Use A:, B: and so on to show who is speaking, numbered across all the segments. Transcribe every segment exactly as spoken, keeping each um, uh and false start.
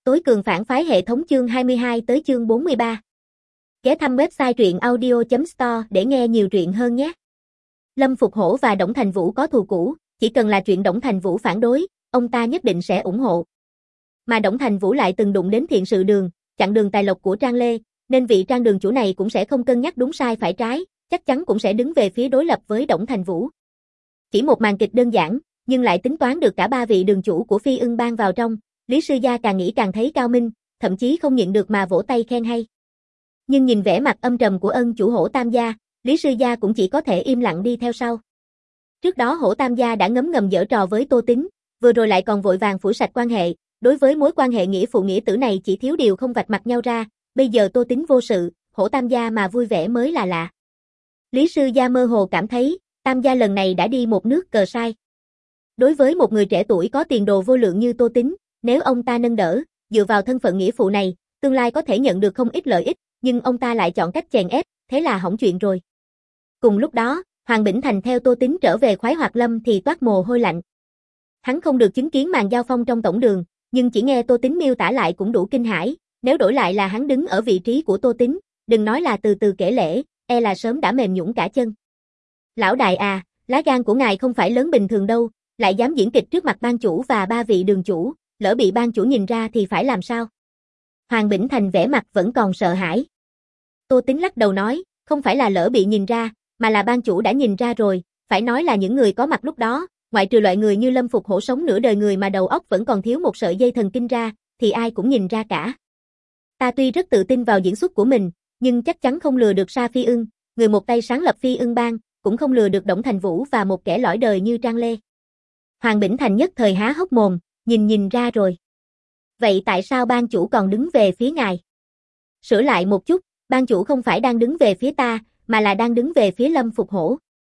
A: Tối cường phản phái hệ thống chương hai mươi hai tới chương bốn mươi ba. Ghé thăm website truyện audio chấm store để nghe nhiều truyện hơn nhé. Lâm Phục Hổ và Đổng Thành Vũ có thù cũ, chỉ cần là chuyện Đổng Thành Vũ phản đối, ông ta nhất định sẽ ủng hộ. Mà Đổng Thành Vũ lại từng đụng đến thiện sự đường, chặn đường tài lộc của Trang Lê, nên vị Trang đường chủ này cũng sẽ không cân nhắc đúng sai phải trái, chắc chắn cũng sẽ đứng về phía đối lập với Đổng Thành Vũ. Chỉ một màn kịch đơn giản, nhưng lại tính toán được cả ba vị đường chủ của Phi Ưng Bang vào trong. Lý Sư Gia càng nghĩ càng thấy cao minh, thậm chí không nhịn được mà vỗ tay khen hay. Nhưng nhìn vẻ mặt âm trầm của ân chủ Hổ Tam Gia, Lý Sư Gia cũng chỉ có thể im lặng đi theo sau. Trước đó Hổ Tam Gia đã ngấm ngầm giở trò với Tô Tính, vừa rồi lại còn vội vàng phủi sạch quan hệ, đối với mối quan hệ nghĩa phụ nghĩa tử này chỉ thiếu điều không vạch mặt nhau ra, bây giờ Tô Tính vô sự, Hổ Tam Gia mà vui vẻ mới là lạ. Lý Sư Gia mơ hồ cảm thấy, Tam Gia lần này đã đi một nước cờ sai. Đối với một người trẻ tuổi có tiền đồ vô lượng như Tô Tính, nếu ông ta nâng đỡ, dựa vào thân phận nghĩa phụ này, tương lai có thể nhận được không ít lợi ích, nhưng ông ta lại chọn cách chèn ép, thế là hỏng chuyện rồi. Cùng lúc đó, Hoàng Bỉnh Thành theo Tô Tính trở về Khoái Hoạt Lâm thì toát mồ hôi lạnh. Hắn không được chứng kiến màn giao phong trong tổng đường, nhưng chỉ nghe Tô Tính miêu tả lại cũng đủ kinh hãi, nếu đổi lại là hắn đứng ở vị trí của Tô Tính, đừng nói là từ từ kể lể, e là sớm đã mềm nhũn cả chân. Lão đại à, lá gan của ngài không phải lớn bình thường đâu, lại dám diễn kịch trước mặt ban chủ và ba vị đường chủ. Lỡ bị ban chủ nhìn ra thì phải làm sao? Hoàng Bỉnh Thành vẻ mặt vẫn còn sợ hãi. Tô Tính lắc đầu nói, không phải là lỡ bị nhìn ra, mà là ban chủ đã nhìn ra rồi, phải nói là những người có mặt lúc đó, ngoại trừ loại người như Lâm Phục Hổ sống nửa đời người mà đầu óc vẫn còn thiếu một sợi dây thần kinh ra, thì ai cũng nhìn ra cả. Ta tuy rất tự tin vào diễn xuất của mình, nhưng chắc chắn không lừa được Sa Phi Ưng, người một tay sáng lập Phi Ưng Bang, cũng không lừa được Đổng Thành Vũ và một kẻ lõi đời như Trang Lê. Hoàng Bỉnh Thành nhất thời há hốc mồm. Nhìn nhìn ra rồi. Vậy tại sao ban chủ còn đứng về phía ngài? Sửa lại một chút, ban chủ không phải đang đứng về phía ta, mà là đang đứng về phía Lâm Phục Hổ.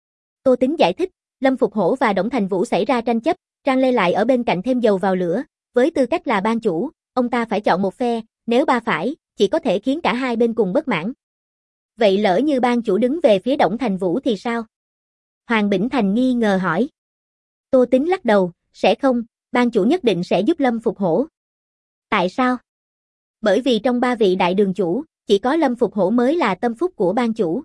A: Tô Tính giải thích, Lâm Phục Hổ và Đổng Thành Vũ xảy ra tranh chấp, Trang Lê lại ở bên cạnh thêm dầu vào lửa, với tư cách là ban chủ, ông ta phải chọn một phe, nếu ba phải, chỉ có thể khiến cả hai bên cùng bất mãn. Vậy lỡ như ban chủ đứng về phía Đổng Thành Vũ thì sao? Hoàng Bỉnh Thành nghi ngờ hỏi. Tô Tính lắc đầu, sẽ không. Ban chủ nhất định sẽ giúp Lâm Phục Hổ. Tại sao? Bởi vì trong ba vị đại đường chủ, chỉ có Lâm Phục Hổ mới là tâm phúc của ban chủ.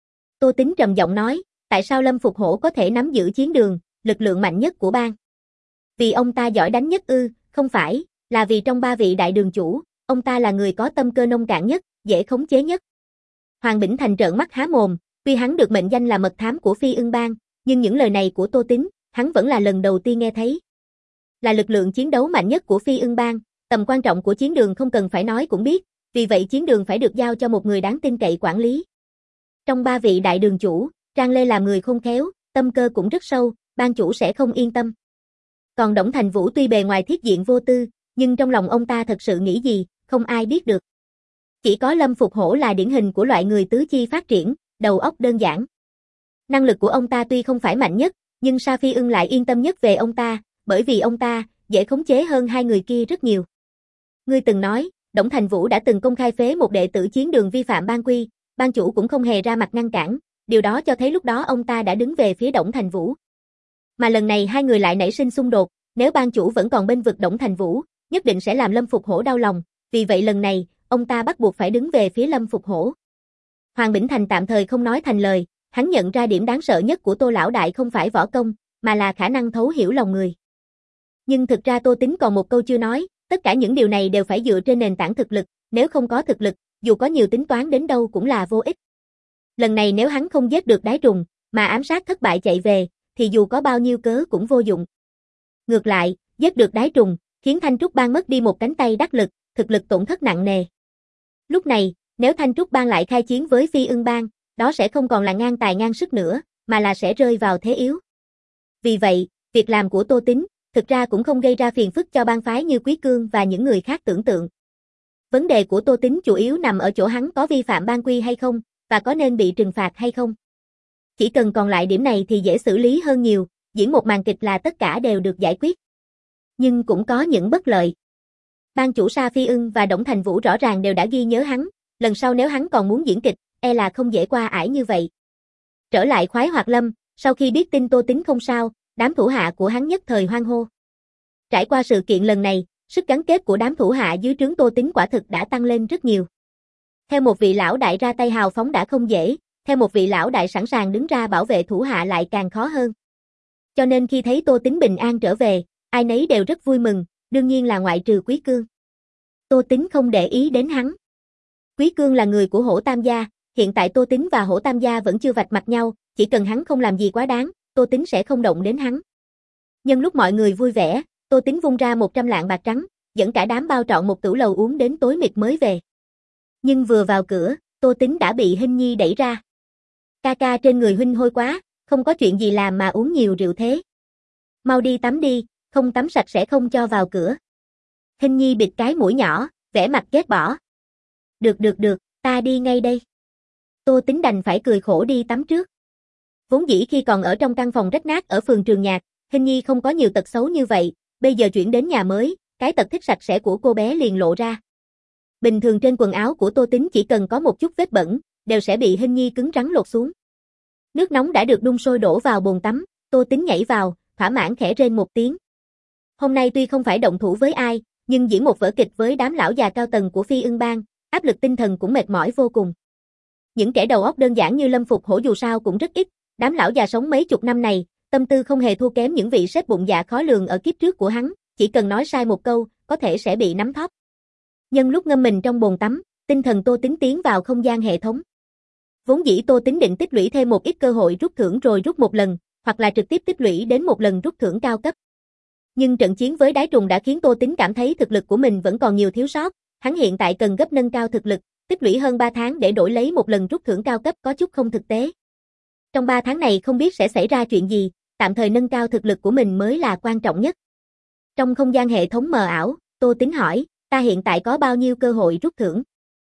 A: Tô Tính trầm giọng nói, tại sao Lâm Phục Hổ có thể nắm giữ chiến đường, lực lượng mạnh nhất của bang? Vì ông ta giỏi đánh nhất ư, không phải, là vì trong ba vị đại đường chủ, ông ta là người có tâm cơ nông cạn nhất, dễ khống chế nhất. Hoàng Bỉnh Thành trợn mắt há mồm, tuy hắn được mệnh danh là mật thám của Phi Ưng Bang, nhưng những lời này của Tô Tính, hắn vẫn là lần đầu tiên nghe thấy. Là lực lượng chiến đấu mạnh nhất của Phi Ưng Bang, tầm quan trọng của chiến đường không cần phải nói cũng biết, vì vậy chiến đường phải được giao cho một người đáng tin cậy quản lý. Trong ba vị đại đường chủ, Trang Lê làm người khôn khéo, tâm cơ cũng rất sâu, ban chủ sẽ không yên tâm. Còn Đổng Thành Vũ tuy bề ngoài thiết diện vô tư, nhưng trong lòng ông ta thật sự nghĩ gì, không ai biết được. Chỉ có Lâm Phục Hổ là điển hình của loại người tứ chi phát triển, đầu óc đơn giản. Năng lực của ông ta tuy không phải mạnh nhất, nhưng Sa Phi Ưng lại yên tâm nhất về ông ta. Bởi vì ông ta, dễ khống chế hơn hai người kia rất nhiều. Ngươi từng nói, Đổng Thành Vũ đã từng công khai phế một đệ tử chiến đường vi phạm ban quy, ban chủ cũng không hề ra mặt ngăn cản, điều đó cho thấy lúc đó ông ta đã đứng về phía Đổng Thành Vũ. Mà lần này hai người lại nảy sinh xung đột, nếu ban chủ vẫn còn bên vực Đổng Thành Vũ, nhất định sẽ làm Lâm Phục Hổ đau lòng, vì vậy lần này, ông ta bắt buộc phải đứng về phía Lâm Phục Hổ. Hoàng Bỉnh Thành tạm thời không nói thành lời, hắn nhận ra điểm đáng sợ nhất của Tô lão đại không phải võ công, mà là khả năng thấu hiểu lòng người. Nhưng thực ra Tô Tính còn một câu chưa nói, tất cả những điều này đều phải dựa trên nền tảng thực lực, nếu không có thực lực, dù có nhiều tính toán đến đâu cũng là vô ích. Lần này nếu hắn không giết được đái trùng, mà ám sát thất bại chạy về, thì dù có bao nhiêu cớ cũng vô dụng. Ngược lại, giết được đái trùng, khiến Thanh Trúc Bang mất đi một cánh tay đắc lực, thực lực tổn thất nặng nề. Lúc này, nếu Thanh Trúc Bang lại khai chiến với Phi Ưng Bang, đó sẽ không còn là ngang tài ngang sức nữa, mà là sẽ rơi vào thế yếu. Vì vậy, việc làm của Tô Tính, thực ra cũng không gây ra phiền phức cho bang phái như Quý Cương và những người khác tưởng tượng. Vấn đề của Tô Tính chủ yếu nằm ở chỗ hắn có vi phạm ban quy hay không, và có nên bị trừng phạt hay không. Chỉ cần còn lại điểm này thì dễ xử lý hơn nhiều, diễn một màn kịch là tất cả đều được giải quyết. Nhưng cũng có những bất lợi. Ban chủ Sa Phi Ưng và Đổng Thành Vũ rõ ràng đều đã ghi nhớ hắn, lần sau nếu hắn còn muốn diễn kịch, e là không dễ qua ải như vậy. Trở lại Khoái Hoạt Lâm, sau khi biết tin Tô Tính không sao, đám thủ hạ của hắn nhất thời hoan hô. Trải qua sự kiện lần này, Sức gắn kết của đám thủ hạ dưới trướng Tô Tín quả thực đã tăng lên rất nhiều. Theo một vị lão đại ra tay hào phóng đã không dễ, theo một vị lão đại sẵn sàng đứng ra bảo vệ thủ hạ lại càng khó hơn. Cho nên khi thấy Tô Tín bình an trở về, ai nấy đều rất vui mừng, đương nhiên là ngoại trừ Quý Cương. Tô Tín không để ý đến hắn. Quý Cương là người của Hổ Tam gia, hiện tại Tô Tín và Hổ Tam gia vẫn chưa vạch mặt nhau, chỉ cần hắn không làm gì quá đáng, Tô Tín sẽ không động đến hắn. Nhân lúc mọi người vui vẻ, Tô Tín vung ra một trăm lạng bạc trắng, dẫn cả đám bao trọn một tửu lầu uống đến tối mịt mới về. Nhưng vừa vào cửa, Tô Tín đã bị Hinh Nhi đẩy ra. Ca ca trên người huynh hôi quá, không có chuyện gì làm mà uống nhiều rượu thế. Mau đi tắm đi, không tắm sạch sẽ không cho vào cửa. Hinh Nhi bịt cái mũi nhỏ, vẻ mặt ghét bỏ. Được được được, ta đi ngay đây. Tô Tín đành phải cười khổ đi tắm trước. Vốn dĩ khi còn ở trong căn phòng rách nát ở phường Trường Nhạc, Hinh Nhi không có nhiều tật xấu như vậy, bây giờ chuyển đến nhà mới, cái tật thích sạch sẽ của cô bé liền lộ ra. Bình thường trên quần áo của Tô Tín chỉ cần có một chút vết bẩn, đều sẽ bị Hinh Nhi cứng rắn lột xuống. Nước nóng đã được đun sôi đổ vào bồn tắm, Tô Tín nhảy vào, thỏa mãn khẽ rên một tiếng. Hôm nay tuy không phải động thủ với ai, nhưng diễn một vở kịch với đám lão già cao tầng của Phi Ưng Bang, áp lực tinh thần cũng mệt mỏi vô cùng. Những kẻ đầu óc đơn giản như Lâm Phục Hổ dù sao cũng rất ít, đám lão già sống mấy chục năm này, tâm tư không hề thua kém những vị sếp bụng dạ khó lường ở kiếp trước của hắn, chỉ cần nói sai một câu, có thể sẽ bị nắm thóp. Nhân lúc ngâm mình trong bồn tắm, tinh thần Tô Tín tiến vào không gian hệ thống. Vốn dĩ Tô Tín định tích lũy thêm một ít cơ hội rút thưởng rồi rút một lần, hoặc là trực tiếp tích lũy đến một lần rút thưởng cao cấp. Nhưng trận chiến với đái trùng đã khiến Tô Tín cảm thấy thực lực của mình vẫn còn nhiều thiếu sót, hắn hiện tại cần gấp nâng cao thực lực, tích lũy hơn ba tháng để đổi lấy một lần rút thưởng cao cấp có chút không thực tế. Trong ba tháng này không biết sẽ xảy ra chuyện gì, tạm thời nâng cao thực lực của mình mới là quan trọng nhất. Trong không gian hệ thống mờ ảo, Tô Tín hỏi, ta hiện tại có bao nhiêu cơ hội rút thưởng?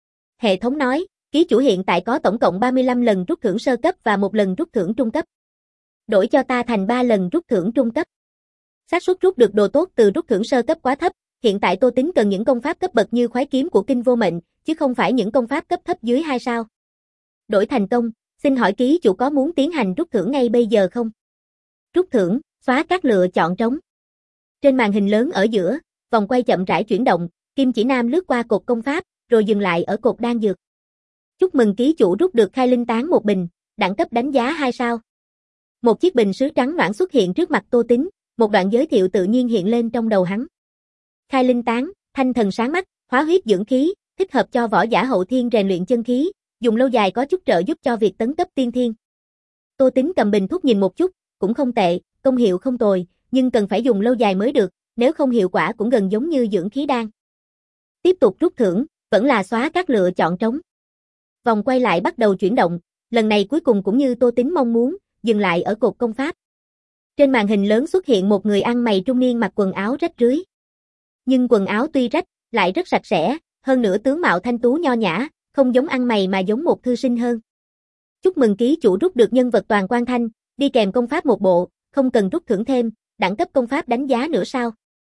A: Hệ thống nói, ký chủ hiện tại có tổng cộng ba mươi lăm lần rút thưởng sơ cấp và một lần rút thưởng trung cấp. Đổi cho ta thành ba lần rút thưởng trung cấp. Xác suất rút được đồ tốt từ rút thưởng sơ cấp quá thấp, hiện tại Tô Tín cần những công pháp cấp bậc như khoái kiếm của Kinh Vô Mệnh, chứ không phải những công pháp cấp thấp dưới hai sao. Đổi thành công, xin hỏi ký chủ có muốn tiến hành rút thưởng ngay bây giờ không? Rút thưởng, xóa các lựa chọn trống. Trên màn hình lớn ở giữa, vòng quay chậm rãi chuyển động, kim chỉ nam lướt qua cột công pháp, rồi dừng lại ở cột đan dược. Chúc mừng ký chủ rút được khai linh tán một bình, đẳng cấp đánh giá hai sao. Một chiếc bình sứ trắng noãn xuất hiện trước mặt Tô Tín, một đoạn giới thiệu tự nhiên hiện lên trong đầu hắn. Khai linh tán, thanh thần sáng mắt, hóa huyết dưỡng khí, thích hợp cho võ giả hậu thiên rèn luyện chân khí, dùng lâu dài có chút trợ giúp cho việc tấn cấp tiên thiên. Tô Tín cầm bình thuốc nhìn một chút, cũng không tệ, công hiệu không tồi, nhưng cần phải dùng lâu dài mới được, nếu không hiệu quả cũng gần giống như dưỡng khí đan. Tiếp tục rút thưởng, vẫn là xóa các lựa chọn trống. Vòng quay lại bắt đầu chuyển động, lần này cuối cùng cũng như Tô Tín mong muốn, dừng lại ở cột công pháp. Trên màn hình lớn xuất hiện một người ăn mày trung niên mặc quần áo rách rưới. Nhưng quần áo tuy rách, lại rất sạch sẽ, hơn nữa tướng mạo thanh tú nho nhã, không giống ăn mày mà giống một thư sinh hơn. Chúc mừng ký chủ rút được nhân vật toàn quan thanh, đi kèm công pháp một bộ, không cần rút thưởng thêm, đẳng cấp công pháp đánh giá nửa sao.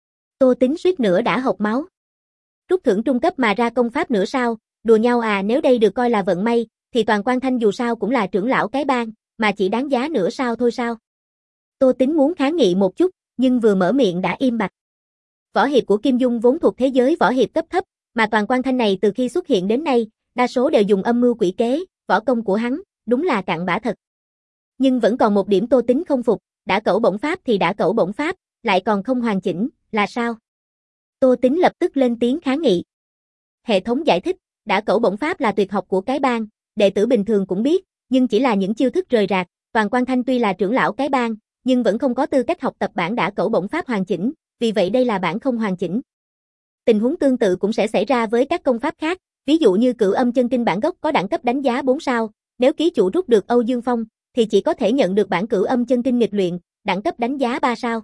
A: Tô Tín suýt nữa đã hộc máu. Rút thưởng trung cấp mà ra công pháp nửa sao, đùa nhau à, nếu đây được coi là vận may, thì toàn quan thanh dù sao cũng là trưởng lão cái bang, mà chỉ đáng giá nửa sao thôi sao. Tô Tín muốn kháng nghị một chút, nhưng vừa mở miệng đã im bặt. Võ hiệp của Kim Dung vốn thuộc thế giới võ hiệp cấp thấp, mà toàn quan thanh này từ khi xuất hiện đến nay, đa số đều dùng âm mưu quỷ kế, võ công của hắn, đúng là cặn bã thật. Nhưng vẫn còn một điểm Tô Tín không phục, đã cẩu bổng pháp thì đã cẩu bổng pháp, lại còn không hoàn chỉnh, là sao? Tô Tín lập tức lên tiếng kháng nghị. Hệ thống giải thích, đã cẩu bổng pháp là tuyệt học của cái bang, đệ tử bình thường cũng biết, nhưng chỉ là những chiêu thức rời rạc, toàn quan thanh tuy là trưởng lão cái bang, nhưng vẫn không có tư cách học tập bản đã cẩu bổng pháp hoàn chỉnh, vì vậy đây là bản không hoàn chỉnh. Tình huống tương tự cũng sẽ xảy ra với các công pháp khác, ví dụ như Cửu Âm Chân Kinh bản gốc có đẳng cấp đánh giá bốn sao, nếu ký chủ rút được Âu Dương Phong, thì chỉ có thể nhận được bản Cửu Âm Chân Kinh nghịch luyện, đẳng cấp đánh giá ba sao.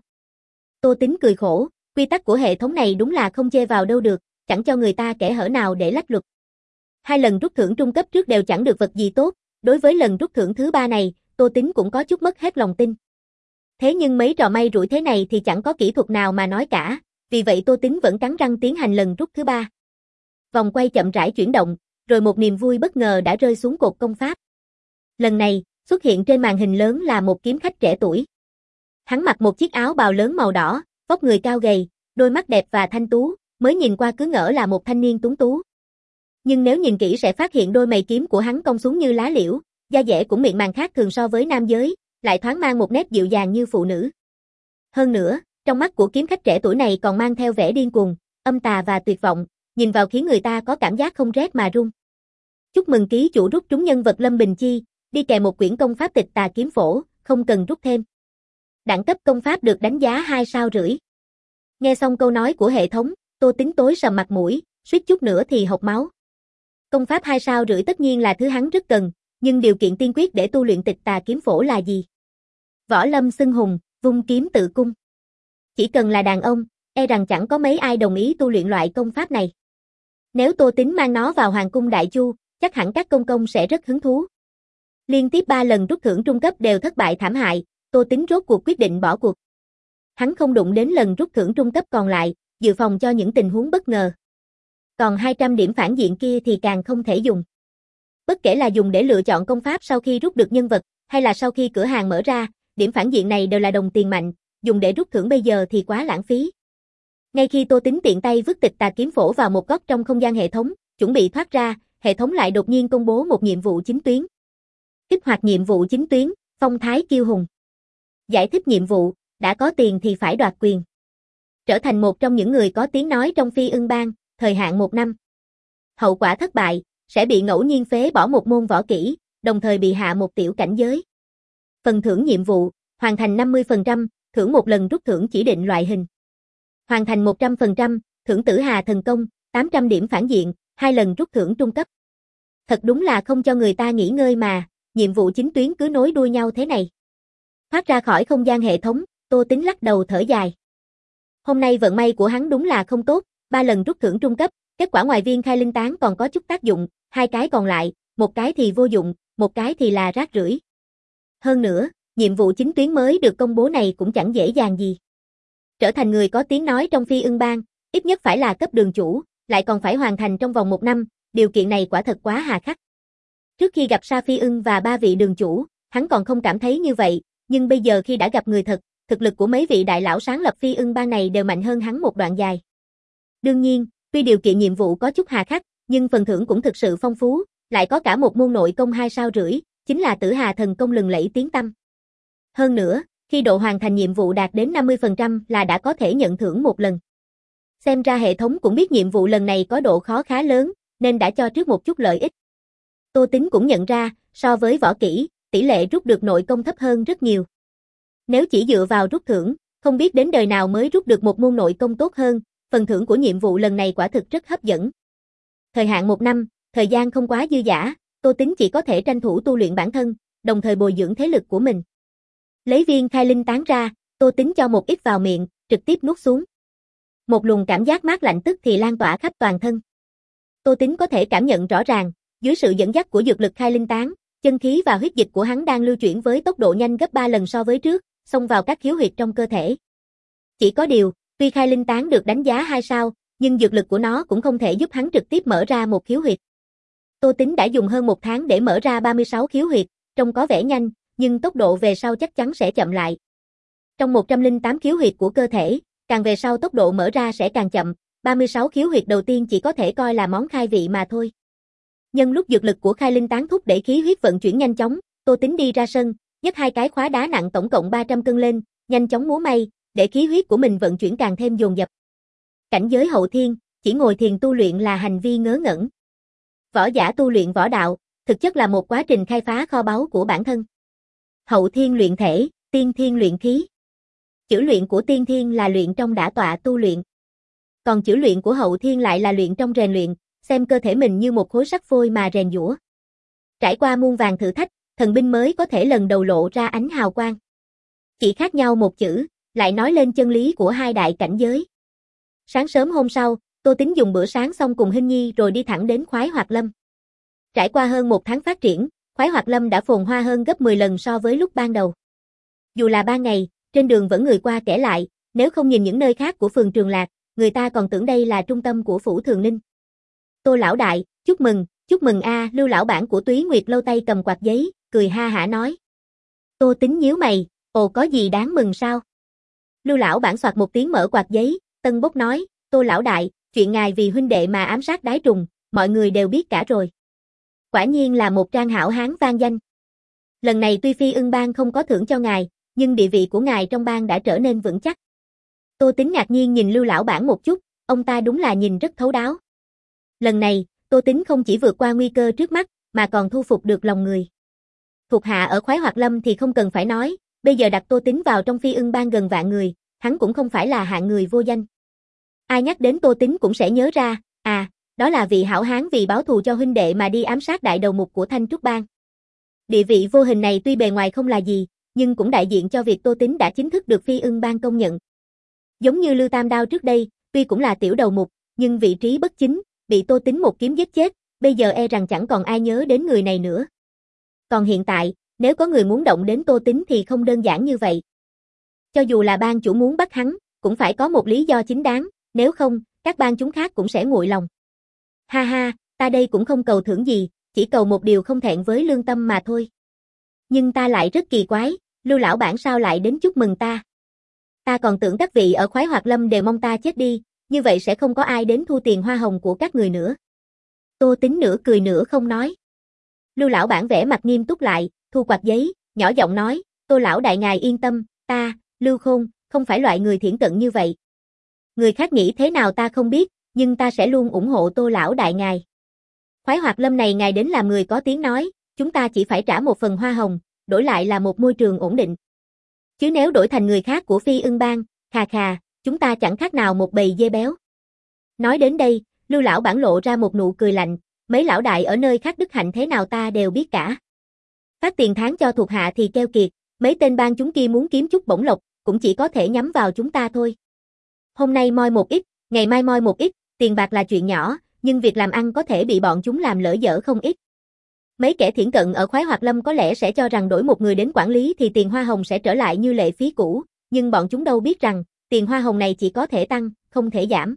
A: Tô Tín cười khổ, quy tắc của hệ thống này đúng là không chê vào đâu được, chẳng cho người ta kẻ hở nào để lách luật. Hai lần rút thưởng trung cấp trước đều chẳng được vật gì tốt, đối với lần rút thưởng thứ ba này, Tô Tín cũng có chút mất hết lòng tin. Thế nhưng mấy trò may rủi thế này thì chẳng có kỹ thuật nào mà nói cả, vì vậy Tô Tín vẫn cắn răng tiến hành lần rút thứ ba. Vòng quay chậm rãi chuyển động, rồi một niềm vui bất ngờ đã rơi xuống cột công pháp. Lần này, xuất hiện trên màn hình lớn là một kiếm khách trẻ tuổi. Hắn mặc một chiếc áo bào lớn màu đỏ, vóc người cao gầy, đôi mắt đẹp và thanh tú, mới nhìn qua cứ ngỡ là một thanh niên tuấn tú. Nhưng nếu nhìn kỹ sẽ phát hiện đôi mày kiếm của hắn cong xuống như lá liễu, da dẻ cũng mịn màng khác thường so với nam giới, lại thoáng mang một nét dịu dàng như phụ nữ. Hơn nữa, trong mắt của kiếm khách trẻ tuổi này còn mang theo vẻ điên cuồng, âm tà và tuyệt vọng, nhìn vào khiến người ta có cảm giác không rét mà run. Chúc mừng ký chủ rút trúng nhân vật Lâm Bình Chi, đi kèm một quyển công pháp Tịch Tà Kiếm Phổ, không cần rút thêm. Đẳng cấp công pháp được đánh giá hai sao rưỡi. Nghe xong câu nói của hệ thống, Tô Tính tối sầm mặt mũi, suýt chút nữa thì hộc máu. Công pháp hai sao rưỡi tất nhiên là thứ hắn rất cần, nhưng điều kiện tiên quyết để tu luyện Tịch Tà Kiếm Phổ là gì? Võ lâm xưng hùng, vung kiếm tự cung. Chỉ cần là đàn ông, e rằng chẳng có mấy ai đồng ý tu luyện loại công pháp này. Nếu Tô Tính mang nó vào Hoàng cung Đại Chu, chắc hẳn các công công sẽ rất hứng thú. Liên tiếp ba lần rút thưởng trung cấp đều thất bại thảm hại, Tô Tính rốt cuộc quyết định bỏ cuộc. Hắn không đụng đến lần rút thưởng trung cấp còn lại, dự phòng cho những tình huống bất ngờ. Còn hai trăm điểm phản diện kia thì càng không thể dùng. Bất kể là dùng để lựa chọn công pháp sau khi rút được nhân vật, hay là sau khi cửa hàng mở ra, điểm phản diện này đều là đồng tiền mạnh, dùng để rút thưởng bây giờ thì quá lãng phí. Ngay khi Tô Tính tiện tay vứt Tịch Tà Kiếm Phổ vào một góc trong không gian hệ thống, chuẩn bị thoát ra, hệ thống lại đột nhiên công bố một nhiệm vụ chính tuyến. Kích hoạt nhiệm vụ chính tuyến, phong thái kiêu hùng. Giải thích nhiệm vụ, đã có tiền thì phải đoạt quyền. Trở thành một trong những người có tiếng nói trong Phi Ưng Bang, thời hạn một năm. Hậu quả thất bại, sẽ bị ngẫu nhiên phế bỏ một môn võ kỹ, đồng thời bị hạ một tiểu cảnh giới. Phần thưởng nhiệm vụ, hoàn thành năm mươi phần trăm, thưởng một lần rút thưởng chỉ định loại hình. Hoàn thành một trăm phần trăm, thưởng Tử Hà Thần Công, tám trăm điểm phản diện, hai lần rút thưởng trung cấp. Thật đúng là không cho người ta nghỉ ngơi mà, nhiệm vụ chính tuyến cứ nối đuôi nhau thế này. Thoát ra khỏi không gian hệ thống, Tô Tính lắc đầu thở dài. Hôm nay vận may của hắn đúng là không tốt, ba lần rút thưởng trung cấp, kết quả ngoài viên khai linh tán còn có chút tác dụng, hai cái còn lại, một cái thì vô dụng, một cái thì là rác rưởi. Hơn nữa, nhiệm vụ chính tuyến mới được công bố này cũng chẳng dễ dàng gì. Trở thành người có tiếng nói trong Phi Ưng Bang, ít nhất phải là cấp đường chủ, lại còn phải hoàn thành trong vòng một năm, điều kiện này quả thật quá hà khắc. Trước khi gặp Sa Phi Ưng và ba vị đường chủ, hắn còn không cảm thấy như vậy, nhưng bây giờ khi đã gặp người thật, thực lực của mấy vị đại lão sáng lập Phi Ưng Bang này đều mạnh hơn hắn một đoạn dài. Đương nhiên, tuy điều kiện nhiệm vụ có chút hà khắc, nhưng phần thưởng cũng thực sự phong phú, lại có cả một môn nội công hai sao rưỡi, chính là Tử Hà Thần Công lừng lẫy tiếng tăm. Hơn nữa, khi độ hoàn thành nhiệm vụ đạt đến năm mươi phần trăm là đã có thể nhận thưởng một lần. Xem ra hệ thống cũng biết nhiệm vụ lần này có độ khó khá lớn, nên đã cho trước một chút lợi ích. Tô Tính cũng nhận ra, so với võ kỹ, tỷ lệ rút được nội công thấp hơn rất nhiều. Nếu chỉ dựa vào rút thưởng, không biết đến đời nào mới rút được một môn nội công tốt hơn, phần thưởng của nhiệm vụ lần này quả thực rất hấp dẫn. Thời hạn một năm, thời gian không quá dư dả, Tô Tính chỉ có thể tranh thủ tu luyện bản thân, đồng thời bồi dưỡng thế lực của mình. Lấy viên khai linh tán ra, Tô Tính cho một ít vào miệng, trực tiếp nuốt xuống. Một luồng cảm giác mát lạnh tức thì lan tỏa khắp toàn thân. Tô Tính có thể cảm nhận rõ ràng, dưới sự dẫn dắt của dược lực khai linh tán, chân khí và huyết dịch của hắn đang lưu chuyển với tốc độ nhanh gấp ba lần so với trước, xông vào các khiếu huyệt trong cơ thể. Chỉ có điều, tuy khai linh tán được đánh giá hai sao, nhưng dược lực của nó cũng không thể giúp hắn trực tiếp mở ra một khiếu huyệt. Tô Tính đã dùng hơn một tháng để mở ra ba mươi sáu khiếu huyệt, trông có vẻ nhanh, nhưng tốc độ về sau chắc chắn sẽ chậm lại. Trong một trăm lẻ tám khiếu huyệt của cơ thể, càng về sau tốc độ mở ra sẽ càng chậm, ba mươi sáu khiếu huyệt đầu tiên chỉ có thể coi là món khai vị mà thôi. Nhân lúc dược lực của khai linh tán thúc để khí huyết vận chuyển nhanh chóng, Tô Tính đi ra sân, nhấc hai cái khóa đá nặng tổng cộng ba trăm cân lên, nhanh chóng múa may, để khí huyết của mình vận chuyển càng thêm dồn dập. Cảnh giới hậu thiên, chỉ ngồi thiền tu luyện là hành vi ngớ ngẩn. Võ giả tu luyện võ đạo, thực chất là một quá trình khai phá kho báu của bản thân. Hậu thiên luyện thể, tiên thiên luyện khí. Chữ luyện của tiên thiên là luyện trong đả tọa tu luyện. Còn chữ luyện của hậu thiên lại là luyện trong rèn luyện, xem cơ thể mình như một khối sắt phôi mà rèn giũa. Trải qua muôn vàn thử thách, thần binh mới có thể lần đầu lộ ra ánh hào quang. Chỉ khác nhau một chữ, lại nói lên chân lý của hai đại cảnh giới. Sáng sớm hôm sau, Tô Tính dùng bữa sáng xong cùng Hinh Nhi rồi đi thẳng đến Khoái Hoạt Lâm. Trải qua hơn một tháng phát triển, Khoái Hoạt Lâm đã phồn hoa hơn gấp mười lần so với lúc ban đầu. Dù là ban ngày, trên đường vẫn người qua kẻ lại, nếu không nhìn những nơi khác của phường Trường Lạc, người ta còn tưởng đây là trung tâm của phủ Thường Ninh. Tô lão đại, chúc mừng, chúc mừng a, Lưu lão bản của Túy Nguyệt lâu tay cầm quạt giấy, cười ha hả nói. Tô Tính nhíu mày, ồ có gì đáng mừng sao? Lưu lão bản soạt một tiếng mở quạt giấy, Tân Bốc nói, Tô lão đại, chuyện ngài vì huynh đệ mà ám sát đái trùng, mọi người đều biết cả rồi. Quả nhiên là một trang hảo hán vang danh. Lần này tuy Phi Ưng Bang không có thưởng cho ngài, nhưng địa vị của ngài trong bang đã trở nên vững chắc. Tô Tính ngạc nhiên nhìn Lưu lão bản một chút, ông ta đúng là nhìn rất thấu đáo. Lần này, Tô Tính không chỉ vượt qua nguy cơ trước mắt, mà còn thu phục được lòng người. Thuộc hạ ở Khoái Hoạt Lâm thì không cần phải nói, bây giờ đặt Tô Tính vào trong Phi Ưng Bang gần vạn người, hắn cũng không phải là hạng người vô danh. Ai nhắc đến Tô Tính cũng sẽ nhớ ra, à, đó là vị hảo hán vì báo thù cho huynh đệ mà đi ám sát đại đầu mục của Thanh Trúc Bang. Địa vị vô hình này tuy bề ngoài không là gì, nhưng cũng đại diện cho việc Tô Tính đã chính thức được Phi Ưng Bang công nhận. Giống như Lưu Tam Đao trước đây, tuy cũng là tiểu đầu mục, nhưng vị trí bất chính, bị Tô Tính một kiếm giết chết, bây giờ e rằng chẳng còn ai nhớ đến người này nữa. Còn hiện tại, nếu có người muốn động đến Tô Tính thì không đơn giản như vậy. Cho dù là bang chủ muốn bắt hắn, cũng phải có một lý do chính đáng, nếu không, các bang chúng khác cũng sẽ nguội lòng. Ha ha, ta đây cũng không cầu thưởng gì, chỉ cầu một điều không thẹn với lương tâm mà thôi. Nhưng ta lại rất kỳ quái, Lưu lão bản sao lại đến chúc mừng ta? Ta còn tưởng các vị ở Khoái Hoạt Lâm đều mong ta chết đi, như vậy sẽ không có ai đến thu tiền hoa hồng của các người nữa. Tô Tính nửa cười nửa không nói. Lưu lão bản vẻ mặt nghiêm túc lại, thu quạt giấy, nhỏ giọng nói, Tô lão đại ngài yên tâm, ta, Lưu Khôn, không phải loại người thiển cận như vậy. Người khác nghĩ thế nào ta không biết, nhưng ta sẽ luôn ủng hộ Tô lão đại ngài. Khoái Hoạt Lâm này ngài đến làm người có tiếng nói, chúng ta chỉ phải trả một phần hoa hồng, đổi lại là một môi trường ổn định. Chứ nếu đổi thành người khác của Phi Ưng Bang, khà khà, chúng ta chẳng khác nào một bầy dê béo. Nói đến đây, Lưu lão bản lộ ra một nụ cười lạnh, mấy lão đại ở nơi khác đức hạnh thế nào ta đều biết cả. Phát tiền tháng cho thuộc hạ thì keo kiệt, mấy tên bang chúng kia muốn kiếm chút bổng lộc, cũng chỉ có thể nhắm vào chúng ta thôi. Hôm nay moi một ít, ngày mai moi một ít, tiền bạc là chuyện nhỏ, nhưng việc làm ăn có thể bị bọn chúng làm lỡ dở không ít. Mấy kẻ thiển cận ở Khoái Hoạt Lâm có lẽ sẽ cho rằng đổi một người đến quản lý thì tiền hoa hồng sẽ trở lại như lệ phí cũ, nhưng bọn chúng đâu biết rằng, tiền hoa hồng này chỉ có thể tăng, không thể giảm.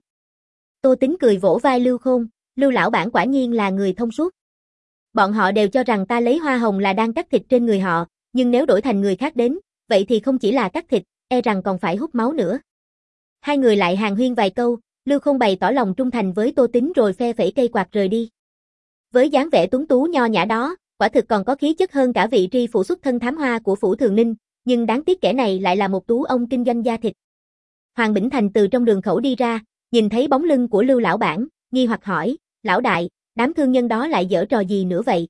A: Tô Tính cười vỗ vai Lưu Khôn, Lưu lão bản quả nhiên là người thông suốt. Bọn họ đều cho rằng ta lấy hoa hồng là đang cắt thịt trên người họ, nhưng nếu đổi thành người khác đến, vậy thì không chỉ là cắt thịt, e rằng còn phải hút máu nữa. Hai người lại hàn huyên vài câu, Lưu Khôn bày tỏ lòng trung thành với Tô Tính rồi phe phẩy cây quạt rời đi. Với dáng vẻ tuấn tú nho nhã đó, quả thực còn có khí chất hơn cả vị tri phủ xuất thân thám hoa của phủ Thường Ninh, nhưng đáng tiếc kẻ này lại là một tú ông kinh doanh da thịt. Hoàng Bỉnh Thành từ trong đường khẩu đi ra, nhìn thấy bóng lưng của Lưu lão bản, nghi hoặc hỏi, lão đại, đám thương nhân đó lại giở trò gì nữa vậy?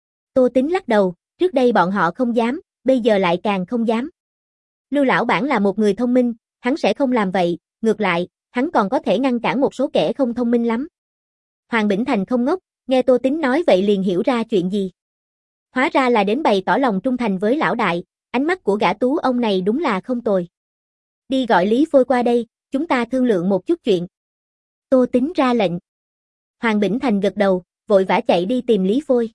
A: Tô Tính lắc đầu, trước đây bọn họ không dám, bây giờ lại càng không dám. Lưu lão bản là một người thông minh, hắn sẽ không làm vậy, ngược lại, hắn còn có thể ngăn cản một số kẻ không thông minh lắm. Hoàng Bỉnh Thành không ngốc, nghe Tô Tính nói vậy liền hiểu ra chuyện gì. Hóa ra là đến bày tỏ lòng trung thành với lão đại, ánh mắt của gã tú ông này đúng là không tồi. Đi gọi Lý Phôi qua đây, chúng ta thương lượng một chút chuyện. Tô Tính ra lệnh. Hoàng Bỉnh Thành gật đầu, vội vã chạy đi tìm Lý Phôi.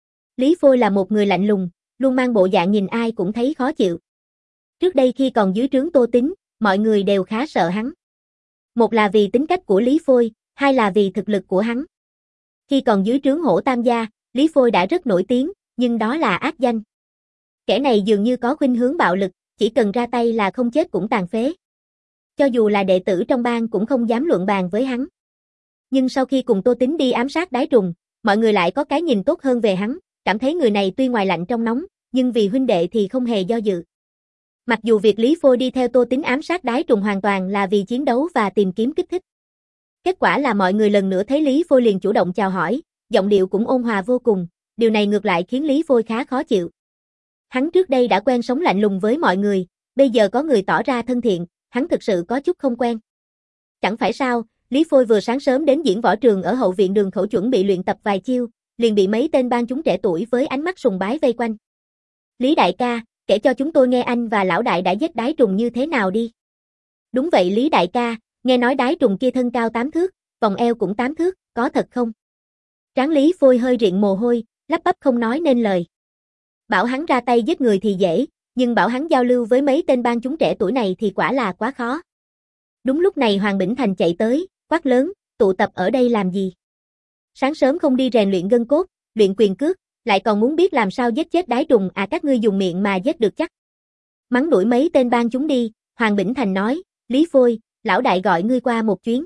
A: Lý Phôi là một người lạnh lùng, luôn mang bộ dạng nhìn ai cũng thấy khó chịu. Trước đây khi còn dưới trướng Tô Tính, mọi người đều khá sợ hắn. Một là vì tính cách của Lý Phôi, hai là vì thực lực của hắn. Khi còn dưới trướng Hổ Tam gia, Lý Phôi đã rất nổi tiếng, nhưng đó là ác danh. Kẻ này dường như có khuynh hướng bạo lực, chỉ cần ra tay là không chết cũng tàn phế. Cho dù là đệ tử trong bang cũng không dám luận bàn với hắn. Nhưng sau khi cùng Tô Tính đi ám sát đái trùng, mọi người lại có cái nhìn tốt hơn về hắn, cảm thấy người này tuy ngoài lạnh trong nóng, nhưng vì huynh đệ thì không hề do dự. Mặc dù việc Lý Phôi đi theo Tô Tính ám sát đái trùng hoàn toàn là vì chiến đấu và tìm kiếm kích thích. Kết quả là mọi người lần nữa thấy Lý Phôi liền chủ động chào hỏi, giọng điệu cũng ôn hòa vô cùng, điều này ngược lại khiến Lý Phôi khá khó chịu. Hắn trước đây đã quen sống lạnh lùng với mọi người, bây giờ có người tỏ ra thân thiện, hắn thực sự có chút không quen. Chẳng phải sao, Lý Phôi vừa sáng sớm đến diễn võ trường ở hậu viện đường khẩu chuẩn bị luyện tập vài chiêu, liền bị mấy tên ban chúng trẻ tuổi với ánh mắt sùng bái vây quanh. Lý đại ca, kể cho chúng tôi nghe anh và lão đại đã giết đái trùng như thế nào đi. Đúng vậy Lý đại ca, nghe nói đái trùng kia thân cao tám thước, vòng eo cũng tám thước, có thật không? Trán Lý Phôi hơi riện mồ hôi, lắp bắp không nói nên lời. Bảo hắn ra tay giết người thì dễ, nhưng bảo hắn giao lưu với mấy tên ban chúng trẻ tuổi này thì quả là quá khó. Đúng lúc này Hoàng Bỉnh Thành chạy tới, quát lớn, tụ tập ở đây làm gì? Sáng sớm không đi rèn luyện gân cốt, luyện quyền cước, lại còn muốn biết làm sao giết chết đái trùng à các ngươi dùng miệng mà giết được chắc. Mắng đuổi mấy tên ban chúng đi, Hoàng Bỉnh Thành nói, Lý Phôi, lão đại gọi ngươi qua một chuyến.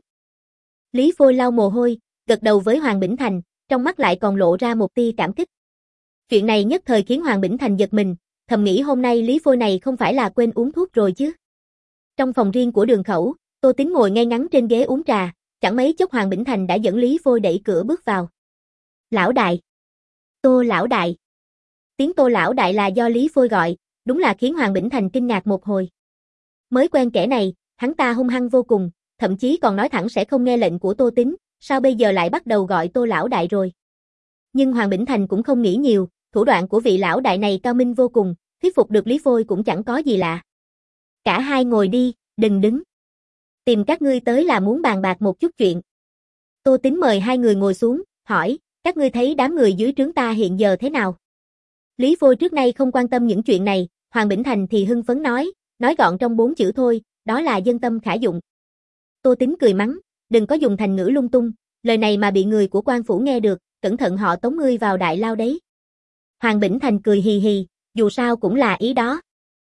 A: Lý Phôi lau mồ hôi, gật đầu với Hoàng Bỉnh Thành, trong mắt lại còn lộ ra một tia cảm kích. Chuyện này nhất thời khiến Hoàng Bỉnh Thành giật mình, thầm nghĩ hôm nay Lý Phôi này không phải là quên uống thuốc rồi chứ. Trong phòng riêng của Đường Khẩu, Tô Tín ngồi ngay ngắn trên ghế uống trà, chẳng mấy chốc Hoàng Bỉnh Thành đã dẫn Lý Phôi đẩy cửa bước vào. Lão đại. Tô lão đại. Tiếng Tô lão đại là do Lý Phôi gọi, đúng là khiến Hoàng Bỉnh Thành kinh ngạc một hồi. Mới quen kẻ này, hắn ta hung hăng vô cùng, thậm chí còn nói thẳng sẽ không nghe lệnh của Tô Tín, sao bây giờ lại bắt đầu gọi Tô lão đại rồi. Nhưng Hoàng Bỉnh Thành cũng không nghĩ nhiều, thủ đoạn của vị lão đại này cao minh vô cùng, thuyết phục được Lý Phôi cũng chẳng có gì lạ. Cả hai ngồi đi, đừng đứng. Tìm các ngươi tới là muốn bàn bạc một chút chuyện. Tô Tín mời hai người ngồi xuống, hỏi, các ngươi thấy đám người dưới trướng ta hiện giờ thế nào? Lý Phôi trước nay không quan tâm những chuyện này, Hoàng Bỉnh Thành thì hưng phấn nói, nói gọn trong bốn chữ thôi, đó là dân tâm khả dụng. Tô Tín cười mắng, đừng có dùng thành ngữ lung tung, lời này mà bị người của quan phủ nghe được, cẩn thận họ tống ngươi vào đại lao đấy. Hoàng Bỉnh Thành cười hì hì, dù sao cũng là ý đó.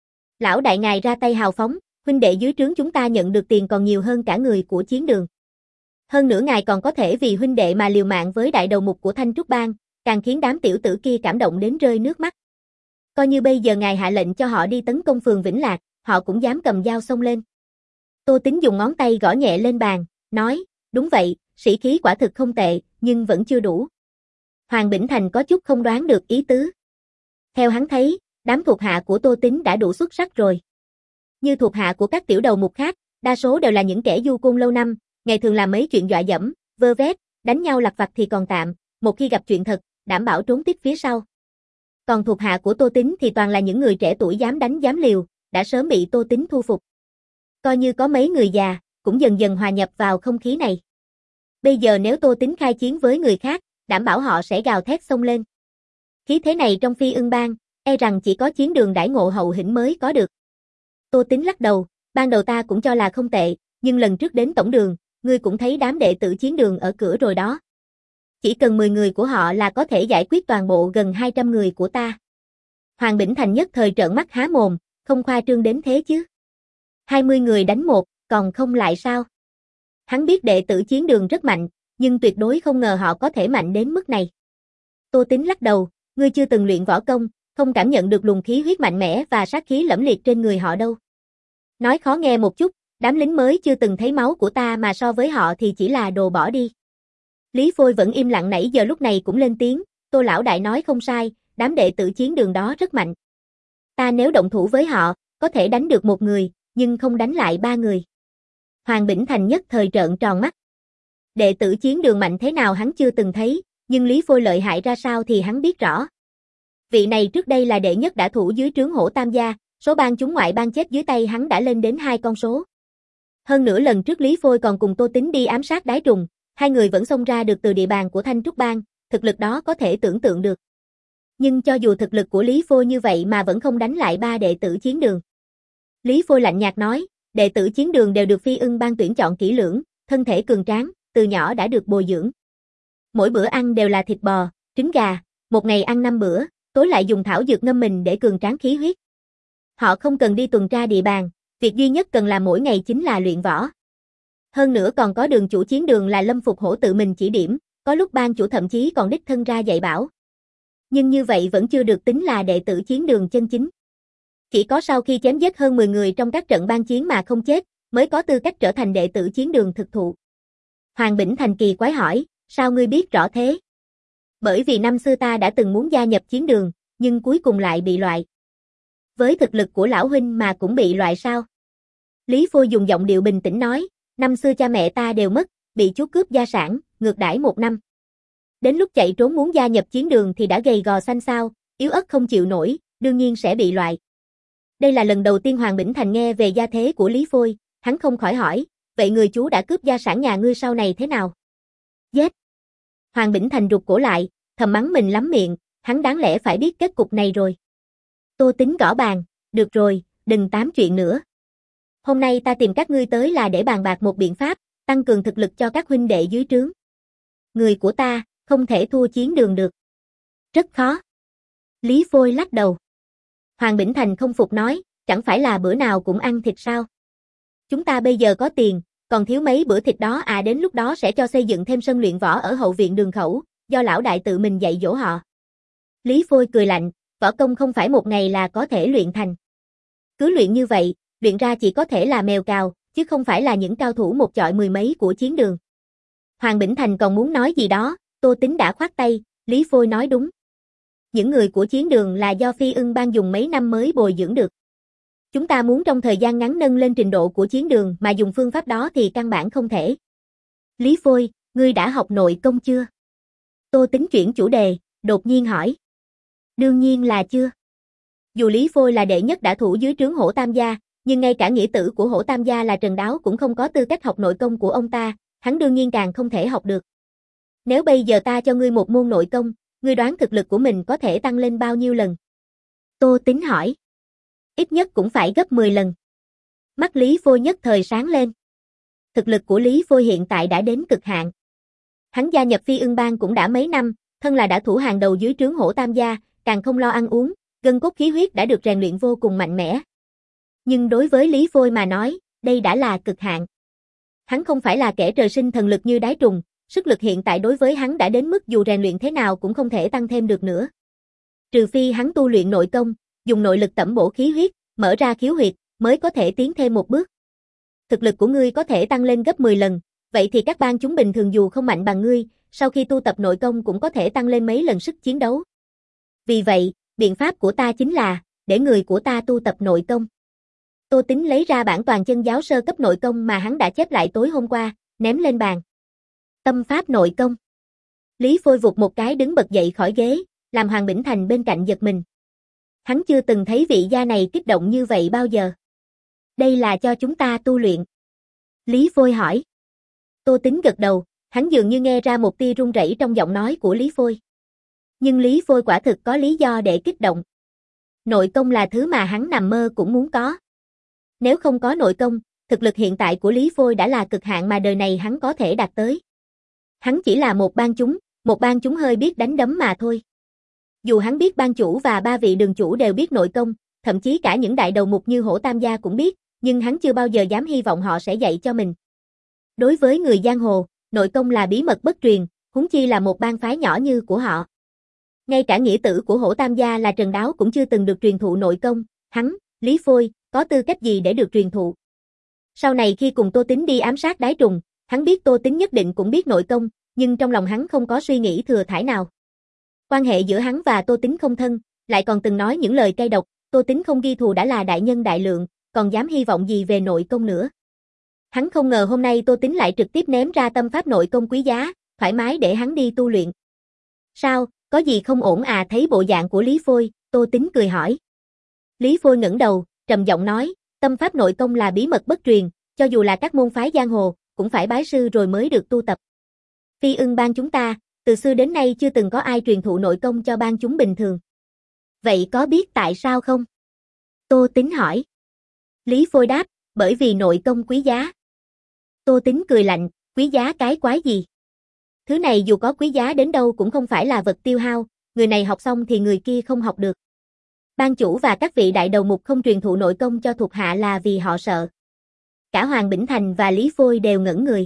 A: Lão đại ngài ra tay hào phóng, huynh đệ dưới trướng chúng ta nhận được tiền còn nhiều hơn cả người của chiến đường. Hơn nữa ngài còn có thể vì huynh đệ mà liều mạng với đại đầu mục của Thanh Trúc Bang, càng khiến đám tiểu tử kia cảm động đến rơi nước mắt. Coi như bây giờ ngài hạ lệnh cho họ đi tấn công phường Vĩnh Lạc, họ cũng dám cầm dao xông lên. Tô Tín dùng ngón tay gõ nhẹ lên bàn, nói, đúng vậy, sĩ khí quả thực không tệ, nhưng vẫn chưa đủ. Hoàng Bỉnh Thành có chút không đoán được ý tứ. Theo hắn thấy, đám thuộc hạ của Tô Tín đã đủ xuất sắc rồi. Như thuộc hạ của các tiểu đầu mục khác, đa số đều là những kẻ du côn lâu năm, ngày thường làm mấy chuyện dọa dẫm, vơ vét, đánh nhau lặt vặt thì còn tạm, một khi gặp chuyện thật, đảm bảo trốn tiếp phía sau. Còn thuộc hạ của Tô Tín thì toàn là những người trẻ tuổi dám đánh dám liều, đã sớm bị Tô Tín thu phục. Coi như có mấy người già, cũng dần dần hòa nhập vào không khí này. Bây giờ nếu Tô Tín khai chiến với người khác, đảm bảo họ sẽ gào thét xông lên. Khí thế này trong Phi Ưng Bang, e rằng chỉ có chiến đường đãi ngộ hậu hĩnh mới có được. Tô Tín lắc đầu, ban đầu ta cũng cho là không tệ, nhưng lần trước đến tổng đường, ngươi cũng thấy đám đệ tử chiến đường ở cửa rồi đó. Chỉ cần mười người của họ là có thể giải quyết toàn bộ gần hai trăm người của ta. Hoàng Bỉnh Thành nhất thời trợn mắt há mồm, không khoa trương đến thế chứ. hai mươi người đánh một, còn không lại sao? Hắn biết đệ tử chiến đường rất mạnh, nhưng tuyệt đối không ngờ họ có thể mạnh đến mức này. Tô Tín lắc đầu, ngươi chưa từng luyện võ công, không cảm nhận được luồng khí huyết mạnh mẽ và sát khí lẫm liệt trên người họ đâu. Nói khó nghe một chút, đám lính mới chưa từng thấy máu của ta mà so với họ thì chỉ là đồ bỏ đi. Lý Phôi vẫn im lặng nãy giờ lúc này cũng lên tiếng, Tô lão đại nói không sai, đám đệ tử chiến đường đó rất mạnh. Ta nếu động thủ với họ, có thể đánh được một người, nhưng không đánh lại ba người. Hoàng Bỉnh Thành nhất thời trợn tròn mắt. Đệ tử chiến đường mạnh thế nào hắn chưa từng thấy, nhưng Lý Phôi lợi hại ra sao thì hắn biết rõ. Vị này trước đây là đệ nhất đả thủ dưới trướng Hổ Tam gia, số bang chúng ngoại bang chết dưới tay hắn đã lên đến hai con số. Hơn nữa lần trước Lý Phôi còn cùng Tô Tín đi ám sát Đái Trùng, hai người vẫn xông ra được từ địa bàn của Thanh Trúc Bang, thực lực đó có thể tưởng tượng được. Nhưng cho dù thực lực của Lý Phôi như vậy mà vẫn không đánh lại ba đệ tử chiến đường. Lý Phôi lạnh nhạt nói, đệ tử chiến đường đều được Phi Ưng Bang tuyển chọn kỹ lưỡng, thân thể cường tráng, từ nhỏ đã được bồi dưỡng. Mỗi bữa ăn đều là thịt bò, trứng gà, một ngày ăn năm bữa, tối lại dùng thảo dược ngâm mình để cường tráng khí huyết. Họ không cần đi tuần tra địa bàn, việc duy nhất cần làm mỗi ngày chính là luyện võ. Hơn nữa còn có đường chủ chiến đường là Lâm Phục Hổ tự mình chỉ điểm, có lúc ban chủ thậm chí còn đích thân ra dạy bảo. Nhưng như vậy vẫn chưa được tính là đệ tử chiến đường chân chính. Chỉ có sau khi chém giết hơn mười người trong các trận ban chiến mà không chết, mới có tư cách trở thành đệ tử chiến đường thực thụ. Hoàng Bỉnh Thành kỳ quái hỏi, sao ngươi biết rõ thế? Bởi vì năm xưa ta đã từng muốn gia nhập chiến đường, nhưng cuối cùng lại bị loại. Với thực lực của lão huynh mà cũng bị loại sao? Lý Phôi dùng giọng điệu bình tĩnh nói, năm xưa cha mẹ ta đều mất, bị chú cướp gia sản, ngược đãi một năm. Đến lúc chạy trốn muốn gia nhập chiến đường thì đã gầy gò xanh xao, yếu ớt không chịu nổi, đương nhiên sẽ bị loại. Đây là lần đầu tiên Hoàng Bỉnh Thành nghe về gia thế của Lý Phôi, hắn không khỏi hỏi, vậy người chú đã cướp gia sản nhà ngươi sau này thế nào? Giết! Hoàng Bỉnh Thành rụt cổ lại, thầm mắng mình lắm miệng, hắn đáng lẽ phải biết kết cục này rồi. Tô Tín gõ bàn, được rồi, đừng tám chuyện nữa. Hôm nay ta tìm các ngươi tới là để bàn bạc một biện pháp, tăng cường thực lực cho các huynh đệ dưới trướng. Người của ta, không thể thua chiến đường được. Rất khó. Lý Phôi lắc đầu. Hoàng Bỉnh Thành không phục nói, chẳng phải là bữa nào cũng ăn thịt sao? Chúng ta bây giờ có tiền, còn thiếu mấy bữa thịt đó à, đến lúc đó sẽ cho xây dựng thêm sân luyện võ ở hậu viện Đường Khẩu, do lão đại tự mình dạy dỗ họ. Lý Phôi cười lạnh, võ công không phải một ngày là có thể luyện thành. Cứ luyện như vậy, luyện ra chỉ có thể là mèo cào, chứ không phải là những cao thủ một chọi mười mấy của chiến đường. Hoàng Bỉnh Thành còn muốn nói gì đó, Tô Tính đã khoát tay, Lý Phôi nói đúng. Những người của chiến đường là do Phi Ưng Bang dùng mấy năm mới bồi dưỡng được. Chúng ta muốn trong thời gian ngắn nâng lên trình độ của chiến đường mà dùng phương pháp đó thì căn bản không thể. Lý Phôi, ngươi đã học nội công chưa? Tô Tính chuyển chủ đề, đột nhiên hỏi. Đương nhiên là chưa. Dù Lý Phôi là đệ nhất đả thủ dưới trướng Hổ Tam Gia, nhưng ngay cả nghĩa tử của Hổ Tam Gia là Trần Đáo cũng không có tư cách học nội công của ông ta, hắn đương nhiên càng không thể học được. Nếu bây giờ ta cho ngươi một môn nội công, ngươi đoán thực lực của mình có thể tăng lên bao nhiêu lần? Tô Tính hỏi. Ít nhất cũng phải gấp mười lần. Mắt Lý Phôi nhất thời sáng lên. Thực lực của Lý Phôi hiện tại đã đến cực hạn. Hắn gia nhập Phi Ưng Bang cũng đã mấy năm, thân là đả thủ hàng đầu dưới trướng Hổ Tam Gia, càng không lo ăn uống, gân cốt khí huyết đã được rèn luyện vô cùng mạnh mẽ. Nhưng đối với Lý Phôi mà nói, đây đã là cực hạn. Hắn không phải là kẻ trời sinh thần lực như đái trùng, sức lực hiện tại đối với hắn đã đến mức dù rèn luyện thế nào cũng không thể tăng thêm được nữa. Trừ phi hắn tu luyện nội công, dùng nội lực tẩm bổ khí huyết, mở ra khiếu huyệt, mới có thể tiến thêm một bước. Thực lực của ngươi có thể tăng lên gấp mười lần, vậy thì các bang chúng bình thường dù không mạnh bằng ngươi, sau khi tu tập nội công cũng có thể tăng lên mấy lần sức chiến đấu. Vì vậy, biện pháp của ta chính là, để người của ta tu tập nội công. Tô Tính lấy ra bản toàn chân giáo sơ cấp nội công mà hắn đã chép lại tối hôm qua, ném lên bàn. Tâm pháp nội công. Lý Phôi vụt một cái đứng bật dậy khỏi ghế, làm Hoàng Bỉnh Thành bên cạnh giật mình. Hắn chưa từng thấy vị gia này kích động như vậy bao giờ. Đây là cho chúng ta tu luyện. Lý Phôi hỏi. Tô Tính gật đầu, hắn dường như nghe ra một tia run rẩy trong giọng nói của Lý Phôi. Nhưng Lý Phôi quả thực có lý do để kích động. Nội công là thứ mà hắn nằm mơ cũng muốn có. Nếu không có nội công, thực lực hiện tại của Lý Phôi đã là cực hạn mà đời này hắn có thể đạt tới. Hắn chỉ là một bang chúng, một bang chúng hơi biết đánh đấm mà thôi. Dù hắn biết bang chủ và ba vị đường chủ đều biết nội công, thậm chí cả những đại đầu mục như Hổ Tam Gia cũng biết, nhưng hắn chưa bao giờ dám hy vọng họ sẽ dạy cho mình. Đối với người giang hồ, nội công là bí mật bất truyền, huống chi là một bang phái nhỏ như của họ. Ngay cả nghĩa tử của Hổ Tam Gia là Trần Đáo cũng chưa từng được truyền thụ nội công, hắn, Lý Phôi, có tư cách gì để được truyền thụ. Sau này khi cùng Tô Tính đi ám sát đái trùng, hắn biết Tô Tính nhất định cũng biết nội công, nhưng trong lòng hắn không có suy nghĩ thừa thãi nào. Quan hệ giữa hắn và Tô Tính không thân, lại còn từng nói những lời cay độc, Tô Tính không ghi thù đã là đại nhân đại lượng, còn dám hy vọng gì về nội công nữa. Hắn không ngờ hôm nay Tô Tính lại trực tiếp ném ra tâm pháp nội công quý giá, thoải mái để hắn đi tu luyện. Sao, có gì không ổn à? Thấy bộ dạng của Lý Phôi, Tô Tính cười hỏi. Lý Phôi ngẩng đầu, trầm giọng nói, tâm pháp nội công là bí mật bất truyền, cho dù là các môn phái giang hồ, cũng phải bái sư rồi mới được tu tập. Phi Ưng Bang chúng ta, từ xưa đến nay chưa từng có ai truyền thụ nội công cho bang chúng bình thường. Vậy có biết tại sao không? Tô Tính hỏi. Lý Phôi đáp, bởi vì nội công quý giá. Tô Tính cười lạnh, quý giá cái quái gì? Thứ này dù có quý giá đến đâu cũng không phải là vật tiêu hao, người này học xong thì người kia không học được. Ban chủ và các vị đại đầu mục không truyền thụ nội công cho thuộc hạ là vì họ sợ. Cả Hoàng Bỉnh Thành và Lý Phôi đều ngẩn người.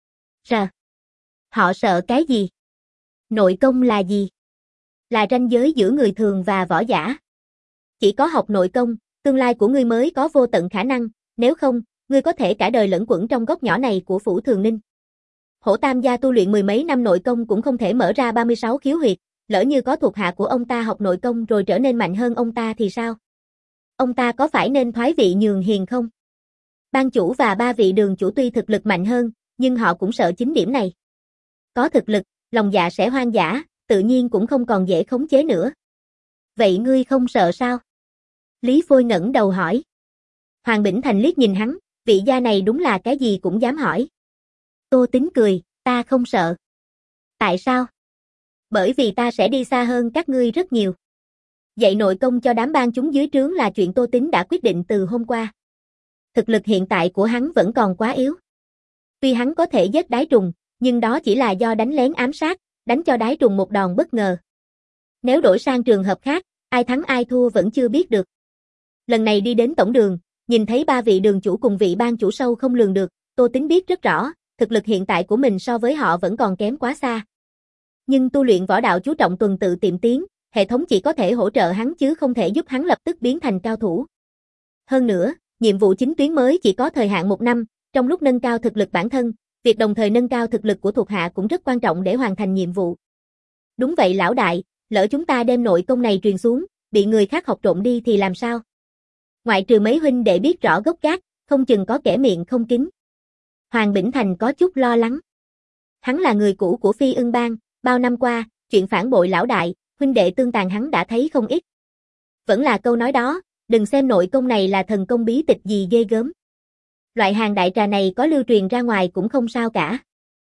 A: Rờ. Họ sợ cái gì? Nội công là gì? Là ranh giới giữa người thường và võ giả. Chỉ có học nội công, tương lai của ngươi mới có vô tận khả năng, nếu không, ngươi có thể cả đời lẫn quẩn trong góc nhỏ này của Phủ Thường Ninh. Hổ Tam Gia tu luyện mười mấy năm nội công cũng không thể mở ra ba mươi sáu khiếu huyệt, lỡ như có thuộc hạ của ông ta học nội công rồi trở nên mạnh hơn ông ta thì sao? Ông ta có phải nên thoái vị nhường hiền không? Ban chủ và ba vị đường chủ tuy thực lực mạnh hơn, nhưng họ cũng sợ chính điểm này. Có thực lực, lòng dạ sẽ hoang dã, tự nhiên cũng không còn dễ khống chế nữa. Vậy ngươi không sợ sao? Lý Phôi ngẩng đầu hỏi. Hoàng Bỉnh Thành liếc nhìn hắn, vị gia này đúng là cái gì cũng dám hỏi. Tô Tính cười, ta không sợ. Tại sao? Bởi vì ta sẽ đi xa hơn các ngươi rất nhiều. Dạy nội công cho đám bang chúng dưới trướng là chuyện Tô Tính đã quyết định từ hôm qua. Thực lực hiện tại của hắn vẫn còn quá yếu. Tuy hắn có thể giết đái trùng, nhưng đó chỉ là do đánh lén ám sát, đánh cho đái trùng một đòn bất ngờ. Nếu đổi sang trường hợp khác, ai thắng ai thua vẫn chưa biết được. Lần này đi đến tổng đường, Nhìn thấy ba vị đường chủ cùng vị ban chủ sâu không lường được, Tô Tính biết rất rõ, thực lực hiện tại của mình so với họ vẫn còn kém quá xa. Nhưng tu luyện võ đạo chú trọng tuần tự tiệm tiến, hệ thống chỉ có thể hỗ trợ hắn chứ không thể giúp hắn lập tức biến thành cao thủ. Hơn nữa, nhiệm vụ chính tuyến mới chỉ có thời hạn một năm, trong lúc nâng cao thực lực bản thân, việc đồng thời nâng cao thực lực của thuộc hạ cũng rất quan trọng để hoàn thành nhiệm vụ. Đúng vậy lão đại, lỡ chúng ta đem nội công này truyền xuống, bị người khác học trộm đi thì làm sao? Ngoại trừ mấy huynh đệ biết rõ gốc gác, không chừng có kẻ miệng không kín. Hoàng Bỉnh Thành có chút lo lắng. Hắn là người cũ của Phi Ưng Bang, bao năm qua, chuyện phản bội lão đại, huynh đệ tương tàn hắn đã thấy không ít. Vẫn là câu nói đó, đừng xem nội công này là thần công bí tịch gì ghê gớm. Loại hàng đại trà này có lưu truyền ra ngoài cũng không sao cả.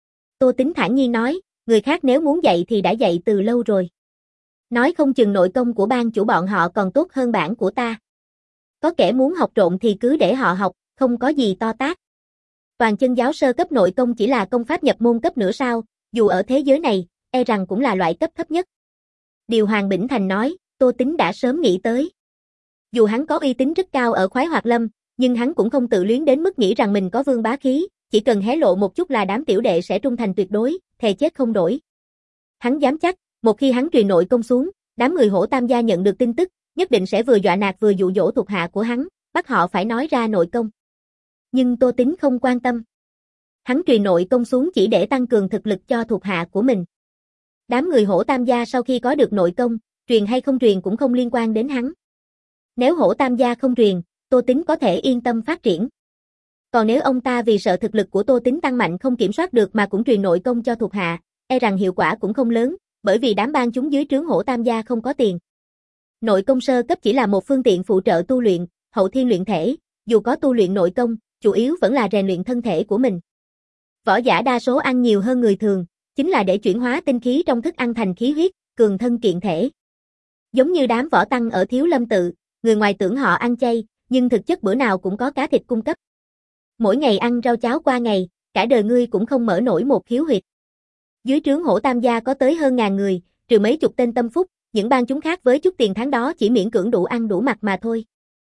A: Tô Tính thản nhiên nói, người khác nếu muốn dạy thì đã dạy từ lâu rồi. Nói không chừng nội công của ban chủ bọn họ còn tốt hơn bản của ta. Có kẻ muốn học trộm thì cứ để họ học, không có gì to tát. Toàn chân giáo sơ cấp nội công chỉ là công pháp nhập môn cấp nửa sao, dù ở thế giới này, e rằng cũng là loại cấp thấp nhất. Điều Hoàng Bỉnh Thành nói, Tô Tính đã sớm nghĩ tới. Dù hắn có uy tín rất cao ở Khoái Hoạt Lâm, nhưng hắn cũng không tự luyến đến mức nghĩ rằng mình có vương bá khí, chỉ cần hé lộ một chút là đám tiểu đệ sẽ trung thành tuyệt đối, thề chết không đổi. Hắn dám chắc, một khi hắn truyền nội công xuống, đám người Hổ Tam gia nhận được tin tức, nhất định sẽ vừa dọa nạt vừa dụ dỗ thuộc hạ của hắn, bắt họ phải nói ra nội công. Nhưng Tô Tính không quan tâm. Hắn truyền nội công xuống chỉ để tăng cường thực lực cho thuộc hạ của mình. Đám người Hổ Tam gia sau khi có được nội công, truyền hay không truyền cũng không liên quan đến hắn. Nếu Hổ Tam gia không truyền, Tô Tính có thể yên tâm phát triển. Còn nếu ông ta vì sợ thực lực của Tô Tính tăng mạnh không kiểm soát được mà cũng truyền nội công cho thuộc hạ, e rằng hiệu quả cũng không lớn, bởi vì đám ban chúng dưới trướng Hổ Tam gia không có tiền. Nội công sơ cấp chỉ là một phương tiện phụ trợ tu luyện, hậu thiên luyện thể, dù có tu luyện nội công, chủ yếu vẫn là rèn luyện thân thể của mình. Võ giả đa số ăn nhiều hơn người thường, chính là để chuyển hóa tinh khí trong thức ăn thành khí huyết, cường thân kiện thể. Giống như đám võ tăng ở Thiếu Lâm tự, người ngoài tưởng họ ăn chay, nhưng thực chất bữa nào cũng có cá thịt cung cấp. Mỗi ngày ăn rau cháo qua ngày, cả đời ngươi cũng không mở nổi một khiếu huyệt. Dưới trướng Hổ Tam gia có tới hơn ngàn người, trừ mấy chục tên tâm phúc, những ban chúng khác với chút tiền tháng đó chỉ miễn cưỡng đủ ăn đủ mặc mà thôi.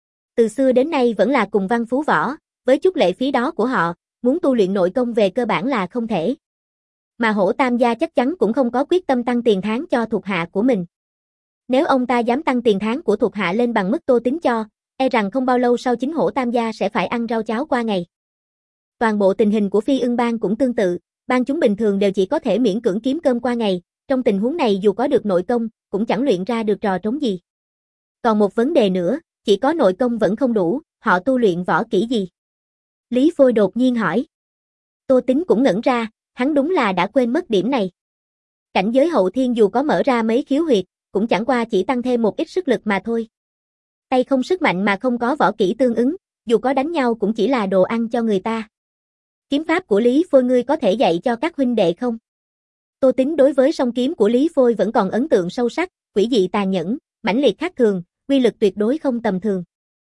A: Từ xưa đến nay vẫn là cùng văn phú võ, với chút lệ phí đó của họ, muốn tu luyện nội công về cơ bản là không thể. Mà Hổ Tam gia chắc chắn cũng không có quyết tâm tăng tiền tháng cho thuộc hạ của mình. Nếu ông ta dám tăng tiền tháng của thuộc hạ lên bằng mức Tô Tính cho, e rằng không bao lâu sau chính Hổ Tam gia sẽ phải ăn rau cháo qua ngày. Toàn bộ tình hình của Phi Ưng Bang cũng tương tự, ban chúng bình thường đều chỉ có thể miễn cưỡng kiếm cơm qua ngày, trong tình huống này dù có được nội công, cũng chẳng luyện ra được trò trống gì. Còn một vấn đề nữa, chỉ có nội công vẫn không đủ, họ tu luyện võ kỹ gì? Lý Phôi đột nhiên hỏi. Tô Tính cũng ngẩn ra, hắn đúng là đã quên mất điểm này. Cảnh giới hậu thiên dù có mở ra mấy khiếu huyệt, cũng chẳng qua chỉ tăng thêm một ít sức lực mà thôi. Tay không sức mạnh mà không có võ kỹ tương ứng, dù có đánh nhau cũng chỉ là đồ ăn cho người ta. Kiếm pháp của Lý Phôi ngươi có thể dạy cho các huynh đệ không? Tô Tính đối với song kiếm của Lý Phôi vẫn còn ấn tượng sâu sắc, quỷ dị tàn nhẫn, mãnh liệt khác thường, uy lực tuyệt đối không tầm thường.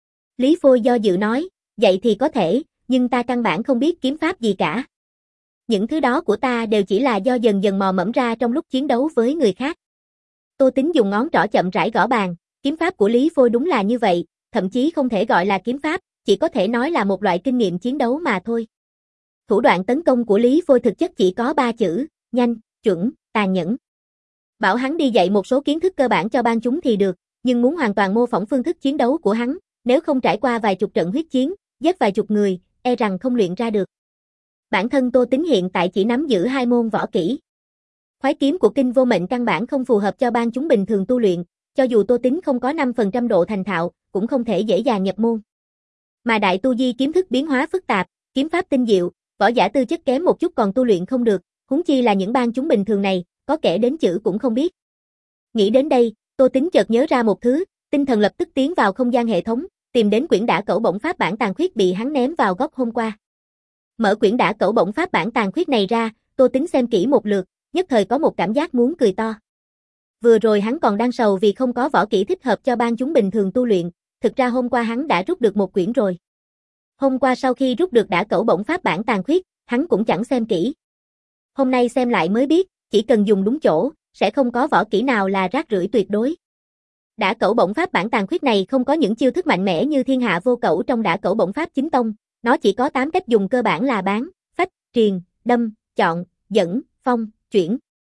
A: Lý Phôi do dự nói, dạy thì có thể, nhưng ta căn bản không biết kiếm pháp gì cả. Những thứ đó của ta đều chỉ là do dần dần mò mẫm ra trong lúc chiến đấu với người khác. Tô Tính dùng ngón trỏ chậm rãi gõ bàn, kiếm pháp của Lý Phôi đúng là như vậy, thậm chí không thể gọi là kiếm pháp, chỉ có thể nói là một loại kinh nghiệm chiến đấu mà thôi. Thủ đoạn tấn công của Lý Phôi thực chất chỉ có ba chữ, nhanh, chuẩn, tàn nhẫn. Bảo hắn đi dạy một số kiến thức cơ bản cho ban chúng thì được, nhưng muốn hoàn toàn mô phỏng phương thức chiến đấu của hắn, nếu không trải qua vài chục trận huyết chiến, giết vài chục người, e rằng không luyện ra được. Bản thân Tô Tính hiện tại chỉ nắm giữ hai môn võ kỹ. Khoái kiếm của Kinh Vô Mệnh căn bản không phù hợp cho ban chúng bình thường tu luyện, cho dù Tô Tính không có năm phần trăm độ thành thạo, cũng không thể dễ dàng nhập môn. Mà Đại Tu Di kiếm thức biến hóa phức tạp, kiếm pháp tinh diệu, võ giả tư chất kém một chút còn tu luyện không được, huống chi là những ban chúng bình thường này, có kẻ đến chữ cũng không biết. Nghĩ đến đây, Tô Tính chợt nhớ ra một thứ, tinh thần lập tức tiến vào không gian hệ thống, tìm đến quyển Đả Cẩu Bổng Pháp bản tàn khuyết bị hắn ném vào góc hôm qua. Mở quyển Đả Cẩu Bổng Pháp bản tàn khuyết này ra, Tô Tính xem kỹ một lượt, nhất thời có một cảm giác muốn cười to. Vừa rồi hắn còn đang sầu vì không có võ kỹ thích hợp cho ban chúng bình thường tu luyện, thực ra hôm qua hắn đã rút được một quyển rồi. Hôm qua sau khi rút được Đả Cẩu Bổng Pháp bản tàn khuyết, hắn cũng chẳng xem kỹ. Hôm nay xem lại mới biết, chỉ cần dùng đúng chỗ, sẽ không có võ kỹ nào là rác rưởi tuyệt đối. Đả Cẩu Bổng Pháp bản tàn khuyết này không có những chiêu thức mạnh mẽ như Thiên Hạ Vô Cẩu trong Đả Cẩu Bổng Pháp chính tông, nó chỉ có tám cách dùng cơ bản là bán, phách, triền, đâm, chọn, dẫn, phong, chuyển.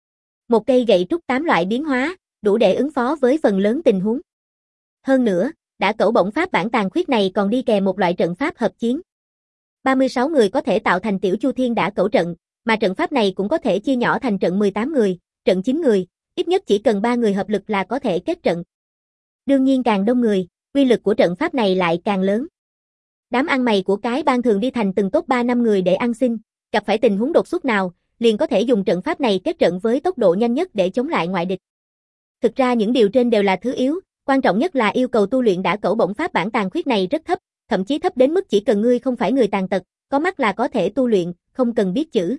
A: Một cây gậy trúc tám loại biến hóa, đủ để ứng phó với phần lớn tình huống. Hơn nữa, Đả Cẩu Bổng Pháp bản tàn khuyết này còn đi kèm một loại trận pháp hợp chiến. ba mươi sáu người có thể tạo thành Tiểu Chu Thiên Đả Cẩu trận, mà trận pháp này cũng có thể chia nhỏ thành trận mười tám người, trận chín người, ít nhất chỉ cần ba người hợp lực là có thể kết trận. Đương nhiên càng đông người, uy lực của trận pháp này lại càng lớn. Đám ăn mày của cái bang thường đi thành từng top ba năm người để ăn xin, gặp phải tình huống đột xuất nào, liền có thể dùng trận pháp này kết trận với tốc độ nhanh nhất để chống lại ngoại địch. Thực ra những điều trên đều là thứ yếu, quan trọng nhất là yêu cầu tu luyện Đả Cẩu Bổng Pháp bản tàn khuyết này rất thấp, thậm chí thấp đến mức chỉ cần ngươi không phải người tàn tật, có mắt là có thể tu luyện, không cần biết chữ.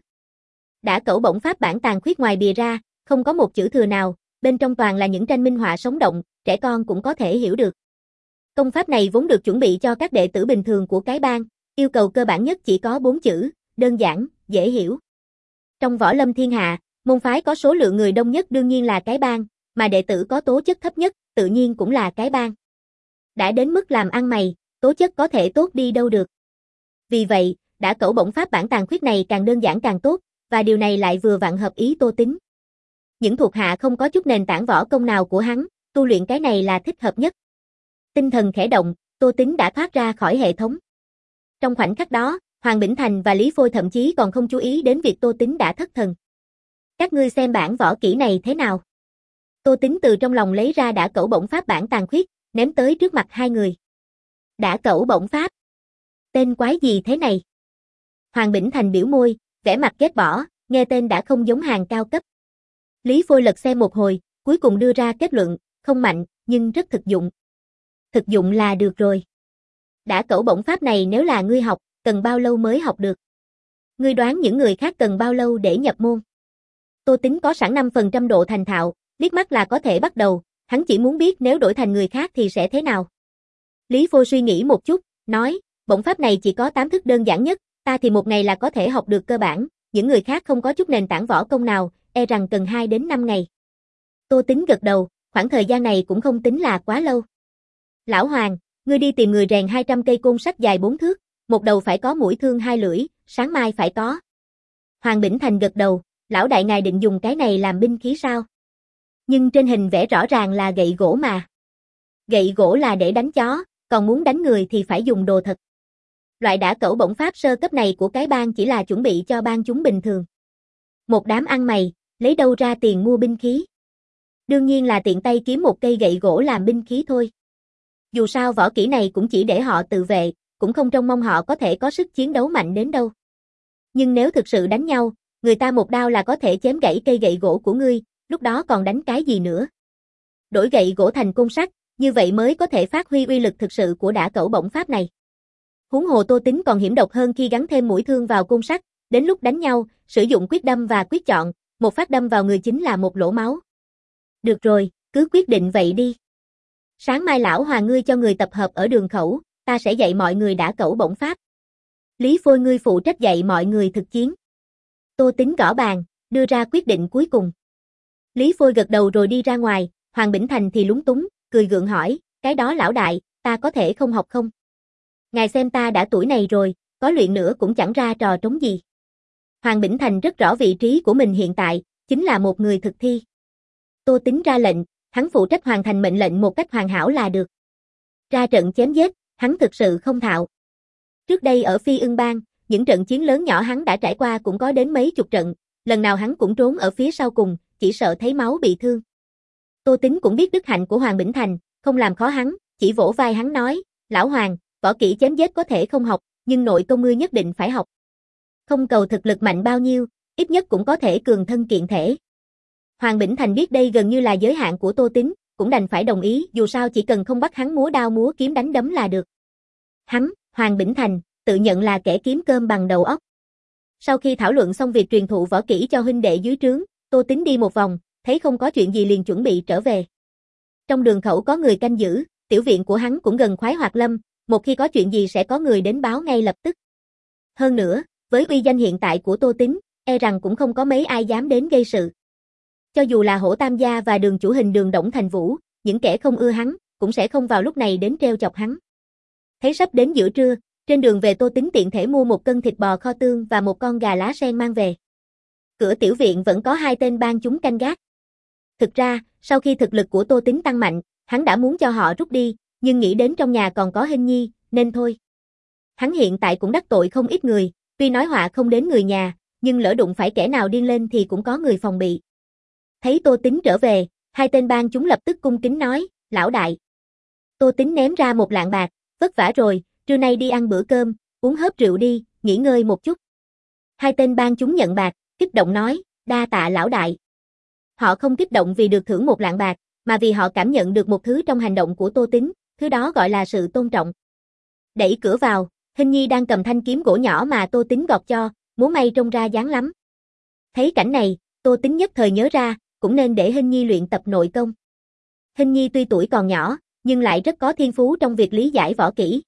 A: Đả Cẩu Bổng Pháp bản tàn khuyết ngoài bìa ra, không có một chữ thừa nào, bên trong toàn là những tranh minh họa sống động, trẻ con cũng có thể hiểu được. Công pháp này vốn được chuẩn bị cho các đệ tử bình thường của cái bang, yêu cầu cơ bản nhất chỉ có bốn chữ, đơn giản, dễ hiểu. Trong võ lâm thiên hạ, môn phái có số lượng người đông nhất đương nhiên là cái bang, mà đệ tử có tố chất thấp nhất, tự nhiên cũng là cái bang. Đã đến mức làm ăn mày, tố chất có thể tốt đi đâu được. Vì vậy, Đả Cẩu Bổng Pháp bản tàn khuyết này càng đơn giản càng tốt, và điều này lại vừa vặn hợp ý Tô Tín. Những thuộc hạ không có chút nền tảng võ công nào của hắn, tu luyện cái này là thích hợp nhất. Tinh thần khẽ động, Tô Tín đã thoát ra khỏi hệ thống. Trong khoảnh khắc đó, Hoàng Bỉnh Thành và Lý Phôi thậm chí còn không chú ý đến việc Tô Tín đã thất thần. Các ngươi xem bản võ kỹ này thế nào? Tô Tín từ trong lòng lấy ra Đả Cẩu Bổng Pháp bản tàn khuyết, ném tới trước mặt hai người. Đả Cẩu Bổng Pháp? Tên quái gì thế này? Hoàng Bỉnh Thành biểu môi, vẻ mặt ghét bỏ, nghe tên đã không giống hàng cao cấp. Lý Phôi lật xem một hồi, cuối cùng đưa ra kết luận, không mạnh, nhưng rất thực dụng. Thực dụng là được rồi. Đả Cẩu Bổng Pháp này nếu là ngươi học, cần bao lâu mới học được? Ngươi đoán những người khác cần bao lâu để nhập môn? Tô Tín có sẵn năm phần trăm độ thành thạo, liếc mắt là có thể bắt đầu, hắn chỉ muốn biết nếu đổi thành người khác thì sẽ thế nào. Lý Phôi suy nghĩ một chút, nói, bổng pháp này chỉ có tám thức đơn giản nhất, ta thì một ngày là có thể học được cơ bản, những người khác không có chút nền tảng võ công nào, e rằng cần hai đến năm ngày. Tô Tín gật đầu, khoảng thời gian này cũng không tính là quá lâu. Lão Hoàng, ngươi đi tìm người rèn hai trăm cây côn sắt dài bốn thước, một đầu phải có mũi thương hai lưỡi, sáng mai phải có. Hoàng Bỉnh Thành gật đầu, lão đại ngài định dùng cái này làm binh khí sao? Nhưng trên hình vẽ rõ ràng là gậy gỗ mà. Gậy gỗ là để đánh chó, còn muốn đánh người thì phải dùng đồ thật. Loại Đả Cẩu Bổng Pháp sơ cấp này của cái bang chỉ là chuẩn bị cho bang chúng bình thường. Một đám ăn mày, lấy đâu ra tiền mua binh khí? Đương nhiên là tiện tay kiếm một cây gậy gỗ làm binh khí thôi. Dù sao võ kỹ này cũng chỉ để họ tự vệ, cũng không trông mong họ có thể có sức chiến đấu mạnh đến đâu. Nhưng nếu thực sự đánh nhau, người ta một đao là có thể chém gãy cây gậy gỗ của ngươi, lúc đó còn đánh cái gì nữa? Đổi gậy gỗ thành côn sắt, như vậy mới có thể phát huy uy lực thực sự của Đả Cẩu Bổng Pháp này. Huống hồ Tô Tín còn hiểm độc hơn khi gắn thêm mũi thương vào côn sắt, đến lúc đánh nhau, sử dụng quyết đâm và quyết chọn, một phát đâm vào người chính là một lỗ máu. Được rồi, cứ quyết định vậy đi. Sáng mai lão Hoàng ngươi cho người tập hợp ở đường khẩu, ta sẽ dạy mọi người Đả Cẩu Bổng Pháp. Lý Phôi ngươi phụ trách dạy mọi người thực chiến. Tô Tín gõ bàn, đưa ra quyết định cuối cùng. Lý Phôi gật đầu rồi đi ra ngoài, Hoàng Bỉnh Thành thì lúng túng, cười gượng hỏi, cái đó lão đại, ta có thể không học không? Ngài xem ta đã tuổi này rồi, có luyện nữa cũng chẳng ra trò trống gì. Hoàng Bỉnh Thành rất rõ vị trí của mình hiện tại, chính là một người thực thi. Tô Tín ra lệnh, hắn phụ trách hoàn thành mệnh lệnh một cách hoàn hảo là được. Ra trận chém giết, hắn thực sự không thạo. Trước đây ở Phi Ưng Bang, những trận chiến lớn nhỏ hắn đã trải qua cũng có đến mấy chục trận, lần nào hắn cũng trốn ở phía sau cùng, chỉ sợ thấy máu bị thương. Tô Tín cũng biết đức hạnh của Hoàng Bỉnh Thành, không làm khó hắn, chỉ vỗ vai hắn nói, lão Hoàng, võ kỹ chém giết có thể không học, nhưng nội công ngươi nhất định phải học. Không cầu thực lực mạnh bao nhiêu, ít nhất cũng có thể cường thân kiện thể. Hoàng Bỉnh Thành biết đây gần như là giới hạn của Tô Tín, cũng đành phải đồng ý, dù sao chỉ cần không bắt hắn múa đao múa kiếm đánh đấm là được. Hắn, Hoàng Bỉnh Thành, tự nhận là kẻ kiếm cơm bằng đầu óc. Sau khi thảo luận xong việc truyền thụ võ kỹ cho huynh đệ dưới trướng, Tô Tín đi một vòng, thấy không có chuyện gì liền chuẩn bị trở về. Trong đường khẩu có người canh giữ, tiểu viện của hắn cũng gần Khoái Hoạt Lâm, một khi có chuyện gì sẽ có người đến báo ngay lập tức. Hơn nữa, với uy danh hiện tại của Tô Tín, e rằng cũng không có mấy ai dám đến gây sự. Cho dù là Hổ Tam Gia và đường chủ hình đường Đổng Thành Vũ, những kẻ không ưa hắn, cũng sẽ không vào lúc này đến treo chọc hắn. Thấy sắp đến giữa trưa, trên đường về Tô Tính tiện thể mua một cân thịt bò kho tương và một con gà lá sen mang về. Cửa tiểu viện vẫn có hai tên ban chúng canh gác. Thực ra, sau khi thực lực của Tô Tính tăng mạnh, hắn đã muốn cho họ rút đi, nhưng nghĩ đến trong nhà còn có Hinh Nhi, nên thôi. Hắn hiện tại cũng đắc tội không ít người, tuy nói họa không đến người nhà, nhưng lỡ đụng phải kẻ nào điên lên thì cũng có người phòng bị. Thấy Tô Tính trở về, hai tên ban chúng lập tức cung kính nói, lão đại. Tô Tính ném ra một lạng bạc, vất vả rồi, trưa nay đi ăn bữa cơm, uống hớp rượu đi, nghỉ ngơi một chút. Hai tên ban chúng nhận bạc, kích động nói, đa tạ lão đại. Họ không kích động vì được thưởng một lạng bạc, mà vì họ cảm nhận được một thứ trong hành động của Tô Tính, thứ đó gọi là sự tôn trọng. Đẩy cửa vào, Hinh Nhi đang cầm thanh kiếm gỗ nhỏ mà Tô Tính gọt cho, múa may trông ra dáng lắm. Thấy cảnh này, Tô Tính nhất thời nhớ ra, cũng nên để Hinh Nhi luyện tập nội công. Hinh Nhi tuy tuổi còn nhỏ, nhưng lại rất có thiên phú trong việc lý giải võ kỹ.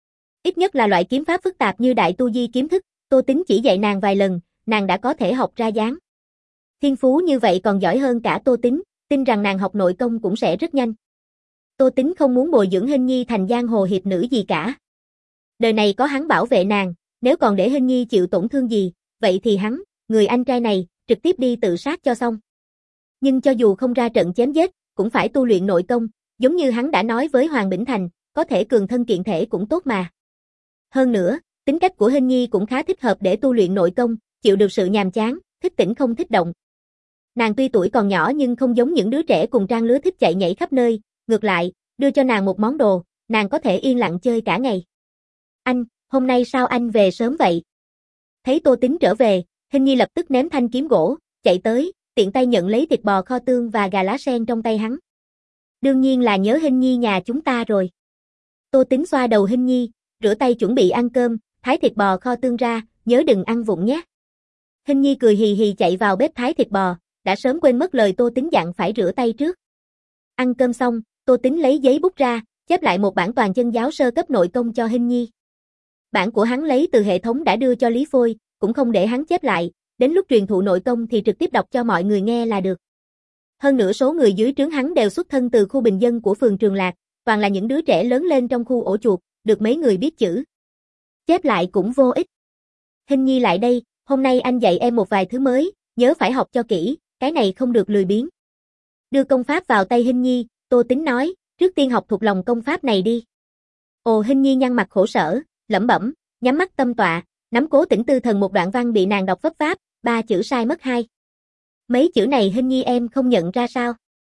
A: Ít nhất là loại kiếm pháp phức tạp như đại tu di kiếm thức, Tô Tính chỉ dạy nàng vài lần, nàng đã có thể học ra dáng. Thiên phú như vậy còn giỏi hơn cả Tô Tính, tin rằng nàng học nội công cũng sẽ rất nhanh. Tô Tính không muốn bồi dưỡng Hinh Nhi thành giang hồ hiệp nữ gì cả. Đời này có hắn bảo vệ nàng, nếu còn để Hinh Nhi chịu tổn thương gì, vậy thì hắn, người anh trai này, trực tiếp đi tự sát cho xong. Nhưng cho dù không ra trận chém giết, cũng phải tu luyện nội công, giống như hắn đã nói với Hoàng Bỉnh Thành, có thể cường thân kiện thể cũng tốt mà. Hơn nữa, tính cách của Hinh Nhi cũng khá thích hợp để tu luyện nội công, chịu được sự nhàm chán, thích tĩnh không thích động. Nàng tuy tuổi còn nhỏ nhưng không giống những đứa trẻ cùng trang lứa thích chạy nhảy khắp nơi, ngược lại, đưa cho nàng một món đồ, nàng có thể yên lặng chơi cả ngày. Anh, hôm nay sao anh về sớm vậy? Thấy Tô Tính trở về, Hinh Nhi lập tức ném thanh kiếm gỗ, chạy tới, tiện tay nhận lấy thịt bò kho tương và gà lá sen trong tay hắn. Đương nhiên là nhớ Hinh Nhi nhà chúng ta rồi. Tô Tính xoa đầu Hinh Nhi, rửa tay chuẩn bị ăn cơm, thái thịt bò kho tương ra, nhớ đừng ăn vụng nhé. Hinh Nhi cười hì hì chạy vào bếp thái thịt bò, đã sớm quên mất lời Tô Tính dặn phải rửa tay trước. Ăn cơm xong, Tô Tính lấy giấy bút ra, chép lại một bản toàn chân giáo sơ cấp nội công cho Hinh Nhi. Bản của hắn lấy từ hệ thống đã đưa cho Lý Phôi, cũng không để hắn chép lại, đến lúc truyền thụ nội công thì trực tiếp đọc cho mọi người nghe là được. Hơn nữa số người dưới trướng hắn đều xuất thân từ khu bình dân của phường Trường Lạc, toàn là những đứa trẻ lớn lên trong khu ổ chuột, được mấy người biết chữ. Chép lại cũng vô ích. Hinh Nhi lại đây, hôm nay anh dạy em một vài thứ mới, nhớ phải học cho kỹ, cái này không được lười biếng. Đưa công pháp vào tay Hinh Nhi, Tô Tính nói, trước tiên học thuộc lòng công pháp này đi. Ồ, Hinh Nhi nhăn mặt khổ sở, lẩm bẩm, nhắm mắt tâm tọa, nắm cố tĩnh tư thần một đoạn văn bị nàng đọc vấp váp, ba chữ sai mất hai. Mấy chữ này Hinh Nhi em không nhận ra sao?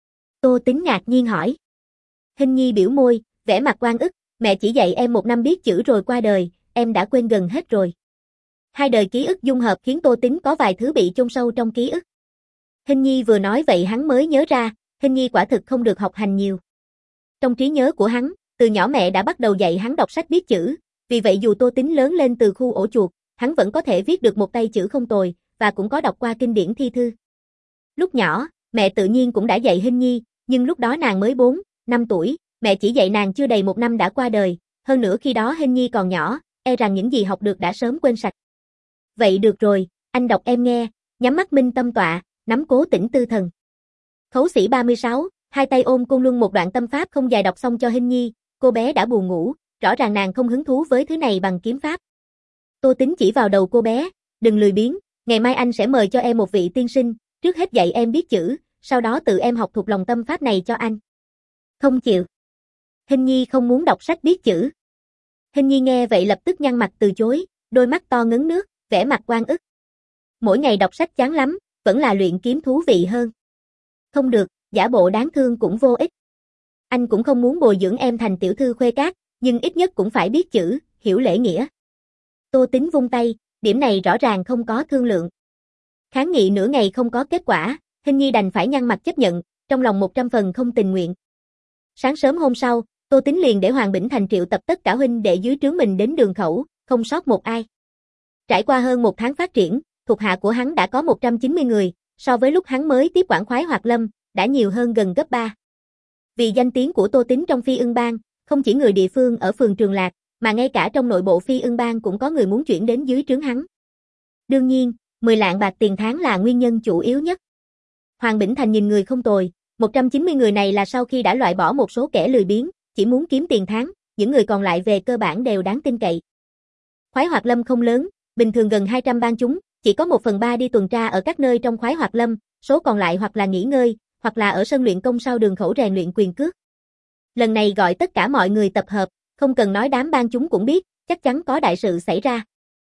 A: Tô Tính ngạc nhiên hỏi. Hinh Nhi biểu môi, vẻ mặt oan ức, mẹ chỉ dạy em một năm biết chữ rồi qua đời, em đã quên gần hết rồi. Hai đời ký ức dung hợp khiến Tô Tính có vài thứ bị chôn sâu trong ký ức. Hinh Nhi vừa nói vậy hắn mới nhớ ra, Hinh Nhi quả thực không được học hành nhiều. Trong trí nhớ của hắn, từ nhỏ mẹ đã bắt đầu dạy hắn đọc sách biết chữ, vì vậy dù Tô Tính lớn lên từ khu ổ chuột, hắn vẫn có thể viết được một tay chữ không tồi, và cũng có đọc qua kinh điển thi thư. Lúc nhỏ, mẹ tự nhiên cũng đã dạy Hinh Nhi, nhưng lúc đó nàng mới bốn, năm tuổi, mẹ chỉ dạy nàng chưa đầy một năm đã qua đời, hơn nữa khi đó Hinh Nhi còn nhỏ, e rằng những gì học được đã sớm quên sạch. Vậy được rồi, anh đọc em nghe, nhắm mắt minh tâm tọa, nắm cố tĩnh tư thần. Khấu sĩ ba mươi sáu, hai tay ôm côn luân một đoạn tâm pháp không dài đọc xong cho Hinh Nhi, cô bé đã buồn ngủ, rõ ràng nàng không hứng thú với thứ này bằng kiếm pháp. Tô Tính chỉ vào đầu cô bé, đừng lười biếng, ngày mai anh sẽ mời cho em một vị tiên sinh, trước hết dạy em biết chữ, sau đó tự em học thuộc lòng tâm pháp này cho anh. Không chịu. Hinh Nhi không muốn đọc sách biết chữ. Hinh Nhi nghe vậy lập tức nhăn mặt từ chối, đôi mắt to ngấn nước, vẻ mặt oan ức. Mỗi ngày đọc sách chán lắm, vẫn là luyện kiếm thú vị hơn. Không được, giả bộ đáng thương cũng vô ích. Anh cũng không muốn bồi dưỡng em thành tiểu thư khuê cát, nhưng ít nhất cũng phải biết chữ, hiểu lễ nghĩa. Tô Tính vung tay, điểm này rõ ràng không có thương lượng. Kháng nghị nửa ngày không có kết quả, Hinh Nhi đành phải nhăn mặt chấp nhận, trong lòng một trăm phần không tình nguyện. Sáng sớm hôm sau, Tô Tính liền để Hoàng Bỉnh Thành triệu tập tất cả huynh đệ dưới trướng mình đến đường khẩu, không sót một ai. Trải qua hơn một tháng phát triển, thuộc hạ của hắn đã có một trăm chín mươi người, so với lúc hắn mới tiếp quản khoái Hoạt Lâm, đã nhiều hơn gần gấp ba. Vì danh tiếng của Tô Tính trong Phi Ưng Bang, không chỉ người địa phương ở phường Trường Lạc, mà ngay cả trong nội bộ Phi Ưng Bang cũng có người muốn chuyển đến dưới trướng hắn. Đương nhiên, mười lạng bạc tiền tháng là nguyên nhân chủ yếu nhất. Hoàng Bỉnh Thành nhìn người không tồi, một trăm chín mươi người này là sau khi đã loại bỏ một số kẻ lười biếng, chỉ muốn kiếm tiền tháng, những người còn lại về cơ bản đều đáng tin cậy. Khoái Hoạt Lâm không lớn, bình thường gần hai trăm bang chúng, chỉ có một phần ba đi tuần tra ở các nơi trong Khoái Hoạt Lâm, số còn lại hoặc là nghỉ ngơi, hoặc là ở sân luyện công sau đường khẩu rèn luyện quyền cước. Lần này gọi tất cả mọi người tập hợp, không cần nói đám bang chúng cũng biết, chắc chắn có đại sự xảy ra.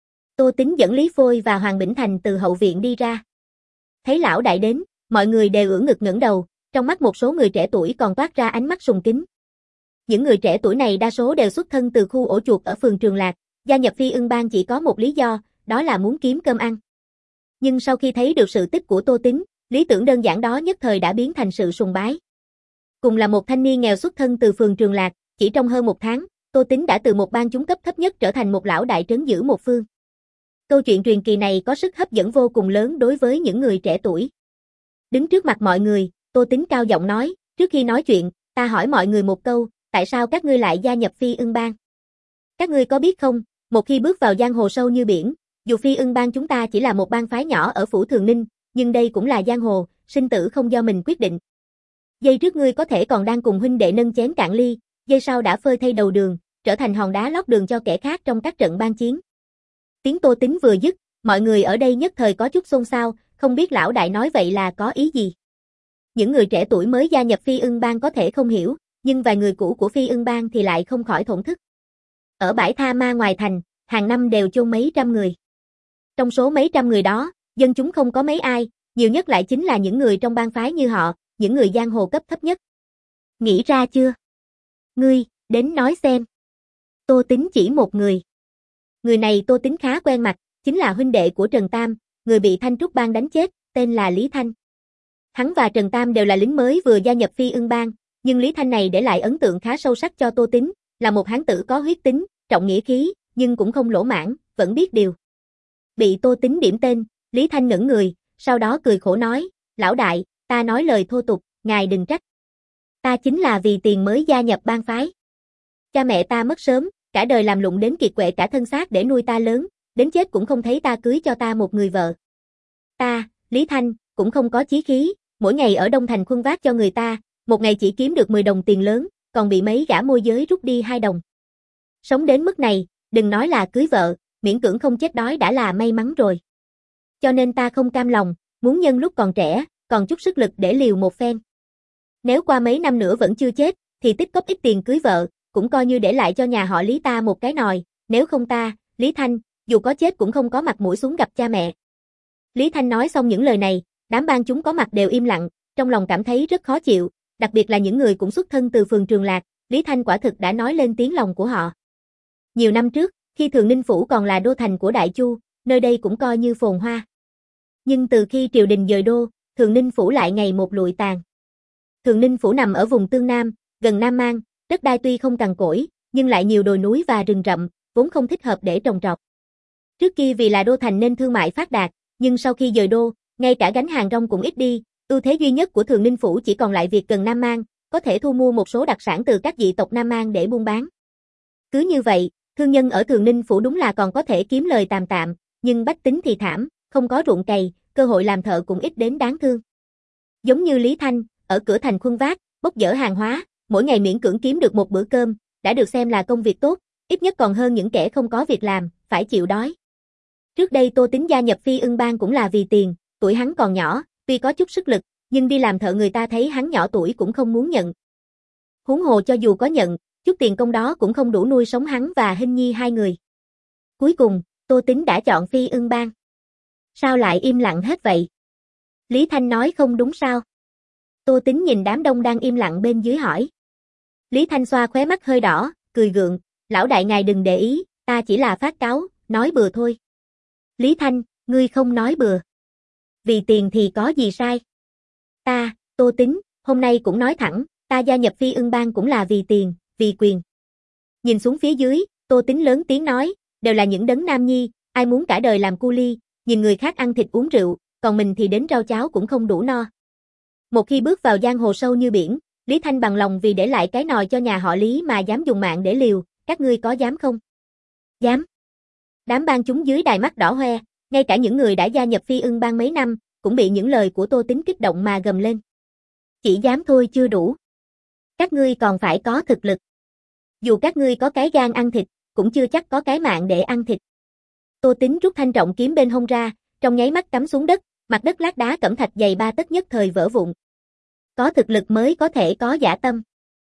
A: Tô Tính dẫn Lý Phôi và Hoàng Bỉnh Thành từ hậu viện đi ra. Thấy lão đại đến, mọi người đều ưỡn ngực ngẩng đầu, trong mắt một số người trẻ tuổi còn toát ra ánh mắt sùng kính. Những người trẻ tuổi này đa số đều xuất thân từ khu ổ chuột ở phường Trường Lạc, gia nhập Phi Ưng Bang chỉ có một lý do, đó là muốn kiếm cơm ăn. Nhưng sau khi thấy được sự tích của Tô Tính, lý tưởng đơn giản đó nhất thời đã biến thành sự sùng bái. Cùng là một thanh niên nghèo xuất thân từ phường Trường Lạc, chỉ trong hơn một tháng, Tô Tính đã từ một bang chúng cấp thấp nhất trở thành một lão đại trấn giữ một phương. Câu chuyện truyền kỳ này có sức hấp dẫn vô cùng lớn đối với những người trẻ tuổi. Đứng trước mặt mọi người, Tô Tính cao giọng nói, trước khi nói chuyện, ta hỏi mọi người một câu, tại sao các ngươi lại gia nhập Phi Ưng Bang? Các ngươi có biết không, một khi bước vào giang hồ sâu như biển, dù Phi Ưng Bang chúng ta chỉ là một bang phái nhỏ ở phủ Thường Ninh, nhưng đây cũng là giang hồ, sinh tử không do mình quyết định. Giây trước ngươi có thể còn đang cùng huynh đệ nâng chén cạn ly, giây sau đã phơi thay đầu đường, trở thành hòn đá lót đường cho kẻ khác trong các trận bang chiến. Tiếng Tô Tính vừa dứt, mọi người ở đây nhất thời có chút xôn xao, không biết lão đại nói vậy là có ý gì. Những người trẻ tuổi mới gia nhập Phi Ưng Bang có thể không hiểu, nhưng vài người cũ của Phi Ưng Bang thì lại không khỏi thổn thức. Ở bãi tha ma ngoài thành, hàng năm đều chôn mấy trăm người. Trong số mấy trăm người đó, dân chúng không có mấy ai, nhiều nhất lại chính là những người trong bang phái như họ, những người giang hồ cấp thấp nhất. Nghĩ ra chưa? Ngươi, đến nói xem. Tô Tính chỉ một người. Người này Tô Tính khá quen mặt, chính là huynh đệ của Trần Tam, người bị Thanh Trúc Bang đánh chết, tên là Lý Thanh. Hắn và Trần Tam đều là lính mới vừa gia nhập Phi Ưng Bang, nhưng Lý Thanh này để lại ấn tượng khá sâu sắc cho Tô Tính, là một hán tử có huyết tính, trọng nghĩa khí, nhưng cũng không lỗ mãng, vẫn biết điều. Bị Tô Tính điểm tên, Lý Thanh ngẩn người, sau đó cười khổ nói, lão đại, ta nói lời thô tục, ngài đừng trách. Ta chính là vì tiền mới gia nhập bang phái. Cha mẹ ta mất sớm, cả đời làm lụng đến kiệt quệ cả thân xác để nuôi ta lớn, đến chết cũng không thấy ta cưới cho ta một người vợ. Ta, Lý Thanh, cũng không có chí khí, mỗi ngày ở Đông Thành khuân vác cho người ta, một ngày chỉ kiếm được mười đồng tiền lớn, còn bị mấy gã môi giới rút đi hai đồng. Sống đến mức này, đừng nói là cưới vợ, miễn cưỡng không chết đói đã là may mắn rồi. Cho nên ta không cam lòng, muốn nhân lúc còn trẻ, còn chút sức lực để liều một phen. Nếu qua mấy năm nữa vẫn chưa chết, thì tích cóp ít tiền cưới vợ, cũng coi như để lại cho nhà họ Lý ta một cái nòi, nếu không ta, Lý Thanh, dù có chết cũng không có mặt mũi xuống gặp cha mẹ. Lý Thanh nói xong những lời này, đám bang chúng có mặt đều im lặng, trong lòng cảm thấy rất khó chịu, đặc biệt là những người cũng xuất thân từ phường Trường Lạc, Lý Thanh quả thực đã nói lên tiếng lòng của họ. Nhiều năm trước, khi Thường Ninh Phủ còn là đô thành của Đại Chu, nơi đây cũng coi như phồn hoa. Nhưng từ khi triều đình dời đô, Thường Ninh Phủ lại ngày một lụi tàn. Thường Ninh Phủ nằm ở vùng Tương Nam, gần Nam Mang, đất đai tuy không cằn cỗi, nhưng lại nhiều đồi núi và rừng rậm, vốn không thích hợp để trồng trọt. Trước kia vì là đô thành nên thương mại phát đạt, nhưng sau khi dời đô, ngay cả gánh hàng rong cũng ít đi, ưu thế duy nhất của Thường Ninh Phủ chỉ còn lại việc gần Nam Mang, có thể thu mua một số đặc sản từ các dị tộc Nam Mang để buôn bán. Cứ như vậy, thương nhân ở Thường Ninh Phủ đúng là còn có thể kiếm lời tạm tạm, nhưng bách tính thì thảm, không có ruộng cày, cơ hội làm thợ cũng ít đến đáng thương. Giống như Lý Thanh, ở cửa thành khuân vác, bốc dỡ hàng hóa, mỗi ngày miễn cưỡng kiếm được một bữa cơm, đã được xem là công việc tốt, ít nhất còn hơn những kẻ không có việc làm, phải chịu đói. Trước đây Tô Tính gia nhập Phi Ưng Bang cũng là vì tiền, tuổi hắn còn nhỏ, tuy có chút sức lực, nhưng đi làm thợ người ta thấy hắn nhỏ tuổi cũng không muốn nhận. Huống hồ cho dù có nhận, chút tiền công đó cũng không đủ nuôi sống hắn và Hinh Nhi hai người. Cuối cùng, Tô Tính đã chọn Phi Ưng Bang. Sao lại im lặng hết vậy? Lý Thanh nói không đúng sao? Tô Tính nhìn đám đông đang im lặng bên dưới hỏi. Lý Thanh xoa khóe mắt hơi đỏ, cười gượng, lão đại ngài đừng để ý, ta chỉ là phát cáu, nói bừa thôi. Lý Thanh, ngươi không nói bừa. Vì tiền thì có gì sai? Ta, Tô Tính, hôm nay cũng nói thẳng, ta gia nhập Phi Ưng Bang cũng là vì tiền, vì quyền. Nhìn xuống phía dưới, Tô Tính lớn tiếng nói, đều là những đấng nam nhi, ai muốn cả đời làm cu li, nhìn người khác ăn thịt uống rượu, còn mình thì đến rau cháo cũng không đủ no. Một khi bước vào giang hồ sâu như biển, Lý Thanh bằng lòng vì để lại cái nòi cho nhà họ Lý mà dám dùng mạng để liều, các ngươi có dám không? Dám. Đám bang chúng dưới đài mắt đỏ hoe, ngay cả những người đã gia nhập Phi Ưng Bang mấy năm, cũng bị những lời của Tô Tính kích động mà gầm lên. Chỉ dám thôi chưa đủ. Các ngươi còn phải có thực lực. Dù các ngươi có cái gan ăn thịt, cũng chưa chắc có cái mạng để ăn thịt. Tô Tín rút thanh trọng kiếm bên hông ra, trong nháy mắt cắm xuống đất, mặt đất lát đá cẩm thạch dày ba tấc nhất thời vỡ vụn. Có thực lực mới có thể có dã tâm.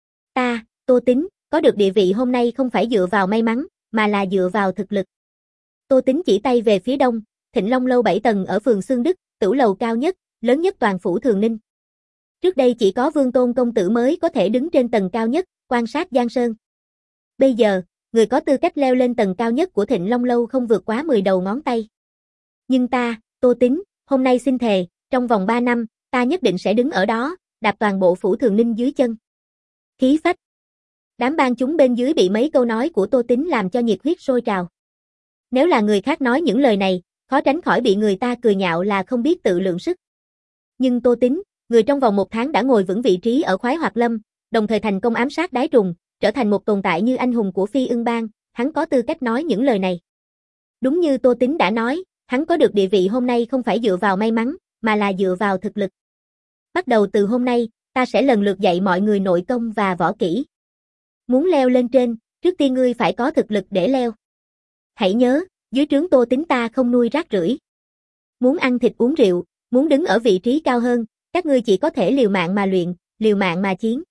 A: Ta, Tô Tín, có được địa vị hôm nay không phải dựa vào may mắn, mà là dựa vào thực lực. Tô Tín chỉ tay về phía đông, Thịnh Long lâu bảy tầng ở phường Xương Đức, tửu lầu cao nhất, lớn nhất toàn phủ Thường Ninh. Trước đây chỉ có Vương Tôn công tử mới có thể đứng trên tầng cao nhất, quan sát Giang Sơn. Bây giờ, người có tư cách leo lên tầng cao nhất của Thịnh Long lâu không vượt quá mười đầu ngón tay. Nhưng ta, Tô Tín, hôm nay xin thề, trong vòng ba năm, ta nhất định sẽ đứng ở đó, đạp toàn bộ phủ Thường Ninh dưới chân. Khí phách. Đám ban chúng bên dưới bị mấy câu nói của Tô Tín làm cho nhiệt huyết sôi trào. Nếu là người khác nói những lời này, khó tránh khỏi bị người ta cười nhạo là không biết tự lượng sức. Nhưng Tô Tín, người trong vòng một tháng đã ngồi vững vị trí ở Khoái Hoạt Lâm, đồng thời thành công ám sát đái trùng, trở thành một tồn tại như anh hùng của Phi Ưng Bang, hắn có tư cách nói những lời này. Đúng như Tô Tín đã nói, hắn có được địa vị hôm nay không phải dựa vào may mắn, mà là dựa vào thực lực. Bắt đầu từ hôm nay, ta sẽ lần lượt dạy mọi người nội công và võ kỹ. Muốn leo lên trên, trước tiên ngươi phải có thực lực để leo. Hãy nhớ, dưới trướng Tô Tín ta không nuôi rác rưởi. Muốn ăn thịt uống rượu, muốn đứng ở vị trí cao hơn, các ngươi chỉ có thể liều mạng mà luyện, liều mạng mà chiến.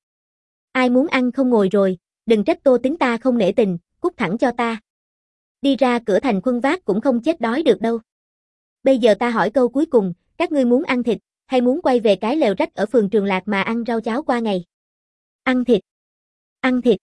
A: Ai muốn ăn không ngồi rồi, đừng trách Tô Tín ta không nể tình, cút thẳng cho ta. Đi ra cửa thành Khuân Vác cũng không chết đói được đâu. Bây giờ ta hỏi câu cuối cùng, các ngươi muốn ăn thịt, hay muốn quay về cái lều rách ở phường Trường Lạc mà ăn rau cháo qua ngày? Ăn thịt. Ăn thịt.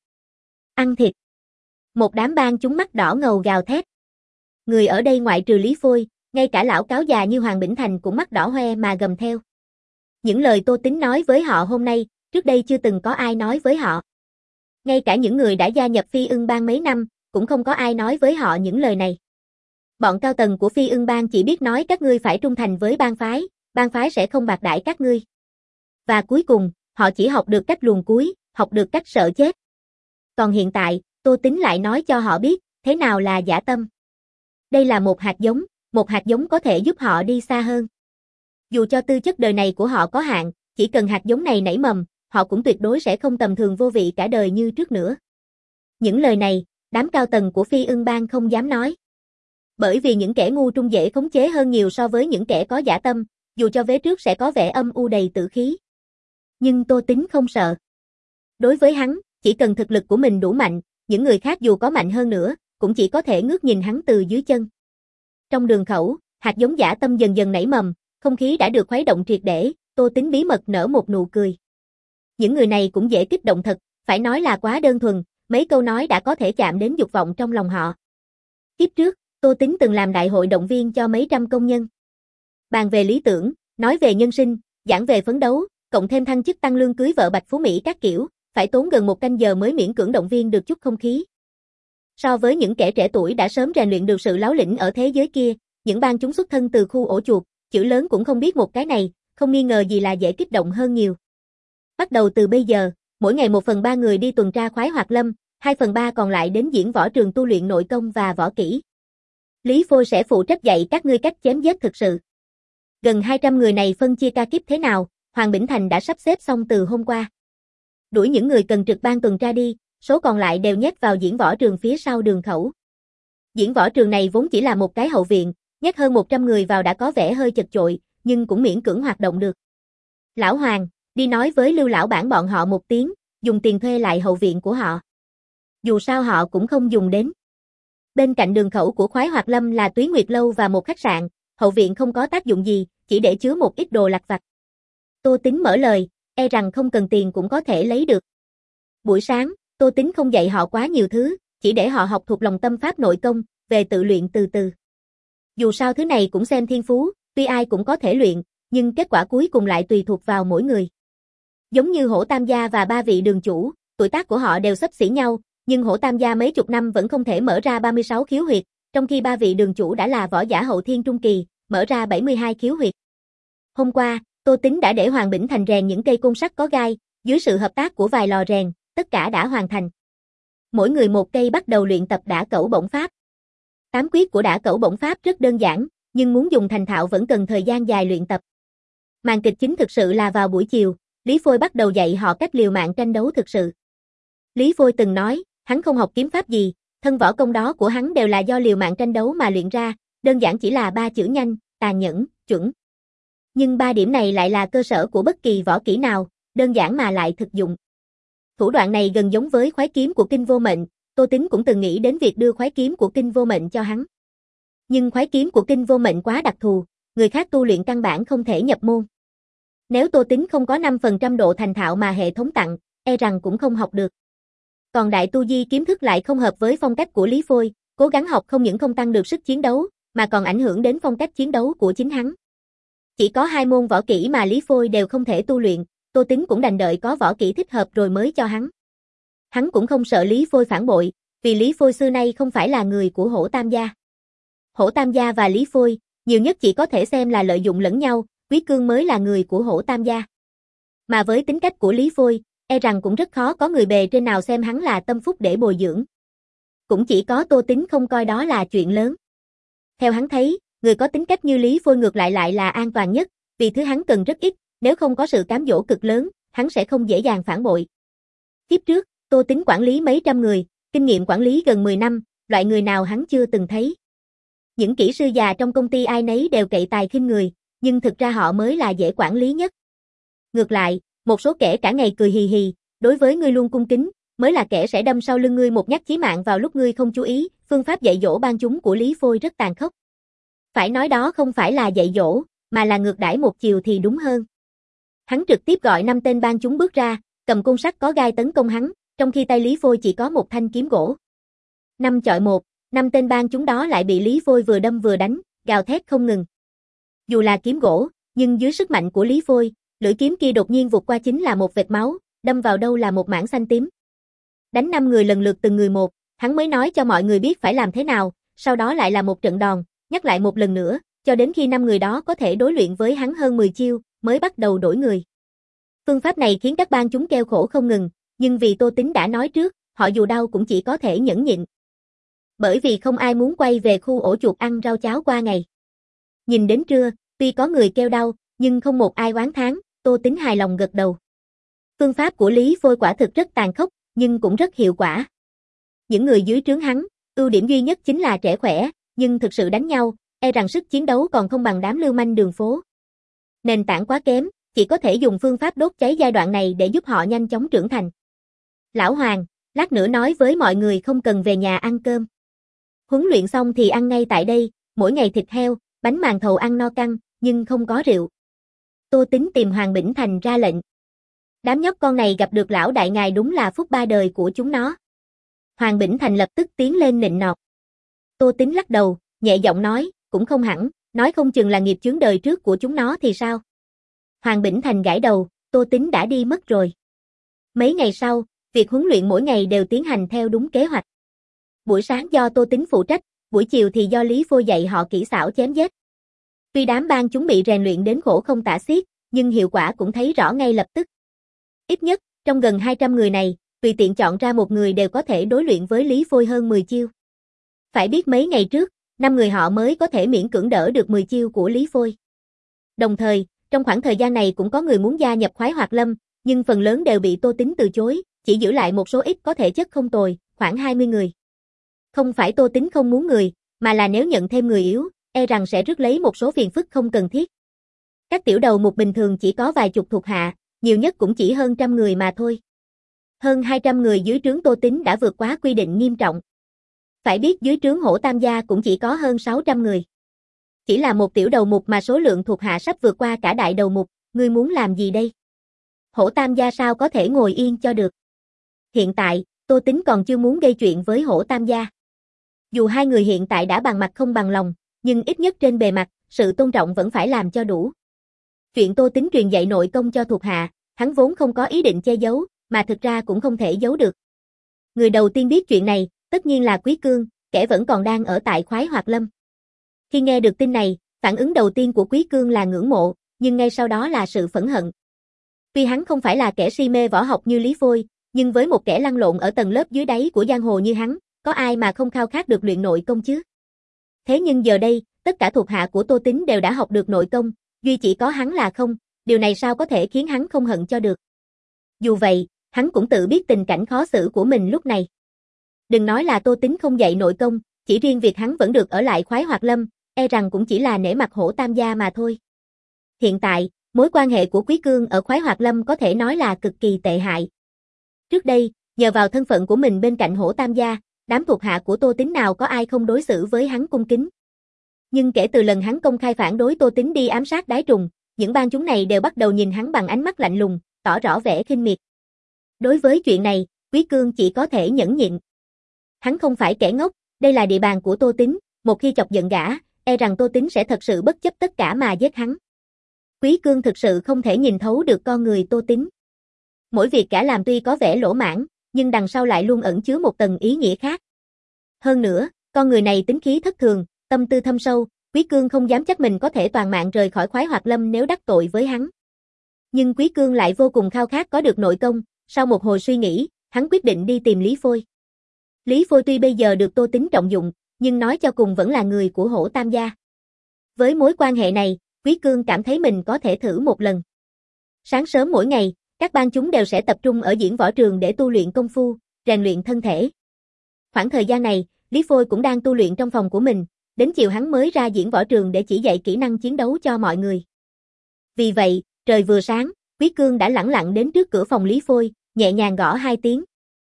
A: Ăn thịt. Một đám ban chúng mắt đỏ ngầu gào thét. Người ở đây ngoại trừ Lý Phôi, ngay cả lão cáo già như Hoàng Bỉnh Thành cũng mắt đỏ hoe mà gầm theo. Những lời Tô Tín nói với họ hôm nay, trước đây chưa từng có ai nói với họ. Ngay cả những người đã gia nhập Phi Ưng Bang mấy năm, cũng không có ai nói với họ những lời này. Bọn cao tầng của Phi Ưng Bang chỉ biết nói các ngươi phải trung thành với bang phái, bang phái sẽ không bạc đãi các ngươi. Và cuối cùng, họ chỉ học được cách luồn cúi, học được cách sợ chết. Còn hiện tại, Tô Tín lại nói cho họ biết, thế nào là dã tâm. Đây là một hạt giống, một hạt giống có thể giúp họ đi xa hơn. Dù cho tư chất đời này của họ có hạn, chỉ cần hạt giống này nảy mầm, họ cũng tuyệt đối sẽ không tầm thường vô vị cả đời như trước nữa. Những lời này, đám cao tầng của Phi Ưng Bang không dám nói. Bởi vì những kẻ ngu trung dễ khống chế hơn nhiều so với những kẻ có dã tâm, dù cho vế trước sẽ có vẻ âm u đầy tử khí. Nhưng Tô Tín không sợ. Đối với hắn, chỉ cần thực lực của mình đủ mạnh, những người khác dù có mạnh hơn nữa, cũng chỉ có thể ngước nhìn hắn từ dưới chân. Trong đường khẩu, hạt giống dã tâm dần dần nảy mầm, không khí đã được khuấy động triệt để, Tô Tín bí mật nở một nụ cười. Những người này cũng dễ kích động thật, phải nói là quá đơn thuần, mấy câu nói đã có thể chạm đến dục vọng trong lòng họ. Kiếp trước, Tô Tín từng làm đại hội động viên cho mấy trăm công nhân. Bàn về lý tưởng, nói về nhân sinh, giảng về phấn đấu, cộng thêm thăng chức tăng lương cưới vợ Bạch Phú Mỹ các kiểu, phải tốn gần một canh giờ mới miễn cưỡng động viên được chút không khí. So với những kẻ trẻ tuổi đã sớm rèn luyện được sự láo lĩnh ở thế giới kia, những bang chúng xuất thân từ khu ổ chuột, chữ lớn cũng không biết một cái này, không nghi ngờ gì là dễ kích động hơn nhiều. Bắt đầu từ bây giờ, mỗi ngày một phần ba người đi tuần tra Khoái Hoạt Lâm, hai phần ba còn lại đến diễn võ trường tu luyện nội công và võ kỹ. Lý Phôi sẽ phụ trách dạy các ngươi cách chém giết thực sự. Gần hai trăm người này phân chia ca kíp thế nào, Hoàng Bỉnh Thành đã sắp xếp xong từ hôm qua. Đuổi những người cần trực ban tuần tra đi, số còn lại đều nhét vào diễn võ trường phía sau đường khẩu. Diễn võ trường này vốn chỉ là một cái hậu viện, nhét hơn một trăm người vào đã có vẻ hơi chật chội, nhưng cũng miễn cưỡng hoạt động được. Lão Hoàng, đi nói với Lưu lão bản bọn họ một tiếng, dùng tiền thuê lại hậu viện của họ. Dù sao họ cũng không dùng đến. Bên cạnh đường khẩu của Khoái Hoạt Lâm là Túy Nguyệt lâu và một khách sạn, hậu viện không có tác dụng gì, chỉ để chứa một ít đồ lặt vặt. Tô Tín mở lời, e rằng không cần tiền cũng có thể lấy được. Buổi sáng, Tô Tín không dạy họ quá nhiều thứ, chỉ để họ học thuộc lòng tâm pháp nội công, về tự luyện từ từ. Dù sao thứ này cũng xem thiên phú, tuy ai cũng có thể luyện, nhưng kết quả cuối cùng lại tùy thuộc vào mỗi người. Giống như Hổ Tam gia và ba vị đường chủ, tuổi tác của họ đều xấp xỉ nhau, nhưng Hổ Tam gia mấy chục năm vẫn không thể mở ra ba mươi sáu khiếu huyệt, trong khi ba vị đường chủ đã là võ giả hậu thiên trung kỳ, mở ra bảy mươi hai khiếu huyệt. Hôm qua, Tô Tín đã để Hoàng Bỉnh Thành rèn những cây côn sắt có gai, dưới sự hợp tác của vài lò rèn, tất cả đã hoàn thành. Mỗi người một cây bắt đầu luyện tập đả cẩu bổng pháp. Tám quyết của đả cẩu bổng pháp rất đơn giản, nhưng muốn dùng thành thạo vẫn cần thời gian dài luyện tập. Màn kịch chính thực sự là vào buổi chiều, Lý Phôi bắt đầu dạy họ cách liều mạng tranh đấu thực sự. Lý Phôi từng nói, hắn không học kiếm pháp gì, thân võ công đó của hắn đều là do liều mạng tranh đấu mà luyện ra, đơn giản chỉ là ba chữ nhanh, tàn nhẫn, chuẩn. Nhưng ba điểm này lại là cơ sở của bất kỳ võ kỹ nào, đơn giản mà lại thực dụng. Thủ đoạn này gần giống với khoái kiếm của Kinh Vô Mệnh, Tô Tín cũng từng nghĩ đến việc đưa khoái kiếm của Kinh Vô Mệnh cho hắn. Nhưng khoái kiếm của Kinh Vô Mệnh quá đặc thù, người khác tu luyện căn bản không thể nhập môn. Nếu Tô Tín không có năm phần trăm độ thành thạo mà hệ thống tặng, e rằng cũng không học được. Còn Đại Tu Di kiếm thức lại không hợp với phong cách của Lý Phôi, cố gắng học không những không tăng được sức chiến đấu, mà còn ảnh hưởng đến phong cách chiến đấu của chính hắn. Chỉ có hai môn võ kỹ mà Lý Phôi đều không thể tu luyện, Tô Tín cũng đành đợi có võ kỹ thích hợp rồi mới cho hắn. Hắn cũng không sợ Lý Phôi phản bội, vì Lý Phôi xưa nay không phải là người của Hổ Tam gia. Hổ Tam gia và Lý Phôi, nhiều nhất chỉ có thể xem là lợi dụng lẫn nhau, Quý Cương mới là người của Hổ Tam gia. Mà với tính cách của Lý Phôi, e rằng cũng rất khó có người bề trên nào xem hắn là tâm phúc để bồi dưỡng. Cũng chỉ có Tô Tín không coi đó là chuyện lớn. Theo hắn thấy, người có tính cách như Lý Phôi ngược lại lại là an toàn nhất, vì thứ hắn cần rất ít, nếu không có sự cám dỗ cực lớn, hắn sẽ không dễ dàng phản bội. Kiếp trước, Tô Tín quản lý mấy trăm người, kinh nghiệm quản lý gần mười năm, loại người nào hắn chưa từng thấy. Những kỹ sư già trong công ty ai nấy đều cậy tài khinh người, nhưng thực ra họ mới là dễ quản lý nhất. Ngược lại, một số kẻ cả ngày cười hì hì, đối với ngươi luôn cung kính, mới là kẻ sẽ đâm sau lưng ngươi một nhát chí mạng vào lúc ngươi không chú ý. Phương pháp dạy dỗ ban chúng của Lý Phôi rất tàn khốc. Phải nói đó không phải là dạy dỗ, mà là ngược đãi một chiều thì đúng hơn. Hắn trực tiếp gọi năm tên ban chúng bước ra, cầm côn sắt có gai tấn công hắn, trong khi tay Lý Phôi chỉ có một thanh kiếm gỗ. Năm chọi một, năm tên ban chúng đó lại bị Lý Phôi vừa đâm vừa đánh, gào thét không ngừng. Dù là kiếm gỗ, nhưng dưới sức mạnh của Lý Phôi, lưỡi kiếm kia đột nhiên vụt qua chính là một vệt máu, đâm vào đâu là một mảng xanh tím. Đánh năm người lần lượt từng người một, hắn mới nói cho mọi người biết phải làm thế nào, sau đó lại là một trận đòn, nhắc lại một lần nữa, cho đến khi năm người đó có thể đối luyện với hắn hơn mười chiêu, mới bắt đầu đổi người. Phương pháp này khiến các ban chúng kêu khổ không ngừng, nhưng vì Tô Tín đã nói trước, họ dù đau cũng chỉ có thể nhẫn nhịn. Bởi vì không ai muốn quay về khu ổ chuột ăn rau cháo qua ngày. Nhìn đến trưa, tuy có người kêu đau, nhưng không một ai oán thán, Tô Tín hài lòng gật đầu. Phương pháp của Lý Phôi quả thực rất tàn khốc, nhưng cũng rất hiệu quả. Những người dưới trướng hắn, ưu điểm duy nhất chính là trẻ khỏe, nhưng thực sự đánh nhau, e rằng sức chiến đấu còn không bằng đám lưu manh đường phố. Nền tảng quá kém, chỉ có thể dùng phương pháp đốt cháy giai đoạn này để giúp họ nhanh chóng trưởng thành. Lão Hoàng, lát nữa nói với mọi người không cần về nhà ăn cơm. Huấn luyện xong thì ăn ngay tại đây, mỗi ngày thịt heo, bánh màn thầu ăn no căng, nhưng không có rượu. Tô Tín tìm Hoàng Bỉnh Thành ra lệnh. Đám nhóc con này gặp được lão đại ngài đúng là phúc ba đời của chúng nó. Hoàng Bỉnh Thành lập tức tiến lên nịnh nọt. Tô Tín lắc đầu, nhẹ giọng nói, cũng không hẳn, nói không chừng là nghiệp chướng đời trước của chúng nó thì sao. Hoàng Bỉnh Thành gãi đầu, Tô Tín đã đi mất rồi. Mấy ngày sau, việc huấn luyện mỗi ngày đều tiến hành theo đúng kế hoạch. Buổi sáng do Tô Tín phụ trách, buổi chiều thì do Lý Phôi dạy họ kỹ xảo chém giết. Tuy đám ban chúng bị rèn luyện đến khổ không tả xiết, nhưng hiệu quả cũng thấy rõ ngay lập tức. Ít nhất, trong gần hai trăm người này, tùy tiện chọn ra một người đều có thể đối luyện với Lý Phôi hơn mười chiêu. Phải biết mấy ngày trước, năm người họ mới có thể miễn cưỡng đỡ được mười chiêu của Lý Phôi. Đồng thời, trong khoảng thời gian này cũng có người muốn gia nhập Khoái Hoạt Lâm, nhưng phần lớn đều bị Tô Tín từ chối, chỉ giữ lại một số ít có thể chất không tồi, khoảng hai mươi người. Không phải Tô Tín không muốn người, mà là nếu nhận thêm người yếu, e rằng sẽ rước lấy một số phiền phức không cần thiết. Các tiểu đầu mục bình thường chỉ có vài chục thuộc hạ, nhiều nhất cũng chỉ hơn trăm người mà thôi. Hơn hai trăm người dưới trướng Tô Tín đã vượt quá quy định nghiêm trọng. Phải biết dưới trướng Hổ Tam gia cũng chỉ có hơn sáu trăm người. Chỉ là một tiểu đầu mục mà số lượng thuộc hạ sắp vượt qua cả đại đầu mục, ngươi muốn làm gì đây? Hổ Tam gia sao có thể ngồi yên cho được? Hiện tại, Tô Tín còn chưa muốn gây chuyện với Hổ Tam gia. Dù hai người hiện tại đã bằng mặt không bằng lòng, nhưng ít nhất trên bề mặt, sự tôn trọng vẫn phải làm cho đủ. Chuyện Tô Tín truyền dạy nội công cho thuộc hạ, hắn vốn không có ý định che giấu, mà thực ra cũng không thể giấu được. Người đầu tiên biết chuyện này, tất nhiên là Quý Cương, kẻ vẫn còn đang ở tại Khoái Hoạt Lâm. Khi nghe được tin này, phản ứng đầu tiên của Quý Cương là ngưỡng mộ, nhưng ngay sau đó là sự phẫn hận. Tuy hắn không phải là kẻ si mê võ học như Lý Phôi, nhưng với một kẻ lăn lộn ở tầng lớp dưới đáy của giang hồ như hắn, có ai mà không khao khát được luyện nội công chứ? Thế nhưng giờ đây, tất cả thuộc hạ của Tô Tín đều đã học được nội công, duy chỉ có hắn là không, điều này sao có thể khiến hắn không hận cho được. Dù vậy, hắn cũng tự biết tình cảnh khó xử của mình lúc này. Đừng nói là Tô Tín không dạy nội công, chỉ riêng việc hắn vẫn được ở lại Khoái Hoạt Lâm, e rằng cũng chỉ là nể mặt Hổ Tam gia mà thôi. Hiện tại, mối quan hệ của Quý Cương ở Khoái Hoạt Lâm có thể nói là cực kỳ tệ hại. Trước đây, nhờ vào thân phận của mình bên cạnh Hổ Tam gia, đám thuộc hạ của Tô Tín nào có ai không đối xử với hắn cung kính. Nhưng kể từ lần hắn công khai phản đối Tô Tín đi ám sát Đái Trùng, những bang chúng này đều bắt đầu nhìn hắn bằng ánh mắt lạnh lùng, tỏ rõ vẻ khinh miệt. Đối với chuyện này, Quý Cương chỉ có thể nhẫn nhịn. Hắn không phải kẻ ngốc, đây là địa bàn của Tô Tín, một khi chọc giận gã, e rằng Tô Tín sẽ thật sự bất chấp tất cả mà giết hắn. Quý Cương thực sự không thể nhìn thấu được con người Tô Tín. Mỗi việc gã làm tuy có vẻ lỗ mãng, nhưng đằng sau lại luôn ẩn chứa một tầng ý nghĩa khác. Hơn nữa, con người này tính khí thất thường, tâm tư thâm sâu, Quý Cương không dám chắc mình có thể toàn mạng rời khỏi Khoái Hoạt Lâm nếu đắc tội với hắn. Nhưng Quý Cương lại vô cùng khao khát có được nội công, sau một hồi suy nghĩ, hắn quyết định đi tìm Lý Phôi. Lý Phôi tuy bây giờ được Tô Tín trọng dụng, nhưng nói cho cùng vẫn là người của Hổ Tam gia. Với mối quan hệ này, Quý Cương cảm thấy mình có thể thử một lần. Sáng sớm mỗi ngày, các bang chúng đều sẽ tập trung ở diễn võ trường để tu luyện công phu, rèn luyện thân thể. Khoảng thời gian này, Lý Phôi cũng đang tu luyện trong phòng của mình, đến chiều hắn mới ra diễn võ trường để chỉ dạy kỹ năng chiến đấu cho mọi người. Vì vậy, trời vừa sáng, Quý Cương đã lẳng lặng đến trước cửa phòng Lý Phôi, nhẹ nhàng gõ hai tiếng.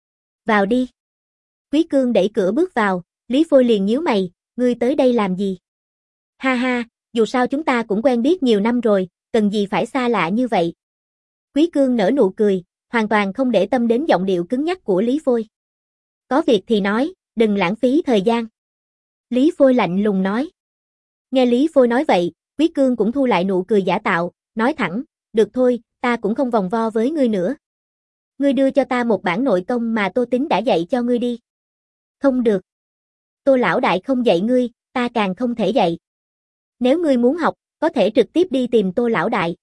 A: Vào đi. Quý Cương đẩy cửa bước vào, Lý Phôi liền nhíu mày, ngươi tới đây làm gì? Ha ha, dù sao chúng ta cũng quen biết nhiều năm rồi, cần gì phải xa lạ như vậy? Quý Cương nở nụ cười, hoàn toàn không để tâm đến giọng điệu cứng nhắc của Lý Phôi. Có việc thì nói, đừng lãng phí thời gian. Lý Phôi lạnh lùng nói. Nghe Lý Phôi nói vậy, Quý Cương cũng thu lại nụ cười giả tạo, nói thẳng, được thôi, ta cũng không vòng vo với ngươi nữa. Ngươi đưa cho ta một bản nội công mà Tô Tín đã dạy cho ngươi đi. Không được. Tô lão đại không dạy ngươi, ta càng không thể dạy. Nếu ngươi muốn học, có thể trực tiếp đi tìm Tô lão đại.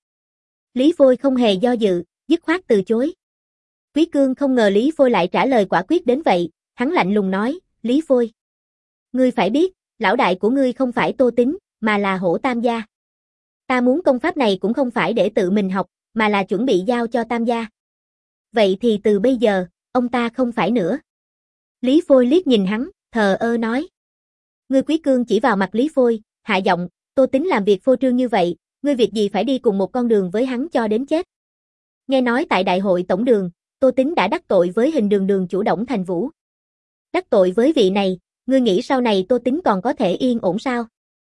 A: Lý Phôi không hề do dự, dứt khoát từ chối. Quý Cương không ngờ Lý Phôi lại trả lời quả quyết đến vậy, hắn lạnh lùng nói, Lý Phôi. Ngươi phải biết, lão đại của ngươi không phải Tô Tín, mà là Hổ Tam gia. Ta muốn công pháp này cũng không phải để tự mình học, mà là chuẩn bị giao cho Tam gia. Vậy thì từ bây giờ, ông ta không phải nữa. Lý Phôi liếc nhìn hắn, thờ ơ nói. Ngươi Quý Cương chỉ vào mặt Lý Phôi, hạ giọng, Tô Tín làm việc phô trương như vậy, ngươi việc gì phải đi cùng một con đường với hắn cho đến chết. Nghe nói tại đại hội tổng đường, Tô Tín đã đắc tội với Hình Đường Đường chủ Đổng Thành Vũ. Đắc tội với vị này, ngươi nghĩ sau này Tô Tín còn có thể yên ổn sao?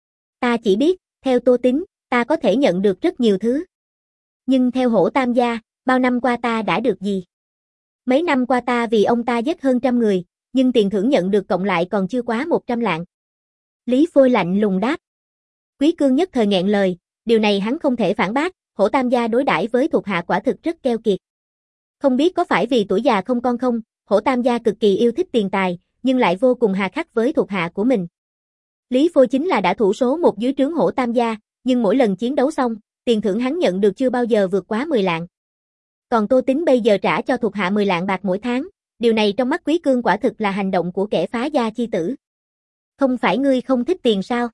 A: Ta chỉ biết, theo Tô Tín, ta có thể nhận được rất nhiều thứ. Nhưng theo Hổ Tam gia, bao năm qua ta đã được gì? Mấy năm qua ta vì ông ta giết hơn trăm người, nhưng tiền thưởng nhận được cộng lại còn chưa quá một trăm lạng. Lý Phôi lạnh lùng đáp. Quý Cương nhất thời nghẹn lời, điều này hắn không thể phản bác, Hổ Tam gia đối đãi với thuộc hạ quả thực rất keo kiệt. Không biết có phải vì tuổi già không con không, Hổ Tam gia cực kỳ yêu thích tiền tài, nhưng lại vô cùng hà khắc với thuộc hạ của mình. Lý Phôi chính là đã thủ số một dưới trướng Hổ Tam gia, nhưng mỗi lần chiến đấu xong, tiền thưởng hắn nhận được chưa bao giờ vượt quá mười lạng. Còn Tô Tín bây giờ trả cho thuộc hạ mười lạng bạc mỗi tháng, điều này trong mắt Quý Cương quả thực là hành động của kẻ phá gia chi tử. Không phải ngươi không thích tiền sao?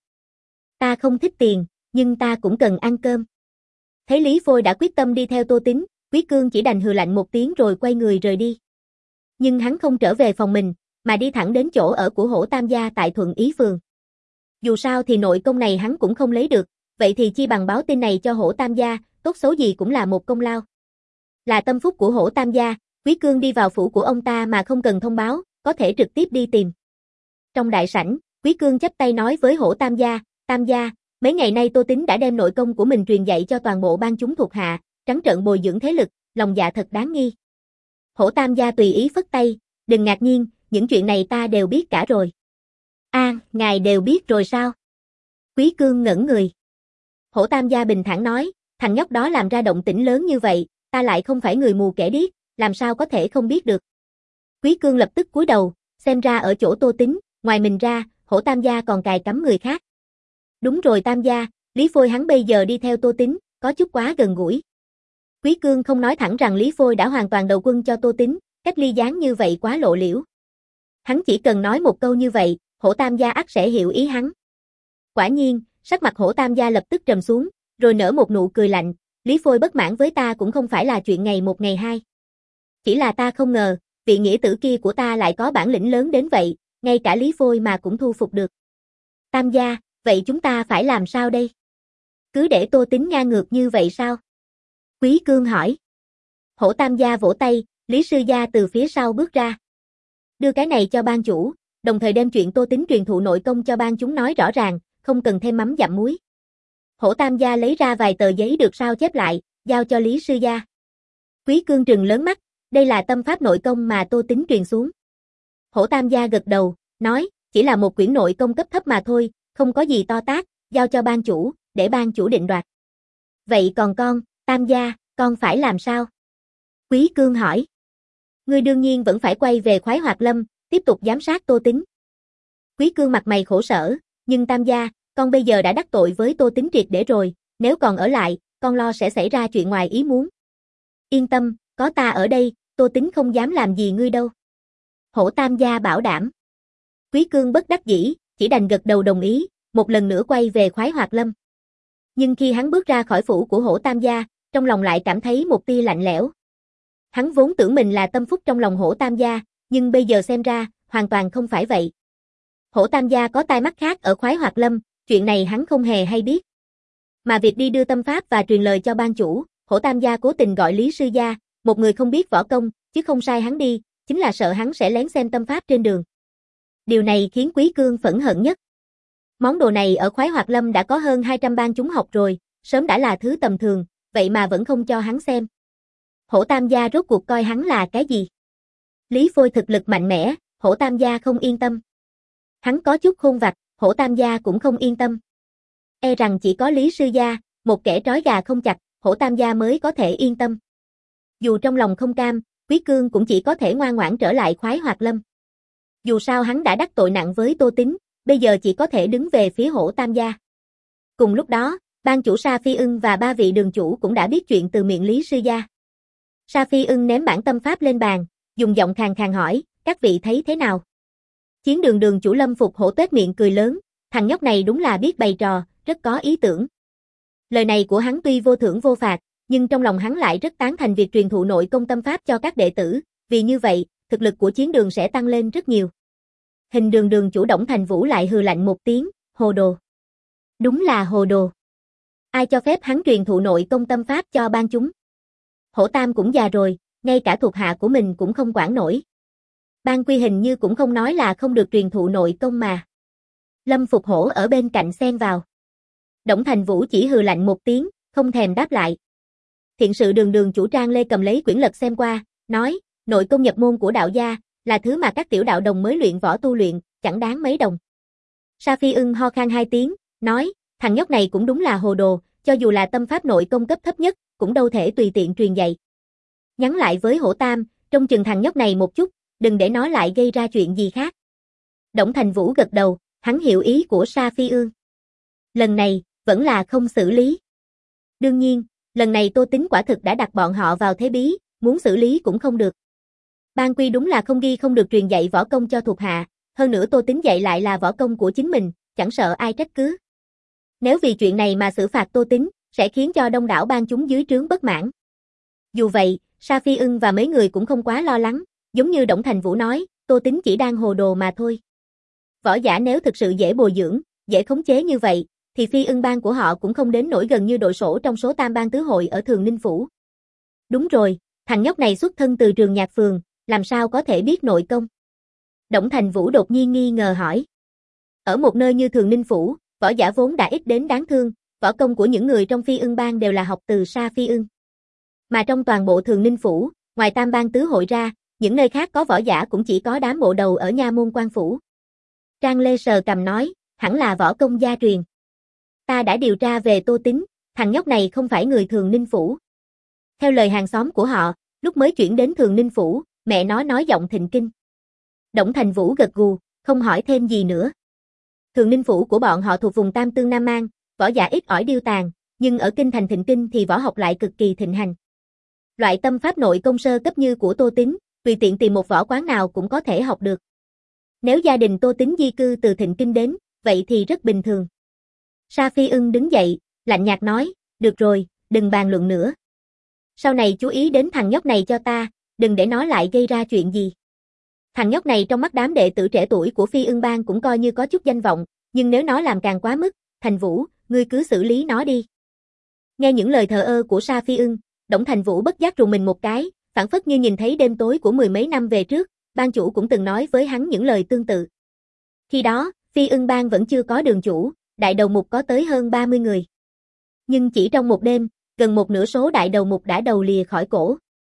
A: Ta không thích tiền, nhưng ta cũng cần ăn cơm. Thấy Lý Phôi đã quyết tâm đi theo Tô Tín, Quý Cương chỉ đành hừ lạnh một tiếng rồi quay người rời đi. Nhưng hắn không trở về phòng mình, mà đi thẳng đến chỗ ở của Hổ Tam gia tại Thuận Ý phường. Dù sao thì nội công này hắn cũng không lấy được, vậy thì chi bằng báo tin này cho Hổ Tam gia, tốt xấu gì cũng là một công lao. Là tâm phúc của Hổ Tam gia, Quý Cương đi vào phủ của ông ta mà không cần thông báo, có thể trực tiếp đi tìm. Trong đại sảnh, Quý Cương chắp tay nói với Hổ Tam gia, Tam gia, mấy ngày nay Tô Tín đã đem nội công của mình truyền dạy cho toàn bộ ban chúng thuộc hạ, trắng trợn bồi dưỡng thế lực, lòng dạ thật đáng nghi. Hổ Tam gia tùy ý phất tay, đừng ngạc nhiên, những chuyện này ta đều biết cả rồi. A, à, ngài đều biết rồi sao? Quý Cương ngẩn người. Hổ Tam gia bình thản nói, thằng nhóc đó làm ra động tĩnh lớn như vậy, ta lại không phải người mù kẻ điếc, làm sao có thể không biết được. Quý Cương lập tức cúi đầu, xem ra ở chỗ Tô Tín, ngoài mình ra, Hổ Tam gia còn cài cắm người khác. Đúng rồi Tam gia, Lý Phôi hắn bây giờ đi theo Tô Tín, có chút quá gần gũi. Quý Cương không nói thẳng rằng Lý Phôi đã hoàn toàn đầu quân cho Tô Tín, cách ly gián như vậy quá lộ liễu. Hắn chỉ cần nói một câu như vậy, Hổ Tam gia ắt sẽ hiểu ý hắn. Quả nhiên, sắc mặt Hổ Tam gia lập tức trầm xuống, rồi nở một nụ cười lạnh, Lý Phôi bất mãn với ta cũng không phải là chuyện ngày một ngày hai. Chỉ là ta không ngờ, vị nghĩa tử kia của ta lại có bản lĩnh lớn đến vậy, ngay cả Lý Phôi mà cũng thu phục được. Tam gia, vậy chúng ta phải làm sao đây? Cứ để Tô Tín ngang ngược như vậy sao? Quý Cương hỏi. Hổ Tam gia vỗ tay, Lý sư gia từ phía sau bước ra. Đưa cái này cho ban chủ, đồng thời đem chuyện Tô Tín truyền thụ nội công cho ban chúng nói rõ ràng, không cần thêm mắm dặm muối. Hổ Tam gia lấy ra vài tờ giấy được sao chép lại, giao cho Lý sư gia. Quý Cương trừng lớn mắt, đây là tâm pháp nội công mà Tô Tín truyền xuống. Hổ Tam gia gật đầu, nói, chỉ là một quyển nội công cấp thấp mà thôi, không có gì to tát, giao cho ban chủ, để ban chủ định đoạt. Vậy còn con, Tam gia, con phải làm sao? Quý Cương hỏi. Ngươi đương nhiên vẫn phải quay về Khoái Hoạt Lâm, tiếp tục giám sát Tô Tín. Quý Cương mặt mày khổ sở, nhưng Tam gia, con bây giờ đã đắc tội với Tô Tín triệt để rồi, nếu còn ở lại, con lo sẽ xảy ra chuyện ngoài ý muốn. Yên tâm, có ta ở đây, Tô Tín không dám làm gì ngươi đâu. Hổ Tam gia bảo đảm. Quý Cương bất đắc dĩ, chỉ đành gật đầu đồng ý, một lần nữa quay về Khoái Hoạt Lâm. Nhưng khi hắn bước ra khỏi phủ của Hổ Tam gia, trong lòng lại cảm thấy một tia lạnh lẽo. Hắn vốn tưởng mình là tâm phúc trong lòng Hổ Tam gia, nhưng bây giờ xem ra, hoàn toàn không phải vậy. Hổ Tam gia có tai mắt khác ở Khoái Hoạt Lâm, chuyện này hắn không hề hay biết. Mà việc đi đưa tâm pháp và truyền lời cho ban chủ, Hổ Tam gia cố tình gọi Lý sư gia, một người không biết võ công, chứ không sai hắn đi, chính là sợ hắn sẽ lén xem tâm pháp trên đường. Điều này khiến Quý Cương phẫn hận nhất. Món đồ này ở Khoái Hoạt Lâm đã có hơn hai trăm ban chúng học rồi, sớm đã là thứ tầm thường, vậy mà vẫn không cho hắn xem. Hổ Tam gia rốt cuộc coi hắn là cái gì? Lý Phôi thực lực mạnh mẽ, Hổ Tam gia không yên tâm. Hắn có chút khôn vặt, Hổ Tam gia cũng không yên tâm. E rằng chỉ có Lý sư gia, một kẻ trói gà không chặt, Hổ Tam gia mới có thể yên tâm. Dù trong lòng không cam, Quý Cương cũng chỉ có thể ngoan ngoãn trở lại Khoái Hoạt Lâm. Dù sao hắn đã đắc tội nặng với Tô Tín, bây giờ chỉ có thể đứng về phía Hổ Tam gia. Cùng lúc đó, ban chủ Sa Phi Ưng và ba vị đường chủ cũng đã biết chuyện từ miệng Lý sư gia. Sa Phi Ưng ném bản tâm pháp lên bàn, dùng giọng khàn khàn hỏi, các vị thấy thế nào? Chiến đường đường chủ Lâm Phục Hổ tuét miệng cười lớn, thằng nhóc này đúng là biết bày trò, rất có ý tưởng. Lời này của hắn tuy vô thưởng vô phạt, nhưng trong lòng hắn lại rất tán thành việc truyền thụ nội công tâm pháp cho các đệ tử, vì như vậy, thực lực của chiến đường sẽ tăng lên rất nhiều. Hình đường đường chủ Đổng Thành Vũ lại hừ lạnh một tiếng, hồ đồ. Đúng là hồ đồ. Ai cho phép hắn truyền thụ nội công tâm pháp cho ban chúng? Hổ Tam cũng già rồi, ngay cả thuộc hạ của mình cũng không quản nổi. Ban Quy hình như cũng không nói là không được truyền thụ nội công mà. Lâm Phục Hổ ở bên cạnh xen vào. Đổng Thành Vũ chỉ hừ lạnh một tiếng, không thèm đáp lại. Thiện sự đường đường chủ Trang Lê cầm lấy quyển lật xem qua, nói, nội công nhập môn của đạo gia, là thứ mà các tiểu đạo đồng mới luyện võ tu luyện, chẳng đáng mấy đồng. Sa Phi Ưng ho khan hai tiếng, nói, thằng nhóc này cũng đúng là hồ đồ, cho dù là tâm pháp nội công cấp thấp nhất, cũng đâu thể tùy tiện truyền dạy. Nhắn lại với Hổ Tam, trông chừng thằng nhóc này một chút, đừng để nó lại gây ra chuyện gì khác. Đổng Thành Vũ gật đầu, hắn hiểu ý của Sa Phi Ưng. Lần này, vẫn là không xử lý. Đương nhiên, lần này Tô Tín quả thực đã đặt bọn họ vào thế bí, muốn xử lý cũng không được. Ban Quy đúng là không ghi không được truyền dạy võ công cho thuộc hạ, hơn nữa Tô Tín dạy lại là võ công của chính mình, chẳng sợ ai trách cứ. Nếu vì chuyện này mà xử phạt Tô Tín, sẽ khiến cho đông đảo ban chúng dưới trướng bất mãn. Dù vậy, Sa Phi Ưng và mấy người cũng không quá lo lắng, giống như Đổng Thành Vũ nói, Tô Tín chỉ đang hồ đồ mà thôi. Võ giả nếu thực sự dễ bồi dưỡng, dễ khống chế như vậy, thì Phi Ưng bang của họ cũng không đến nỗi gần như đội sổ trong số tam bang tứ hội ở Thường Ninh Phủ. Đúng rồi, thằng nhóc này xuất thân từ trường Nhạc Phường, làm sao có thể biết nội công? Đổng Thành Vũ đột nhiên nghi ngờ hỏi. Ở một nơi như Thường Ninh Phủ, võ giả vốn đã ít đến đáng thương, võ công của những người trong Phi Ưng bang đều là học từ Sa Phi Ưng. Mà trong toàn bộ Thường Ninh Phủ, ngoài tam bang tứ hội ra, những nơi khác có võ giả cũng chỉ có đám bộ đầu ở nha môn quan phủ. Trang Lê sờ cằm nói, hẳn là võ công gia truyền. Ta đã điều tra về Tô Tín, thằng nhóc này không phải người Thường Ninh Phủ. Theo lời hàng xóm của họ, lúc mới chuyển đến Thường Ninh Phủ, mẹ nó nói giọng thịnh kinh. Đổng Thành Vũ gật gù, không hỏi thêm gì nữa. Thường Ninh Phủ của bọn họ thuộc vùng Tam Tương Nam Mang, võ giả ít ỏi điêu tàn, nhưng ở kinh thành Thịnh Kinh thì võ học lại cực kỳ thịnh hành. Loại tâm pháp nội công sơ cấp như của Tô Tín, tùy tiện tìm một võ quán nào cũng có thể học được. Nếu gia đình Tô Tín di cư từ Thịnh Kinh đến, vậy thì rất bình thường. Sa Phi Ưng đứng dậy, lạnh nhạt nói, được rồi, đừng bàn luận nữa. Sau này chú ý đến thằng nhóc này cho ta, đừng để nó lại gây ra chuyện gì. Thằng nhóc này trong mắt đám đệ tử trẻ tuổi của Phi Ưng Bang cũng coi như có chút danh vọng, nhưng nếu nó làm càng quá mức, Thành Vũ, ngươi cứ xử lý nó đi. Nghe những lời thờ ơ của Sa Phi Ưng, Đổng Thành Vũ bất giác rùng mình một cái, phảng phất như nhìn thấy đêm tối của mười mấy năm về trước, ban chủ cũng từng nói với hắn những lời tương tự. Khi đó, Phi Ưng Bang vẫn chưa có đường chủ, đại đầu mục có tới hơn ba mươi người. Nhưng chỉ trong một đêm, gần một nửa số đại đầu mục đã đầu lìa khỏi cổ.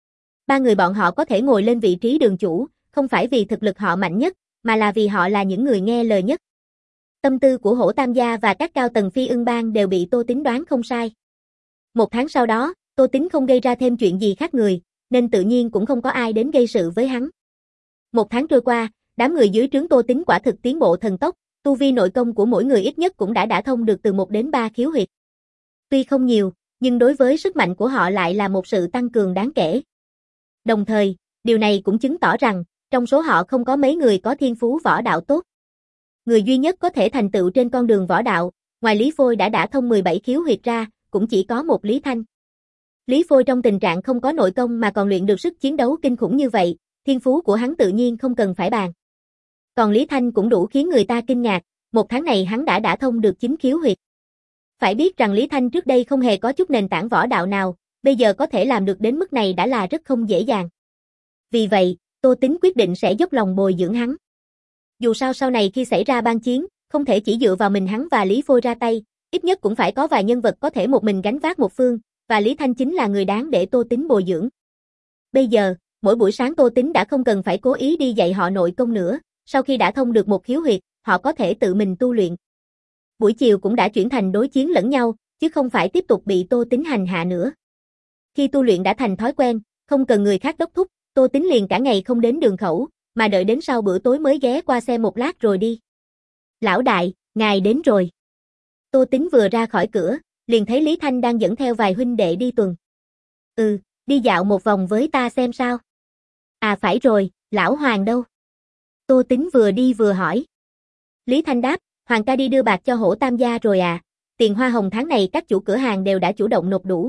A: Ba người bọn họ có thể ngồi lên vị trí đường chủ, không phải vì thực lực họ mạnh nhất, mà là vì họ là những người nghe lời nhất. Tâm tư của Hổ Tam gia và các cao tầng Phi Ưng Bang đều bị Tô Tín đoán không sai. Một tháng sau đó, Tô Tín không gây ra thêm chuyện gì khác người, nên tự nhiên cũng không có ai đến gây sự với hắn. Một tháng trôi qua, đám người dưới trướng Tô Tín quả thực tiến bộ thần tốc, tu vi nội công của mỗi người ít nhất cũng đã đả thông được từ một đến ba khiếu huyệt. Tuy không nhiều, nhưng đối với sức mạnh của họ lại là một sự tăng cường đáng kể. Đồng thời, điều này cũng chứng tỏ rằng, trong số họ không có mấy người có thiên phú võ đạo tốt. Người duy nhất có thể thành tựu trên con đường võ đạo, ngoài Lý Phôi đã đả thông mười bảy khiếu huyệt ra, cũng chỉ có một Lý Thanh. Lý Phôi trong tình trạng không có nội công mà còn luyện được sức chiến đấu kinh khủng như vậy, thiên phú của hắn tự nhiên không cần phải bàn. Còn Lý Thanh cũng đủ khiến người ta kinh ngạc, một tháng này hắn đã đả thông được chín khiếu huyệt. Phải biết rằng Lý Thanh trước đây không hề có chút nền tảng võ đạo nào, bây giờ có thể làm được đến mức này đã là rất không dễ dàng. Vì vậy, Tô Tín quyết định sẽ dốc lòng bồi dưỡng hắn. Dù sao sau này khi xảy ra bang chiến, không thể chỉ dựa vào mình hắn và Lý Phôi ra tay, ít nhất cũng phải có vài nhân vật có thể một mình gánh vác một phương, và Lý Thanh chính là người đáng để Tô Tín bồi dưỡng. Bây giờ, mỗi buổi sáng Tô Tín đã không cần phải cố ý đi dạy họ nội công nữa, sau khi đã thông được một khiếu huyệt, họ có thể tự mình tu luyện. Buổi chiều cũng đã chuyển thành đối chiến lẫn nhau, chứ không phải tiếp tục bị Tô Tín hành hạ nữa. Khi tu luyện đã thành thói quen, không cần người khác đốc thúc, Tô Tín liền cả ngày không đến đường khẩu, mà đợi đến sau bữa tối mới ghé qua xem một lát rồi đi. Lão đại, ngài đến rồi. Tô Tín vừa ra khỏi cửa, liền thấy Lý Thanh đang dẫn theo vài huynh đệ đi tuần. Ừ, đi dạo một vòng với ta xem sao. À phải rồi, lão Hoàng đâu? Tô Tín vừa đi vừa hỏi. Lý Thanh đáp, Hoàng ca đi đưa bạc cho Hổ Tam gia rồi à, tiền hoa hồng tháng này các chủ cửa hàng đều đã chủ động nộp đủ.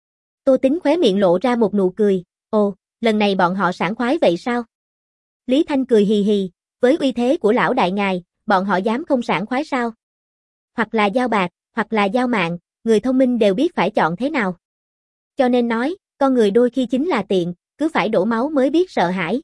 A: Tô Tín khóe miệng lộ ra một nụ cười, ồ, lần này bọn họ sảng khoái vậy sao? Lý Thanh cười hì hì, với uy thế của lão đại ngài, bọn họ dám không sảng khoái sao? Hoặc là giao bạc, hoặc là giao mạng, người thông minh đều biết phải chọn thế nào. Cho nên nói, con người đôi khi chính là tiện, cứ phải đổ máu mới biết sợ hãi.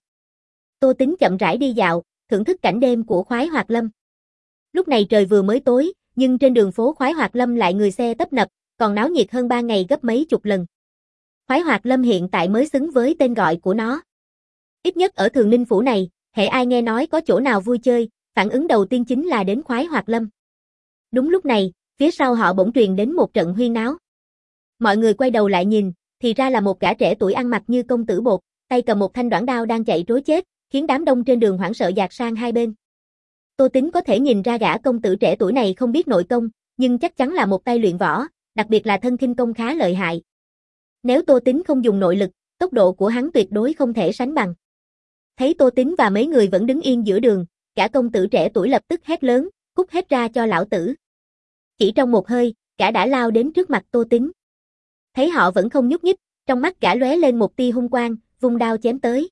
A: Tô Tín chậm rãi đi dạo, thưởng thức cảnh đêm của Khoái Hoạt Lâm. Lúc này trời vừa mới tối, nhưng trên đường phố Khoái Hoạt Lâm lại người xe tấp nập, còn náo nhiệt hơn ba ngày gấp mấy chục lần. Khoái Hoạt Lâm hiện tại mới xứng với tên gọi của nó. Ít nhất ở Thường Ninh Phủ này, hễ ai nghe nói có chỗ nào vui chơi, phản ứng đầu tiên chính là đến Khoái Hoạt Lâm. Đúng lúc này, phía sau họ bỗng truyền đến một trận huyên náo. Mọi người quay đầu lại nhìn, thì ra là một gã trẻ tuổi ăn mặc như công tử bột, tay cầm một thanh đoản đao đang chạy trối chết, khiến đám đông trên đường hoảng sợ dạt sang hai bên. Tô Tín có thể nhìn ra gã công tử trẻ tuổi này không biết nội công, nhưng chắc chắn là một tay luyện võ, đặc biệt là thân khinh công khá lợi hại. Nếu Tô Tín không dùng nội lực, tốc độ của hắn tuyệt đối không thể sánh bằng. Thấy Tô Tín và mấy người vẫn đứng yên giữa đường, gã công tử trẻ tuổi lập tức hét lớn, cút hết ra cho lão tử. Chỉ trong một hơi, gã đã lao đến trước mặt Tô Tín. Thấy họ vẫn không nhúc nhích, trong mắt gã lóe lên một tia hung quang, vung đao chém tới.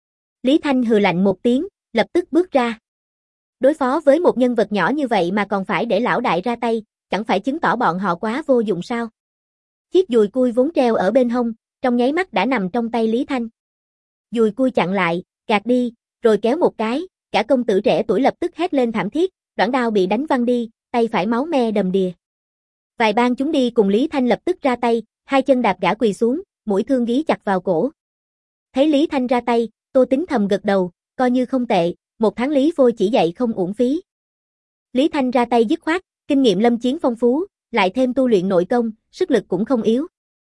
A: Lý Thanh hừ lạnh một tiếng, lập tức bước ra. Đối phó với một nhân vật nhỏ như vậy mà còn phải để lão đại ra tay, chẳng phải chứng tỏ bọn họ quá vô dụng sao? Chiếc dùi cui vốn treo ở bên hông, trong nháy mắt đã nằm trong tay Lý Thanh. Dùi cui chặn lại, gạt đi, rồi kéo một cái, cả công tử trẻ tuổi lập tức hét lên thảm thiết, đoản đao bị đánh văng đi, tay phải máu me đầm đìa. Vài bang chúng đi cùng Lý Thanh lập tức ra tay, hai chân đạp gã quỳ xuống, mũi thương gí chặt vào cổ. Thấy Lý Thanh ra tay, Tô Tín thầm gật đầu, coi như không tệ, một tháng Lý Phôi chỉ dạy không uổng phí. Lý Thanh ra tay dứt khoát, kinh nghiệm lâm chiến phong phú, lại thêm tu luyện nội công, sức lực cũng không yếu.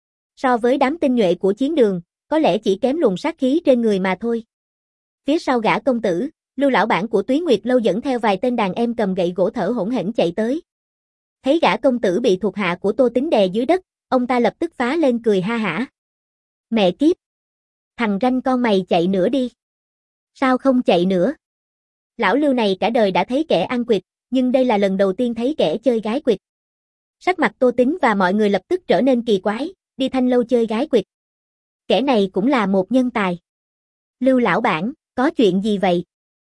A: So với đám tinh nhuệ của chiến đường, có lẽ chỉ kém luồng sát khí trên người mà thôi. Phía sau gã công tử, Lưu lão bản của Túy Nguyệt lâu dẫn theo vài tên đàn em cầm gậy gỗ thở hổn hển chạy tới. Thấy gã công tử bị thuộc hạ của Tô Tín đè dưới đất, ông ta lập tức phá lên cười ha hả. Mẹ kiếp! Thằng ranh con mày chạy nữa đi. Sao không chạy nữa? Lão Lưu này cả đời đã thấy kẻ ăn quỵt, nhưng đây là lần đầu tiên thấy kẻ chơi gái quỵt. Sắc mặt Tô Tín và mọi người lập tức trở nên kỳ quái, đi Thanh Lâu chơi gái quỵt. Kẻ này cũng là một nhân tài. Lưu lão bản, có chuyện gì vậy?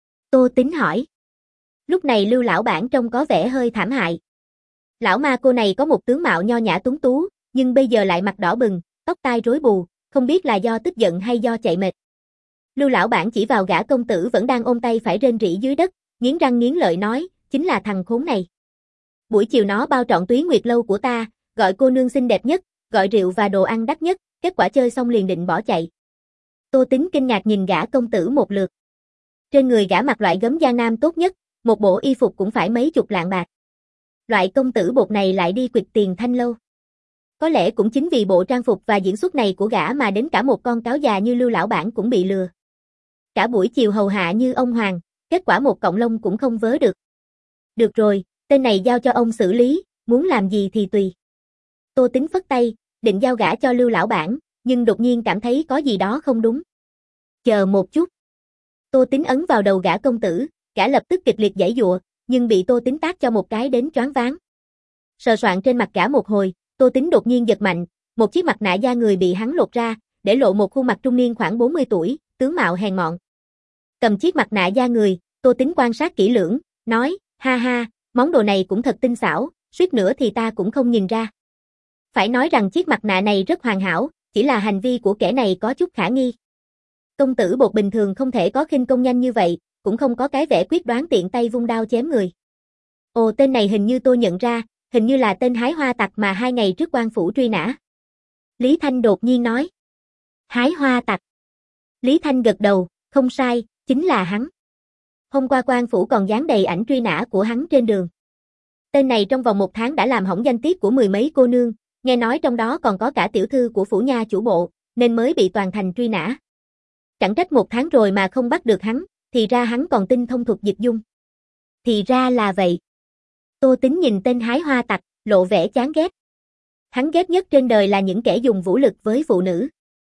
A: Tô Tính hỏi. Lúc này Lưu lão bản trông có vẻ hơi thảm hại. Lão ma cô này có một tướng mạo nho nhã tuấn tú, nhưng bây giờ lại mặt đỏ bừng, tóc tai rối bù, không biết là do tức giận hay do chạy mệt. Lưu lão bản chỉ vào gã công tử vẫn đang ôm tay phải rên rỉ dưới đất, nghiến răng nghiến lợi nói, chính là thằng khốn này. Buổi chiều nó bao trọn Túy Nguyệt lâu của ta, gọi cô nương xinh đẹp nhất, gọi rượu và đồ ăn đắt nhất, kết quả chơi xong liền định bỏ chạy. Tô Tính kinh ngạc nhìn gã công tử một lượt. Trên người gã mặc loại gấm Giang Nam tốt nhất, một bộ y phục cũng phải mấy chục lạng bạc. Loại công tử bột này lại đi quỵt tiền Thanh Lâu. Có lẽ cũng chính vì bộ trang phục và diễn xuất này của gã mà đến cả một con cáo già như Lưu lão bản cũng bị lừa. Cả buổi chiều hầu hạ như ông hoàng, kết quả một cọng lông cũng không vớ được. Được rồi, tên này giao cho ông xử lý, muốn làm gì thì tùy. Tô Tính phất tay, định giao gã cho Lưu lão bản, nhưng đột nhiên cảm thấy có gì đó không đúng. Chờ một chút. Tô Tính ấn vào đầu gã công tử, gã lập tức kịch liệt giãy giụa, nhưng bị Tô Tính tát cho một cái đến choáng váng. Sờ soạng trên mặt gã một hồi, Tô Tính đột nhiên giật mạnh, một chiếc mặt nạ da người bị hắn lột ra, để lộ một khuôn mặt trung niên khoảng bốn mươi tuổi, tướng mạo hèn mọn. Cầm chiếc mặt nạ da người, Tô Tính quan sát kỹ lưỡng, nói, ha ha, món đồ này cũng thật tinh xảo, suýt nữa thì ta cũng không nhìn ra. Phải nói rằng chiếc mặt nạ này rất hoàn hảo, chỉ là hành vi của kẻ này có chút khả nghi. Công tử bột bình thường không thể có khinh công nhanh như vậy, cũng không có cái vẻ quyết đoán tiện tay vung đao chém người. Ồ, tên này hình như tôi nhận ra, hình như là tên hái hoa tặc mà hai ngày trước quan phủ truy nã. Lý Thanh đột nhiên nói. Hái hoa tặc. Lý Thanh gật đầu, không sai, chính là hắn. Hôm qua quan phủ còn dán đầy ảnh truy nã của hắn trên đường. Tên này trong vòng một tháng đã làm hỏng danh tiết của mười mấy cô nương, nghe nói trong đó còn có cả tiểu thư của phủ nha chủ bộ, nên mới bị toàn thành truy nã. Chẳng trách một tháng rồi mà không bắt được hắn, thì ra hắn còn tinh thông thuật dịch dung. Thì ra là vậy. Tô Tính nhìn tên hái hoa tặc, lộ vẻ chán ghét. Hắn ghét nhất trên đời là những kẻ dùng vũ lực với phụ nữ.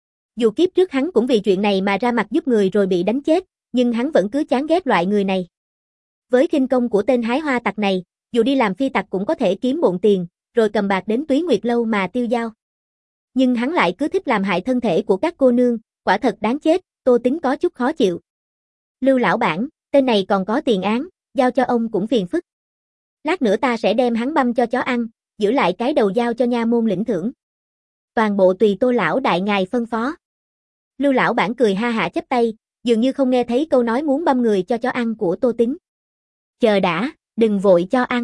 A: Dù kiếp trước hắn cũng vì chuyện này mà ra mặt giúp người rồi bị đánh chết, nhưng hắn vẫn cứ chán ghét loại người này. Với khinh công của tên hái hoa tặc này, dù đi làm phi tặc cũng có thể kiếm bộn tiền, rồi cầm bạc đến Túy Nguyệt lâu mà tiêu dao. Nhưng hắn lại cứ thích làm hại thân thể của các cô nương, quả thật đáng chết, Tô Tính có chút khó chịu. Lưu lão bản, tên này còn có tiền án, giao cho ông cũng phiền phức. Lát nữa ta sẽ đem hắn băm cho chó ăn, giữ lại cái đầu giao cho nha môn lĩnh thưởng. Toàn bộ tùy Tô lão đại ngài phân phó. Lưu lão bản cười ha hả chắp tay, dường như không nghe thấy câu nói muốn băm người cho chó ăn của Tô Tính. Chờ đã, đừng vội cho ăn.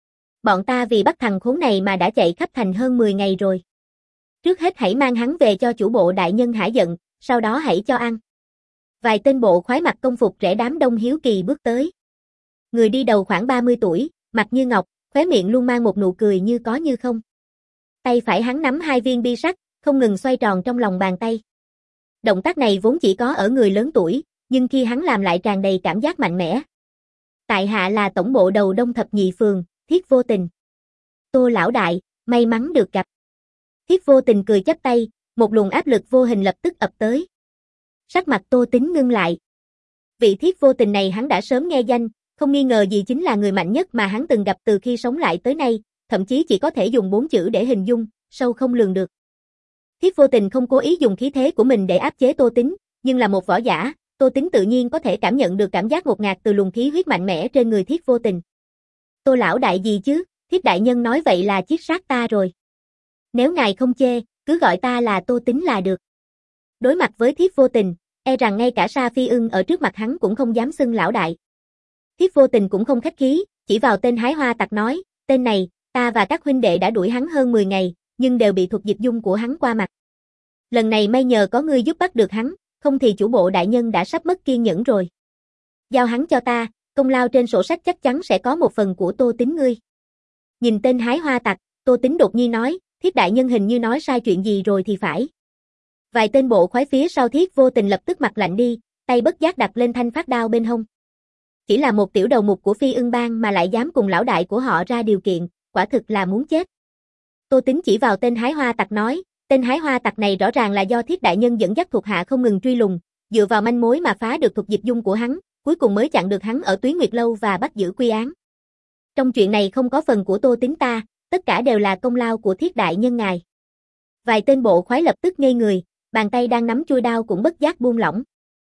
A: Bọn ta vì bắt thằng khốn này mà đã chạy khắp thành hơn mười ngày rồi. Trước hết hãy mang hắn về cho chủ bộ đại nhân hả giận, sau đó hãy cho ăn. Vài tên bộ khoái mặc công phục rẽ đám đông hiếu kỳ bước tới. Người đi đầu khoảng ba mươi tuổi, mặt như ngọc, khóe miệng luôn mang một nụ cười như có như không. Tay phải hắn nắm hai viên bi sắt, không ngừng xoay tròn trong lòng bàn tay. Động tác này vốn chỉ có ở người lớn tuổi, nhưng khi hắn làm lại tràn đầy cảm giác mạnh mẽ. Tại hạ là tổng bộ đầu Đông Thập Nhị Phường, Thiết Vô Tình. Tô lão đại, may mắn được gặp. Thiết Vô Tình cười chắp tay, một luồng áp lực vô hình lập tức ập tới. Sắc mặt Tô Tính ngưng lại. Vị Thiết Vô Tình này hắn đã sớm nghe danh, không nghi ngờ gì chính là người mạnh nhất mà hắn từng gặp từ khi sống lại tới nay, thậm chí chỉ có thể dùng bốn chữ để hình dung, sâu không lường được. Thiết Vô Tình không cố ý dùng khí thế của mình để áp chế Tô Tính, nhưng là một võ giả, Tô Tính tự nhiên có thể cảm nhận được cảm giác ngột ngạt từ luồng khí huyết mạnh mẽ trên người Thiết Vô Tình. Tô lão đại gì chứ, Thiết đại nhân nói vậy là chiết sát ta rồi. Nếu ngài không chê, cứ gọi ta là Tô Tính là được. Đối mặt với Thiết Vô Tình, e rằng ngay cả Sa Phi Ưng ở trước mặt hắn cũng không dám xưng lão đại. Thiết Vô Tình cũng không khách khí, chỉ vào tên hái hoa tặc nói, tên này, ta và các huynh đệ đã đuổi hắn hơn mười ngày, nhưng đều bị thuật dịch dung của hắn qua mặt. Lần này may nhờ có ngươi giúp bắt được hắn, không thì chủ bộ đại nhân đã sắp mất kiên nhẫn rồi. Giao hắn cho ta, công lao trên sổ sách chắc chắn sẽ có một phần của Tô Tính ngươi. Nhìn tên hái hoa tặc, Tô Tính đột nhiên nói, Thiết đại nhân hình như nói sai chuyện gì rồi thì phải. Vài tên bộ khoái phía sau Thiết Vô Tình lập tức mặt lạnh đi, tay bất giác đặt lên thanh phát đao bên hông. Chỉ là một tiểu đầu mục của Phi Ưng Bang mà lại dám cùng lão đại của họ ra điều kiện, quả thực là muốn chết. Tô Tính chỉ vào tên hái hoa tặc nói, tên hái hoa tặc này rõ ràng là do Thiết đại nhân dẫn dắt thuộc hạ không ngừng truy lùng, dựa vào manh mối mà phá được thuật dịch dung của hắn, cuối cùng mới chặn được hắn ở Túy Nguyệt lâu và bắt giữ quy án. Trong chuyện này không có phần của Tô Tính ta, tất cả đều là công lao của Thiết đại nhân ngài. Vài tên bộ khoái lập tức ngây người, bàn tay đang nắm chuôi đao cũng bất giác buông lỏng.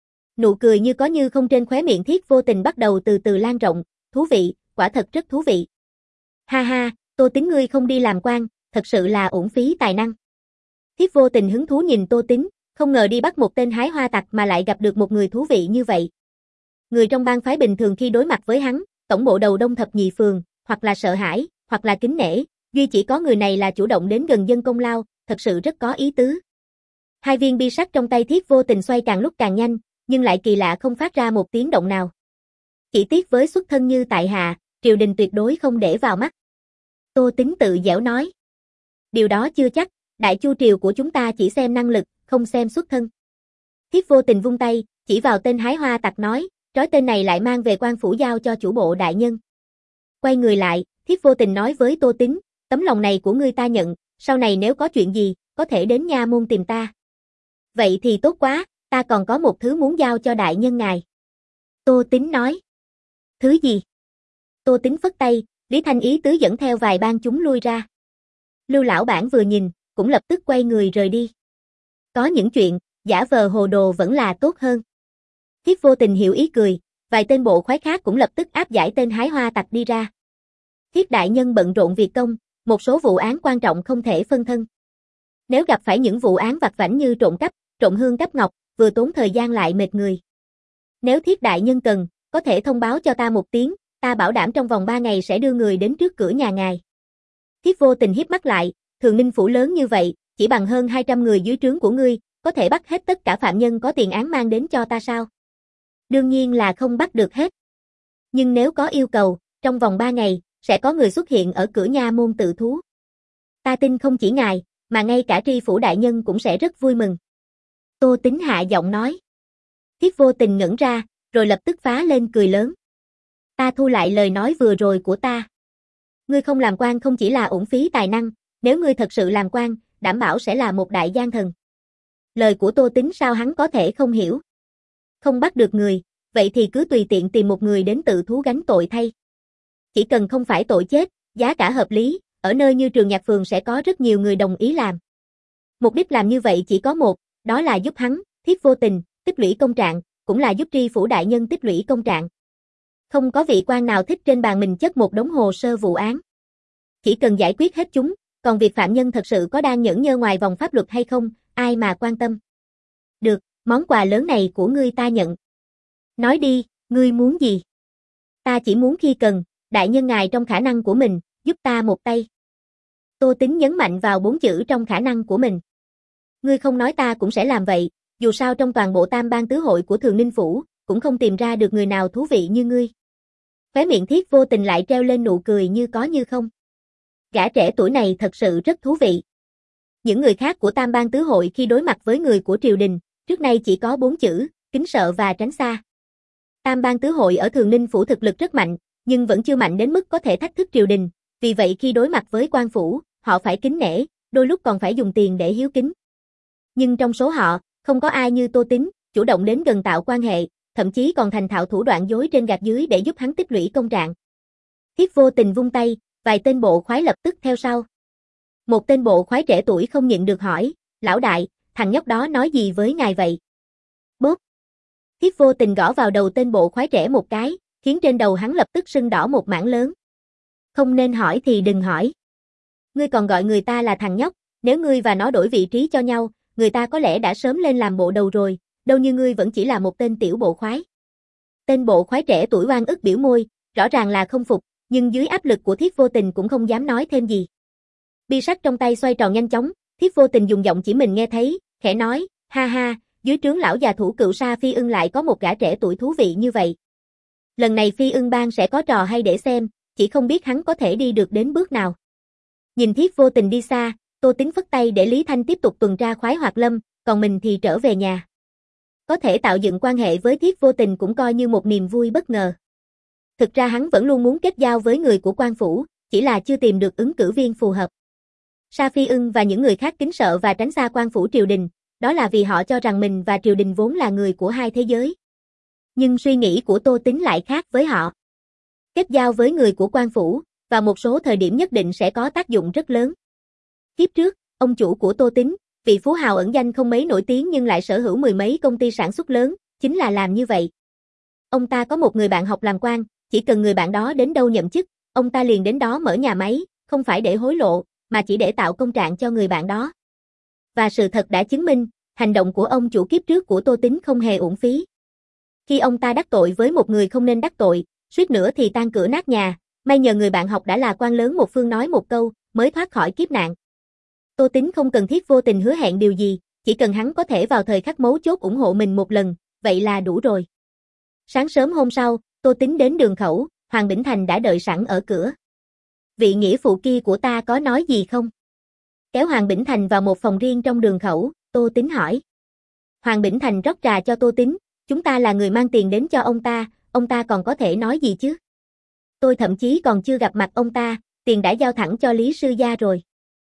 A: Nụ cười như có như không trên khóe miệng Thiết Vô Tình bắt đầu từ từ lan rộng, thú vị, quả thật rất thú vị. Ha ha, Tô Tín ngươi không đi làm quan, thật sự là uổng phí tài năng. Thiết Vô Tình hứng thú nhìn Tô Tín, không ngờ đi bắt một tên hái hoa tặc mà lại gặp được một người thú vị như vậy. Người trong bang phái bình thường khi đối mặt với hắn, tổng bộ đầu đông thập nhị phường, hoặc là sợ hãi, hoặc là kính nể, duy chỉ có người này là chủ động đến gần dân công lao, thật sự rất có ý tứ. Hai viên bi sắt trong tay Thiết Vô Tình xoay càng lúc càng nhanh, nhưng lại kỳ lạ không phát ra một tiếng động nào. Chỉ tiếc với xuất thân như tại hạ, triều đình tuyệt đối không để vào mắt. Tô Tín tự dẻo nói. Điều đó chưa chắc, đại chu triều của chúng ta chỉ xem năng lực, không xem xuất thân. Thiết Vô Tình vung tay, chỉ vào tên hái hoa tặc nói, trói tên này lại mang về quan phủ giao cho chủ bộ đại nhân. Quay người lại, Thiết Vô Tình nói với Tô Tín, tấm lòng này của ngươi ta nhận, sau này nếu có chuyện gì, có thể đến nha môn tìm ta. Vậy thì tốt quá, ta còn có một thứ muốn giao cho đại nhân ngài. Tô Tín nói. Thứ gì? Tô Tín phất tay, Lý Thanh Ý tứ dẫn theo vài bang chúng lui ra. Lưu lão bản vừa nhìn, cũng lập tức quay người rời đi. Có những chuyện, giả vờ hồ đồ vẫn là tốt hơn. Thiết Vô Tình hiểu ý cười, vài tên bộ khoái khác cũng lập tức áp giải tên hái hoa tặc đi ra. Thiết đại nhân bận rộn việc công, một số vụ án quan trọng không thể phân thân. Nếu gặp phải những vụ án vặt vãnh như trộm cắp, trộm hương cắp ngọc, vừa tốn thời gian lại mệt người. Nếu Thiết đại nhân cần, có thể thông báo cho ta một tiếng, ta bảo đảm trong vòng ba ngày sẽ đưa người đến trước cửa nhà ngài. Thiết Vô Tình híp mắt lại, Thường Ninh phủ lớn như vậy, chỉ bằng hơn hai trăm người dưới trướng của ngươi, có thể bắt hết tất cả phạm nhân có tiền án mang đến cho ta sao? Đương nhiên là không bắt được hết. Nhưng nếu có yêu cầu, trong vòng ba ngày, sẽ có người xuất hiện ở cửa nha môn tự thú. Ta tin không chỉ ngài, mà ngay cả tri phủ đại nhân cũng sẽ rất vui mừng. Tô Tín hạ giọng nói. Thiết Vô Tình ngẩn ra, rồi lập tức phá lên cười lớn. Ta thu lại lời nói vừa rồi của ta. Ngươi không làm quan không chỉ là uổng phí tài năng, nếu ngươi thật sự làm quan, đảm bảo sẽ là một đại gian thần. Lời của Tô Tín sao hắn có thể không hiểu. Không bắt được người, vậy thì cứ tùy tiện tìm một người đến tự thú gánh tội thay. Chỉ cần không phải tội chết, giá cả hợp lý, ở nơi như Trường Nhạc Phường sẽ có rất nhiều người đồng ý làm. Mục đích làm như vậy chỉ có một, đó là giúp hắn, Thiết Vô Tình, tích lũy công trạng, cũng là giúp tri phủ đại nhân tích lũy công trạng. Không có vị quan nào thích trên bàn mình chất một đống hồ sơ vụ án. Chỉ cần giải quyết hết chúng, còn việc phạm nhân thật sự có đang nhẫn nhơ ngoài vòng pháp luật hay không, ai mà quan tâm. Được, món quà lớn này của ngươi ta nhận. Nói đi, ngươi muốn gì? Ta chỉ muốn khi cần, đại nhân ngài trong khả năng của mình, giúp ta một tay. Tô Tín nhấn mạnh vào bốn chữ trong khả năng của mình. Ngươi không nói ta cũng sẽ làm vậy, dù sao trong toàn bộ tam bang tứ hội của Thường Ninh Phủ, cũng không tìm ra được người nào thú vị như ngươi. Khóe miệng Thiết Vô Tình lại treo lên nụ cười như có như không. Gã trẻ tuổi này thật sự rất thú vị. Những người khác của tam bang tứ hội khi đối mặt với người của triều đình, trước nay chỉ có bốn chữ, kính sợ và tránh xa. Tam bang tứ hội ở Thường Ninh Phủ thực lực rất mạnh, nhưng vẫn chưa mạnh đến mức có thể thách thức triều đình, vì vậy khi đối mặt với quan phủ, họ phải kính nể, đôi lúc còn phải dùng tiền để hiếu kính. Nhưng trong số họ, không có ai như Tô Tín, chủ động đến gần tạo quan hệ, thậm chí còn thành thạo thủ đoạn dối trên gạt dưới để giúp hắn tích lũy công trạng. Thiết Vô Tình vung tay, vài tên bộ khoái lập tức theo sau. Một tên bộ khoái trẻ tuổi không nhịn được hỏi, lão đại, thằng nhóc đó nói gì với ngài vậy? Bốp! Thiết Vô Tình gõ vào đầu tên bộ khoái trẻ một cái, khiến trên đầu hắn lập tức sưng đỏ một mảng lớn. Không nên hỏi thì đừng hỏi. Ngươi còn gọi người ta là thằng nhóc, nếu ngươi và nó đổi vị trí cho nhau, người ta có lẽ đã sớm lên làm bộ đầu rồi, đâu như ngươi vẫn chỉ là một tên tiểu bộ khoái. Tên bộ khoái trẻ tuổi oan ức biểu môi, rõ ràng là không phục, nhưng dưới áp lực của Thiết Vô Tình cũng không dám nói thêm gì. Bi sắt trong tay xoay tròn nhanh chóng, Thiết Vô Tình dùng giọng chỉ mình nghe thấy, khẽ nói, ha ha, dưới trướng lão già thủ cựu Sa Phi Ưng lại có một gã trẻ tuổi thú vị như vậy. Lần này Phi Ưng bang sẽ có trò hay để xem, chỉ không biết hắn có thể đi được đến bước nào. Nhìn Thiết Vô Tình đi xa, Tô Tín phất tay để Lý Thanh tiếp tục tuần tra khoái hoạt lâm, còn mình thì trở về nhà. Có thể tạo dựng quan hệ với Thiết Vô Tình cũng coi như một niềm vui bất ngờ. Thực ra hắn vẫn luôn muốn kết giao với người của quan phủ, chỉ là chưa tìm được ứng cử viên phù hợp. Sa Phi Ưng và những người khác kính sợ và tránh xa quan phủ triều đình, đó là vì họ cho rằng mình và triều đình vốn là người của hai thế giới. Nhưng suy nghĩ của Tô Tín lại khác với họ. Kết giao với người của quan phủ, và một số thời điểm nhất định sẽ có tác dụng rất lớn. Kiếp trước, ông chủ của Tô Tính, vị phú hào ẩn danh không mấy nổi tiếng nhưng lại sở hữu mười mấy công ty sản xuất lớn, chính là làm như vậy. Ông ta có một người bạn học làm quan, chỉ cần người bạn đó đến đâu nhậm chức, ông ta liền đến đó mở nhà máy, không phải để hối lộ, mà chỉ để tạo công trạng cho người bạn đó. Và sự thật đã chứng minh, hành động của ông chủ kiếp trước của Tô Tính không hề uổng phí. Khi ông ta đắc tội với một người không nên đắc tội, suýt nữa thì tan cửa nát nhà, may nhờ người bạn học đã là quan lớn một phương nói một câu, mới thoát khỏi kiếp nạn. Tô Tính không cần thiết vô tình hứa hẹn điều gì, chỉ cần hắn có thể vào thời khắc mấu chốt ủng hộ mình một lần, vậy là đủ rồi. Sáng sớm hôm sau, Tô Tính đến đường khẩu, Hoàng Bỉnh Thành đã đợi sẵn ở cửa. Vị nghĩa phụ kia của ta có nói gì không? Kéo Hoàng Bỉnh Thành vào một phòng riêng trong đường khẩu, Tô Tính hỏi. Hoàng Bỉnh Thành rót trà cho Tô Tính, chúng ta là người mang tiền đến cho ông ta, ông ta còn có thể nói gì chứ? Tôi thậm chí còn chưa gặp mặt ông ta, tiền đã giao thẳng cho Lý Sư Gia rồi.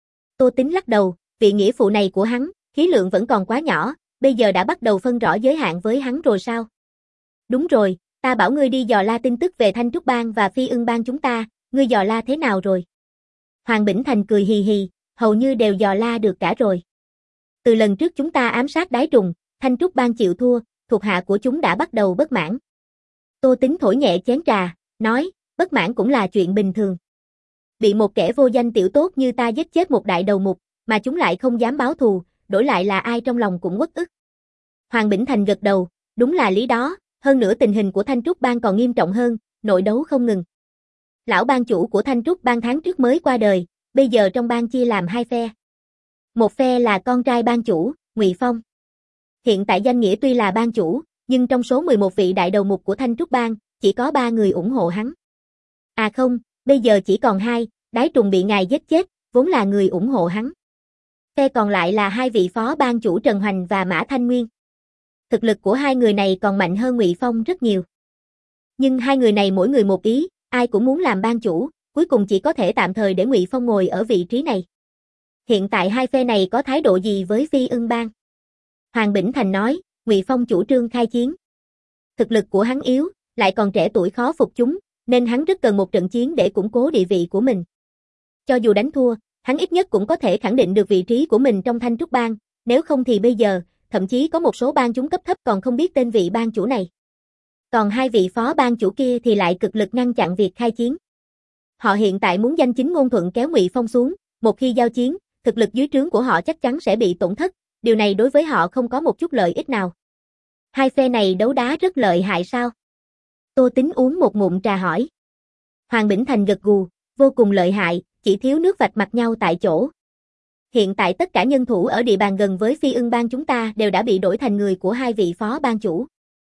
A: Tô Tính lắc đầu, vị nghĩa phụ này của hắn, khí lượng vẫn còn quá nhỏ, bây giờ đã bắt đầu phân rõ giới hạn với hắn rồi sao? Đúng rồi, ta bảo ngươi đi dò la tin tức về Thanh Trúc Bang và Phi Ưng Bang chúng ta, ngươi dò la thế nào rồi? Hoàng Bỉnh Thành cười hì hì, hầu như đều dò la được cả rồi. Từ lần trước chúng ta ám sát Đái Trùng, Thanh Trúc Bang chịu thua, thuộc hạ của chúng đã bắt đầu bất mãn. Tô Tính thổi nhẹ chén trà, nói, bất mãn cũng là chuyện bình thường. Bị một kẻ vô danh tiểu tốt như ta giết chết một đại đầu mục, mà chúng lại không dám báo thù, đổi lại là ai trong lòng cũng uất ức. Hoàng Bỉnh Thành gật đầu, đúng là lý đó, hơn nữa tình hình của Thanh Trúc Bang còn nghiêm trọng hơn, nội đấu không ngừng. Lão bang chủ của Thanh Trúc Bang tháng trước mới qua đời, bây giờ trong bang chia làm hai phe. Một phe là con trai bang chủ, Ngụy Phong. Hiện tại danh nghĩa tuy là bang chủ, nhưng trong số mười một vị đại đầu mục của Thanh Trúc Bang, chỉ có ba người ủng hộ hắn. À không, bây giờ chỉ còn hai, Đái Trùng bị ngài giết chết, vốn là người ủng hộ hắn. Phe còn lại là hai vị phó bang chủ Trần Hoành và Mã Thanh Nguyên. Thực lực của hai người này còn mạnh hơn Ngụy Phong rất nhiều. Nhưng hai người này mỗi người một ý, ai cũng muốn làm bang chủ, cuối cùng chỉ có thể tạm thời để Ngụy Phong ngồi ở vị trí này. Hiện tại hai phe này có thái độ gì với Phi Ưng Bang? Hoàng Bỉnh Thành nói, Ngụy Phong chủ trương khai chiến. Thực lực của hắn yếu, lại còn trẻ tuổi khó phục chúng, nên hắn rất cần một trận chiến để củng cố địa vị của mình. Cho dù đánh thua, hắn ít nhất cũng có thể khẳng định được vị trí của mình trong Thanh Trúc Bang, nếu không thì bây giờ, thậm chí có một số bang chúng cấp thấp còn không biết tên vị bang chủ này. Còn hai vị phó bang chủ kia thì lại cực lực ngăn chặn việc khai chiến. Họ hiện tại muốn danh chính ngôn thuận kéo Ngụy Phong xuống, một khi giao chiến, thực lực dưới trướng của họ chắc chắn sẽ bị tổn thất, điều này đối với họ không có một chút lợi ích nào. Hai phe này đấu đá rất lợi hại sao? Tô Tính uống một ngụm trà hỏi. Hoàng Bỉnh Thành gật gù, vô cùng lợi hại, chỉ thiếu nước vạch mặt nhau tại chỗ. Hiện tại tất cả nhân thủ ở địa bàn gần với Phi Ưng Bang chúng ta đều đã bị đổi thành người của hai vị phó bang chủ.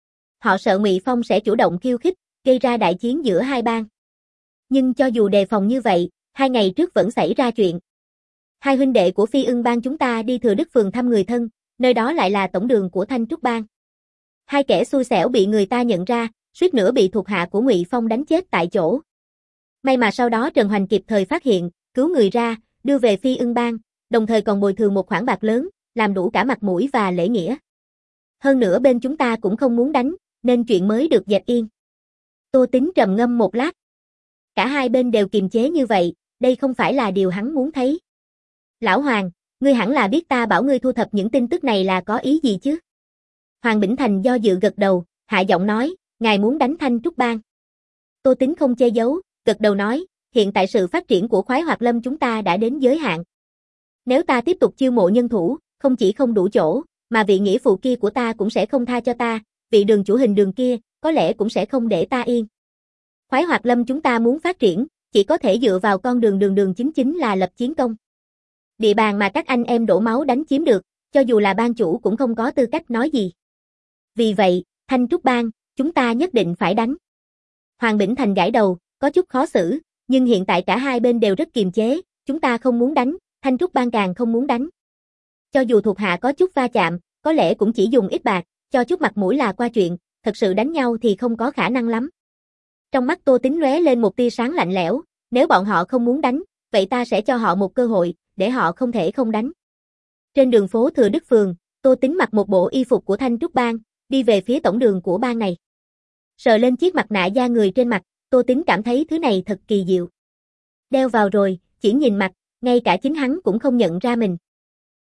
A: Họ sợ Ngụy Phong sẽ chủ động khiêu khích, gây ra đại chiến giữa hai bang. Nhưng cho dù đề phòng như vậy, hai ngày trước vẫn xảy ra chuyện. Hai huynh đệ của Phi Ưng Bang chúng ta đi Thừa Đức Phường thăm người thân, nơi đó lại là tổng đường của Thanh Trúc Bang. Hai kẻ xui xẻo bị người ta nhận ra, suýt nữa bị thuộc hạ của Ngụy Phong đánh chết tại chỗ. May mà sau đó Trần Hoành kịp thời phát hiện, cứu người ra, đưa về Phi Ưng Bang, đồng thời còn bồi thường một khoản bạc lớn, làm đủ cả mặt mũi và lễ nghĩa. Hơn nữa bên chúng ta cũng không muốn đánh, nên chuyện mới được dẹp yên. Tô Tính trầm ngâm một lát. Cả hai bên đều kiềm chế như vậy, đây không phải là điều hắn muốn thấy. Lão Hoàng, ngươi hẳn là biết ta bảo ngươi thu thập những tin tức này là có ý gì chứ? Hoàng Bỉnh Thành do dự gật đầu, hạ giọng nói, ngài muốn đánh Thanh Trúc Bang. Tô Tính không che giấu, gật đầu nói, hiện tại sự phát triển của Khoái Hoạt Lâm chúng ta đã đến giới hạn. Nếu ta tiếp tục chiêu mộ nhân thủ, không chỉ không đủ chỗ, mà vị nghĩa phụ kia của ta cũng sẽ không tha cho ta, vị đường chủ hình đường kia, có lẽ cũng sẽ không để ta yên. Khoái Hoạt Lâm chúng ta muốn phát triển, chỉ có thể dựa vào con đường đường đường chính chính là lập chiến công. Địa bàn mà các anh em đổ máu đánh chiếm được, cho dù là bang chủ cũng không có tư cách nói gì. Vì vậy, Thanh Trúc Bang, chúng ta nhất định phải đánh. Hoàng Bỉnh Thành gãi đầu, có chút khó xử, nhưng hiện tại cả hai bên đều rất kiềm chế, chúng ta không muốn đánh, Thanh Trúc Bang càng không muốn đánh. Cho dù thuộc hạ có chút va chạm, có lẽ cũng chỉ dùng ít bạc, cho chút mặt mũi là qua chuyện, thật sự đánh nhau thì không có khả năng lắm. Trong mắt Tô Tính lóe lên một tia sáng lạnh lẽo, nếu bọn họ không muốn đánh, vậy ta sẽ cho họ một cơ hội, để họ không thể không đánh. Trên đường phố Thừa Đức Phường, Tô Tính mặc một bộ y phục của Thanh Trúc Bang, đi về phía tổng đường của bang này. Sờ lên chiếc mặt nạ da người trên mặt, Tô Tính cảm thấy thứ này thật kỳ diệu. Đeo vào rồi, chỉ nhìn mặt, ngay cả chính hắn cũng không nhận ra mình.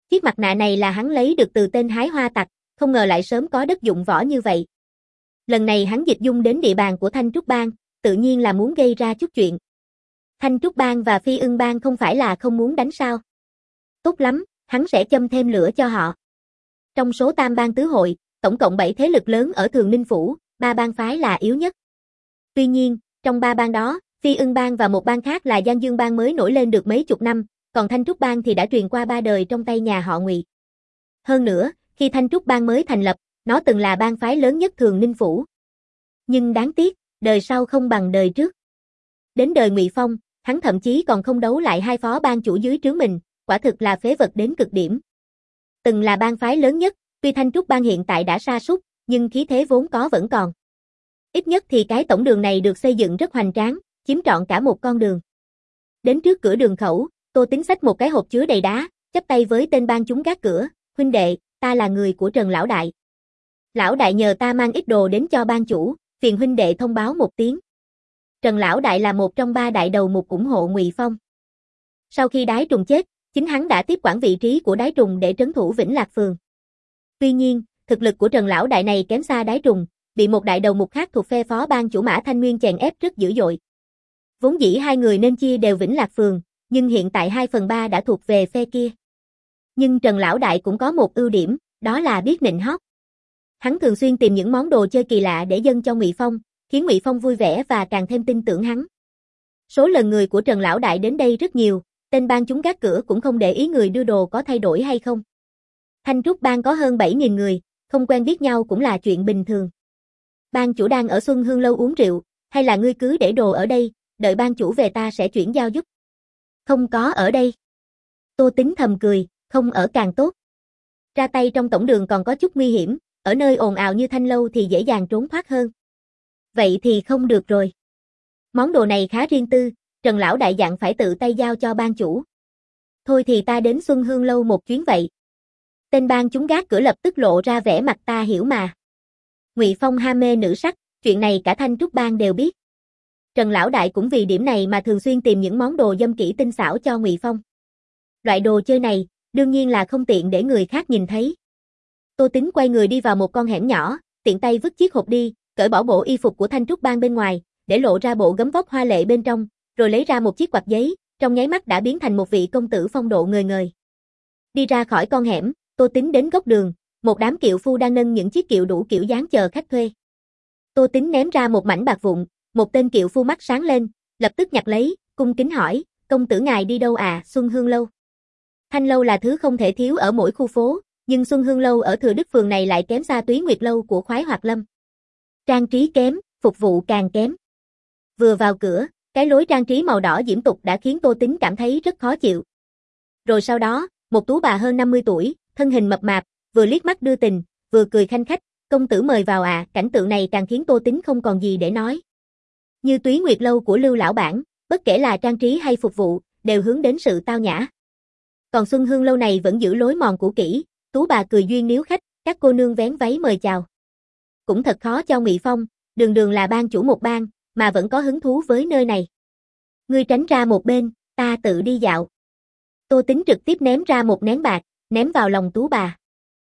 A: Chiếc mặt nạ này là hắn lấy được từ tên hái hoa tặc, không ngờ lại sớm có đất dụng võ như vậy. Lần này hắn dịch dung đến địa bàn của Thanh Trúc Bang, tự nhiên là muốn gây ra chút chuyện. Thanh Trúc Bang và Phi Ưng Bang không phải là không muốn đánh sao. Tốt lắm, hắn sẽ châm thêm lửa cho họ. Trong số tam bang tứ hội, tổng cộng bảy thế lực lớn ở Thường Ninh Phủ, ba bang phái là yếu nhất. Tuy nhiên, trong ba bang đó, Phi Ưng Bang và một bang khác là Giang Dương Bang mới nổi lên được mấy chục năm, còn Thanh Trúc Bang thì đã truyền qua ba đời trong tay nhà họ Ngụy. Hơn nữa, khi Thanh Trúc Bang mới thành lập, nó từng là bang phái lớn nhất Thường Ninh Phủ. Nhưng đáng tiếc, đời sau không bằng đời trước. Đến đời Ngụy Phong, hắn thậm chí còn không đấu lại hai phó bang chủ dưới trướng mình, quả thực là phế vật đến cực điểm. Từng là bang phái lớn nhất, tuy Thanh Trúc Bang hiện tại đã sa sút, nhưng khí thế vốn có vẫn còn. Ít nhất thì cái tổng đường này được xây dựng rất hoành tráng, chiếm trọn cả một con đường. Đến trước cửa đường khẩu, Tô Tính xách một cái hộp chứa đầy đá, chắp tay với tên bang chúng gác cửa, huynh đệ, ta là người của Trần Lão Đại. Lão Đại nhờ ta mang ít đồ đến cho bang chủ, phiền huynh đệ thông báo một tiếng. Trần Lão Đại là một trong ba đại đầu mục ủng hộ Ngụy Phong. Sau khi Đái Trùng chết, chính hắn đã tiếp quản vị trí của Đái Trùng để trấn thủ Vĩnh Lạc Phường. Tuy nhiên, thực lực của Trần Lão Đại này kém xa Đái Trùng, bị một đại đầu mục khác thuộc phe phó bang chủ Mã Thanh Nguyên chèn ép rất dữ dội. Vốn dĩ hai người nên chia đều Vĩnh Lạc Phường, nhưng hiện tại hai phần ba đã thuộc về phe kia. Nhưng Trần Lão Đại cũng có một ưu điểm, đó là biết nịnh hót. Hắn thường xuyên tìm những món đồ chơi kỳ lạ để dâng cho Ngụy Phong, khiến Ngụy Phong vui vẻ và càng thêm tin tưởng hắn. Số lần người của Trần Lão Đại đến đây rất nhiều, tên bang chúng gác cửa cũng không để ý người đưa đồ có thay đổi hay không. Thanh Trúc Bang có hơn bảy nghìn người, không quen biết nhau cũng là chuyện bình thường. Bang chủ đang ở Xuân Hương Lâu uống rượu, hay là ngươi cứ để đồ ở đây, đợi bang chủ về ta sẽ chuyển giao giúp. Không có ở đây. Tô Tính thầm cười, không ở càng tốt. Ra tay trong tổng đường còn có chút nguy hiểm, ở nơi ồn ào như Thanh Lâu thì dễ dàng trốn thoát hơn. Vậy thì không được rồi. Món đồ này khá riêng tư, Trần Lão Đại dặn phải tự tay giao cho bang chủ. Thôi thì ta đến Xuân Hương Lâu một chuyến vậy. Tên bang chúng gác cửa lập tức lộ ra vẻ mặt ta hiểu mà. Ngụy Phong ham mê nữ sắc, chuyện này cả Thanh Trúc Bang đều biết. Trần Lão Đại cũng vì điểm này mà thường xuyên tìm những món đồ dâm kỹ tinh xảo cho Ngụy Phong. Loại đồ chơi này, đương nhiên là không tiện để người khác nhìn thấy. Tô Tính quay người đi vào một con hẻm nhỏ, tiện tay vứt chiếc hộp đi, cởi bỏ bộ y phục của Thanh Trúc Bang bên ngoài, để lộ ra bộ gấm vóc hoa lệ bên trong, rồi lấy ra một chiếc quạt giấy, trong nháy mắt đã biến thành một vị công tử phong độ ngời ngời. Đi ra khỏi con hẻm, Tô Tính đến góc đường, một đám kiệu phu đang nâng những chiếc kiệu đủ kiểu dáng chờ khách thuê. Tô Tính ném ra một mảnh bạc vụn, một tên kiệu phu mắt sáng lên, lập tức nhặt lấy, cung kính hỏi, công tử ngài đi đâu à? Xuân Hương Lâu. Thanh Lâu là thứ không thể thiếu ở mỗi khu phố, nhưng Xuân Hương Lâu ở Thừa Đức Phường này lại kém xa Túy Nguyệt Lâu của Khoái Hoạt Lâm. Trang trí kém, phục vụ càng kém. Vừa vào cửa, cái lối trang trí màu đỏ diễm tục đã khiến Tô Tính cảm thấy rất khó chịu. Rồi sau đó, một tú bà hơn năm mươi tuổi, thân hình mập mạp, vừa liếc mắt đưa tình, vừa cười khanh khách, công tử mời vào ạ, à. Cảnh tượng này càng khiến Tô Tính không còn gì để nói. Như Túy Nguyệt Lâu của Lưu Lão Bản, bất kể là trang trí hay phục vụ, đều hướng đến sự tao nhã. Còn Xuân Hương Lâu này vẫn giữ lối mòn cũ kỹ, tú bà cười duyên níu khách, các cô nương vén váy mời chào. Cũng thật khó cho Ngụy Phong, đường đường là bang chủ một bang, mà vẫn có hứng thú với nơi này. Ngươi tránh ra một bên, ta tự đi dạo. Tô Tính trực tiếp ném ra một nén bạc, ném vào lòng tú bà.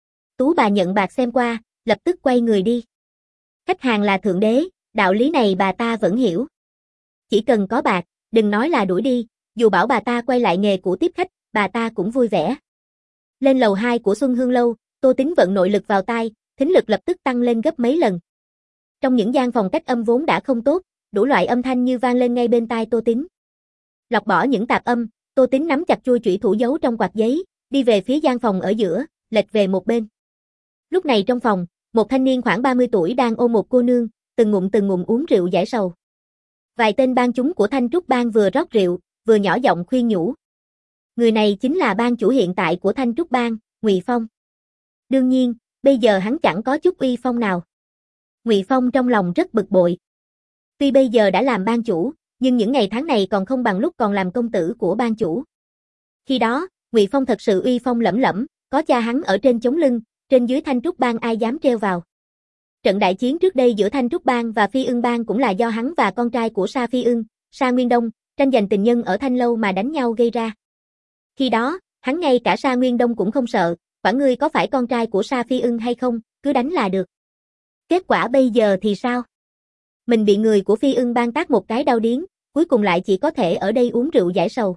A: Tú bà nhận bạc xem qua, lập tức quay người đi. Khách hàng là thượng đế, đạo lý này bà ta vẫn hiểu. Chỉ cần có bạc, đừng nói là đuổi đi, dù bảo bà ta quay lại nghề cũ tiếp khách, bà ta cũng vui vẻ. Lên lầu hai của Xuân Hương Lâu, Tô Tính vận nội lực vào tai, thính lực lập tức tăng lên gấp mấy lần. Trong những gian phòng cách âm vốn đã không tốt, đủ loại âm thanh như vang lên ngay bên tai Tô Tính. Lọc bỏ những tạp âm, Tô Tính nắm chặt chuôi chủy thủ giấu trong quạt giấy, đi về phía gian phòng ở giữa, lệch về một bên. Lúc này trong phòng, một thanh niên khoảng ba mươi tuổi đang ôm một cô nương, từng ngụm từng ngụm uống rượu giải sầu. Vài tên bang chúng của Thanh Trúc Bang vừa rót rượu, vừa nhỏ giọng khuyên nhủ. Người này chính là bang chủ hiện tại của Thanh Trúc Bang, Ngụy Phong. Đương nhiên, bây giờ hắn chẳng có chút uy phong nào. Ngụy Phong trong lòng rất bực bội. Tuy bây giờ đã làm bang chủ, nhưng những ngày tháng này còn không bằng lúc còn làm công tử của bang chủ. Khi đó, Ngụy Phong thật sự uy phong lẫm lẫm, có cha hắn ở trên chống lưng, trên dưới Thanh Trúc Bang ai dám treo vào. Trận đại chiến trước đây giữa Thanh Trúc Bang và Phi Ưng Bang cũng là do hắn và con trai của Sa Phi Ưng, Sa Nguyên Đông, tranh giành tình nhân ở Thanh Lâu mà đánh nhau gây ra. Khi đó, Hắn ngay cả Sa Nguyên Đông cũng không sợ, quả ngươi có phải con trai của Sa Phi Ưng hay không, cứ đánh là được. Kết quả bây giờ thì sao? Mình bị người của Phi Ưng Bang tát một cái đau điếng, cuối cùng lại chỉ có thể ở đây uống rượu giải sầu.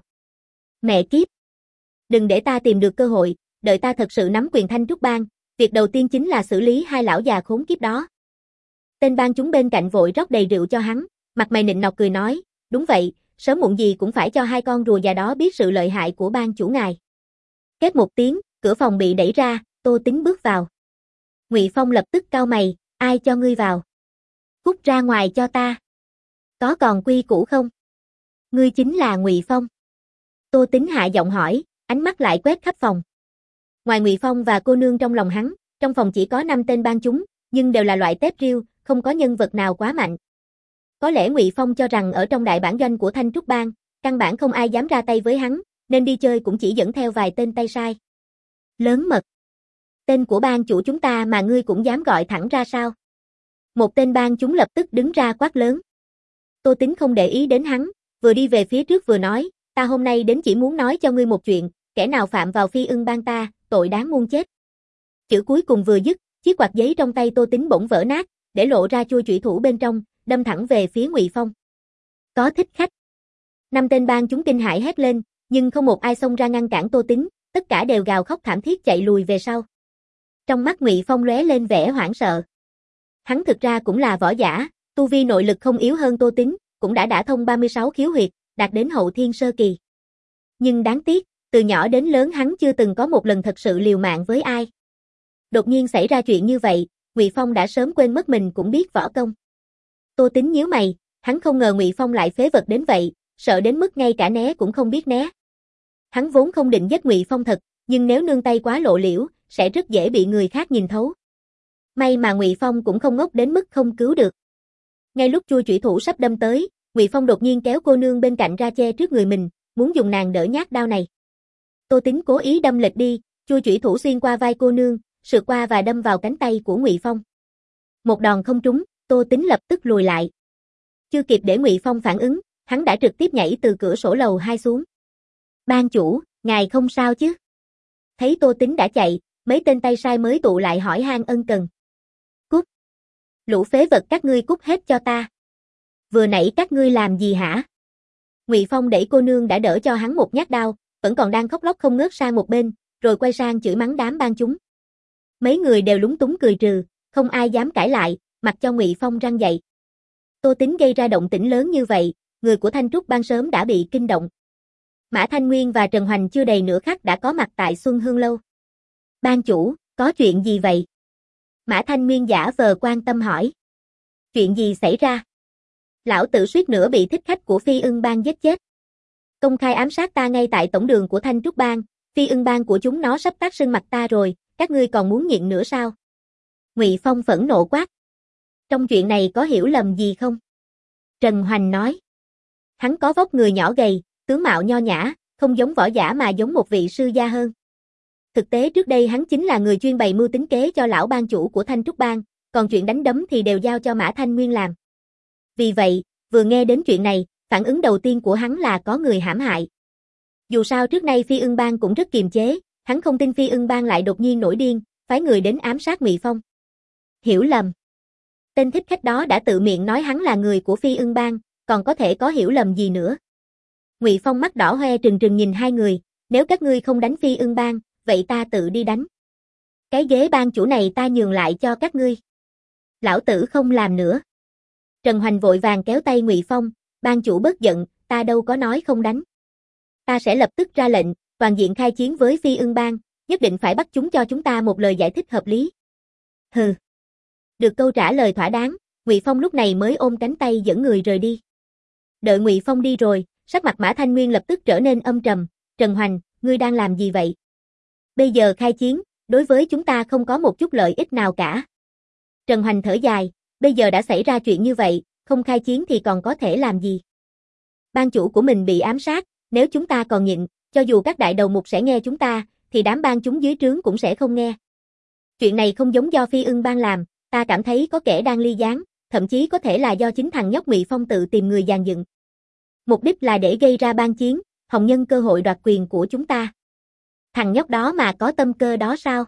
A: Mẹ kiếp! Đừng để ta tìm được cơ hội, đợi ta thật sự nắm quyền Thanh Trúc Bang, việc đầu tiên chính là xử lý hai lão già khốn kiếp đó. Tên bang chúng bên cạnh vội rót đầy rượu cho hắn, mặt mày nịnh nọt cười nói, đúng vậy, sớm muộn gì cũng phải cho hai con rùa già đó biết sự lợi hại của bang chủ ngài. Két một tiếng, cửa phòng bị đẩy ra, Tô Tính bước vào. Ngụy Phong lập tức cau mày, ai cho ngươi vào? Cút ra ngoài cho ta. Có còn quy củ không? Ngươi chính là Ngụy Phong. Tô Tính hạ giọng hỏi, ánh mắt lại quét khắp phòng. Ngoài Ngụy Phong và cô nương trong lòng hắn, trong phòng chỉ có năm tên bang chúng, nhưng đều là loại tép riêu, không có nhân vật nào quá mạnh. Có lẽ Ngụy Phong cho rằng ở trong đại bản doanh của Thanh Trúc Bang, căn bản không ai dám ra tay với hắn, nên đi chơi cũng chỉ dẫn theo vài tên tay sai. Lớn mật. Tên của bang chủ chúng ta mà ngươi cũng dám gọi thẳng ra sao? Một tên bang chúng lập tức đứng ra quát lớn. Tô Tính không để ý đến hắn, vừa đi về phía trước vừa nói, ta hôm nay đến chỉ muốn nói cho ngươi một chuyện, kẻ nào phạm vào Phi Ưng Bang ta, tội đáng muôn chết. Chữ cuối cùng vừa dứt, chiếc quạt giấy trong tay Tô Tính bỗng vỡ nát, để lộ ra chuôi chủy thủ bên trong, đâm thẳng về phía Ngụy Phong. Có thích khách. Năm tên bang chúng kinh hãi hét lên, nhưng không một ai xông ra ngăn cản Tô Tính, tất cả đều gào khóc thảm thiết chạy lùi về sau. Trong mắt Ngụy Phong lóe lên vẻ hoảng sợ. Hắn thực ra cũng là võ giả, tu vi nội lực không yếu hơn Tô Tính, cũng đã đả thông ba mươi sáu khiếu huyệt, đạt đến hậu thiên sơ kỳ. Nhưng đáng tiếc, từ nhỏ đến lớn hắn chưa từng có một lần thật sự liều mạng với ai. Đột nhiên xảy ra chuyện như vậy, Ngụy Phong đã sớm quên mất mình cũng biết võ công. Tô Tính nhíu mày, hắn không ngờ Ngụy Phong lại phế vật đến vậy, sợ đến mức ngay cả né cũng không biết né. Hắn vốn không định giết Ngụy Phong thật, nhưng nếu nương tay quá lộ liễu, sẽ rất dễ bị người khác nhìn thấu. May mà Ngụy Phong cũng không ngốc đến mức không cứu được. Ngay lúc chui chủy thủ sắp đâm tới, Ngụy Phong đột nhiên kéo cô nương bên cạnh ra che trước người mình, muốn dùng nàng đỡ nhát đao này. Tô Tính cố ý đâm lệch đi, chui chủy thủ xuyên qua vai cô nương, sượt qua và đâm vào cánh tay của Ngụy Phong. Một đòn không trúng, Tô Tính lập tức lùi lại. Chưa kịp để Ngụy Phong phản ứng, hắn đã trực tiếp nhảy từ cửa sổ lầu hai xuống. Ban chủ, ngài không sao chứ? Thấy Tô Tính đã chạy, mấy tên tay sai mới tụ lại hỏi han ân cần. Cút! Lũ phế vật các ngươi cút hết cho ta. Vừa nãy các ngươi làm gì hả? Ngụy Phong đẩy cô nương đã đỡ cho hắn một nhát đao, vẫn còn đang khóc lóc không ngớt sang một bên, rồi quay sang chửi mắng đám bang chúng. Mấy người đều lúng túng cười trừ, không ai dám cãi lại, mặc cho Ngụy Phong răn dạy. Tô Tính gây ra động tĩnh lớn như vậy, người của Thanh Trúc Bang sớm đã bị kinh động. Mã Thanh Nguyên và Trần Hoành chưa đầy nửa khắc đã có mặt tại Xuân Hương Lâu. Ban chủ, có chuyện gì vậy? Mã Thanh Nguyên giả vờ quan tâm hỏi. Chuyện gì xảy ra? Lão tử suýt nữa bị thích khách của Phi Ưng Bang giết chết. Công khai ám sát ta ngay tại tổng đường của Thanh Trúc Bang, Phi Ưng Bang của chúng nó sắp tác sưng mặt ta rồi, các ngươi còn muốn nhịn nữa sao? Ngụy Phong phẫn nộ quát. Trong chuyện này có hiểu lầm gì không? Trần Hoành nói. Hắn có vóc người nhỏ gầy, tướng mạo nho nhã, không giống võ giả mà giống một vị sư gia hơn. Thực tế trước đây hắn chính là người chuyên bày mưu tính kế cho lão ban chủ của Thanh Trúc Bang, còn chuyện đánh đấm thì đều giao cho Mã Thanh Nguyên làm. Vì vậy, vừa nghe đến chuyện này, phản ứng đầu tiên của hắn là có người hãm hại. Dù sao trước nay Phi Ưng Bang cũng rất kiềm chế, hắn không tin Phi Ưng Bang lại đột nhiên nổi điên, phái người đến ám sát Ngụy Phong. Hiểu lầm. Tên thích khách đó đã tự miệng nói hắn là người của Phi Ưng Bang, còn có thể có hiểu lầm gì nữa. Ngụy Phong mắt đỏ hoe trừng trừng nhìn hai người, nếu các ngươi không đánh Phi Ưng Bang, vậy ta tự đi đánh. Cái ghế ban chủ này ta nhường lại cho các ngươi. Lão tử không làm nữa. Trần Hoành vội vàng kéo tay Ngụy Phong, ban chủ bớt giận, ta đâu có nói không đánh. Ta sẽ lập tức ra lệnh, toàn diện khai chiến với Phi Ưng Bang, nhất định phải bắt chúng cho chúng ta một lời giải thích hợp lý. Hừ. Được câu trả lời thỏa đáng, Ngụy Phong lúc này mới ôm cánh tay dẫn người rời đi. Đợi Ngụy Phong đi rồi, sắc mặt Mã Thanh Nguyên lập tức trở nên âm trầm, Trần Hoành, ngươi đang làm gì vậy? Bây giờ khai chiến, đối với chúng ta không có một chút lợi ích nào cả. Trần Hoành thở dài, bây giờ đã xảy ra chuyện như vậy, không khai chiến thì còn có thể làm gì? Ban chủ của mình bị ám sát, nếu chúng ta còn nhịn, cho dù các đại đầu mục sẽ nghe chúng ta, thì đám ban chúng dưới trướng cũng sẽ không nghe. Chuyện này không giống do Phi Ưng Bang làm, ta cảm thấy có kẻ đang ly gián, thậm chí có thể là do chính thằng nhóc Ngụy Phong tự tìm người dàn dựng. Mục đích là để gây ra ban chiến, hòng nhân cơ hội đoạt quyền của chúng ta. Thằng nhóc đó mà có tâm cơ đó sao?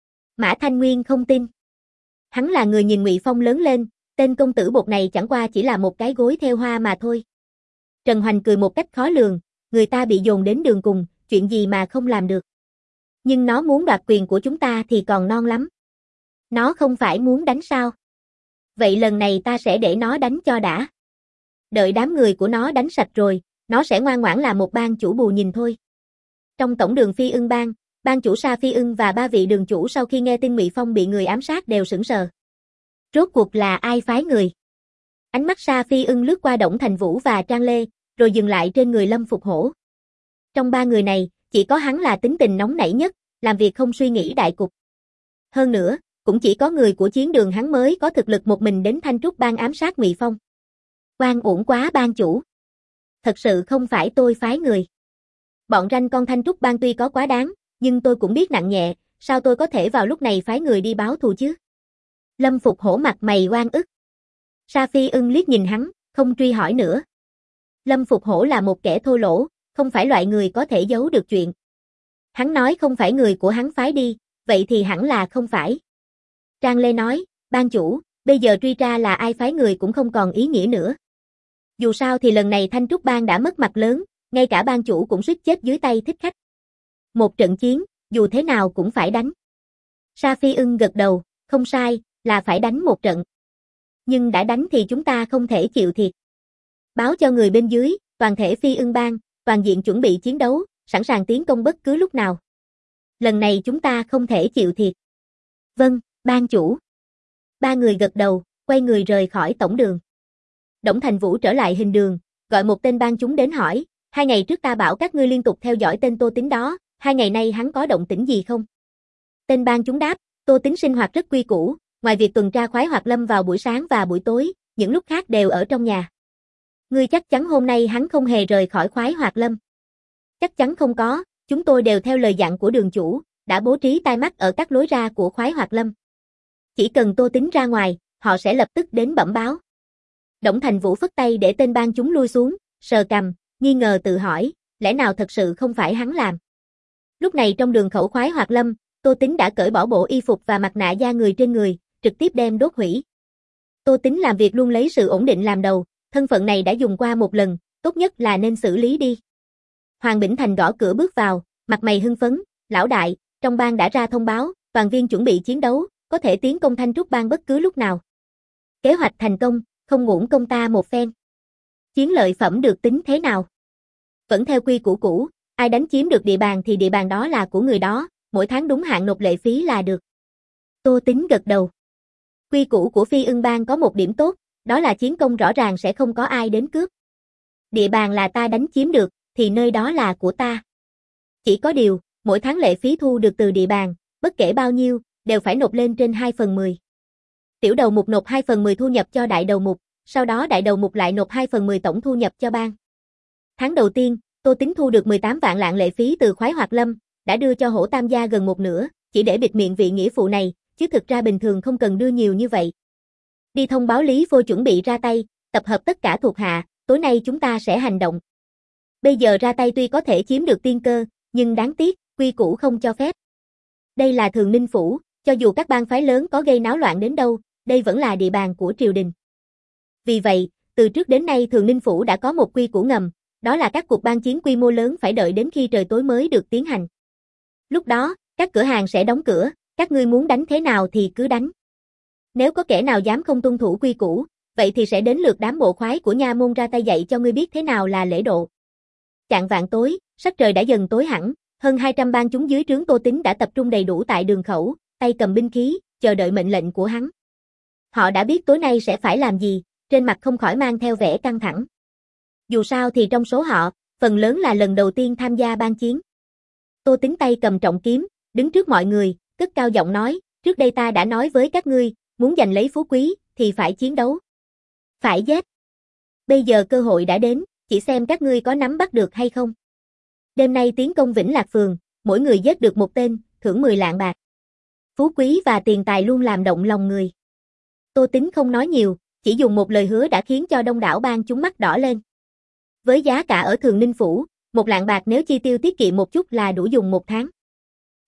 A: Mã Thanh Nguyên không tin. Hắn là người nhìn Ngụy Phong lớn lên, tên công tử bột này chẳng qua chỉ là một cái gối theo hoa mà thôi. Trần Hoành cười một cách khó lường, người ta bị dồn đến đường cùng, chuyện gì mà không làm được. Nhưng nó muốn đoạt quyền của chúng ta thì còn non lắm. Nó không phải muốn đánh sao? Vậy lần này ta sẽ để nó đánh cho đã. Đợi đám người của nó đánh sạch rồi, nó sẽ ngoan ngoãn là một bang chủ bù nhìn thôi. Trong tổng đường Phi Ưng bang, bang chủ Sa Phi Ưng và ba vị đường chủ sau khi nghe tin Ngụy Phong bị người ám sát đều sững sờ. Rốt cuộc là ai phái người? Ánh mắt Sa Phi Ưng lướt qua Đổng Thành Vũ và Trang Lê, rồi dừng lại trên người Lâm Phục Hổ. Trong ba người này, chỉ có hắn là tính tình nóng nảy nhất, làm việc không suy nghĩ đại cục. Hơn nữa, cũng chỉ có người của chiến đường hắn mới có thực lực một mình đến Thanh Trúc bang ám sát Ngụy Phong. Oan uổng quá bang chủ. Thật sự không phải tôi phái người. Bọn ranh con Thanh Trúc bang tuy có quá đáng, nhưng tôi cũng biết nặng nhẹ, sao tôi có thể vào lúc này phái người đi báo thù chứ? Lâm Phục Hổ mặt mày oan ức. Sa Phi Ưng liếc nhìn hắn, không truy hỏi nữa. Lâm Phục Hổ là một kẻ thô lỗ, không phải loại người có thể giấu được chuyện. Hắn nói không phải người của hắn phái đi, vậy thì hẳn là không phải. Trang Lê nói, ban chủ, bây giờ truy ra là ai phái người cũng không còn ý nghĩa nữa. Dù sao thì lần này Thanh Trúc bang đã mất mặt lớn, ngay cả ban chủ cũng suýt chết dưới tay thích khách. Một trận chiến, dù thế nào cũng phải đánh. Sa Phi Ưng gật đầu, không sai, là phải đánh một trận. Nhưng đã đánh thì chúng ta không thể chịu thiệt. Báo cho người bên dưới, toàn thể Phi Ưng bang, toàn diện chuẩn bị chiến đấu, sẵn sàng tiến công bất cứ lúc nào. Lần này chúng ta không thể chịu thiệt. Vâng, ban chủ. Ba người gật đầu, quay người rời khỏi tổng đường. Đổng Thành Vũ trở lại hình đường, gọi một tên ban chúng đến hỏi, hai ngày trước ta bảo các ngươi liên tục theo dõi tên Tô Tính đó, hai ngày nay hắn có động tĩnh gì không? Tên ban chúng đáp, Tô Tính sinh hoạt rất quy củ, ngoài việc tuần tra khoái hoạt lâm vào buổi sáng và buổi tối, những lúc khác đều ở trong nhà. Ngươi chắc chắn hôm nay hắn không hề rời khỏi khoái hoạt lâm. Chắc chắn không có, chúng tôi đều theo lời dặn của đường chủ, đã bố trí tai mắt ở các lối ra của khoái hoạt lâm. Chỉ cần Tô Tính ra ngoài, họ sẽ lập tức đến bẩm báo. Đổng Thành Vũ phất tay để tên ban chúng lui xuống, sờ cằm, nghi ngờ tự hỏi, lẽ nào thật sự không phải hắn làm. Lúc này trong đường khẩu khoái hoạt lâm, Tô Tính đã cởi bỏ bộ y phục và mặt nạ da người trên người, trực tiếp đem đốt hủy. Tô Tính làm việc luôn lấy sự ổn định làm đầu, thân phận này đã dùng qua một lần, tốt nhất là nên xử lý đi. Hoàng Bỉnh Thành gõ cửa bước vào, mặt mày hưng phấn, lão đại, trong bang đã ra thông báo, toàn viên chuẩn bị chiến đấu, có thể tiến công Thanh Trúc bang bất cứ lúc nào. Kế hoạch thành công, không uổng công ta một phen. Chiến lợi phẩm được tính thế nào? Vẫn theo quy củ cũ, ai đánh chiếm được địa bàn thì địa bàn đó là của người đó, mỗi tháng đúng hạn nộp lệ phí là được. Tô Tính gật đầu. Quy củ của Phi Ưng bang có một điểm tốt, đó là chiến công rõ ràng sẽ không có ai đến cướp. Địa bàn là ta đánh chiếm được, thì nơi đó là của ta. Chỉ có điều, mỗi tháng lệ phí thu được từ địa bàn, bất kể bao nhiêu, đều phải nộp lên trên hai phần mười. Tiểu đầu mục nộp hai phần mười thu nhập cho đại đầu mục, sau đó đại đầu mục lại nộp hai phần mười tổng thu nhập cho bang. Tháng đầu tiên, Tô Tính thu được mười tám vạn lạng lệ phí từ khoái hoạt lâm, đã đưa cho Hổ Tam gia gần một nửa, chỉ để bịt miệng vị nghĩa phụ này, chứ thực ra bình thường không cần đưa nhiều như vậy. Đi thông báo Lý Vô chuẩn bị ra tay, tập hợp tất cả thuộc hạ, tối nay chúng ta sẽ hành động. Bây giờ ra tay tuy có thể chiếm được tiên cơ, nhưng đáng tiếc, quy củ không cho phép. Đây là Thường Ninh Phủ, cho dù các bang phái lớn có gây náo loạn đến đâu, đây vẫn là địa bàn của triều đình. Vì vậy, từ trước đến nay Thường Ninh Phủ đã có một quy củ ngầm, đó là các cuộc bang chiến quy mô lớn phải đợi đến khi trời tối mới được tiến hành. Lúc đó, các cửa hàng sẽ đóng cửa, các ngươi muốn đánh thế nào thì cứ đánh. Nếu có kẻ nào dám không tuân thủ quy củ, vậy thì sẽ đến lượt đám bộ khoái của nha môn ra tay dạy cho ngươi biết thế nào là lễ độ. Chạng vạng tối, sắc trời đã dần tối hẳn, hơn hai trăm bang chúng dưới trướng Tô Tính đã tập trung đầy đủ tại đường khẩu, tay cầm binh khí, chờ đợi mệnh lệnh của hắn. Họ đã biết tối nay sẽ phải làm gì, trên mặt không khỏi mang theo vẻ căng thẳng. Dù sao thì trong số họ, phần lớn là lần đầu tiên tham gia bang chiến. Tô Tính tay cầm trọng kiếm, đứng trước mọi người, cất cao giọng nói, trước đây ta đã nói với các ngươi, muốn giành lấy phú quý, thì phải chiến đấu. Phải giết. Bây giờ cơ hội đã đến, chỉ xem các ngươi có nắm bắt được hay không. Đêm nay tiến công Vĩnh Lạc Phường, mỗi người giết được một tên, thưởng mười lạng bạc. Phú quý và tiền tài luôn làm động lòng người. Tô Tính không nói nhiều, chỉ dùng một lời hứa đã khiến cho đông đảo bang chúng mắt đỏ lên. Với giá cả ở Thường Ninh Phủ, một lạng bạc nếu chi tiêu tiết kiệm một chút là đủ dùng một tháng.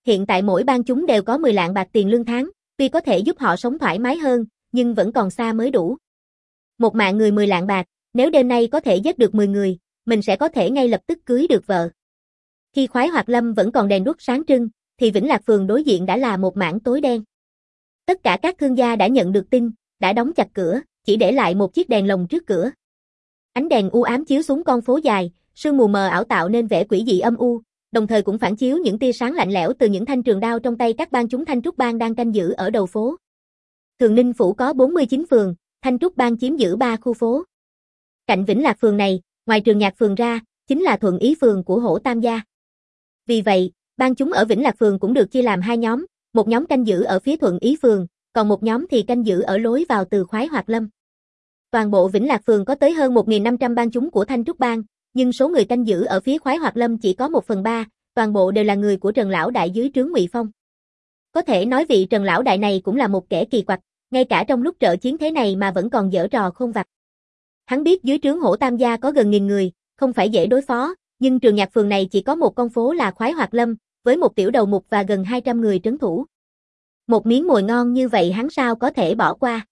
A: Hiện tại mỗi bang chúng đều có mười lạng bạc tiền lương tháng, tuy có thể giúp họ sống thoải mái hơn, nhưng vẫn còn xa mới đủ. Một mạng người mười lạng bạc, nếu đêm nay có thể giết được mười người, mình sẽ có thể ngay lập tức cưới được vợ. Khi Khoái Hoạt Lâm vẫn còn đèn đuốc sáng trưng, thì Vĩnh Lạc phường đối diện đã là một mảng tối đen. Tất cả các thương gia đã nhận được tin, đã đóng chặt cửa, chỉ để lại một chiếc đèn lồng trước cửa. Ánh đèn u ám chiếu xuống con phố dài, sương mù mờ ảo tạo nên vẻ quỷ dị âm u, đồng thời cũng phản chiếu những tia sáng lạnh lẽo từ những thanh trường đao trong tay các bang chúng Thanh Trúc Bang đang canh giữ ở đầu phố. Thường Ninh phủ có bốn mươi chín phường, Thanh Trúc Bang chiếm giữ ba khu phố. Cạnh Vĩnh Lạc phường này, ngoài Trường Nhạc phường ra, chính là Thuận Ý phường của Hổ Tam gia. Vì vậy, bang chúng ở Vĩnh Lạc phường cũng được chia làm hai nhóm, một nhóm canh giữ ở phía Thuận Ý phường, còn một nhóm thì canh giữ ở lối vào từ Khoái Hoạt Lâm. Toàn bộ Vĩnh Lạc phường có tới hơn một nghìn năm trăm bang chúng của Thanh Trúc Bang, nhưng số người canh giữ ở phía Khoái Hoạt Lâm chỉ có một phần ba, toàn bộ đều là người của Trần lão đại dưới trướng Ngụy Phong. Có thể nói vị Trần lão đại này cũng là một kẻ kỳ quặc, ngay cả trong lúc trợ chiến thế này mà vẫn còn giở trò khôn vặt. Hắn biết dưới trướng Hổ Tam gia có gần nghìn người, không phải dễ đối phó, nhưng Trường Nhạc phường này chỉ có một con phố là Khoái Hoạt Lâm, với một tiểu đầu mục và gần hai trăm người trấn thủ. Một miếng mồi ngon như vậy hắn sao có thể bỏ qua.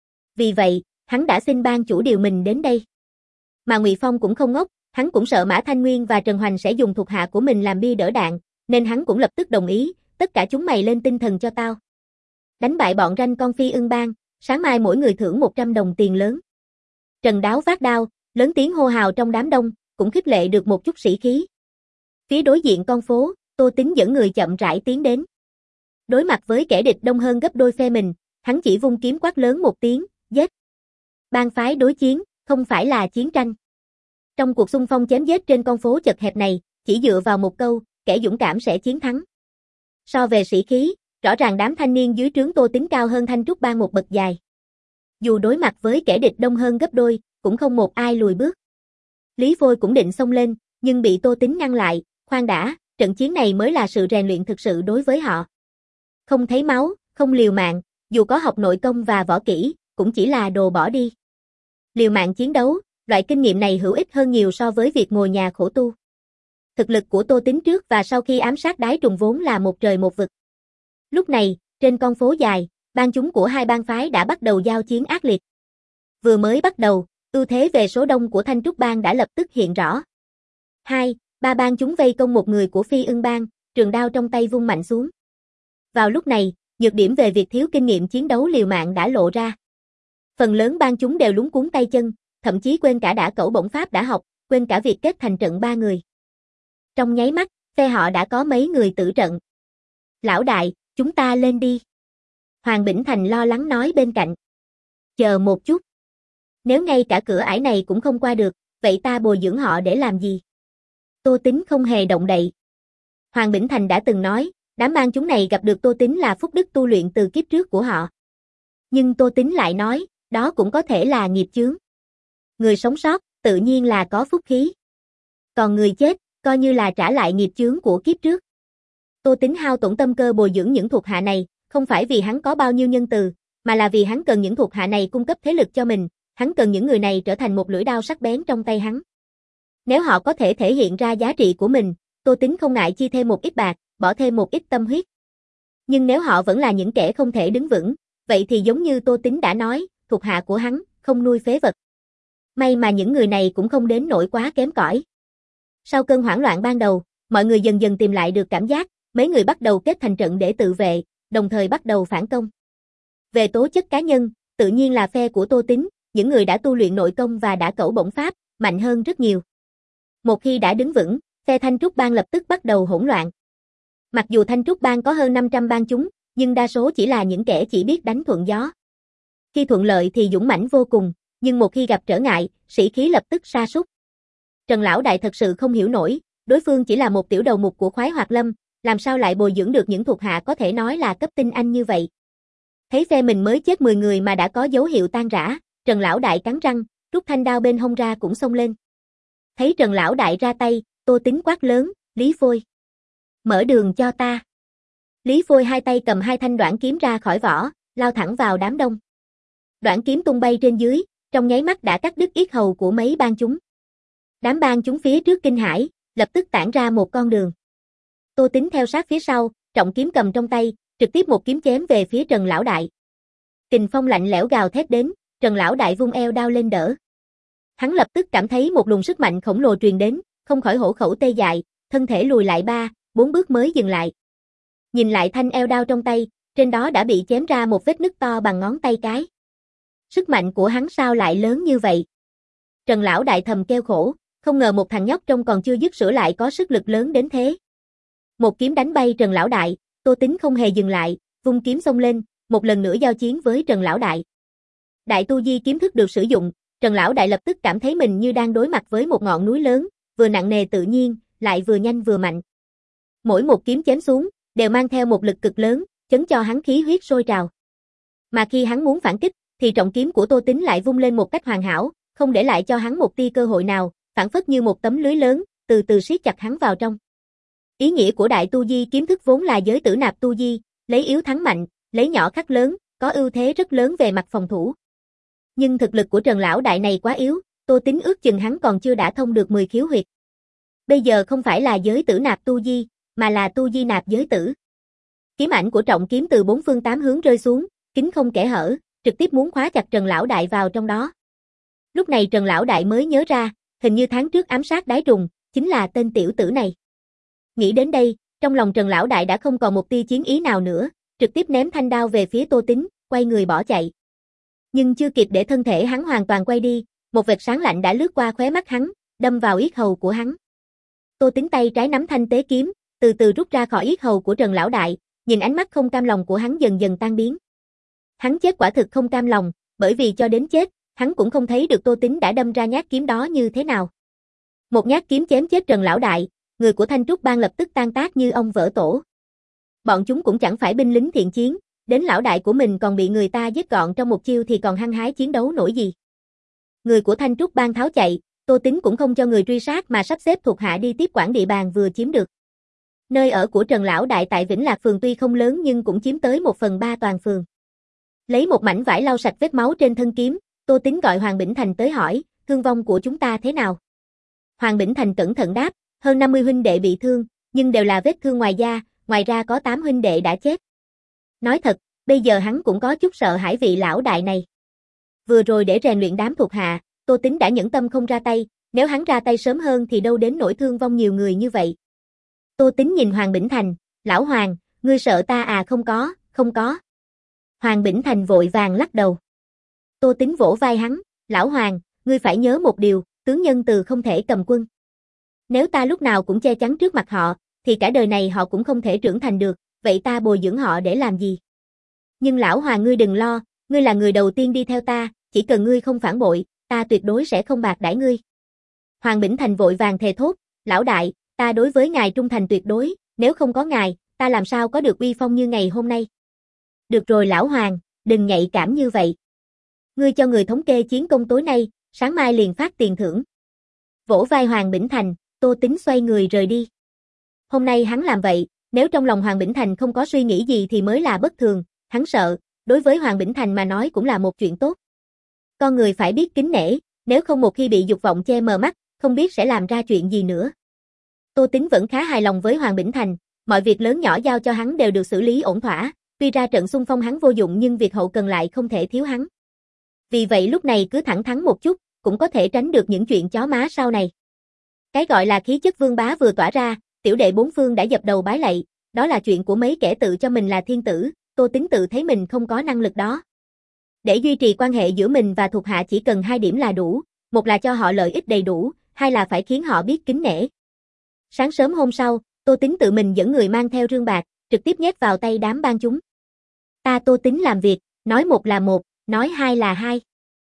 A: Vì vậy, hắn đã xin ban chủ điều mình đến đây. Mà Ngụy Phong cũng không ngốc, hắn cũng sợ Mã Thanh Nguyên và Trần Hoành sẽ dùng thuộc hạ của mình làm bia đỡ đạn, nên hắn cũng lập tức đồng ý, tất cả chúng mày lên tinh thần cho tao. Đánh bại bọn ranh con Phi Ưng Bang, sáng mai mỗi người thưởng một trăm đồng tiền lớn. Trần Đáo vác đao, lớn tiếng hô hào trong đám đông, cũng khích lệ được một chút sĩ khí. Phía đối diện con phố, Tô Tín dẫn người chậm rãi tiến đến. Đối mặt với kẻ địch đông hơn gấp đôi phe mình, hắn chỉ vung kiếm quát lớn một tiếng, giết. Bang phái đối chiến, không phải là chiến tranh. Trong cuộc xung phong chém giết trên con phố chật hẹp này, chỉ dựa vào một câu, kẻ dũng cảm sẽ chiến thắng. So về sĩ khí, rõ ràng đám thanh niên dưới trướng Tô Tín cao hơn Thanh Trúc Bang một bậc dài. Dù đối mặt với kẻ địch đông hơn gấp đôi, cũng không một ai lùi bước. Lý Vôi cũng định xông lên, nhưng bị Tô Tín ngăn lại, khoan đã, trận chiến này mới là sự rèn luyện thực sự đối với họ. Không thấy máu, không liều mạng, dù có học nội công và võ kỹ, cũng chỉ là đồ bỏ đi. Liều mạng chiến đấu, loại kinh nghiệm này hữu ích hơn nhiều so với việc ngồi nhà khổ tu. Thực lực của Tô Tín trước và sau khi ám sát Đái Trùng vốn là một trời một vực. Lúc này, trên con phố dài, bang chúng của hai bang phái đã bắt đầu giao chiến ác liệt. Vừa mới bắt đầu, ưu thế về số đông của Thanh Trúc Bang đã lập tức hiện rõ. Hai, ba bang chúng vây công một người của Phi Ưng Bang, trường đao trong tay vung mạnh xuống. Vào lúc này, nhược điểm về việc thiếu kinh nghiệm chiến đấu liều mạng đã lộ ra. Phần lớn bang chúng đều lúng cuống tay chân, thậm chí quên cả đã cẩu bổng pháp đã học, quên cả việc kết thành trận ba người. Trong nháy mắt, phe họ đã có mấy người tử trận. Lão đại, chúng ta lên đi. Hoàng Bỉnh Thành lo lắng nói bên cạnh. Chờ một chút. Nếu ngay cả cửa ải này cũng không qua được, vậy ta bồi dưỡng họ để làm gì? Tô Tín không hề động đậy. Hoàng Bỉnh Thành đã từng nói, đám bang chúng này gặp được Tô Tín là phúc đức tu luyện từ kiếp trước của họ. Nhưng Tô Tín lại nói, đó cũng có thể là nghiệp chướng. Người sống sót, tự nhiên là có phúc khí. Còn người chết, coi như là trả lại nghiệp chướng của kiếp trước. Tô Tín hao tổn tâm cơ bồi dưỡng những thuộc hạ này, không phải vì hắn có bao nhiêu nhân từ, mà là vì hắn cần những thuộc hạ này cung cấp thế lực cho mình, hắn cần những người này trở thành một lưỡi đao sắc bén trong tay hắn. Nếu họ có thể thể hiện ra giá trị của mình, Tô Tín không ngại chi thêm một ít bạc, bỏ thêm một ít tâm huyết. Nhưng nếu họ vẫn là những kẻ không thể đứng vững, vậy thì giống như Tô Tín đã nói, thuộc hạ của hắn, không nuôi phế vật. May mà những người này cũng không đến nỗi quá kém cỏi. Sau cơn hoảng loạn ban đầu, mọi người dần dần tìm lại được cảm giác, mấy người bắt đầu kết thành trận để tự vệ, đồng thời bắt đầu phản công. Về tố chất cá nhân, tự nhiên là phe của Tô Tín, những người đã tu luyện nội công và đã cẩu bổng pháp, mạnh hơn rất nhiều. Một khi đã đứng vững, phe Thanh Trúc Bang lập tức bắt đầu hỗn loạn. Mặc dù Thanh Trúc Bang có hơn năm trăm bang chúng, nhưng đa số chỉ là những kẻ chỉ biết đánh thuận gió. Khi thuận lợi thì dũng mãnh vô cùng, nhưng một khi gặp trở ngại, sĩ khí lập tức sa sút. Trần lão đại thật sự không hiểu nổi, đối phương chỉ là một tiểu đầu mục của Khoái Hoạt Lâm, làm sao lại bồi dưỡng được những thuộc hạ có thể nói là cấp tinh anh như vậy. Thấy phe mình mới chết mười người mà đã có dấu hiệu tan rã, Trần lão đại cắn răng, rút thanh đao bên hông ra cũng xông lên. Thấy Trần lão đại ra tay, Tô Tín quát lớn, Lý Phôi. Mở đường cho ta. Lý Phôi hai tay cầm hai thanh đoản kiếm ra khỏi vỏ, lao thẳng vào đám đông. Đoản kiếm tung bay trên dưới, trong nháy mắt đã cắt đứt yết hầu của mấy bang chúng. Đám bang chúng phía trước kinh hãi, lập tức tản ra một con đường. Tô Tín theo sát phía sau, trọng kiếm cầm trong tay, trực tiếp một kiếm chém về phía Trần lão đại. Kình phong lạnh lẽo gào thét đến, Trần lão đại vung eo đao lên đỡ. Hắn lập tức cảm thấy một luồng sức mạnh khổng lồ truyền đến, không khỏi hổ khẩu tê dại, thân thể lùi lại ba, bốn bước mới dừng lại. Nhìn lại thanh eo đao trong tay, trên đó đã bị chém ra một vết nứt to bằng ngón tay cái. Sức mạnh của hắn sao lại lớn như vậy? Trần lão đại thầm kêu khổ, không ngờ một thằng nhóc trông còn chưa dứt sữa lại có sức lực lớn đến thế. Một kiếm đánh bay Trần lão đại, Tô Tính không hề dừng lại, vung kiếm xông lên, một lần nữa giao chiến với Trần lão đại. Đại tu di kiếm thức được sử dụng, Trần lão đại lập tức cảm thấy mình như đang đối mặt với một ngọn núi lớn, vừa nặng nề tự nhiên, lại vừa nhanh vừa mạnh. Mỗi một kiếm chém xuống, đều mang theo một lực cực lớn, chấn cho hắn khí huyết sôi trào. Mà khi hắn muốn phản kích, thì trọng kiếm của Tô Tính lại vung lên một cách hoàn hảo, không để lại cho hắn một tia cơ hội nào, phản phất như một tấm lưới lớn, từ từ siết chặt hắn vào trong. Ý nghĩa của đại tu di kiếm thức vốn là giới tử nạp tu di, lấy yếu thắng mạnh, lấy nhỏ khắc lớn, có ưu thế rất lớn về mặt phòng thủ. Nhưng thực lực của Trần lão đại này quá yếu, Tô Tính ước chừng hắn còn chưa đã thông được mười khiếu huyệt. Bây giờ không phải là giới tử nạp tu di, mà là tu di nạp giới tử. Kiếm ảnh của trọng kiếm từ bốn phương tám hướng rơi xuống, kín không kẽ hở, trực tiếp muốn khóa chặt Trần lão đại vào trong đó. Lúc này Trần lão đại mới nhớ ra, hình như tháng trước ám sát đái trùng, chính là tên tiểu tử này. Nghĩ đến đây, trong lòng Trần lão đại đã không còn một tia chiến ý nào nữa, trực tiếp ném thanh đao về phía Tô Tính, quay người bỏ chạy. Nhưng chưa kịp để thân thể hắn hoàn toàn quay đi, một vệt sáng lạnh đã lướt qua khóe mắt hắn, đâm vào yết hầu của hắn. Tô Tính tay trái nắm thanh tế kiếm, từ từ rút ra khỏi yết hầu của Trần lão đại, nhìn ánh mắt không cam lòng của hắn dần dần tan biến. Hắn chết quả thực không cam lòng, bởi vì cho đến chết, hắn cũng không thấy được Tô Tính đã đâm ra nhát kiếm đó như thế nào. Một nhát kiếm chém chết Trần lão đại, người của Thanh Trúc Bang lập tức tan tác như ong vỡ tổ. Bọn chúng cũng chẳng phải binh lính thiện chiến, đến lão đại của mình còn bị người ta giết gọn trong một chiêu thì còn hăng hái chiến đấu nổi gì. Người của Thanh Trúc Bang tháo chạy, Tô Tính cũng không cho người truy sát mà sắp xếp thuộc hạ đi tiếp quản địa bàn vừa chiếm được. Nơi ở của Trần lão đại tại Vĩnh Lạc phường tuy không lớn nhưng cũng chiếm tới một phần ba toàn phường. Lấy một mảnh vải lau sạch vết máu trên thân kiếm, Tô Tính gọi Hoàng Bỉnh Thành tới hỏi, thương vong của chúng ta thế nào? Hoàng Bỉnh Thành cẩn thận đáp, hơn năm mươi huynh đệ bị thương, nhưng đều là vết thương ngoài da, ngoài ra có tám huynh đệ đã chết. Nói thật, bây giờ hắn cũng có chút sợ hãi vị lão đại này. Vừa rồi để rèn luyện đám thuộc hạ, Tô Tính đã nhẫn tâm không ra tay, nếu hắn ra tay sớm hơn thì đâu đến nỗi thương vong nhiều người như vậy. Tô Tính nhìn Hoàng Bỉnh Thành, lão Hoàng, ngươi sợ ta à? Không có, không có. Hoàng Bỉnh Thành vội vàng lắc đầu. Tô Tính vỗ vai hắn, lão Hoàng, ngươi phải nhớ một điều, tướng nhân từ không thể cầm quân. Nếu ta lúc nào cũng che chắn trước mặt họ, thì cả đời này họ cũng không thể trưởng thành được, vậy ta bồi dưỡng họ để làm gì? Nhưng lão Hoàng ngươi đừng lo, ngươi là người đầu tiên đi theo ta, chỉ cần ngươi không phản bội, ta tuyệt đối sẽ không bạc đãi ngươi. Hoàng Bỉnh Thành vội vàng thề thốt, lão đại, ta đối với ngài trung thành tuyệt đối, nếu không có ngài, ta làm sao có được uy phong như ngày hôm nay. Được rồi lão Hoàng, đừng nhạy cảm như vậy. Ngươi cho người thống kê chiến công tối nay, sáng mai liền phát tiền thưởng. Vỗ vai Hoàng Bỉnh Thành, Tô Tính xoay người rời đi. Hôm nay hắn làm vậy, nếu trong lòng Hoàng Bỉnh Thành không có suy nghĩ gì thì mới là bất thường, hắn sợ, đối với Hoàng Bỉnh Thành mà nói cũng là một chuyện tốt. Con người phải biết kính nể, nếu không một khi bị dục vọng che mờ mắt, không biết sẽ làm ra chuyện gì nữa. Tô Tính vẫn khá hài lòng với Hoàng Bỉnh Thành, mọi việc lớn nhỏ giao cho hắn đều được xử lý ổn thỏa, tuy ra trận xung phong hắn vô dụng nhưng việc hậu cần lại không thể thiếu hắn. Vì vậy lúc này cứ thẳng thắn một chút, cũng có thể tránh được những chuyện chó má sau này. Cái gọi là khí chất vương bá vừa tỏa ra, tiểu đệ bốn phương đã dập đầu bái lạy, đó là chuyện của mấy kẻ tự cho mình là thiên tử, Tô Tính tự thấy mình không có năng lực đó. Để duy trì quan hệ giữa mình và thuộc hạ chỉ cần hai điểm là đủ, một là cho họ lợi ích đầy đủ, hai là phải khiến họ biết kính nể. Sáng sớm hôm sau, Tô Tính tự mình dẫn người mang theo rương bạc, trực tiếp nhét vào tay đám ban chúng. Ta Tô Tính làm việc, nói một là một, nói hai là hai.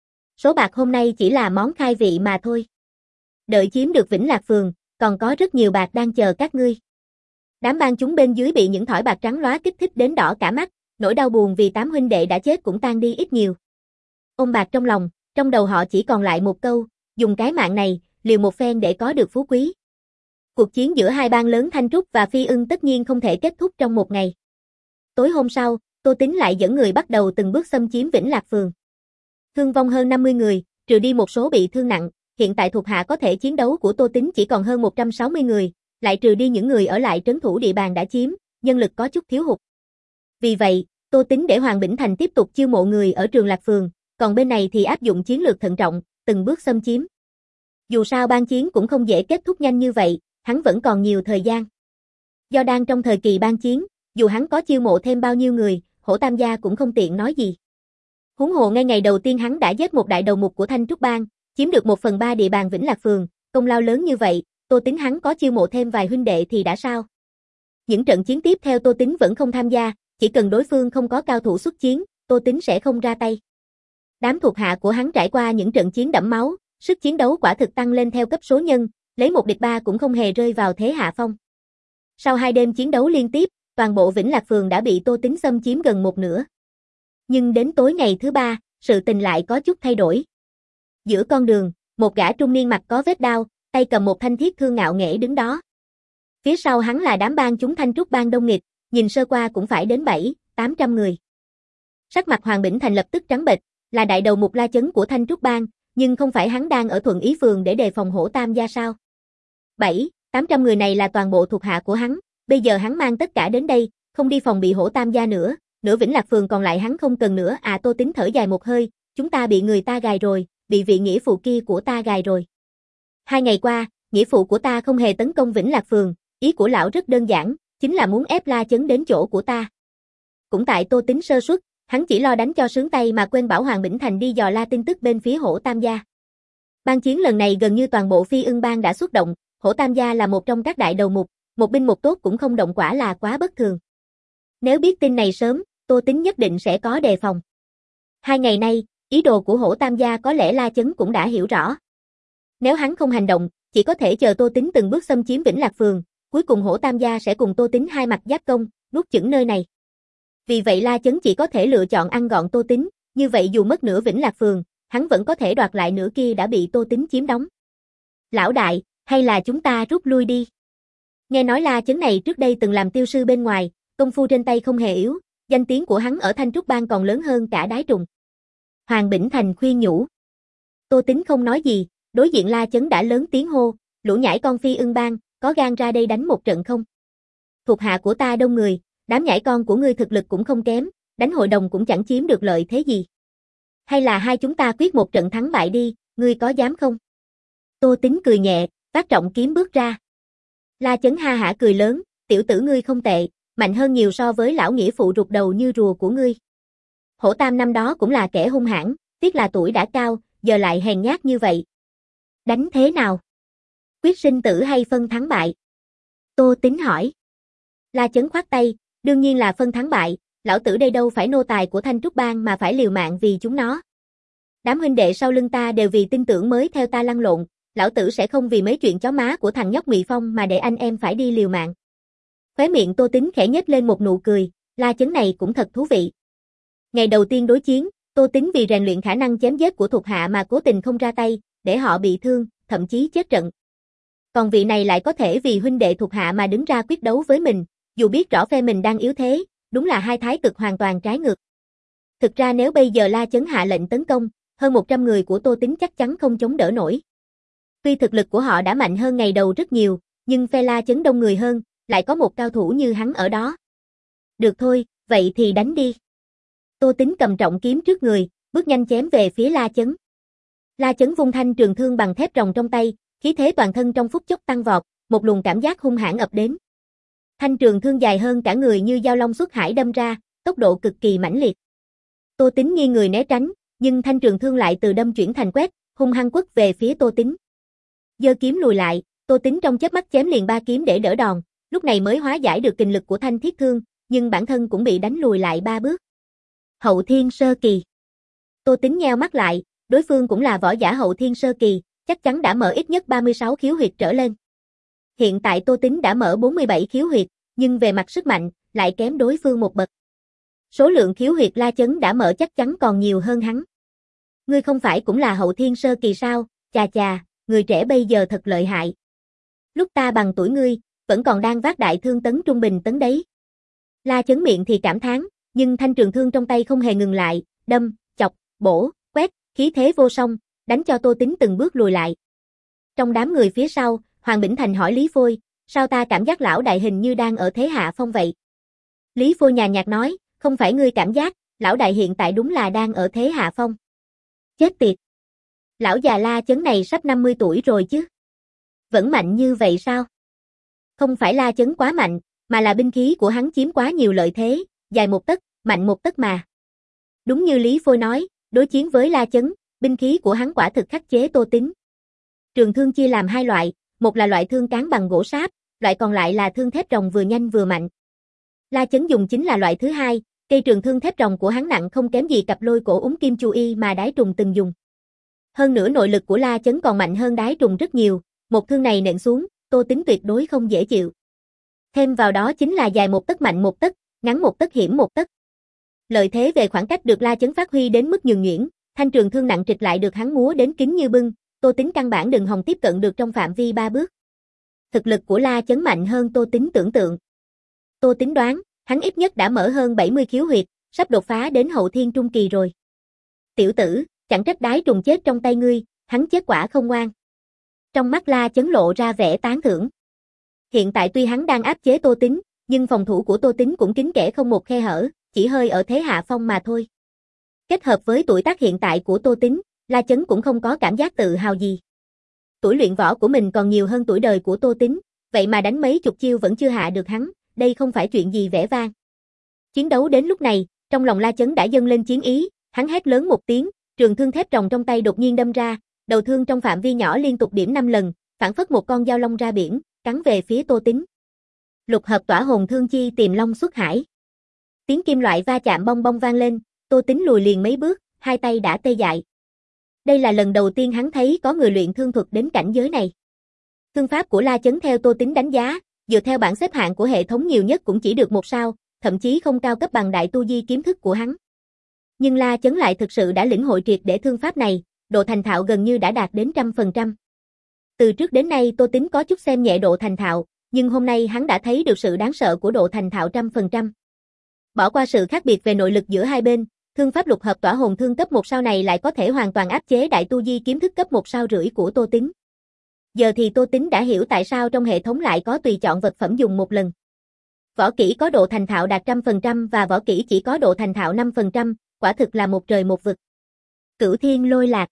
A: Số bạc hôm nay chỉ là món khai vị mà thôi. Đợi chiếm được Vĩnh Lạc phường, còn có rất nhiều bạc đang chờ các ngươi. Đám ban chúng bên dưới bị những thỏi bạc trắng lóa kích thích đến đỏ cả mắt, nỗi đau buồn vì tám huynh đệ đã chết cũng tan đi ít nhiều. Ôm bạc trong lòng, trong đầu họ chỉ còn lại một câu, dùng cái mạng này, liều một phen để có được phú quý. Cuộc chiến giữa hai bang lớn Thanh Trúc và Phi Ưng tất nhiên không thể kết thúc trong một ngày. Tối hôm sau, Tô Tính lại dẫn người bắt đầu từng bước xâm chiếm Vĩnh Lạc phường. Thương vong hơn năm mươi người, trừ đi một số bị thương nặng, hiện tại thuộc hạ có thể chiến đấu của Tô Tính chỉ còn hơn một trăm sáu mươi người, lại trừ đi những người ở lại trấn thủ địa bàn đã chiếm, nhân lực có chút thiếu hụt. Vì vậy, Tô Tính để Hoàng Bỉnh Thành tiếp tục chiêu mộ người ở Trường Lạc Phường, còn bên này thì áp dụng chiến lược thận trọng, từng bước xâm chiếm. Dù sao ban chiến cũng không dễ kết thúc nhanh như vậy, hắn vẫn còn nhiều thời gian. Do đang trong thời kỳ ban chiến, dù hắn có chiêu mộ thêm bao nhiêu người, Hổ Tam gia cũng không tiện nói gì. Huống hồ ngay ngày đầu tiên hắn đã giết một đại đầu mục của Thanh Trúc Bang, chiếm được một phần ba địa bàn Vĩnh Lạc Phường, công lao lớn như vậy, Tô Tính hắn có chiêu mộ thêm vài huynh đệ thì đã sao? Những trận chiến tiếp theo Tô Tính vẫn không tham gia, chỉ cần đối phương không có cao thủ xuất chiến, Tô Tính sẽ không ra tay. Đám thuộc hạ của hắn trải qua những trận chiến đẫm máu, sức chiến đấu quả thực tăng lên theo cấp số nhân, lấy một địch ba cũng không hề rơi vào thế hạ phong. Sau hai đêm chiến đấu liên tiếp, toàn bộ Vĩnh Lạc Phường đã bị Tô Tính xâm chiếm gần một nửa. Nhưng đến tối ngày thứ ba, sự tình lại có chút thay đổi. Giữa con đường, một gã trung niên mặt có vết đao, tay cầm một thanh thiết thương ngạo nghễ đứng đó. Phía sau hắn là đám bang chúng Thanh Trúc Bang đông nghịt, nhìn sơ qua cũng phải đến bảy, tám trăm người. Sắc mặt Hoàng Bỉnh Thành lập tức trắng bệch, là đại đầu mục La Chấn của Thanh Trúc Bang, nhưng không phải hắn đang ở Thuận Ý Phường để đề phòng Hổ Tam gia sao? bảy, tám trăm người này là toàn bộ thuộc hạ của hắn, bây giờ hắn mang tất cả đến đây, không đi phòng bị Hổ Tam gia nữa, nửa Vĩnh Lạc Phường còn lại hắn không cần nữa à. Tô Tính thở dài một hơi, chúng ta bị người ta gài rồi, bị vị nghĩa phụ kia của ta gài rồi. Hai ngày qua, nghĩa phụ của ta không hề tấn công Vĩnh Lạc Phường, ý của lão rất đơn giản, chính là muốn ép La Chấn đến chỗ của ta. Cũng tại Tô Tính sơ suất, hắn chỉ lo đánh cho sướng tay mà quên bảo Hoàng Bỉnh Thành đi dò la tin tức bên phía Hổ Tam gia. Ban chiến lần này gần như toàn bộ Phi Ưng Bang đã xuất động, Hổ Tam gia là một trong các đại đầu mục, một binh một tốt cũng không động quả là quá bất thường. Nếu biết tin này sớm, Tô Tính nhất định sẽ có đề phòng. Hai ngày nay, ý đồ của Hổ Tam gia có lẽ La Chấn cũng đã hiểu rõ. Nếu hắn không hành động, chỉ có thể chờ Tô Tính từng bước xâm chiếm Vĩnh Lạc Phường, cuối cùng Hổ Tam gia sẽ cùng Tô Tính hai mặt giáp công, nuốt chửng nơi này. Vì vậy La Chấn chỉ có thể lựa chọn ăn gọn Tô Tính, như vậy dù mất nửa Vĩnh Lạc Phường, hắn vẫn có thể đoạt lại nửa kia đã bị Tô Tính chiếm đóng. Lão đại, hay là chúng ta rút lui đi? Nghe nói La Chấn này trước đây từng làm tiêu sư bên ngoài, công phu trên tay không hề yếu, danh tiếng của hắn ở Thanh Trúc Bang còn lớn hơn cả Đái Trùng. Hoàng Bỉnh Thành khuyên nhủ. Tô Tính không nói gì, đối diện La Chấn đã lớn tiếng hô, lũ nhãi con Phi Ưng Bang, có gan ra đây đánh một trận không? Thuộc hạ của ta đông người, đám nhãi con của ngươi thực lực cũng không kém, đánh hội đồng cũng chẳng chiếm được lợi thế gì. Hay là hai chúng ta quyết một trận thắng bại đi, ngươi có dám không? Tô Tính cười nhẹ, vác trọng kiếm bước ra. La Chấn ha hả cười lớn, tiểu tử ngươi không tệ, mạnh hơn nhiều so với lão nghĩa phụ rụt đầu như rùa của ngươi. Hổ Tam năm đó cũng là kẻ hung hãn, tiếc là tuổi đã cao, giờ lại hèn nhát như vậy. Đánh thế nào? Quyết sinh tử hay phân thắng bại? Tô Tính hỏi. La Chấn khoát tay, đương nhiên là phân thắng bại, lão tử đây đâu phải nô tài của Thanh Trúc Bang mà phải liều mạng vì chúng nó. Đám huynh đệ sau lưng ta đều vì tin tưởng mới theo ta lăn lộn, lão tử sẽ không vì mấy chuyện chó má của thằng nhóc Ngụy Phong mà để anh em phải đi liều mạng. Khóe miệng Tô Tính khẽ nhếch lên một nụ cười, La Chấn này cũng thật thú vị. Ngày đầu tiên đối chiến, Tô Tính vì rèn luyện khả năng chém giết của thuộc hạ mà cố tình không ra tay, để họ bị thương, thậm chí chết trận. Còn vị này lại có thể vì huynh đệ thuộc hạ mà đứng ra quyết đấu với mình, dù biết rõ phe mình đang yếu thế, đúng là hai thái cực hoàn toàn trái ngược. Thực ra nếu bây giờ La Chấn hạ lệnh tấn công, hơn một trăm người của Tô Tính chắc chắn không chống đỡ nổi. Tuy thực lực của họ đã mạnh hơn ngày đầu rất nhiều, nhưng phe La Chấn đông người hơn, lại có một cao thủ như hắn ở đó. Được thôi, vậy thì đánh đi. Tô Tính cầm trọng kiếm trước người, bước nhanh chém về phía La Chấn. La Chấn vung thanh trường thương bằng thép rồng trong tay, khí thế toàn thân trong phút chốc tăng vọt, một luồng cảm giác hung hãn ập đến. Thanh trường thương dài hơn cả người như dao long xuất hải đâm ra, tốc độ cực kỳ mãnh liệt. Tô Tính nghiêng người né tránh, nhưng thanh trường thương lại từ đâm chuyển thành quét, hung hăng quất về phía Tô Tính. Giơ kiếm lùi lại, Tô Tính trong chớp mắt chém liền ba kiếm để đỡ đòn, lúc này mới hóa giải được kình lực của thanh thiết thương, nhưng bản thân cũng bị đánh lùi lại ba bước. Hậu thiên sơ kỳ. Tô Tính nheo mắt lại, đối phương cũng là võ giả hậu thiên sơ kỳ, chắc chắn đã mở ít nhất ba mươi sáu khiếu huyệt trở lên. Hiện tại Tô Tính đã mở bốn mươi bảy khiếu huyệt, nhưng về mặt sức mạnh, lại kém đối phương một bậc. Số lượng khiếu huyệt La Chấn đã mở chắc chắn còn nhiều hơn hắn. Ngươi không phải cũng là hậu thiên sơ kỳ sao, chà chà, người trẻ bây giờ thật lợi hại. Lúc ta bằng tuổi ngươi, vẫn còn đang vác đại thương tấn trung bình tấn đấy. La Chấn miệng thì cảm thán, nhưng thanh trường thương trong tay không hề ngừng lại, đâm, chọc, bổ, quét, khí thế vô song, đánh cho Tô Tính từng bước lùi lại. Trong đám người phía sau, Hoàng Bỉnh Thành hỏi Lý Phôi, sao ta cảm giác lão đại hình như đang ở thế hạ phong vậy? Lý Phôi nhàn nhạt nói, không phải ngươi cảm giác, lão đại hiện tại đúng là đang ở thế hạ phong. Chết tiệt. Lão già La Chấn này sắp năm mươi tuổi rồi chứ. Vẫn mạnh như vậy sao? Không phải La Chấn quá mạnh, mà là binh khí của hắn chiếm quá nhiều lợi thế, dài một tấc, mạnh một tấc mà. Đúng như Lý Phôi nói, đối chiến với La Chấn, binh khí của hắn quả thực khắc chế Tô Tín. Trường thương chia làm hai loại, một là loại thương cán bằng gỗ sáp, loại còn lại là thương thép rồng vừa nhanh vừa mạnh. La Chấn dùng chính là loại thứ hai, cây trường thương thép rồng của hắn nặng không kém gì cặp lôi cổ úng kim chu y mà Đái Trùng từng dùng. Hơn nữa nội lực của La Chấn còn mạnh hơn Đái Trùng rất nhiều, một thương này nện xuống, Tô Tín tuyệt đối không dễ chịu. Thêm vào đó chính là dài một tấc mạnh một tấc, ngắn một tấc hiểm một tấc. Lợi thế về khoảng cách được La Chấn phát huy đến mức nhường nhuyễn, thanh trường thương nặng trịch lại được hắn múa đến kín như bưng, Tô Tín căn bản đừng hòng tiếp cận được trong phạm vi ba bước. Thực lực của La Chấn mạnh hơn Tô Tín tưởng tượng. Tô Tín đoán, hắn ít nhất đã mở hơn bảy mươi khiếu huyệt, sắp đột phá đến hậu thiên trung kỳ rồi. Tiểu tử, chẳng trách Đái Trùng chết trong tay ngươi, hắn chết quả không ngoan. Trong mắt La Chấn lộ ra vẻ tán thưởng. Hiện tại tuy hắn đang áp chế Tô Tín, nhưng phòng thủ của Tô Tín cũng kín kẽ không một khe hở, chỉ hơi ở thế hạ phong mà thôi. Kết hợp với tuổi tác hiện tại của Tô Tín, La Chấn cũng không có cảm giác tự hào gì. Tuổi luyện võ của mình còn nhiều hơn tuổi đời của Tô Tín, vậy mà đánh mấy chục chiêu vẫn chưa hạ được hắn, đây không phải chuyện gì vẻ vang. Chiến đấu đến lúc này, trong lòng La Chấn đã dâng lên chiến ý, hắn hét lớn một tiếng, trường thương thép rồng trong tay đột nhiên đâm ra, đầu thương trong phạm vi nhỏ liên tục điểm năm lần, phản phất một con dao long ra biển, cắn về phía Tô Tín. Lục hợp tỏa hồn thương chi tìm long xuất hải. Tiếng kim loại va chạm bong bong vang lên, Tô Tín lùi liền mấy bước, hai tay đã tê dại. Đây là lần đầu tiên hắn thấy có người luyện thương thuật đến cảnh giới này. Thương pháp của La Chấn theo Tô Tín đánh giá, dựa theo bảng xếp hạng của hệ thống nhiều nhất cũng chỉ được một sao, thậm chí không cao cấp bằng đại tu di kiếm thức của hắn. Nhưng La Chấn lại thực sự đã lĩnh hội triệt để thương pháp này, độ thành thạo gần như đã đạt đến trăm phần trăm. Từ trước đến nay Tô Tín có chút xem nhẹ độ thành thạo, nhưng hôm nay hắn đã thấy được sự đáng sợ của độ thành thạo trăm phần trăm. Bỏ qua sự khác biệt về nội lực giữa hai bên, thương pháp lục hợp tỏa hồn thương cấp một sao này lại có thể hoàn toàn áp chế đại tu di kiếm thức cấp một sao rưỡi của Tô Tín. Giờ thì Tô Tín đã hiểu tại sao trong hệ thống lại có tùy chọn vật phẩm dùng một lần. Võ kỹ có độ thành thạo đạt trăm phần trăm và võ kỹ chỉ có độ thành thạo năm phần trăm, quả thực là một trời một vực. Cửu Thiên Lôi Lạc.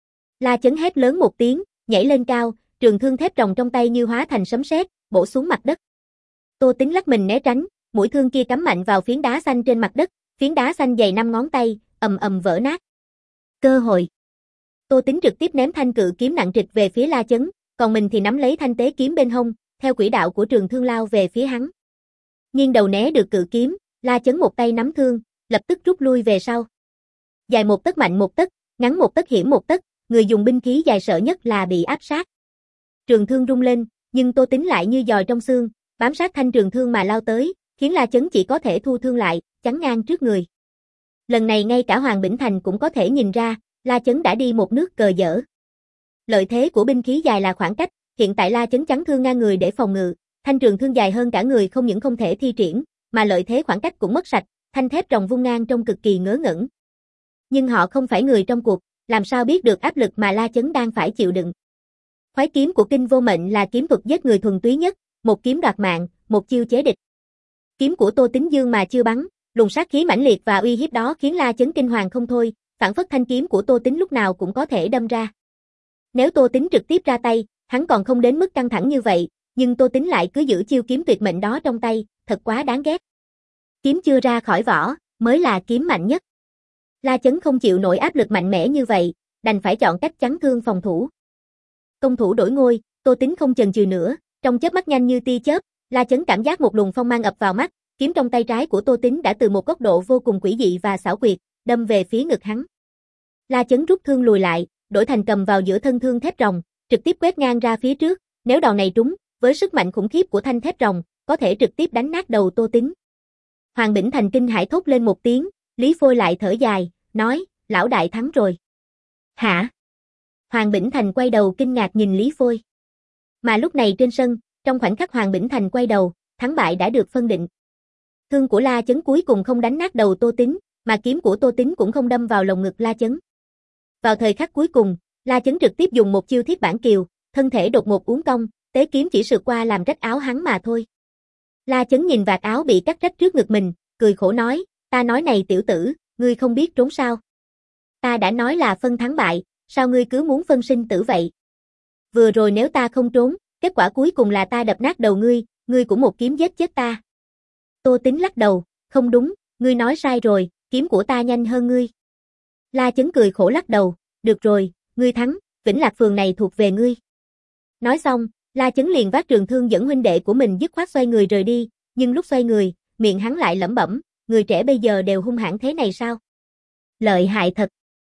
A: La Chấn hét lớn một tiếng, nhảy lên cao, trường thương thép rồng trong tay như hóa thành sấm sét, bổ xuống mặt đất. Tô Tín lắc mình né tránh, mũi thương kia cắm mạnh vào phiến đá xanh trên mặt đất, phiến đá xanh dày năm ngón tay, ầm ầm vỡ nát. Cơ hội. Tô Tín trực tiếp ném thanh cự kiếm nặng trịch về phía La Chấn, còn mình thì nắm lấy thanh tế kiếm bên hông, theo quỹ đạo của trường thương lao về phía hắn. Nghiêng đầu né được cự kiếm, La Chấn một tay nắm thương, lập tức rút lui về sau. Dài một tấc mạnh một tấc, ngắn một tấc hiểm một tấc, người dùng binh khí dài sợ nhất là bị áp sát. Trường thương rung lên, nhưng Tô Tín lại như giòi trong xương, bám sát thanh trường thương mà lao tới, khiến La Chấn chỉ có thể thu thương lại, chắn ngang trước người. Lần này ngay cả Hoàng Bỉnh Thành cũng có thể nhìn ra, La Chấn đã đi một nước cờ dở. Lợi thế của binh khí dài là khoảng cách, hiện tại La Chấn chắn thương ngang người để phòng ngự, thanh trường thương dài hơn cả người không những không thể thi triển, mà lợi thế khoảng cách cũng mất sạch, thanh thép rồng vung ngang trông cực kỳ ngớ ngẩn. Nhưng họ không phải người trong cuộc, làm sao biết được áp lực mà La Chấn đang phải chịu đựng. Khoái kiếm của Kinh Vô Mệnh là kiếm thuật giết người thuần túy nhất, một kiếm đoạt mạng, một chiêu chế địch. Kiếm của Tô Tín dương mà chưa bắn, luồng sát khí mãnh liệt và uy hiếp đó khiến La Chấn kinh hoàng không thôi, phản phất thanh kiếm của Tô Tín lúc nào cũng có thể đâm ra. Nếu Tô Tín trực tiếp ra tay, hắn còn không đến mức căng thẳng như vậy, nhưng Tô Tín lại cứ giữ chiêu kiếm tuyệt mệnh đó trong tay, thật quá đáng ghét. Kiếm chưa ra khỏi vỏ, mới là kiếm mạnh nhất. La Chấn không chịu nổi áp lực mạnh mẽ như vậy, đành phải chọn cách chắn thương phòng thủ. Công thủ đổi ngôi, Tô Tín không chần chừ nữa, trong chớp mắt nhanh như tia chớp, La Chấn cảm giác một luồng phong mang ập vào mắt, kiếm trong tay trái của Tô Tín đã từ một góc độ vô cùng quỷ dị và xảo quyệt, đâm về phía ngực hắn. La Chấn rút thương lùi lại, đổi thành cầm vào giữa thân thương thép rồng, trực tiếp quét ngang ra phía trước, nếu đòn này trúng, với sức mạnh khủng khiếp của thanh thép rồng, có thể trực tiếp đánh nát đầu Tô Tín. Hoàng Bỉnh Thành kinh hãi thốt lên một tiếng, Lý Phôi lại thở dài, nói, lão đại thắng rồi. Hả? Hoàng Bỉnh Thành quay đầu kinh ngạc nhìn Lý Phôi. Mà lúc này trên sân, trong khoảnh khắc Hoàng Bỉnh Thành quay đầu, thắng bại đã được phân định. Thương của La Chấn cuối cùng không đánh nát đầu Tô Tín, mà kiếm của Tô Tín cũng không đâm vào lồng ngực La Chấn. Vào thời khắc cuối cùng, La Chấn trực tiếp dùng một chiêu thiết bản kiều, thân thể đột ngột uốn cong, tế kiếm chỉ sượt qua làm rách áo hắn mà thôi. La Chấn nhìn vạt áo bị cắt rách trước ngực mình, cười khổ nói, ta nói này tiểu tử, ngươi không biết trốn sao? Ta đã nói là phân thắng bại, sao ngươi cứ muốn phân sinh tử vậy? Vừa rồi nếu ta không trốn, kết quả cuối cùng là ta đập nát đầu ngươi, ngươi cũng một kiếm giết chết ta. Tô Tính lắc đầu, không đúng, ngươi nói sai rồi, kiếm của ta nhanh hơn ngươi. La Chấn cười khổ lắc đầu, được rồi, ngươi thắng, Vĩnh Lạc phường này thuộc về ngươi. Nói xong, La Chấn liền vác trường thương dẫn huynh đệ của mình dứt khoát xoay người rời đi, nhưng lúc xoay người, miệng hắn lại lẩm bẩm, người trẻ bây giờ đều hung hãn thế này sao? Lợi hại thật.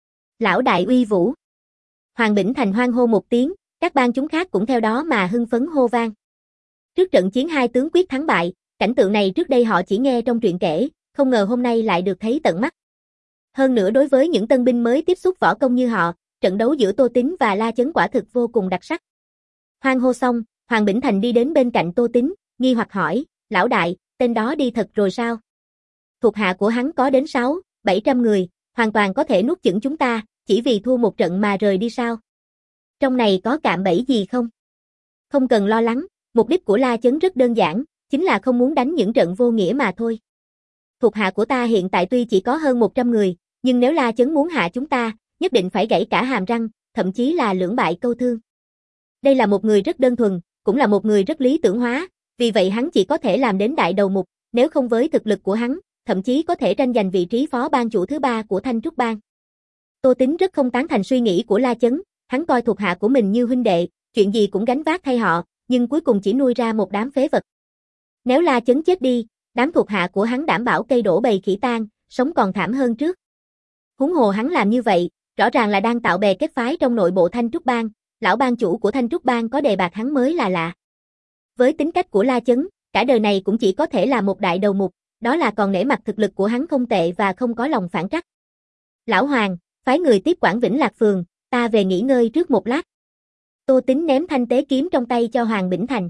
A: Lão đại uy vũ. Hoàng Bỉnh Thành hoan hô một tiếng, các bang chúng khác cũng theo đó mà hưng phấn hô vang. Trước trận chiến hai tướng quyết thắng bại, cảnh tượng này trước đây họ chỉ nghe trong truyện kể, không ngờ hôm nay lại được thấy tận mắt. Hơn nữa đối với những tân binh mới tiếp xúc võ công như họ, trận đấu giữa Tô Tính và La Chấn quả thực vô cùng đặc sắc. Hoan hô xong, Hoàng Bỉnh Thành đi đến bên cạnh Tô Tính, nghi hoặc hỏi, lão đại, tên đó đi thật rồi sao? Thuộc hạ của hắn có đến sáu, bảy trăm người, hoàn toàn có thể nuốt chửng chúng ta, chỉ vì thua một trận mà rời đi sao? Trong này có cạm bẫy gì không? Không cần lo lắng, mục đích của La Chấn rất đơn giản, chính là không muốn đánh những trận vô nghĩa mà thôi. Thuộc hạ của ta hiện tại tuy chỉ có hơn một trăm người, nhưng nếu La Chấn muốn hạ chúng ta, nhất định phải gãy cả hàm răng, thậm chí là lưỡng bại câu thương. Đây là một người rất đơn thuần, cũng là một người rất lý tưởng hóa, vì vậy hắn chỉ có thể làm đến đại đầu mục, nếu không với thực lực của hắn, thậm chí có thể tranh giành vị trí phó ban chủ thứ ba của Thanh Trúc Bang. Tô Tính rất không tán thành suy nghĩ của La Chấn, hắn coi thuộc hạ của mình như huynh đệ, chuyện gì cũng gánh vác thay họ, nhưng cuối cùng chỉ nuôi ra một đám phế vật. Nếu La Chấn chết đi, đám thuộc hạ của hắn đảm bảo cây đổ bầy khỉ tan, sống còn thảm hơn trước. Huống hồ hắn làm như vậy, rõ ràng là đang tạo bè kết phái trong nội bộ Thanh Trúc Bang, lão bang chủ của Thanh Trúc Bang có đề bạt hắn mới là lạ. Với tính cách của La Chấn, cả đời này cũng chỉ có thể là một đại đầu mục, đó là còn nể mặt thực lực của hắn không tệ và không có lòng phản trắc. Lão Hoàng, phái người tiếp quản Vĩnh Lạc phường, ta về nghỉ ngơi trước một lát. Tô Tính ném thanh tế kiếm trong tay cho Hoàng Bỉnh Thành.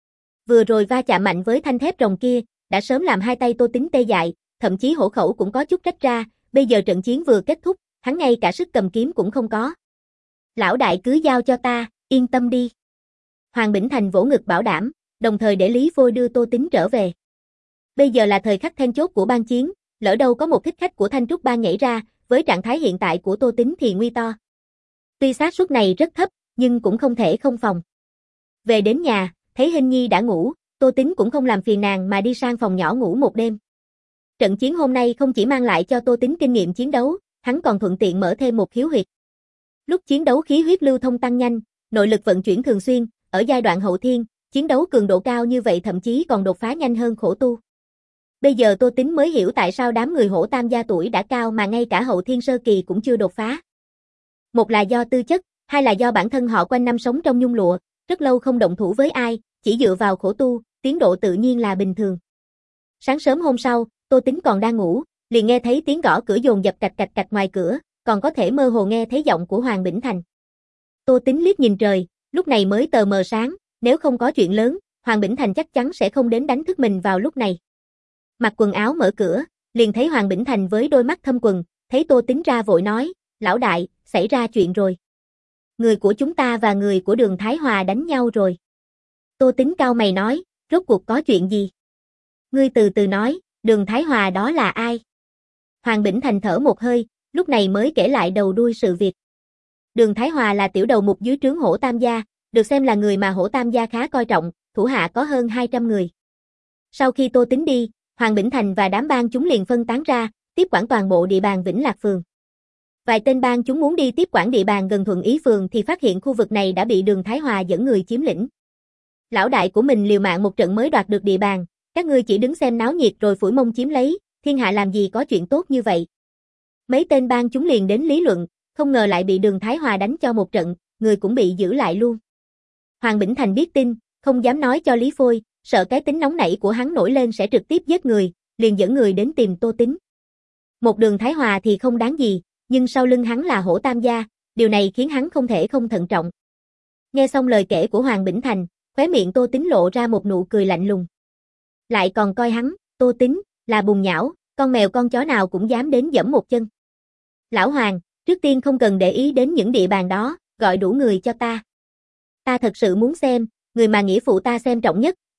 A: Vừa rồi va chạm mạnh với thanh thép rồng kia, đã sớm làm hai tay Tô Tính tê dại, thậm chí hổ khẩu cũng có chút rách ra, bây giờ trận chiến vừa kết thúc, hắn ngay cả sức cầm kiếm cũng không có. Lão đại cứ giao cho ta, yên tâm đi. Hoàng Bỉnh Thành vỗ ngực bảo đảm, đồng thời để Lý Phôi đưa Tô Tính trở về. Bây giờ là thời khắc then chốt của ban chiến, lỡ đâu có một thích khách của Thanh Trúc Bang nhảy ra, với trạng thái hiện tại của Tô Tính thì nguy to. Tuy xác suất này rất thấp, nhưng cũng không thể không phòng. Về đến nhà, thấy Hình Nhi đã ngủ, Tô Tính cũng không làm phiền nàng mà đi sang phòng nhỏ ngủ một đêm. Trận chiến hôm nay không chỉ mang lại cho Tô Tính kinh nghiệm chiến đấu, hắn còn thuận tiện mở thêm một khiếu huyệt. Lúc chiến đấu khí huyết lưu thông tăng nhanh, nội lực vận chuyển thường xuyên, ở giai đoạn hậu thiên, chiến đấu cường độ cao như vậy thậm chí còn đột phá nhanh hơn khổ tu. Bây giờ Tô Tính mới hiểu tại sao đám người Hổ Tam gia tuổi đã cao mà ngay cả hậu thiên sơ kỳ cũng chưa đột phá. Một là do tư chất, hai là do bản thân họ quanh năm sống trong nhung lụa, rất lâu không động thủ với ai, chỉ dựa vào khổ tu, tiến độ tự nhiên là bình thường. Sáng sớm hôm sau, Tô Tính còn đang ngủ, liền nghe thấy tiếng gõ cửa dồn dập cạch cạch cạch ngoài cửa, còn có thể mơ hồ nghe thấy giọng của Hoàng Bỉnh Thành. Tô Tính liếc nhìn trời, lúc này mới tờ mờ sáng, nếu không có chuyện lớn, Hoàng Bỉnh Thành chắc chắn sẽ không đến đánh thức mình vào lúc này. Mặc quần áo mở cửa, liền thấy Hoàng Bỉnh Thành với đôi mắt thâm quầng, thấy Tô Tính ra vội nói, lão đại, xảy ra chuyện rồi. Người của chúng ta và người của Đường Thái Hòa đánh nhau rồi. Tô Tính cau mày nói, rốt cuộc có chuyện gì? Ngươi từ từ nói, Đường Thái Hòa đó là ai? Hoàng Bỉnh Thành thở một hơi, lúc này mới kể lại đầu đuôi sự việc. Đường Thái Hòa là tiểu đầu mục dưới trướng Hổ Tam gia, được xem là người mà Hổ Tam gia khá coi trọng, thủ hạ có hơn hai trăm người. Sau khi Tô Tính đi, Hoàng Bỉnh Thành và đám bang chúng liền phân tán ra, tiếp quản toàn bộ địa bàn Vĩnh Lạc phường. Vài tên bang chúng muốn đi tiếp quản địa bàn gần Thuận Ý phường thì phát hiện khu vực này đã bị Đường Thái Hòa dẫn người chiếm lĩnh. Lão đại của mình liều mạng một trận mới đoạt được địa bàn, các ngươi chỉ đứng xem náo nhiệt rồi phủi mông chiếm lấy, thiên hạ làm gì có chuyện tốt như vậy. Mấy tên bang chúng liền đến lý luận, không ngờ lại bị Đường Thái Hòa đánh cho một trận, người cũng bị giữ lại luôn. Hoàng Bỉnh Thành biết tin, không dám nói cho Lý Phôi, sợ cái tính nóng nảy của hắn nổi lên sẽ trực tiếp giết người, liền dẫn người đến tìm Tô Tính. Một Đường Thái Hòa thì không đáng gì, nhưng sau lưng hắn là Hổ Tam gia, điều này khiến hắn không thể không thận trọng. Nghe xong lời kể của Hoàng Bỉnh Thành, khóe miệng Tô Tính lộ ra một nụ cười lạnh lùng. Lại còn coi hắn, Tô Tính, là bùn nhão, con mèo con chó nào cũng dám đến giẫm một chân. Lão Hoàng, trước tiên không cần để ý đến những địa bàn đó, gọi đủ người cho ta. Ta thật sự muốn xem, người mà nghĩa phụ ta xem trọng nhất,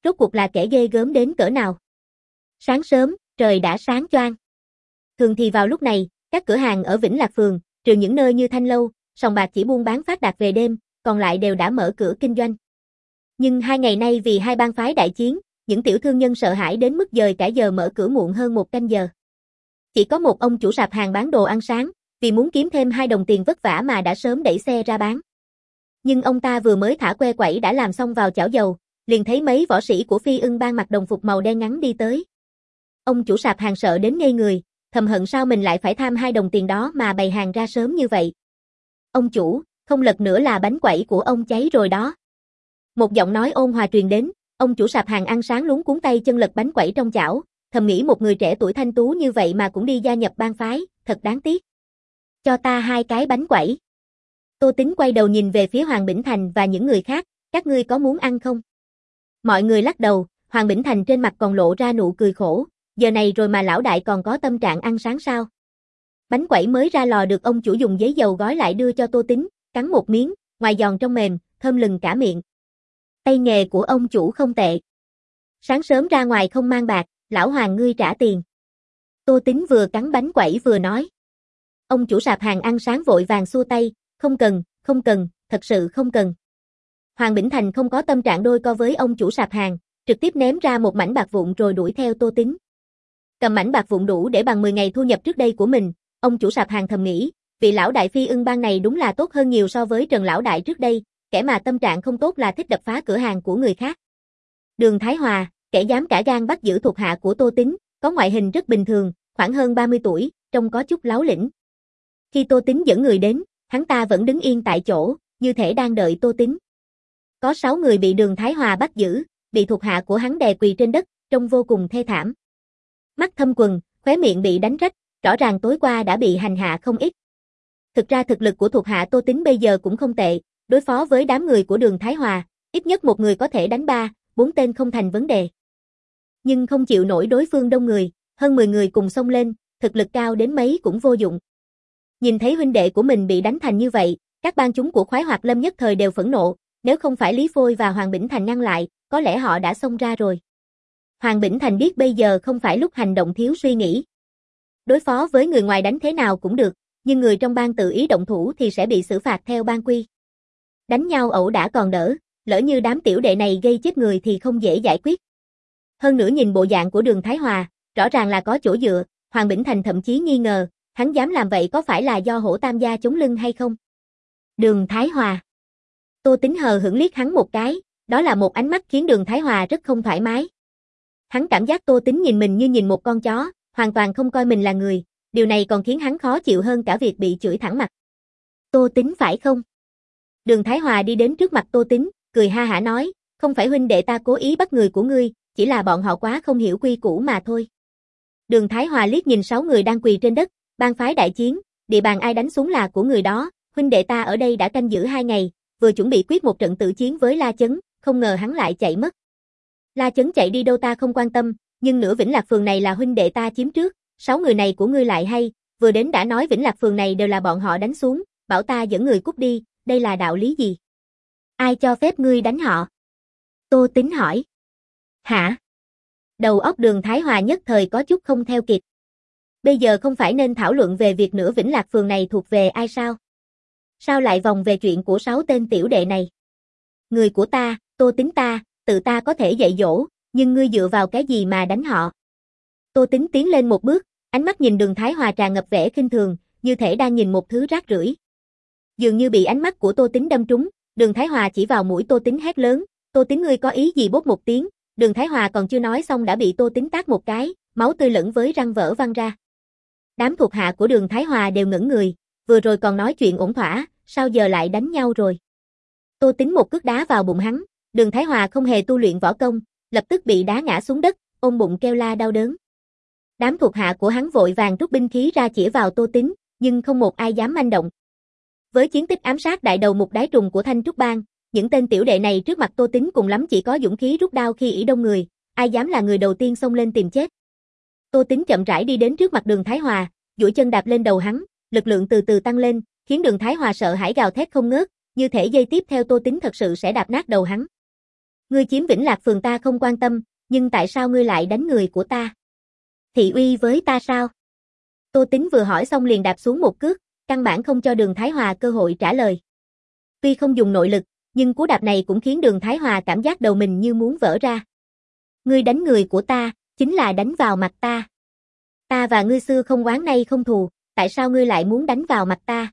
A: rốt cuộc là kẻ ghê gớm đến cỡ nào. Sáng sớm, trời đã sáng choang. Thường thì vào lúc này, các cửa hàng ở Vĩnh Lạc Phường, trừ những nơi như Thanh Lâu, sòng bạc chỉ buôn bán phát đạt về đêm, còn lại đều đã mở cửa kinh doanh. Nhưng hai ngày nay vì hai bang phái đại chiến, những tiểu thương nhân sợ hãi đến mức dời cả giờ mở cửa muộn hơn một canh giờ. Chỉ có một ông chủ sạp hàng bán đồ ăn sáng, vì muốn kiếm thêm hai đồng tiền vất vả mà đã sớm đẩy xe ra bán. Nhưng ông ta vừa mới thả que quẩy đã làm xong vào chảo dầu, liền thấy mấy võ sĩ của Phi Ưng Bang mặc đồng phục màu đen ngắn đi tới. Ông chủ sạp hàng sợ đến ngây người, thầm hận sao mình lại phải tham hai đồng tiền đó mà bày hàng ra sớm như vậy. Ông chủ, không lật nữa là bánh quẩy của ông cháy rồi đó. Một giọng nói ôn hòa truyền đến, ông chủ sạp hàng ăn sáng luống cuống tay chân lật bánh quẩy trong chảo, thầm nghĩ một người trẻ tuổi thanh tú như vậy mà cũng đi gia nhập bang phái, thật đáng tiếc. Cho ta hai cái bánh quẩy. Tô Tính quay đầu nhìn về phía Hoàng Bỉnh Thành và những người khác, các ngươi có muốn ăn không? Mọi người lắc đầu, Hoàng Bỉnh Thành trên mặt còn lộ ra nụ cười khổ, giờ này rồi mà lão đại còn có tâm trạng ăn sáng sao? Bánh quẩy mới ra lò được ông chủ dùng giấy dầu gói lại đưa cho Tô Tính, cắn một miếng, ngoài giòn trong mềm, thơm lừng cả miệng. Tay nghề của ông chủ không tệ. Sáng sớm ra ngoài không mang bạc, lão Hoàng ngươi trả tiền. Tô Tính vừa cắn bánh quẩy vừa nói. Ông chủ sạp hàng ăn sáng vội vàng xua tay, không cần, không cần, thật sự không cần. Hoàng Bỉnh Thành không có tâm trạng đôi co với ông chủ sạp hàng, trực tiếp ném ra một mảnh bạc vụn rồi đuổi theo Tô Tính. Cầm mảnh bạc vụn đủ để bằng mười ngày thu nhập trước đây của mình, ông chủ sạp hàng thầm nghĩ, vị lão đại Phi Ưng Bang này đúng là tốt hơn nhiều so với Trần lão đại trước đây, kẻ mà tâm trạng không tốt là thích đập phá cửa hàng của người khác. Đường Thái Hòa, kẻ dám cả gan bắt giữ thuộc hạ của Tô Tính, có ngoại hình rất bình thường, khoảng hơn ba mươi tuổi, trông có chút láo lĩnh. Khi Tô Tính dẫn người đến, hắn ta vẫn đứng yên tại chỗ, như thể đang đợi Tô Tính. Có sáu người bị Đường Thái Hòa bắt giữ, bị thuộc hạ của hắn đè quỳ trên đất, trông vô cùng thê thảm. Mắt thâm quầng, khóe miệng bị đánh rách, rõ ràng tối qua đã bị hành hạ không ít. Thực ra thực lực của thuộc hạ Tô Tính bây giờ cũng không tệ, đối phó với đám người của Đường Thái Hòa, ít nhất một người có thể đánh ba, bốn tên không thành vấn đề. Nhưng không chịu nổi đối phương đông người, hơn mười người cùng xông lên, thực lực cao đến mấy cũng vô dụng. Nhìn thấy huynh đệ của mình bị đánh thành như vậy, các bang chúng của Khoái Hoạt Lâm nhất thời đều phẫn nộ, nếu không phải Lý Phôi và Hoàng Bỉnh Thành ngăn lại, có lẽ họ đã xông ra rồi. Hoàng Bỉnh Thành biết bây giờ không phải lúc hành động thiếu suy nghĩ. Đối phó với người ngoài đánh thế nào cũng được, nhưng người trong bang tự ý động thủ thì sẽ bị xử phạt theo bang quy. Đánh nhau ẩu đả còn đỡ, lỡ như đám tiểu đệ này gây chết người thì không dễ giải quyết. Hơn nữa nhìn bộ dạng của Đường Thái Hòa, rõ ràng là có chỗ dựa, Hoàng Bỉnh Thành thậm chí nghi ngờ, hắn dám làm vậy có phải là do Hổ Tam gia chống lưng hay không? Đường Thái Hòa. Tô Tính hờ hững liếc hắn một cái, đó là một ánh mắt khiến Đường Thái Hòa rất không thoải mái. Hắn cảm giác Tô Tính nhìn mình như nhìn một con chó, hoàn toàn không coi mình là người, điều này còn khiến hắn khó chịu hơn cả việc bị chửi thẳng mặt. Tô Tính phải không? Đường Thái Hòa đi đến trước mặt Tô Tính, cười ha hả nói, không phải huynh đệ ta cố ý bắt người của ngươi, chỉ là bọn họ quá không hiểu quy củ mà thôi. Đường Thái Hòa liếc nhìn sáu người đang quỳ trên đất, bang phái đại chiến, địa bàn ai đánh xuống là của người đó, huynh đệ ta ở đây đã canh giữ hai ngày, vừa chuẩn bị quyết một trận tử chiến với La Chấn, không ngờ hắn lại chạy mất. La Chấn chạy đi đâu ta không quan tâm, nhưng nửa Vĩnh Lạc Phường này là huynh đệ ta chiếm trước, sáu người này của ngươi lại hay, vừa đến đã nói Vĩnh Lạc Phường này đều là bọn họ đánh xuống, bảo ta dẫn người cút đi, đây là đạo lý gì? Ai cho phép ngươi đánh họ? Tô Tính hỏi. Hả? Đầu óc Đường Thái Hòa nhất thời có chút không theo kịp. Bây giờ không phải nên thảo luận về việc nửa Vĩnh Lạc Phường này thuộc về ai sao? Sao lại vòng về chuyện của sáu tên tiểu đệ này? Người của ta, Tô Tính ta, tự ta có thể dạy dỗ, nhưng ngươi dựa vào cái gì mà đánh họ? Tô Tính tiến lên một bước, ánh mắt nhìn Đường Thái Hòa tràn ngập vẻ khinh thường, như thể đang nhìn một thứ rác rưởi. Dường như bị ánh mắt của Tô Tính đâm trúng, Đường Thái Hòa chỉ vào mũi Tô Tính hét lớn, Tô Tính ngươi có ý gì bốp một tiếng, Đường Thái Hòa còn chưa nói xong đã bị Tô Tính tát một cái, máu tươi lẫn với răng vỡ văng ra. Đám thuộc hạ của Đường Thái Hòa đều ngẩn người, vừa rồi còn nói chuyện ổn thỏa, sao giờ lại đánh nhau rồi? Tô Tính một cước đá vào bụng hắn, Đường Thái Hòa không hề tu luyện võ công, lập tức bị đá ngã xuống đất, ôm bụng kêu la đau đớn. Đám thuộc hạ của hắn vội vàng rút binh khí ra chĩa vào Tô Tính, nhưng không một ai dám manh động. Với chiến tích ám sát đại đầu mục đái trùng của Thanh Trúc Bang, những tên tiểu đệ này trước mặt Tô Tính cùng lắm chỉ có dũng khí rút đao khi ỷ đông người, ai dám là người đầu tiên xông lên tìm chết. Tô Tính chậm rãi đi đến trước mặt Đường Thái Hòa, duỗi chân đạp lên đầu hắn, lực lượng từ từ tăng lên, khiến Đường Thái Hòa sợ hãi gào thét không ngớt, như thể giây tiếp theo Tô Tính thật sự sẽ đạp nát đầu hắn. Ngươi chiếm Vĩnh Lạc phường ta không quan tâm, nhưng tại sao ngươi lại đánh người của ta? Thị uy với ta sao? Tô Tính vừa hỏi xong liền đạp xuống một cước, căn bản không cho Đường Thái Hòa cơ hội trả lời. Tuy không dùng nội lực, nhưng cú đạp này cũng khiến Đường Thái Hòa cảm giác đầu mình như muốn vỡ ra. Ngươi đánh người của ta, chính là đánh vào mặt ta. Ta và ngươi xưa không oán nay không thù, tại sao ngươi lại muốn đánh vào mặt ta?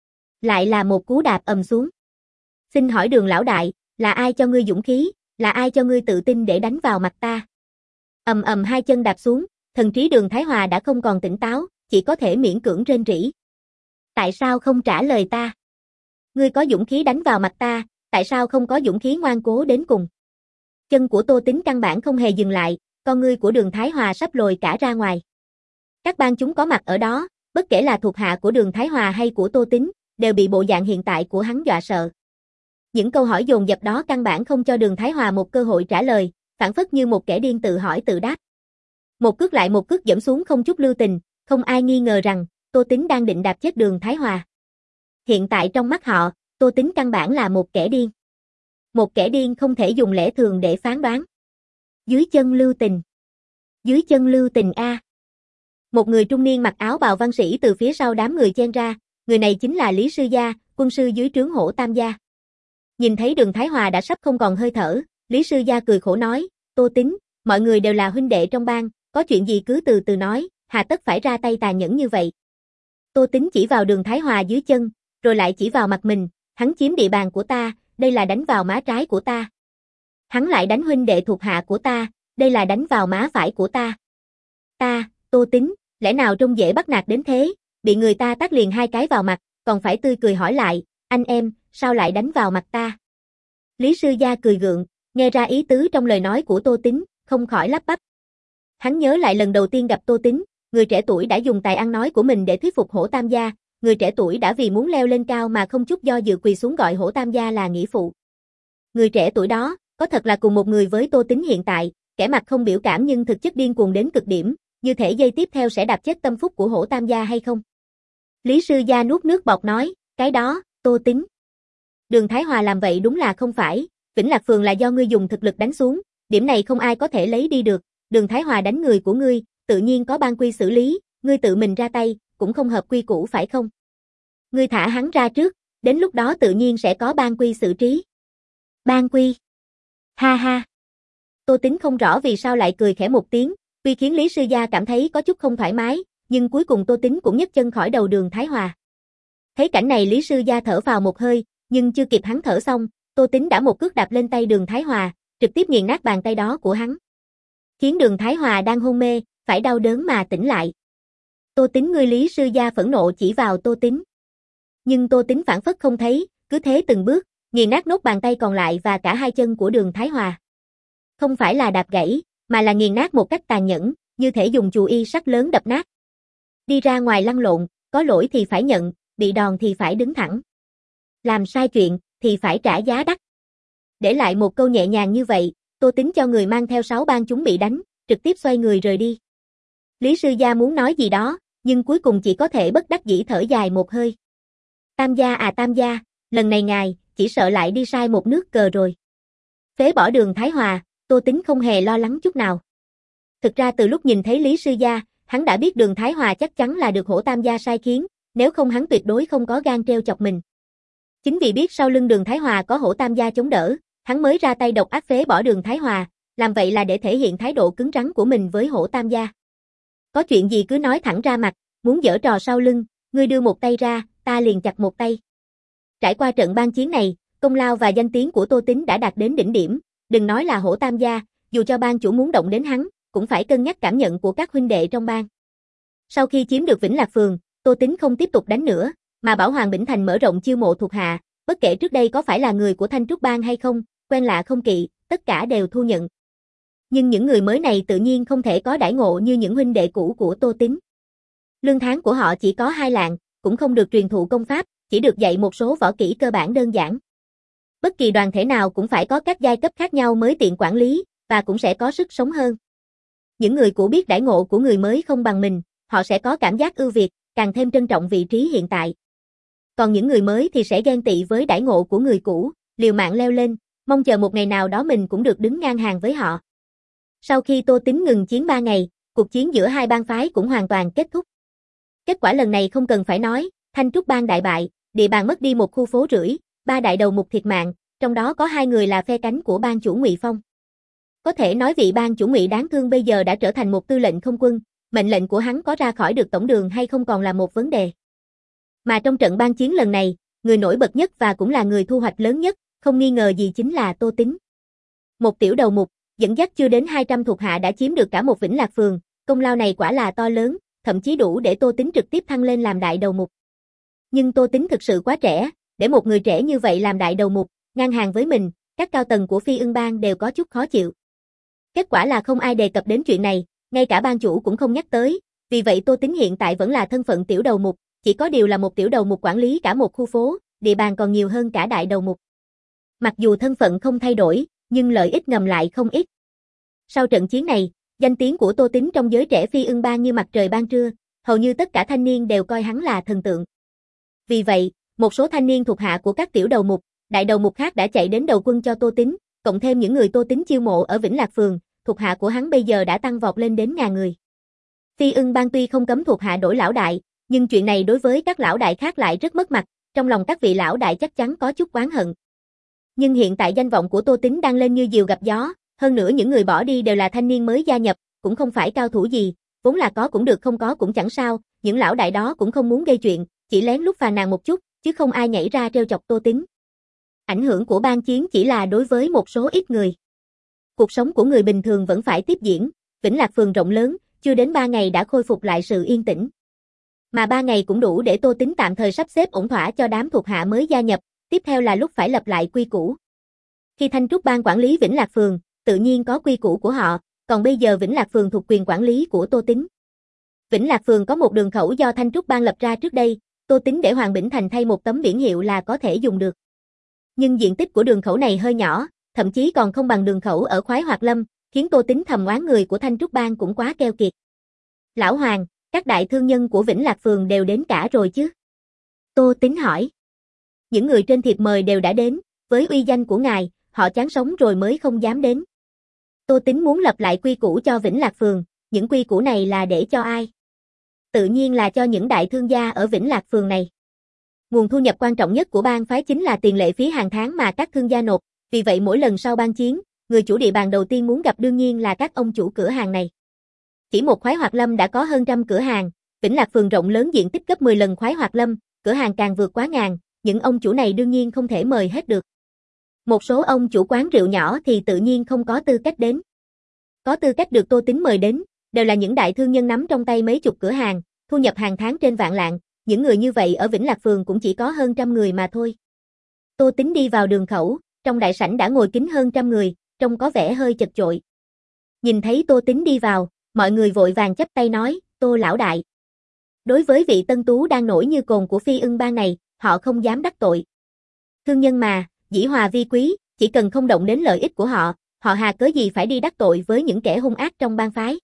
A: Lại là một cú đạp ầm xuống. Xin hỏi Đường lão đại, là ai cho ngươi dũng khí, là ai cho ngươi tự tin để đánh vào mặt ta? Ầm ầm hai chân đạp xuống, thần trí Đường Thái Hòa đã không còn tỉnh táo, chỉ có thể miễn cưỡng rên rỉ. Tại sao không trả lời ta? Ngươi có dũng khí đánh vào mặt ta, tại sao không có dũng khí ngoan cố đến cùng? Chân của Tô Tính căn bản không hề dừng lại, con ngươi của Đường Thái Hòa sắp lồi cả ra ngoài. Các bang chúng có mặt ở đó, bất kể là thuộc hạ của Đường Thái Hòa hay của Tô Tính, đều bị bộ dạng hiện tại của hắn dọa sợ. Những câu hỏi dồn dập đó căn bản không cho Đường Thái Hòa một cơ hội trả lời, phản phất như một kẻ điên tự hỏi tự đáp. Một cước lại một cước giẫm xuống không chút lưu tình, không ai nghi ngờ rằng Tô Tính đang định đạp chết Đường Thái Hòa. Hiện tại trong mắt họ, Tô Tính căn bản là một kẻ điên. Một kẻ điên không thể dùng lẽ thường để phán đoán. Dưới chân lưu tình. Dưới chân lưu tình a. Một người trung niên mặc áo bào văn sĩ từ phía sau đám người chen ra, người này chính là Lý Sư Gia, quân sư dưới trướng Hổ Tam gia. Nhìn thấy Đường Thái Hòa đã sắp không còn hơi thở, Lý Sư Gia cười khổ nói, Tô Tính, mọi người đều là huynh đệ trong bang, có chuyện gì cứ từ từ nói, hà tất phải ra tay tàn nhẫn như vậy. Tô Tính chỉ vào Đường Thái Hòa dưới chân, rồi lại chỉ vào mặt mình, hắn chiếm địa bàn của ta, đây là đánh vào má trái của ta. Hắn lại đánh huynh đệ thuộc hạ của ta, đây là đánh vào má phải của ta. Ta, Tô Tính, lẽ nào trông dễ bắt nạt đến thế, bị người ta tát liền hai cái vào mặt, còn phải tươi cười hỏi lại, anh em, sao lại đánh vào mặt ta? Lý Sư Gia cười gượng, nghe ra ý tứ trong lời nói của Tô Tính, không khỏi lắp bắp. Hắn nhớ lại lần đầu tiên gặp Tô Tính, người trẻ tuổi đã dùng tài ăn nói của mình để thuyết phục Hổ Tam gia, người trẻ tuổi đã vì muốn leo lên cao mà không chút do dự quỳ xuống gọi Hổ Tam gia là nghĩa phụ. Người trẻ tuổi đó, có thật là cùng một người với Tô Tính hiện tại, kẻ mặt không biểu cảm nhưng thực chất điên cuồng đến cực điểm, như thể giây tiếp theo sẽ đạp chết tâm phúc của Hổ Tam gia hay không? Lý Sư Gia nuốt nước bọt nói, cái đó, Tô Tính. Đường Thái Hòa làm vậy đúng là không phải, Vĩnh Lạc phường là do ngươi dùng thực lực đánh xuống, điểm này không ai có thể lấy đi được, Đường Thái Hòa đánh người của ngươi, tự nhiên có ban quy xử lý, ngươi tự mình ra tay, cũng không hợp quy củ phải không? Ngươi thả hắn ra trước, đến lúc đó tự nhiên sẽ có ban quy xử trí. Ban quy? Ha ha. Tô Tính không rõ vì sao lại cười khẽ một tiếng, tuy khiến Lý Sư Gia cảm thấy có chút không thoải mái, nhưng cuối cùng Tô Tính cũng nhấc chân khỏi đầu Đường Thái Hòa. Thấy cảnh này Lý Sư Gia thở vào một hơi, nhưng chưa kịp hắn thở xong, Tô Tính đã một cước đạp lên tay Đường Thái Hòa, trực tiếp nghiền nát bàn tay đó của hắn. Khiến Đường Thái Hòa đang hôn mê, phải đau đớn mà tỉnh lại. Tô Tính ngươi Lý Sư Gia phẫn nộ chỉ vào Tô Tính. Nhưng Tô Tính phản phất không thấy, cứ thế từng bước, nghiền nát nốt bàn tay còn lại và cả hai chân của Đường Thái Hòa. Không phải là đạp gãy, mà là nghiền nát một cách tàn nhẫn, như thể dùng chù y sắt lớn đập nát. Đi ra ngoài lăn lộn, có lỗi thì phải nhận, bị đòn thì phải đứng thẳng. Làm sai chuyện, thì phải trả giá đắt. Để lại một câu nhẹ nhàng như vậy, Tô Tính cho người mang theo sáu bang chúng bị đánh, trực tiếp xoay người rời đi. Lý Sư Gia muốn nói gì đó, nhưng cuối cùng chỉ có thể bất đắc dĩ thở dài một hơi. Tam gia à Tam gia, lần này ngài, chỉ sợ lại đi sai một nước cờ rồi. Phế bỏ Đường Thái Hòa, Tô Tính không hề lo lắng chút nào. Thực ra từ lúc nhìn thấy Lý Sư Gia, hắn đã biết Đường Thái Hòa chắc chắn là được Hổ Tam gia sai khiến, nếu không hắn tuyệt đối không có gan trêu chọc mình. Chính vì biết sau lưng Đường Thái Hòa có Hổ Tam gia chống đỡ, hắn mới ra tay độc ác phế bỏ Đường Thái Hòa, làm vậy là để thể hiện thái độ cứng rắn của mình với Hổ Tam gia. Có chuyện gì cứ nói thẳng ra mặt, muốn giở trò sau lưng, ngươi đưa một tay ra, ta liền chặt một tay. Trải qua trận ban chiến này, công lao và danh tiếng của Tô Tính đã đạt đến đỉnh điểm, đừng nói là Hổ Tam gia, dù cho bang chủ muốn động đến hắn, cũng phải cân nhắc cảm nhận của các huynh đệ trong bang. Sau khi chiếm được Vĩnh Lạc phường, Tô Tính không tiếp tục đánh nữa, mà bảo Hoàng Bỉnh Thành mở rộng chiêu mộ thuộc hạ, bất kể trước đây có phải là người của Thanh Trúc bang hay không, quen lạ không kỵ, tất cả đều thu nhận. Nhưng những người mới này tự nhiên không thể có đãi ngộ như những huynh đệ cũ của Tô Tính. Lương tháng của họ chỉ có hai lạng, cũng không được truyền thụ công pháp, chỉ được dạy một số võ kỹ cơ bản đơn giản. Bất kỳ đoàn thể nào cũng phải có các giai cấp khác nhau mới tiện quản lý, và cũng sẽ có sức sống hơn. Những người cũ biết đãi ngộ của người mới không bằng mình, họ sẽ có cảm giác ưu việt, càng thêm trân trọng vị trí hiện tại. Còn những người mới thì sẽ ghen tị với đãi ngộ của người cũ, liều mạng leo lên, Mong chờ một ngày nào đó mình cũng được đứng ngang hàng với họ. Sau khi Tô Tín ngừng chiến ba ngày, cuộc chiến giữa hai bang phái cũng hoàn toàn kết thúc. Kết quả lần này không cần phải nói, Thanh Trúc bang đại bại, địa bàn mất đi một khu phố rưỡi, ba đại đầu mục thiệt mạng, trong đó có hai người là phe cánh của bang chủ Ngụy Phong. Có thể nói vị bang chủ Ngụy đáng thương bây giờ đã trở thành một tư lệnh không quân, mệnh lệnh của hắn có ra khỏi được tổng đường hay không còn là một vấn đề. Mà trong trận bang chiến lần này, người nổi bật nhất và cũng là người thu hoạch lớn nhất, không nghi ngờ gì chính là Tô Tín. Một tiểu đầu mục, dẫn dắt chưa đến hai trăm thuộc hạ đã chiếm được cả một Vĩnh Lạc phường, công lao này quả là to lớn, thậm chí đủ để Tô Tín trực tiếp thăng lên làm đại đầu mục. Nhưng Tô Tín thực sự quá trẻ, để một người trẻ như vậy làm đại đầu mục, ngang hàng với mình, các cao tầng của Phi Ưng bang đều có chút khó chịu. Kết quả là không ai đề cập đến chuyện này, ngay cả bang chủ cũng không nhắc tới, vì vậy Tô Tín hiện tại vẫn là thân phận tiểu đầu mục, chỉ có điều là một tiểu đầu mục quản lý cả một khu phố, địa bàn còn nhiều hơn cả đại đầu mục. Mặc dù thân phận không thay đổi, nhưng lợi ích ngầm lại không ít. Sau trận chiến này, danh tiếng của Tô Tín trong giới trẻ Phi Ưng bang như mặt trời ban trưa, hầu như tất cả thanh niên đều coi hắn là thần tượng. Vì vậy, một số thanh niên thuộc hạ của các tiểu đầu mục, đại đầu mục khác đã chạy đến đầu quân cho Tô Tín, cộng thêm những người Tô Tín chiêu mộ ở Vĩnh Lạc phường, thuộc hạ của hắn bây giờ đã tăng vọt lên đến ngàn người. Phi Ưng bang tuy không cấm thuộc hạ đổi lão đại, nhưng chuyện này đối với các lão đại khác lại rất mất mặt, trong lòng các vị lão đại chắc chắn có chút oán hận. Nhưng hiện tại danh vọng của Tô Tín đang lên như diều gặp gió, hơn nữa những người bỏ đi đều là thanh niên mới gia nhập, cũng không phải cao thủ gì, vốn là có cũng được không có cũng chẳng sao, những lão đại đó cũng không muốn gây chuyện, chỉ lén lút phàn nàn một chút, chứ không ai nhảy ra trêu chọc Tô Tín. Ảnh hưởng của bang chiến chỉ là đối với một số ít người. Cuộc sống của người bình thường vẫn phải tiếp diễn, Vĩnh Lạc phường rộng lớn, chưa đến ba ngày đã khôi phục lại sự yên tĩnh. Mà ba ngày cũng đủ để Tô Tín tạm thời sắp xếp ổn thỏa cho đám thuộc hạ mới gia nhập, tiếp theo là lúc phải lập lại quy củ. Khi Thanh Trúc bang quản lý Vĩnh Lạc phường, tự nhiên có quy củ của họ, còn bây giờ Vĩnh Lạc phường thuộc quyền quản lý của Tô Tín. Vĩnh Lạc phường có một đường khẩu do Thanh Trúc bang lập ra trước đây, Tô Tín để Hoàng Bỉnh Thành thay một tấm biển hiệu là có thể dùng được. Nhưng diện tích của đường khẩu này hơi nhỏ, thậm chí còn không bằng đường khẩu ở Khoái Hoạt Lâm, khiến Tô Tín thầm oán người của Thanh Trúc bang cũng quá keo kiệt. Lão Hoàng, các đại thương nhân của Vĩnh Lạc phường đều đến cả rồi chứ? Tô Tín hỏi. Những người trên thiệp mời đều đã đến, với uy danh của ngài, họ chán sống rồi mới không dám đến. Tô Tín muốn lập lại quy củ cho Vĩnh Lạc phường, những quy củ này là để cho ai? Tự nhiên là cho những đại thương gia ở Vĩnh Lạc phường này. Nguồn thu nhập quan trọng nhất của bang phái chính là tiền lệ phí hàng tháng mà các thương gia nộp, vì vậy mỗi lần sau bang chiến, người chủ địa bàn đầu tiên muốn gặp đương nhiên là các ông chủ cửa hàng này. Chỉ một Khoái Hoạt Lâm đã có hơn trăm cửa hàng, Vĩnh Lạc phường rộng lớn diện tích gấp mười lần Khoái Hoạt Lâm, cửa hàng càng vượt quá ngàn, những ông chủ này đương nhiên không thể mời hết được. Một số ông chủ quán rượu nhỏ thì tự nhiên không có tư cách đến. Có tư cách được Tô Tín mời đến, đều là những đại thương nhân nắm trong tay mấy chục cửa hàng, thu nhập hàng tháng trên vạn lạng, những người như vậy ở Vĩnh Lạc phường cũng chỉ có hơn trăm người mà thôi. Tô Tín đi vào đường khẩu, trong đại sảnh đã ngồi kín hơn trăm người, trông có vẻ hơi chật chội. Nhìn thấy Tô Tín đi vào, mọi người vội vàng chắp tay nói, Tô lão đại. Đối với vị tân tú đang nổi như cồn của Phi Ưng bang này, họ không dám đắc tội. Thương nhân mà, dĩ hòa vi quý, chỉ cần không động đến lợi ích của họ, họ hà cớ gì phải đi đắc tội với những kẻ hung ác trong bang phái.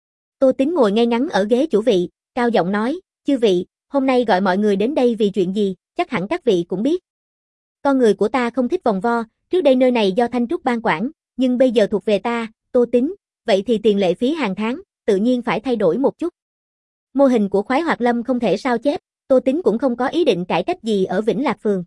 A: Tô Tín ngồi ngay ngắn ở ghế chủ vị, cao giọng nói, chư vị, hôm nay gọi mọi người đến đây vì chuyện gì, chắc hẳn các vị cũng biết. Con người của ta không thích vòng vo, trước đây nơi này do Thanh Trúc bang quản, nhưng bây giờ thuộc về ta, Tô Tín, vậy thì tiền lệ phí hàng tháng, tự nhiên phải thay đổi một chút. Mô hình của Khoái Hoạt Lâm không thể sao chép, Tô Tín cũng không có ý định cải cách gì ở Vĩnh Lạc phường.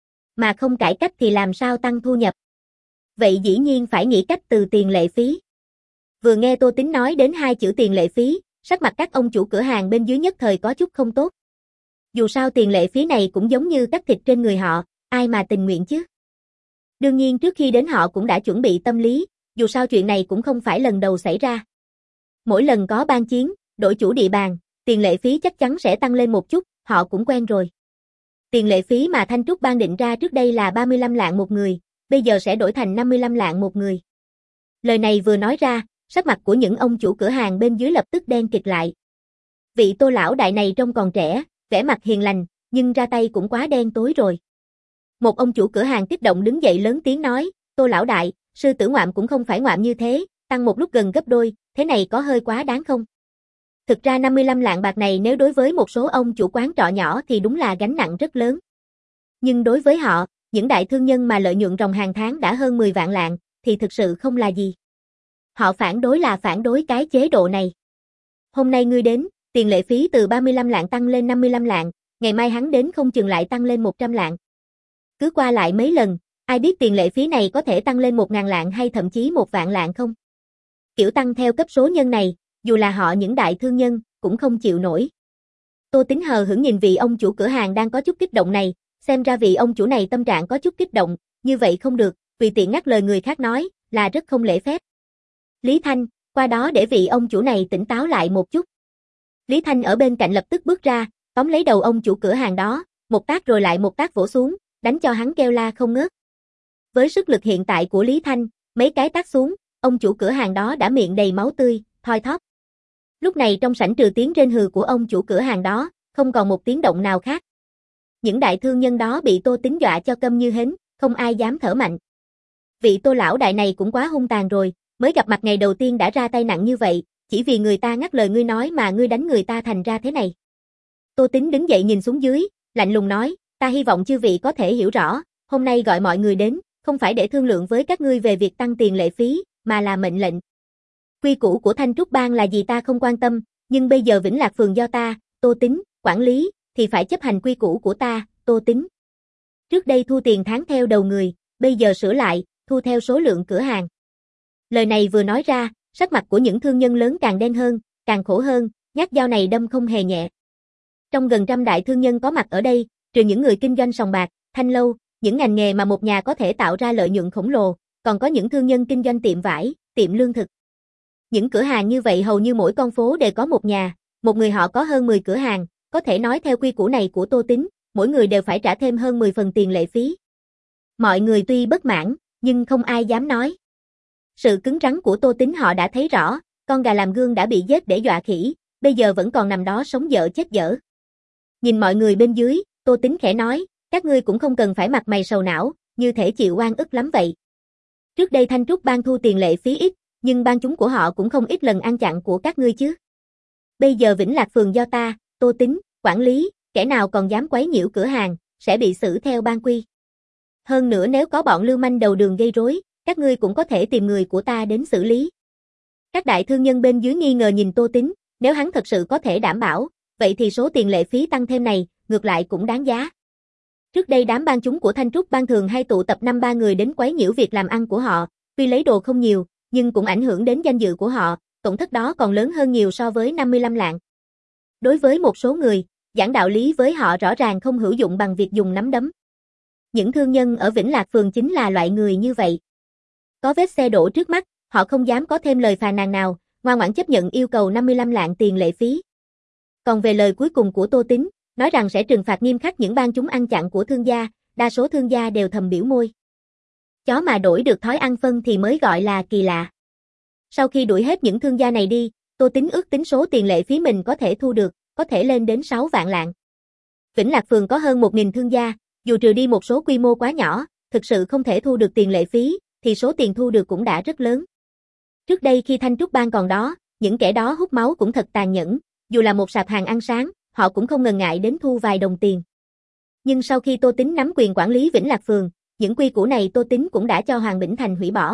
A: Mà không cải cách thì làm sao tăng thu nhập? Vậy dĩ nhiên phải nghĩ cách từ tiền lệ phí. Vừa nghe Tô Tín nói đến hai chữ tiền lệ phí, sắc mặt các ông chủ cửa hàng bên dưới nhất thời có chút không tốt. Dù sao tiền lệ phí này cũng giống như cắt thịt trên người họ, ai mà tình nguyện chứ? Đương nhiên trước khi đến họ cũng đã chuẩn bị tâm lý, dù sao chuyện này cũng không phải lần đầu xảy ra. Mỗi lần có bang chiến, đổi chủ địa bàn, tiền lệ phí chắc chắn sẽ tăng lên một chút, họ cũng quen rồi. Tiền lệ phí mà Thanh Trúc bang định ra trước đây là ba mươi lăm lạng một người, bây giờ sẽ đổi thành năm mươi lăm lạng một người. Lời này vừa nói ra, sắc mặt của những ông chủ cửa hàng bên dưới lập tức đen kịt lại. Vị Tô lão đại này trông còn trẻ, vẻ mặt hiền lành, nhưng ra tay cũng quá đen tối rồi. Một ông chủ cửa hàng kích động đứng dậy lớn tiếng nói, Tô lão đại, sư tử ngoạm cũng không phải ngoạm như thế, tăng một lúc gần gấp đôi, thế này có hơi quá đáng không? Thực ra năm mươi lăm lạng bạc này nếu đối với một số ông chủ quán trọ nhỏ thì đúng là gánh nặng rất lớn. Nhưng đối với họ, Những đại thương nhân mà lợi nhuận ròng hàng tháng đã hơn mười vạn lạng, thì thực sự không là gì. Họ phản đối là phản đối cái chế độ này. Hôm nay ngươi đến, tiền lệ phí từ ba mươi lăm lạng tăng lên năm mươi lăm lạng, ngày mai hắn đến không chừng lại tăng lên một trăm lạng. Cứ qua lại mấy lần, ai biết tiền lệ phí này có thể tăng lên một ngàn lạng hay thậm chí một vạn lạng không? Kiểu tăng theo cấp số nhân này, dù là họ những đại thương nhân, cũng không chịu nổi. Tô Tính hờ hững nhìn vị ông chủ cửa hàng đang có chút kích động này, xem ra vị ông chủ này tâm trạng có chút kích động, như vậy không được, vì tiện ngắt lời người khác nói, là rất không lễ phép. Lý Thanh, qua đó để vị ông chủ này tỉnh táo lại một chút. Lý Thanh ở bên cạnh lập tức bước ra, tóm lấy đầu ông chủ cửa hàng đó, một tác rồi lại một tác vỗ xuống, đánh cho hắn kêu la không ngớt. Với sức lực hiện tại của Lý Thanh, mấy cái tác xuống, ông chủ cửa hàng đó đã miệng đầy máu tươi, thoi thóp. Lúc này trong sảnh trừ tiếng rên hừ của ông chủ cửa hàng đó, không còn một tiếng động nào khác. Những đại thương nhân đó bị Tô Tính dọa cho câm như hến, không ai dám thở mạnh. Vị Tô lão đại này cũng quá hung tàn rồi, mới gặp mặt ngày đầu tiên đã ra tay nặng như vậy, chỉ vì người ta ngắt lời ngươi nói mà ngươi đánh người ta thành ra thế này. Tô Tính đứng dậy nhìn xuống dưới, lạnh lùng nói, ta hy vọng chư vị có thể hiểu rõ, hôm nay gọi mọi người đến, không phải để thương lượng với các ngươi về việc tăng tiền lệ phí, mà là mệnh lệnh. Quy củ của Thanh Trúc Bang là gì ta không quan tâm, nhưng bây giờ Vĩnh Lạc Phường do ta, Tô Tính, quản lý, thì phải chấp hành quy củ của ta, Tô Tính. Trước đây thu tiền tháng theo đầu người, bây giờ sửa lại, thu theo số lượng cửa hàng. Lời này vừa nói ra, sắc mặt của những thương nhân lớn càng đen hơn, càng khổ hơn, nhát dao này đâm không hề nhẹ. Trong gần trăm đại thương nhân có mặt ở đây, trừ những người kinh doanh sòng bạc, thanh lâu, những ngành nghề mà một nhà có thể tạo ra lợi nhuận khổng lồ, còn có những thương nhân kinh doanh tiệm vải, tiệm lương thực. Những cửa hàng như vậy hầu như mỗi con phố đều có một nhà, một người họ có hơn mười cửa hàng, có thể nói theo quy củ này của Tô Tính, mỗi người đều phải trả thêm hơn mười phần tiền lệ phí. Mọi người tuy bất mãn, nhưng không ai dám nói. Sự cứng rắn của Tô Tính họ đã thấy rõ, con gà làm gương đã bị giết để dọa khỉ, bây giờ vẫn còn nằm đó sống dở chết dở. Nhìn mọi người bên dưới, Tô Tính khẽ nói, các ngươi cũng không cần phải mặt mày sầu não, như thể chịu oan ức lắm vậy. Trước đây Thanh Trúc Bang thu tiền lệ phí ít, nhưng ban chúng của họ cũng không ít lần ăn chặn của các ngươi chứ. Bây giờ Vĩnh Lạc Phường do ta, Tô Tính, quản lý, kẻ nào còn dám quấy nhiễu cửa hàng, sẽ bị xử theo ban quy. Hơn nữa nếu có bọn lưu manh đầu đường gây rối, các ngươi cũng có thể tìm người của ta đến xử lý. Các đại thương nhân bên dưới nghi ngờ nhìn Tô Tính, nếu hắn thật sự có thể đảm bảo, vậy thì số tiền lệ phí tăng thêm này, ngược lại cũng đáng giá. Trước đây đám ban chúng của Thanh Trúc Bang thường hay tụ tập năm ba người đến quấy nhiễu việc làm ăn của họ, tuy lấy đồ không nhiều, nhưng cũng ảnh hưởng đến danh dự của họ, tổn thất đó còn lớn hơn nhiều so với năm mươi lăm lạng. Đối với một số người, giảng đạo lý với họ rõ ràng không hữu dụng bằng việc dùng nắm đấm. Những thương nhân ở Vĩnh Lạc Phường chính là loại người như vậy. Có vết xe đổ trước mắt, họ không dám có thêm lời phàn nàn nào, ngoan ngoãn chấp nhận yêu cầu năm mươi lăm lạng tiền lệ phí. Còn về lời cuối cùng của Tô Tính, nói rằng sẽ trừng phạt nghiêm khắc những ban chúng ăn chặn của thương gia, đa số thương gia đều thầm biểu môi. Chó mà đổi được thói ăn phân thì mới gọi là kỳ lạ. Sau khi đuổi hết những thương gia này đi, Tô Tính ước tính số tiền lệ phí mình có thể thu được, có thể lên đến sáu vạn lạng. Vĩnh Lạc Phường có hơn một nghìn thương gia, dù trừ đi một số quy mô quá nhỏ, thực sự không thể thu được tiền lệ phí, thì số tiền thu được cũng đã rất lớn. Trước đây khi Thanh Trúc Bang còn đó, những kẻ đó hút máu cũng thật tàn nhẫn, dù là một sạp hàng ăn sáng, họ cũng không ngần ngại đến thu vài đồng tiền. Nhưng sau khi Tô Tính nắm quyền quản lý Vĩnh Lạc Phường, những quy củ này Tô Tính cũng đã cho Hoàng Bỉnh Thành hủy bỏ.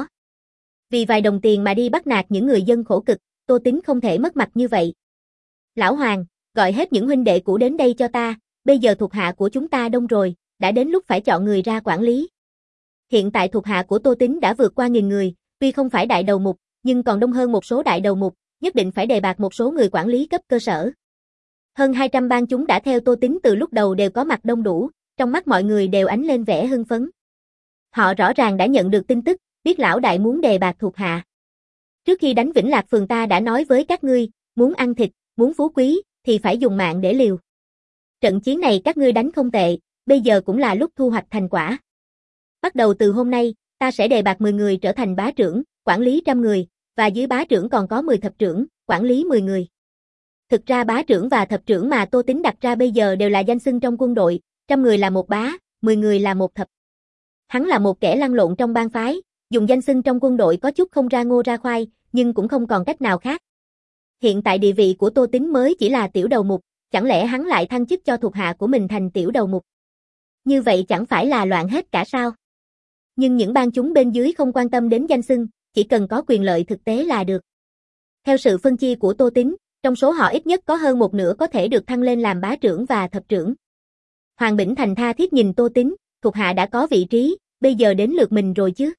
A: Vì vài đồng tiền mà đi bắt nạt những người dân khổ cực, Tô Tính không thể mất mặt như vậy. Lão Hoàng, gọi hết những huynh đệ cũ đến đây cho ta, bây giờ thuộc hạ của chúng ta đông rồi, đã đến lúc phải chọn người ra quản lý. Hiện tại thuộc hạ của Tô Tính đã vượt qua nghìn người, tuy không phải đại đầu mục, nhưng còn đông hơn một số đại đầu mục, nhất định phải đề bạt một số người quản lý cấp cơ sở. Hơn hai trăm ban chúng đã theo Tô Tính từ lúc đầu đều có mặt đông đủ, trong mắt mọi người đều ánh lên vẻ hưng phấn. Họ rõ ràng đã nhận được tin tức, biết lão đại muốn đề bạt thuộc hạ. Trước khi đánh Vĩnh Lạc Phường ta đã nói với các ngươi, muốn ăn thịt, muốn phú quý, thì phải dùng mạng để liều. Trận chiến này các ngươi đánh không tệ, bây giờ cũng là lúc thu hoạch thành quả. Bắt đầu từ hôm nay, ta sẽ đề bạt mười người trở thành bá trưởng, quản lý trăm người, và dưới bá trưởng còn có mười thập trưởng, quản lý mười người. Thực ra bá trưởng và thập trưởng mà Tô Tính đặt ra bây giờ đều là danh xưng trong quân đội, trăm người là một bá, mười người là một thập. Hắn là một kẻ lăn lộn trong bang phái, dùng danh xưng trong quân đội có chút không ra ngô ra khoai, nhưng cũng không còn cách nào khác. Hiện tại địa vị của Tô Tính mới chỉ là tiểu đầu mục, chẳng lẽ hắn lại thăng chức cho thuộc hạ của mình thành tiểu đầu mục. Như vậy chẳng phải là loạn hết cả sao? Nhưng những bang chúng bên dưới không quan tâm đến danh xưng, chỉ cần có quyền lợi thực tế là được. Theo sự phân chia của Tô Tín, trong số họ ít nhất có hơn một nửa có thể được thăng lên làm bá trưởng và thập trưởng. Hoàng Bỉnh Thành tha thiết nhìn Tô Tín, thuộc hạ đã có vị trí, bây giờ đến lượt mình rồi chứ.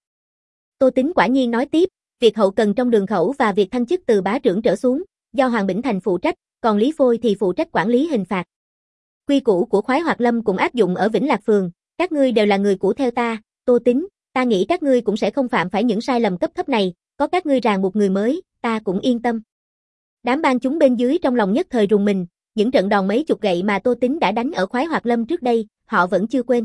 A: Tô Tín quả nhiên nói tiếp, việc hậu cần trong đường khẩu và việc thăng chức từ bá trưởng trở xuống, do Hoàng Bỉnh Thành phụ trách, còn Lý Phôi thì phụ trách quản lý hình phạt. Quy củ của Khoái Hoạt Lâm cũng áp dụng ở Vĩnh Lạc Phường, các ngươi đều là người cũ theo ta, Tô Tín, ta nghĩ các ngươi cũng sẽ không phạm phải những sai lầm cấp thấp này, có các ngươi ràng buộc người mới, ta cũng yên tâm. Đám bang chúng bên dưới trong lòng nhất thời rùng mình, những trận đòn mấy chục gậy mà Tô Tín đã đánh ở Khoái Hoạt Lâm trước đây, họ vẫn chưa quên.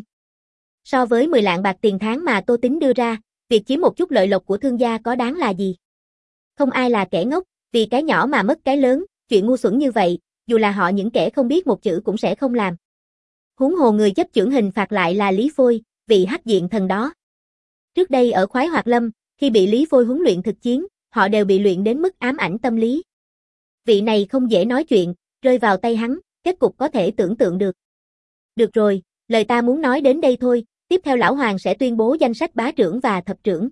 A: So với mười lạng bạc tiền tháng mà Tô Tín đưa ra, việc chiếm một chút lợi lộc của thương gia có đáng là gì? Không ai là kẻ ngốc, vì cái nhỏ mà mất cái lớn, chuyện ngu xuẩn như vậy, dù là họ những kẻ không biết một chữ cũng sẽ không làm. Huống hồ người chấp chưởng hình phạt lại là Lý Phôi, vị hắc diện thần đó. Trước đây ở Khoái Hoạt Lâm, khi bị Lý Phôi huấn luyện thực chiến, họ đều bị luyện đến mức ám ảnh tâm lý. Vị này không dễ nói chuyện, rơi vào tay hắn, kết cục có thể tưởng tượng được. Được rồi, lời ta muốn nói đến đây thôi, tiếp theo lão Hoàng sẽ tuyên bố danh sách bá trưởng và thập trưởng.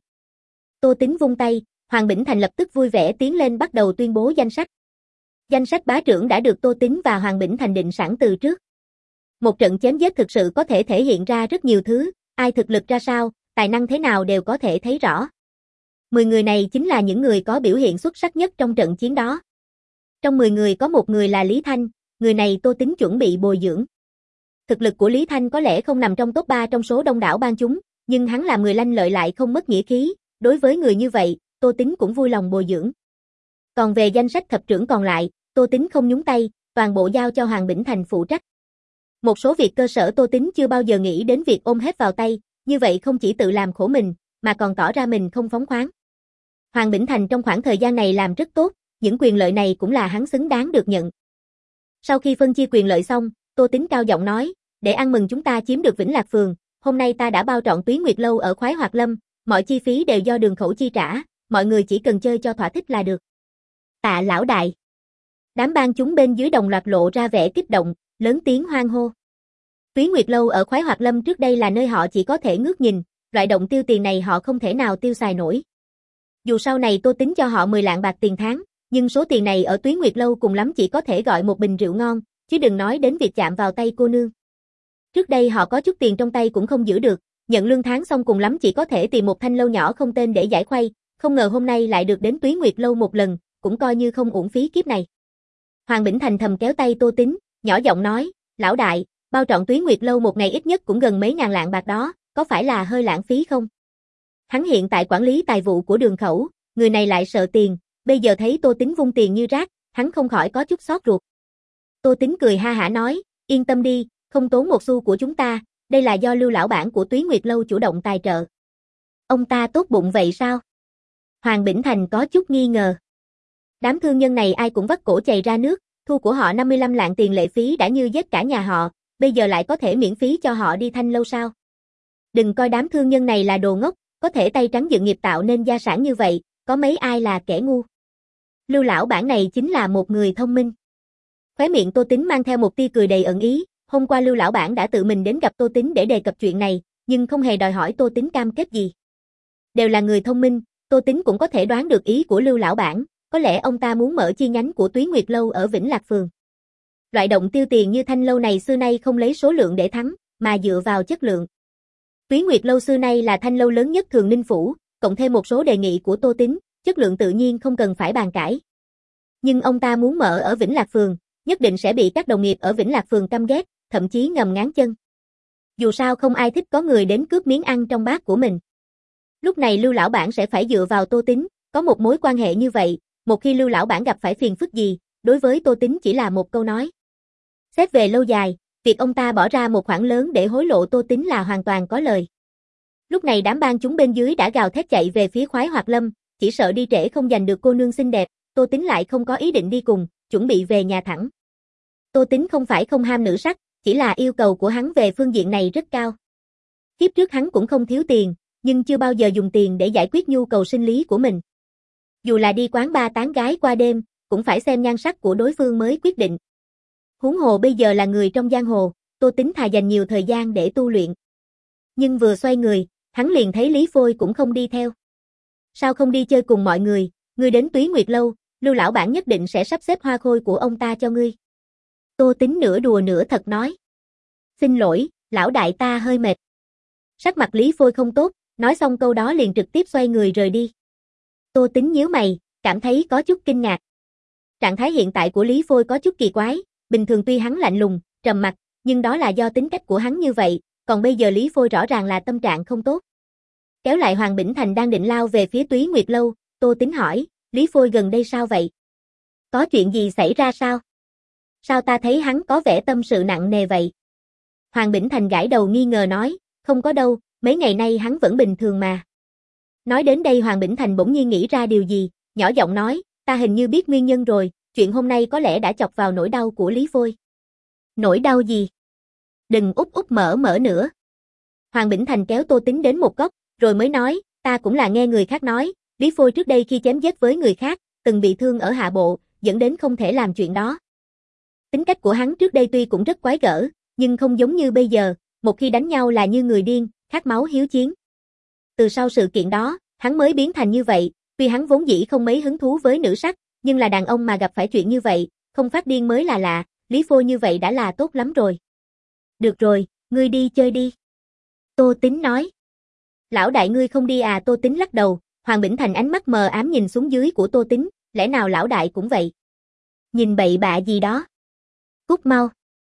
A: Tô Tín vung tay, Hoàng Bỉnh Thành lập tức vui vẻ tiến lên bắt đầu tuyên bố danh sách. Danh sách bá trưởng đã được Tô Tín và Hoàng Bỉnh Thành định sẵn từ trước. Một trận chém giết thực sự có thể thể hiện ra rất nhiều thứ, ai thực lực ra sao, tài năng thế nào đều có thể thấy rõ. Mười người này chính là những người có biểu hiện xuất sắc nhất trong trận chiến đó. Trong mười người có một người là Lý Thanh, người này Tô Tín chuẩn bị bồi dưỡng. Thực lực của Lý Thanh có lẽ không nằm trong top ba trong số đông đảo bang chúng, nhưng hắn là người lanh lợi lại không mất nghĩa khí, đối với người như vậy, Tô Tín cũng vui lòng bồi dưỡng. Còn về danh sách thập trưởng còn lại, Tô Tín không nhúng tay, toàn bộ giao cho Hoàng Bỉnh Thành phụ trách. Một số việc cơ sở Tô Tín chưa bao giờ nghĩ đến việc ôm hết vào tay, như vậy không chỉ tự làm khổ mình, mà còn tỏ ra mình không phóng khoáng. Hoàng Bỉnh Thành trong khoảng thời gian này làm rất tốt, những quyền lợi này cũng là hắn xứng đáng được nhận. Sau khi phân chia quyền lợi xong, Tô Tín cao giọng nói, để ăn mừng chúng ta chiếm được Vĩnh Lạc Phường, hôm nay ta đã bao trọn Túy Nguyệt Lâu ở Khoái Hoạt Lâm, mọi chi phí đều do đường khẩu chi trả, mọi người chỉ cần chơi cho thỏa thích là được. Tạ lão đại. Đám bang chúng bên dưới đồng loạt lộ ra vẻ kích động, lớn tiếng hoan hô. Túy Nguyệt Lâu ở Khoái Hoạt Lâm trước đây là nơi họ chỉ có thể ngước nhìn, loại động tiêu tiền này họ không thể nào tiêu xài nổi. Dù sau này Tô Tín cho họ mười lạng bạc tiền tháng, nhưng số tiền này ở Túy Nguyệt Lâu cùng lắm chỉ có thể gọi một bình rượu ngon, chứ đừng nói đến việc chạm vào tay cô nương. Trước đây họ có chút tiền trong tay cũng không giữ được, nhận lương tháng xong cùng lắm chỉ có thể tìm một thanh lâu nhỏ không tên để giải khuây, không ngờ hôm nay lại được đến Túy Nguyệt Lâu một lần, cũng coi như không uổng phí kiếp này. Hoàng Bỉnh Thành thầm kéo tay Tô Tín, nhỏ giọng nói, lão đại, bao trọn Túy Nguyệt Lâu một ngày ít nhất cũng gần mấy ngàn lạng bạc đó, có phải là hơi lãng phí không? Hắn hiện tại quản lý tài vụ của đường khẩu, người này lại sợ tiền, bây giờ thấy Tô Tín vung tiền như rác, hắn không khỏi có chút xót ruột. Tô Tín cười ha hả nói, yên tâm đi, không tốn một xu của chúng ta, đây là do Lưu lão bản của Túy Nguyệt Lâu chủ động tài trợ. Ông ta tốt bụng vậy sao? Hoàng Bỉnh Thành có chút nghi ngờ. Đám thương nhân này ai cũng vắt cổ chày ra nước, thu của họ năm mươi lăm lạng tiền lệ phí đã như giết cả nhà họ, bây giờ lại có thể miễn phí cho họ đi thanh lâu sao? Đừng coi đám thương nhân này là đồ ngốc, có thể tay trắng dựng nghiệp tạo nên gia sản như vậy, có mấy ai là kẻ ngu. Lưu lão bản này chính là một người thông minh. Khóe miệng Tô Tín mang theo một tia cười đầy ẩn ý, hôm qua Lưu lão bản đã tự mình đến gặp Tô Tín để đề cập chuyện này, nhưng không hề đòi hỏi Tô Tín cam kết gì. Đều là người thông minh, Tô Tín cũng có thể đoán được ý của Lưu lão bản, có lẽ ông ta muốn mở chi nhánh của Túy Nguyệt Lâu ở Vĩnh Lạc Phường. Loại động tiêu tiền như thanh lâu này xưa nay không lấy số lượng để thắng, mà dựa vào chất lượng. Túy Nguyệt Lâu xưa nay là thanh lâu lớn nhất Thường Ninh Phủ, cộng thêm một số đề nghị của Tô Tín, chất lượng tự nhiên không cần phải bàn cãi. Nhưng ông ta muốn mở ở Vĩnh Lạc Phường, nhất định sẽ bị các đồng nghiệp ở Vĩnh Lạc Phường căm ghét, thậm chí ngầm ngáng chân. Dù sao không ai thích có người đến cướp miếng ăn trong bát của mình. Lúc này Lưu lão bản sẽ phải dựa vào Tô Tín, có một mối quan hệ như vậy, một khi Lưu lão bản gặp phải phiền phức gì, đối với Tô Tín chỉ là một câu nói. Xét về lâu dài, việc ông ta bỏ ra một khoản lớn để hối lộ Tô Tín là hoàn toàn có lời. Lúc này đám bang chúng bên dưới đã gào thét chạy về phía Khoái Hoạt Lâm, chỉ sợ đi trễ không giành được cô nương xinh đẹp, Tô Tín lại không có ý định đi cùng, chuẩn bị về nhà thẳng. Tô Tín không phải không ham nữ sắc, chỉ là yêu cầu của hắn về phương diện này rất cao. Kiếp trước hắn cũng không thiếu tiền, nhưng chưa bao giờ dùng tiền để giải quyết nhu cầu sinh lý của mình. Dù là đi quán bar tán gái qua đêm, cũng phải xem nhan sắc của đối phương mới quyết định. Huống hồ bây giờ là người trong giang hồ, Tô Tính thà dành nhiều thời gian để tu luyện. Nhưng vừa xoay người, hắn liền thấy Lý Phôi cũng không đi theo. Sao không đi chơi cùng mọi người, ngươi đến Túy Nguyệt Lâu, Lưu lão bản nhất định sẽ sắp xếp hoa khôi của ông ta cho ngươi. Tô Tính nửa đùa nửa thật nói. Xin lỗi, lão đại ta hơi mệt. Sắc mặt Lý Phôi không tốt, nói xong câu đó liền trực tiếp xoay người rời đi. Tô Tính nhíu mày, cảm thấy có chút kinh ngạc. Trạng thái hiện tại của Lý Phôi có chút kỳ quái, bình thường tuy hắn lạnh lùng, trầm mặc, nhưng đó là do tính cách của hắn như vậy, còn bây giờ Lý Phôi rõ ràng là tâm trạng không tốt. Kéo lại Hoàng Bỉnh Thành đang định lao về phía Túy Nguyệt Lâu, Tô Tính hỏi, Lý Phôi gần đây sao vậy? Có chuyện gì xảy ra sao? Sao ta thấy hắn có vẻ tâm sự nặng nề vậy? Hoàng Bỉnh Thành gãi đầu nghi ngờ nói, không có đâu, mấy ngày nay hắn vẫn bình thường mà. Nói đến đây Hoàng Bỉnh Thành bỗng nhiên nghĩ ra điều gì, nhỏ giọng nói, ta hình như biết nguyên nhân rồi, chuyện hôm nay có lẽ đã chọc vào nỗi đau của Lý Phôi. Nỗi đau gì? Đừng úp úp mở mở nữa. Hoàng Bỉnh Thành kéo Tô Tính đến một góc, rồi mới nói, ta cũng là nghe người khác nói, Lý Phôi trước đây khi chém giết với người khác, từng bị thương ở hạ bộ, dẫn đến không thể làm chuyện đó. Tính cách của hắn trước đây tuy cũng rất quái gở, nhưng không giống như bây giờ, một khi đánh nhau là như người điên, khát máu hiếu chiến. Từ sau sự kiện đó, hắn mới biến thành như vậy, tuy hắn vốn dĩ không mấy hứng thú với nữ sắc, nhưng là đàn ông mà gặp phải chuyện như vậy, không phát điên mới là lạ, Lý Phôi như vậy đã là tốt lắm rồi. Được rồi, ngươi đi chơi đi. Tô Tính nói. Lão đại ngươi không đi à? Tô Tính lắc đầu, Hoàng Bỉnh Thành ánh mắt mờ ám nhìn xuống dưới của Tô Tính, lẽ nào lão đại cũng vậy? Nhìn bậy bạ gì đó. Cút mau.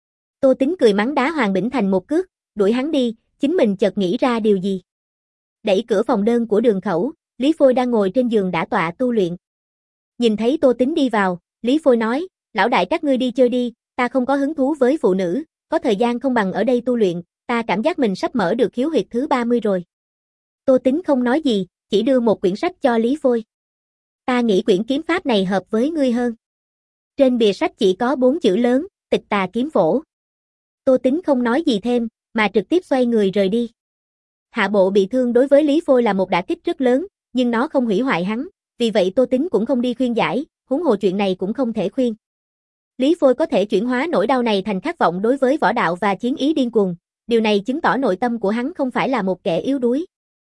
A: Tô Tính cười mắng đá Hoàng Bỉnh Thành một cước, đuổi hắn đi, chính mình chợt nghĩ ra điều gì. Đẩy cửa phòng đơn của Đường Khẩu, Lý Phôi đang ngồi trên giường đả tọa tu luyện. Nhìn thấy Tô Tính đi vào, Lý Phôi nói, lão đại các ngươi đi chơi đi, ta không có hứng thú với phụ nữ, có thời gian không bằng ở đây tu luyện, ta cảm giác mình sắp mở được khiếu huyệt thứ ba mươi rồi. Tô Tính không nói gì, chỉ đưa một quyển sách cho Lý Phôi. Ta nghĩ quyển kiếm pháp này hợp với ngươi hơn. Trên bìa sách chỉ có bốn chữ lớn, Tịch Tà Kiếm Phổ. Tô Tính không nói gì thêm, mà trực tiếp xoay người rời đi. Hạ bộ bị thương đối với Lý Phôi là một đả kích rất lớn, nhưng nó không hủy hoại hắn, vì vậy Tô Tính cũng không đi khuyên giải, huống hồ chuyện này cũng không thể khuyên. Lý Phôi có thể chuyển hóa nỗi đau này thành khát vọng đối với võ đạo và chiến ý điên cuồng, điều này chứng tỏ nội tâm của hắn không phải là một kẻ yếu đuối.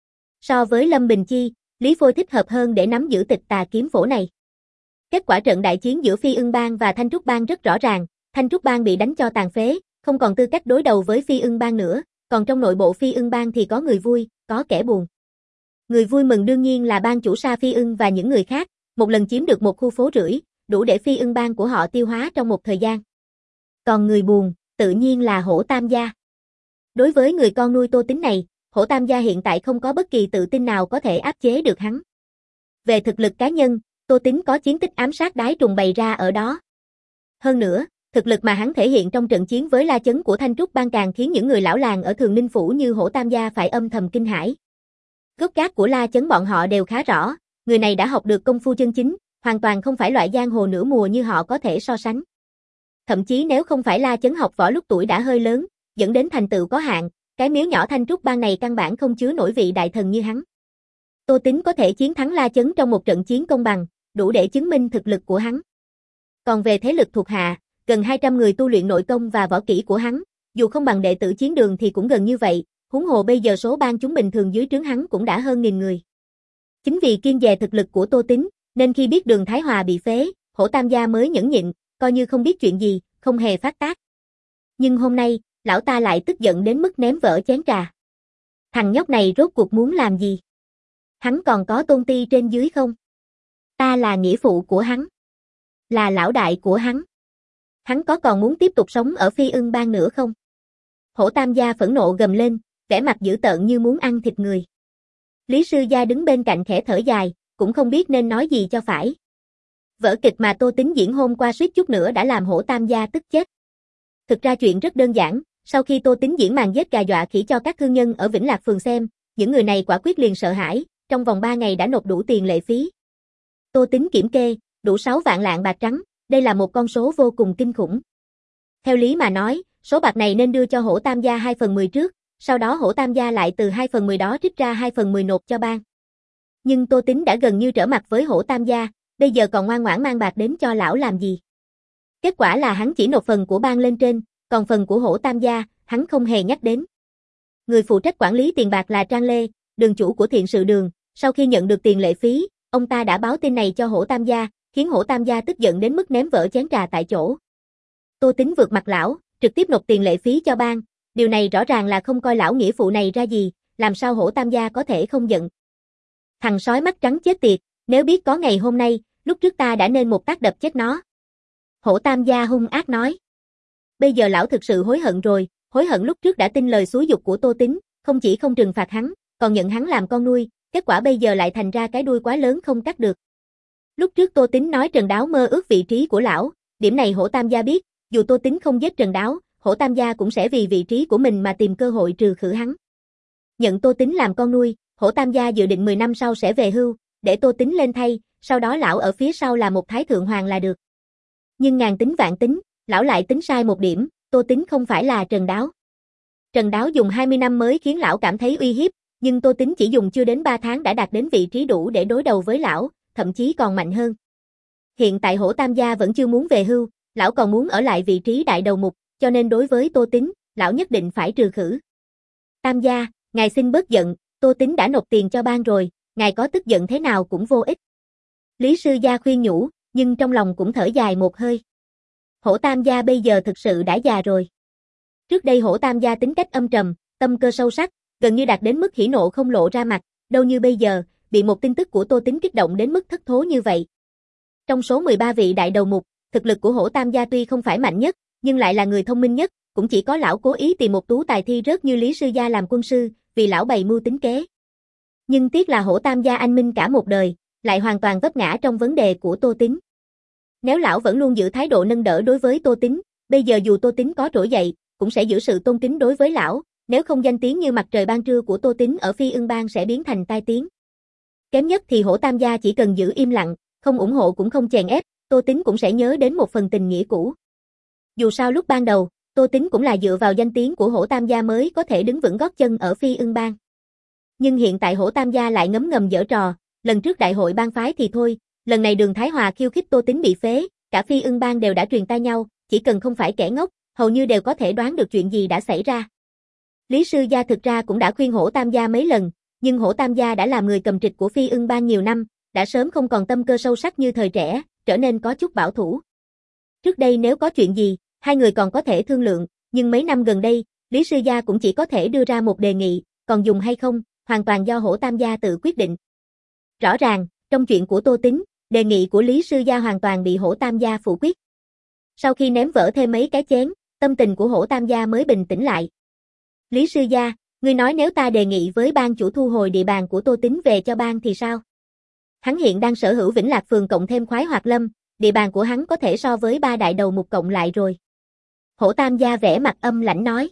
A: So với Lâm Bình Chi, Lý Phôi thích hợp hơn để nắm giữ Tịch Tà Kiếm Phổ này. Kết quả trận đại chiến giữa Phi Ưng Bang và Thanh Trúc Bang rất rõ ràng, Thanh Trúc Bang bị đánh cho tàn phế, không còn tư cách đối đầu với Phi Ưng Bang nữa, còn trong nội bộ Phi Ưng Bang thì có người vui, có kẻ buồn. Người vui mừng đương nhiên là bang chủ Sa Phi Ưng và những người khác, một lần chiếm được một khu phố rưỡi, đủ để Phi Ưng Bang của họ tiêu hóa trong một thời gian. Còn người buồn, tự nhiên là Hổ Tam Gia. Đối với người con nuôi Tô Tính này, Hổ Tam Gia hiện tại không có bất kỳ tự tin nào có thể áp chế được hắn. Về thực lực cá nhân, Tô Tính có chiến tích ám sát đái trùng bày ra ở đó. Hơn nữa, thực lực mà hắn thể hiện trong trận chiến với La Chấn của Thanh Trúc Bang càng khiến những người lão làng ở Thường Ninh Phủ như Hổ Tam Gia phải âm thầm kinh hãi. Gốc gác của La Chấn bọn họ đều khá rõ, người này đã học được công phu chân chính, hoàn toàn không phải loại giang hồ nửa mùa như họ có thể so sánh. Thậm chí nếu không phải La Chấn học võ lúc tuổi đã hơi lớn, dẫn đến thành tựu có hạn, cái miếu nhỏ Thanh Trúc Bang này căn bản không chứa nổi vị đại thần như hắn. Tô Tính có thể chiến thắng La Chấn trong một trận chiến công bằng, đủ để chứng minh thực lực của hắn. Còn về thế lực thuộc hạ, gần hai trăm người tu luyện nội công và võ kỹ của hắn, dù không bằng đệ tử chiến đường thì cũng gần như vậy, huống hồ bây giờ số bang chúng bình thường dưới trướng hắn cũng đã hơn nghìn người. Chính vì kiêng dè thực lực của Tô Tính, nên khi biết Đường Thái Hòa bị phế, Hổ Tam Gia mới nhẫn nhịn, coi như không biết chuyện gì, không hề phát tác. Nhưng hôm nay, lão ta lại tức giận đến mức ném vỡ chén trà. Thằng nhóc này rốt cuộc muốn làm gì? Hắn còn có tôn ti trên dưới không? Ta là nghĩa phụ của hắn. Là lão đại của hắn. Hắn có còn muốn tiếp tục sống ở Phi Ưng Bang nữa không? Hổ Tam Gia phẫn nộ gầm lên, vẻ mặt dữ tợn như muốn ăn thịt người. Lý Sư Gia đứng bên cạnh khẽ thở dài, cũng không biết nên nói gì cho phải. Vở kịch mà Tô Tính diễn hôm qua suýt chút nữa đã làm Hổ Tam Gia tức chết. Thực ra chuyện rất đơn giản, sau khi Tô Tính diễn màn giết gà dọa khỉ cho các thương nhân ở Vĩnh Lạc Phường xem, những người này quả quyết liền sợ hãi, trong vòng ba ngày đã nộp đủ tiền lệ phí. Tô Tính kiểm kê, đủ sáu vạn lạng bạc trắng, đây là một con số vô cùng kinh khủng. Theo lý mà nói, số bạc này nên đưa cho Hổ Tam Gia hai phần mười trước, sau đó Hổ Tam Gia lại từ hai phần mười đó trích ra hai phần mười nộp cho bang. Nhưng Tô Tính đã gần như trở mặt với Hổ Tam Gia, bây giờ còn ngoan ngoãn mang bạc đến cho lão làm gì. Kết quả là hắn chỉ nộp phần của bang lên trên, còn phần của Hổ Tam gia, hắn không hề nhắc đến. Người phụ trách quản lý tiền bạc là Trang Lê, đường chủ của Thiện Sự Đường, sau khi nhận được tiền lệ phí, ông ta đã báo tin này cho Hổ Tam gia, khiến Hổ Tam gia tức giận đến mức ném vỡ chén trà tại chỗ. Tô Tính vượt mặt lão, trực tiếp nộp tiền lệ phí cho bang, điều này rõ ràng là không coi lão nghĩa phụ này ra gì, làm sao Hổ Tam gia có thể không giận. Thằng sói mắt trắng chết tiệt, nếu biết có ngày hôm nay, lúc trước ta đã nên một tác đập chết nó. Hổ Tam gia hung ác nói. Bây giờ lão thực sự hối hận rồi, hối hận lúc trước đã tin lời xúi giục của Tô Tính, không chỉ không trừng phạt hắn, còn nhận hắn làm con nuôi, kết quả bây giờ lại thành ra cái đuôi quá lớn không cắt được. Lúc trước Tô Tính nói Trần Đáo mơ ước vị trí của lão, điểm này Hổ Tam gia biết, dù Tô Tính không giết Trần Đáo, Hổ Tam gia cũng sẽ vì vị trí của mình mà tìm cơ hội trừ khử hắn. Nhận Tô Tính làm con nuôi, Hổ Tam gia dự định mười năm sau sẽ về hưu, để Tô Tính lên thay, sau đó lão ở phía sau là một thái thượng hoàng là được. Nhưng ngàn tính vạn tính, lão lại tính sai một điểm, Tô Tính không phải là Trần Đáo. Trần Đáo dùng hai mươi năm mới khiến lão cảm thấy uy hiếp, nhưng Tô Tính chỉ dùng chưa đến ba tháng đã đạt đến vị trí đủ để đối đầu với lão, thậm chí còn mạnh hơn. Hiện tại Hổ Tam gia vẫn chưa muốn về hưu, lão còn muốn ở lại vị trí đại đầu mục, cho nên đối với Tô Tính, lão nhất định phải trừ khử. Tam gia, ngài xin bớt giận, Tô Tính đã nộp tiền cho bang rồi, ngài có tức giận thế nào cũng vô ích. Lý sư gia khuyên nhủ, nhưng trong lòng cũng thở dài một hơi. Hổ Tam gia bây giờ thực sự đã già rồi. Trước đây Hổ Tam gia tính cách âm trầm, tâm cơ sâu sắc, gần như đạt đến mức hỉ nộ không lộ ra mặt, đâu như bây giờ, bị một tin tức của Tô Tính kích động đến mức thất thố như vậy. Trong số mười ba vị đại đầu mục, thực lực của Hổ Tam gia tuy không phải mạnh nhất, nhưng lại là người thông minh nhất, cũng chỉ có lão cố ý tìm một tú tài thi rớt như Lý sư gia làm quân sư, vì lão bày mưu tính kế. Nhưng tiếc là Hổ Tam gia anh minh cả một đời, lại hoàn toàn vấp ngã trong vấn đề của Tô Tính. Nếu lão vẫn luôn giữ thái độ nâng đỡ đối với Tô Tính, bây giờ dù Tô Tính có trỗi dậy, cũng sẽ giữ sự tôn kính đối với lão, nếu không danh tiếng như mặt trời ban trưa của Tô Tính ở Phi Ưng Bang sẽ biến thành tai tiếng. Kém nhất thì Hổ Tam gia chỉ cần giữ im lặng, không ủng hộ cũng không chèn ép, Tô Tính cũng sẽ nhớ đến một phần tình nghĩa cũ. Dù sao lúc ban đầu, Tô Tính cũng là dựa vào danh tiếng của Hổ Tam gia mới có thể đứng vững gót chân ở Phi Ưng Bang. Nhưng hiện tại Hổ Tam gia lại ngấm ngầm giở trò, lần trước đại hội bang phái thì thôi, lần này Đường Thái Hòa khiêu khích Tô Tính bị phế, cả Phi Ưng Bang đều đã truyền tai nhau, chỉ cần không phải kẻ ngốc, hầu như đều có thể đoán được chuyện gì đã xảy ra. Lý sư gia thực ra cũng đã khuyên Hổ Tam gia mấy lần, nhưng Hổ Tam gia đã làm người cầm trịch của Phi Ưng Bang nhiều năm, đã sớm không còn tâm cơ sâu sắc như thời trẻ, trở nên có chút bảo thủ. Trước đây nếu có chuyện gì, hai người còn có thể thương lượng, nhưng mấy năm gần đây, Lý sư gia cũng chỉ có thể đưa ra một đề nghị, còn dùng hay không, hoàn toàn do Hổ Tam gia tự quyết định. Rõ ràng, trong chuyện của Tô Tính, đề nghị của Lý sư gia hoàn toàn bị Hổ Tam gia phủ quyết. Sau khi ném vỡ thêm mấy cái chén, tâm tình của Hổ Tam gia mới bình tĩnh lại. Lý sư gia, ngươi nói nếu ta đề nghị với bang chủ thu hồi địa bàn của Tô Tính về cho bang thì sao? Hắn hiện đang sở hữu Vĩnh Lạc phường cộng thêm Khoái Hoạt Lâm, địa bàn của hắn có thể so với ba đại đầu mục cộng lại rồi. Hổ Tam gia vẻ mặt âm lãnh nói.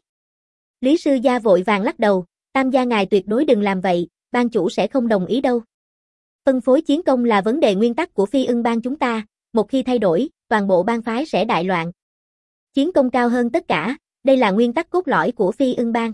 A: Lý sư gia vội vàng lắc đầu, Tam gia ngài tuyệt đối đừng làm vậy, bang chủ sẽ không đồng ý đâu. Phân phối chiến công là vấn đề nguyên tắc của Phi Ưng Bang chúng ta, một khi thay đổi, toàn bộ bang phái sẽ đại loạn. Chiến công cao hơn tất cả, đây là nguyên tắc cốt lõi của Phi Ưng Bang.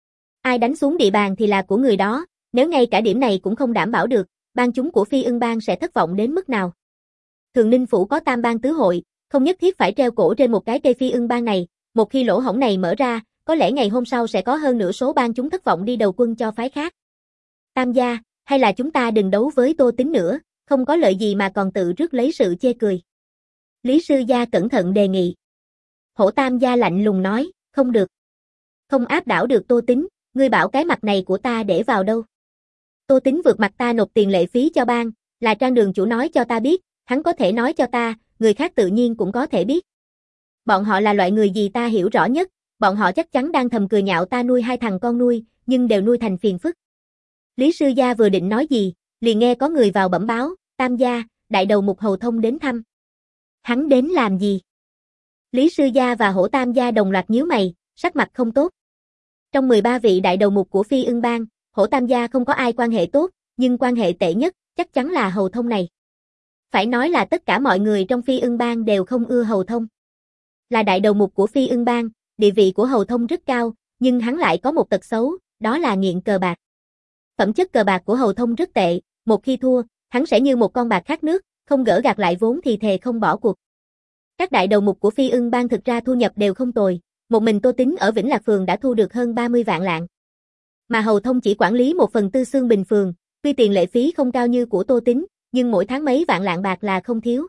A: Ai đánh xuống địa bàn thì là của người đó, nếu ngay cả điểm này cũng không đảm bảo được, bang chúng của Phi Ưng Bang sẽ thất vọng đến mức nào. Thường Ninh Phủ có tam bang tứ hội, không nhất thiết phải treo cổ trên một cái cây Phi Ưng Bang này, một khi lỗ hổng này mở ra, có lẽ ngày hôm sau sẽ có hơn nửa số bang chúng thất vọng đi đầu quân cho phái khác. Tam gia, hay là chúng ta đừng đấu với Tô Tính nữa, không có lợi gì mà còn tự rước lấy sự chê cười. Lý sư gia cẩn thận đề nghị. Hổ Tam gia lạnh lùng nói, không được. Không áp đảo được Tô Tính, ngươi bảo cái mặt này của ta để vào đâu. Tô Tính vượt mặt ta nộp tiền lệ phí cho bang, là Trang đường chủ nói cho ta biết, hắn có thể nói cho ta, người khác tự nhiên cũng có thể biết. Bọn họ là loại người gì ta hiểu rõ nhất, bọn họ chắc chắn đang thầm cười nhạo ta nuôi hai thằng con nuôi, nhưng đều nuôi thành phiền phức. Lý sư gia vừa định nói gì, liền nghe có người vào bẩm báo, Tam gia, đại đầu mục Hầu Thông đến thăm. Hắn đến làm gì? Lý sư gia và Hổ Tam gia đồng loạt nhíu mày, sắc mặt không tốt. Trong mười ba vị đại đầu mục của Phi Ưng Bang, Hổ Tam gia không có ai quan hệ tốt, nhưng quan hệ tệ nhất, chắc chắn là Hầu Thông này. Phải nói là tất cả mọi người trong Phi Ưng Bang đều không ưa Hầu Thông. Là đại đầu mục của Phi Ưng Bang, địa vị của Hầu Thông rất cao, nhưng hắn lại có một tật xấu, đó là nghiện cờ bạc. Phẩm chất cờ bạc của Hầu Thông rất tệ, một khi thua, hắn sẽ như một con bạc khát nước, không gỡ gạc lại vốn thì thề không bỏ cuộc. Các đại đầu mục của Phi Ưng Bang thực ra thu nhập đều không tồi, một mình Tô Tín ở Vĩnh Lạc phường đã thu được hơn ba mươi vạn lạng. Mà Hầu Thông chỉ quản lý một phần tư Xương Bình phường, tuy tiền lệ phí không cao như của Tô Tín, nhưng mỗi tháng mấy vạn lạng bạc là không thiếu.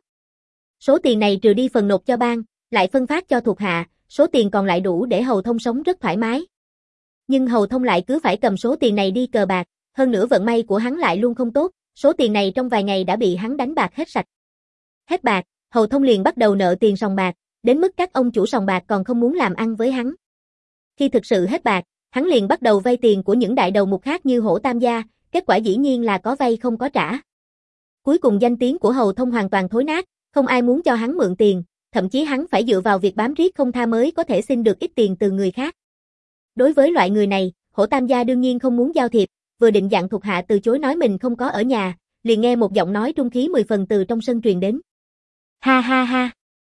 A: Số tiền này trừ đi phần nộp cho bang, lại phân phát cho thuộc hạ, số tiền còn lại đủ để Hầu Thông sống rất thoải mái. Nhưng Hầu Thông lại cứ phải cầm số tiền này đi cờ bạc, hơn nữa vận may của hắn lại luôn không tốt, số tiền này trong vài ngày đã bị hắn đánh bạc hết sạch. Hết bạc, Hầu Thông liền bắt đầu nợ tiền sòng bạc, đến mức các ông chủ sòng bạc còn không muốn làm ăn với hắn. Khi thực sự hết bạc, hắn liền bắt đầu vay tiền của những đại đầu mục khác như Hổ Tam gia, kết quả dĩ nhiên là có vay không có trả. Cuối cùng danh tiếng của Hầu Thông hoàn toàn thối nát, không ai muốn cho hắn mượn tiền, thậm chí hắn phải dựa vào việc bám riết không tha mới có thể xin được ít tiền từ người khác. Đối với loại người này, Hổ Tam gia đương nhiên không muốn giao thiệp, vừa định dặn thuộc hạ từ chối nói mình không có ở nhà, liền nghe một giọng nói trung khí mười phần từ trong sân truyền đến. Ha ha ha.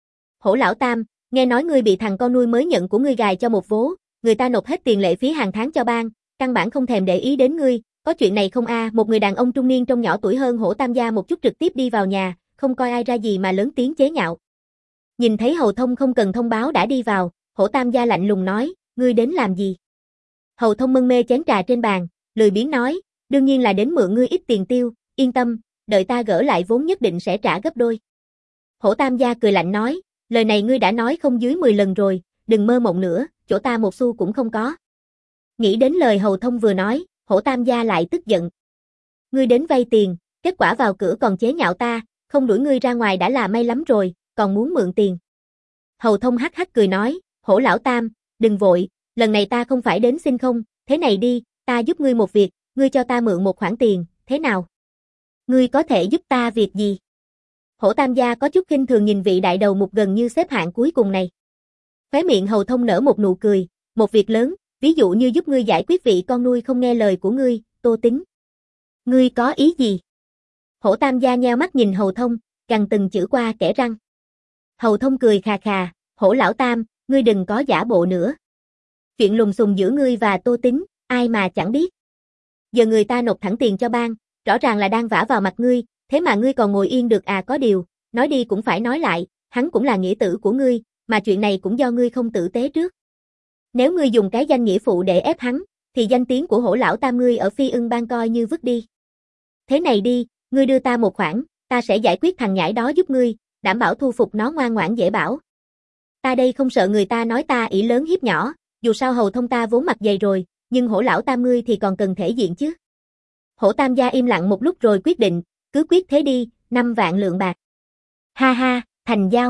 A: Hổ lão Tam, nghe nói ngươi bị thằng con nuôi mới nhận của ngươi gài cho một vố, người ta nộp hết tiền lệ phí hàng tháng cho bang, căn bản không thèm để ý đến ngươi, có chuyện này không a? À? Một người đàn ông trung niên trông nhỏ tuổi hơn Hổ Tam gia một chút trực tiếp đi vào nhà, không coi ai ra gì mà lớn tiếng chế nhạo. Nhìn thấy Hầu Thông không cần thông báo đã đi vào, Hổ Tam gia lạnh lùng nói, ngươi đến làm gì? Hầu Thông mân mê chén trà trên bàn, lười biếng nói, đương nhiên là đến mượn ngươi ít tiền tiêu, yên tâm, đợi ta gỡ lại vốn nhất định sẽ trả gấp đôi. Hổ Tam gia cười lạnh nói, lời này ngươi đã nói không dưới mười lần rồi, đừng mơ mộng nữa, chỗ ta một xu cũng không có. Nghĩ đến lời Hầu Thông vừa nói, Hổ Tam gia lại tức giận. Ngươi đến vay tiền, kết quả vào cửa còn chế nhạo ta, không đuổi ngươi ra ngoài đã là may lắm rồi, còn muốn mượn tiền. Hầu Thông hắc hắc cười nói, Hổ lão Tam, đừng vội, lần này ta không phải đến xin không, thế này đi, ta giúp ngươi một việc, ngươi cho ta mượn một khoản tiền, thế nào? Ngươi có thể giúp ta việc gì? Hổ Tam gia có chút khinh thường nhìn vị đại đầu mục gần như xếp hạng cuối cùng này. Khóe miệng Hầu Thông nở một nụ cười, một việc lớn, ví dụ như giúp ngươi giải quyết vị con nuôi không nghe lời của ngươi, Tô Tín. Ngươi có ý gì? Hổ Tam gia nheo mắt nhìn Hầu Thông, gằn từng chữ qua kẽ răng. Hầu Thông cười khà khà, Hổ lão Tam, ngươi đừng có giả bộ nữa. Chuyện lùng xùm giữa ngươi và Tô Tín, ai mà chẳng biết. Giờ người ta nộp thẳng tiền cho bang, rõ ràng là đang vả vào mặt ngươi, thế mà ngươi còn ngồi yên được à? Có điều, nói đi cũng phải nói lại, hắn cũng là nghĩa tử của ngươi, mà chuyện này cũng do ngươi không tử tế trước. Nếu ngươi dùng cái danh nghĩa phụ để ép hắn, thì danh tiếng của Hổ lão Tam ngươi ở Phi Ưng bang coi như vứt đi. Thế này đi, ngươi đưa ta một khoản, ta sẽ giải quyết thằng nhãi đó giúp ngươi, đảm bảo thu phục nó ngoan ngoãn dễ bảo. Ta đây không sợ người ta nói ta ỷ lớn hiếp nhỏ, dù sao Hầu Thông ta vốn mặt dày rồi, nhưng Hổ lão Tam ngươi thì còn cần thể diện chứ. Hổ Tam gia im lặng một lúc rồi quyết định, cứ quyết thế đi, năm vạn lượng bạc. Ha ha, thành giao.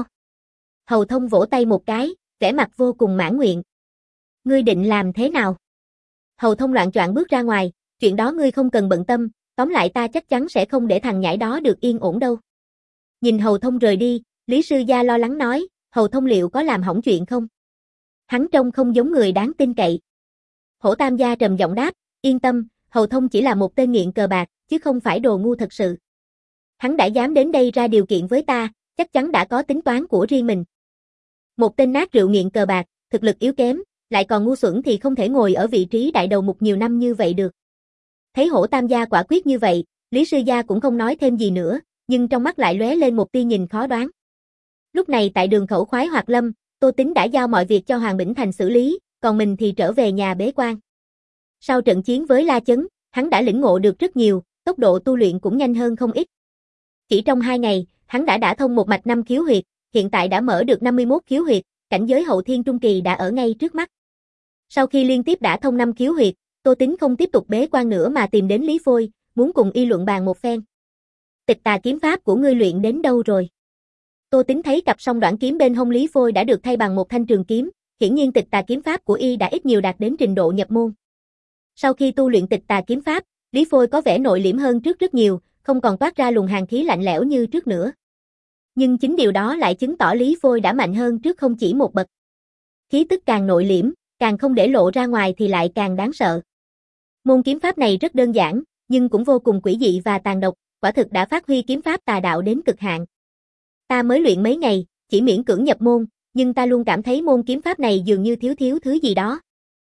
A: Hầu Thông vỗ tay một cái, vẻ mặt vô cùng mãn nguyện. Ngươi định làm thế nào? Hầu Thông loạng choạng bước ra ngoài, chuyện đó ngươi không cần bận tâm, tóm lại ta chắc chắn sẽ không để thằng nhãi đó được yên ổn đâu. Nhìn Hầu Thông rời đi, Lý Sư Gia lo lắng nói, Hầu Thông liệu có làm hỏng chuyện không? Hắn trông không giống người đáng tin cậy. Hổ Tam gia trầm giọng đáp, yên tâm, Hầu Thông chỉ là một tên nghiện cờ bạc, chứ không phải đồ ngu thật sự. Hắn đã dám đến đây ra điều kiện với ta, chắc chắn đã có tính toán của riêng mình. Một tên nát rượu nghiện cờ bạc, thực lực yếu kém, lại còn ngu xuẩn thì không thể ngồi ở vị trí đại đầu mục nhiều năm như vậy được. Thấy Hổ Tam gia quả quyết như vậy, Lý Sư Gia cũng không nói thêm gì nữa, nhưng trong mắt lại lóe lên một tia nhìn khó đoán. Lúc này tại đường khẩu Khoái Hoạt Lâm, Tô Tín đã giao mọi việc cho Hoàng Bỉnh Thành xử lý, còn mình thì trở về nhà bế quan. Sau trận chiến với La Chấn, hắn đã lĩnh ngộ được rất nhiều, tốc độ tu luyện cũng nhanh hơn không ít. Chỉ trong hai ngày, hắn đã đả thông một mạch năm khiếu huyệt, hiện tại đã mở được năm mươi mốt khiếu huyệt, cảnh giới hậu thiên trung kỳ đã ở ngay trước mắt. Sau khi liên tiếp đả thông năm khiếu huyệt, Tô Tín không tiếp tục bế quan nữa mà tìm đến Lý Phôi, muốn cùng y luận bàn một phen. Tịch tà kiếm pháp của ngươi luyện đến đâu rồi? Tô Tín thấy cặp song đoạn kiếm bên hông Lý Phôi đã được thay bằng một thanh trường kiếm, hiển nhiên tịch tà kiếm pháp của y đã ít nhiều đạt đến trình độ nhập môn. Sau khi tu luyện tịch tà kiếm pháp, Lý Phôi có vẻ nội liễm hơn trước rất nhiều, không còn toát ra luồng hàn khí lạnh lẽo như trước nữa. Nhưng chính điều đó lại chứng tỏ Lý Phôi đã mạnh hơn trước không chỉ một bậc. Khí tức càng nội liễm, càng không để lộ ra ngoài thì lại càng đáng sợ. Môn kiếm pháp này rất đơn giản, nhưng cũng vô cùng quỷ dị và tàn độc, quả thực đã phát huy kiếm pháp tà đạo đến cực hạn. Ta mới luyện mấy ngày, chỉ miễn cưỡng nhập môn, nhưng ta luôn cảm thấy môn kiếm pháp này dường như thiếu thiếu thứ gì đó.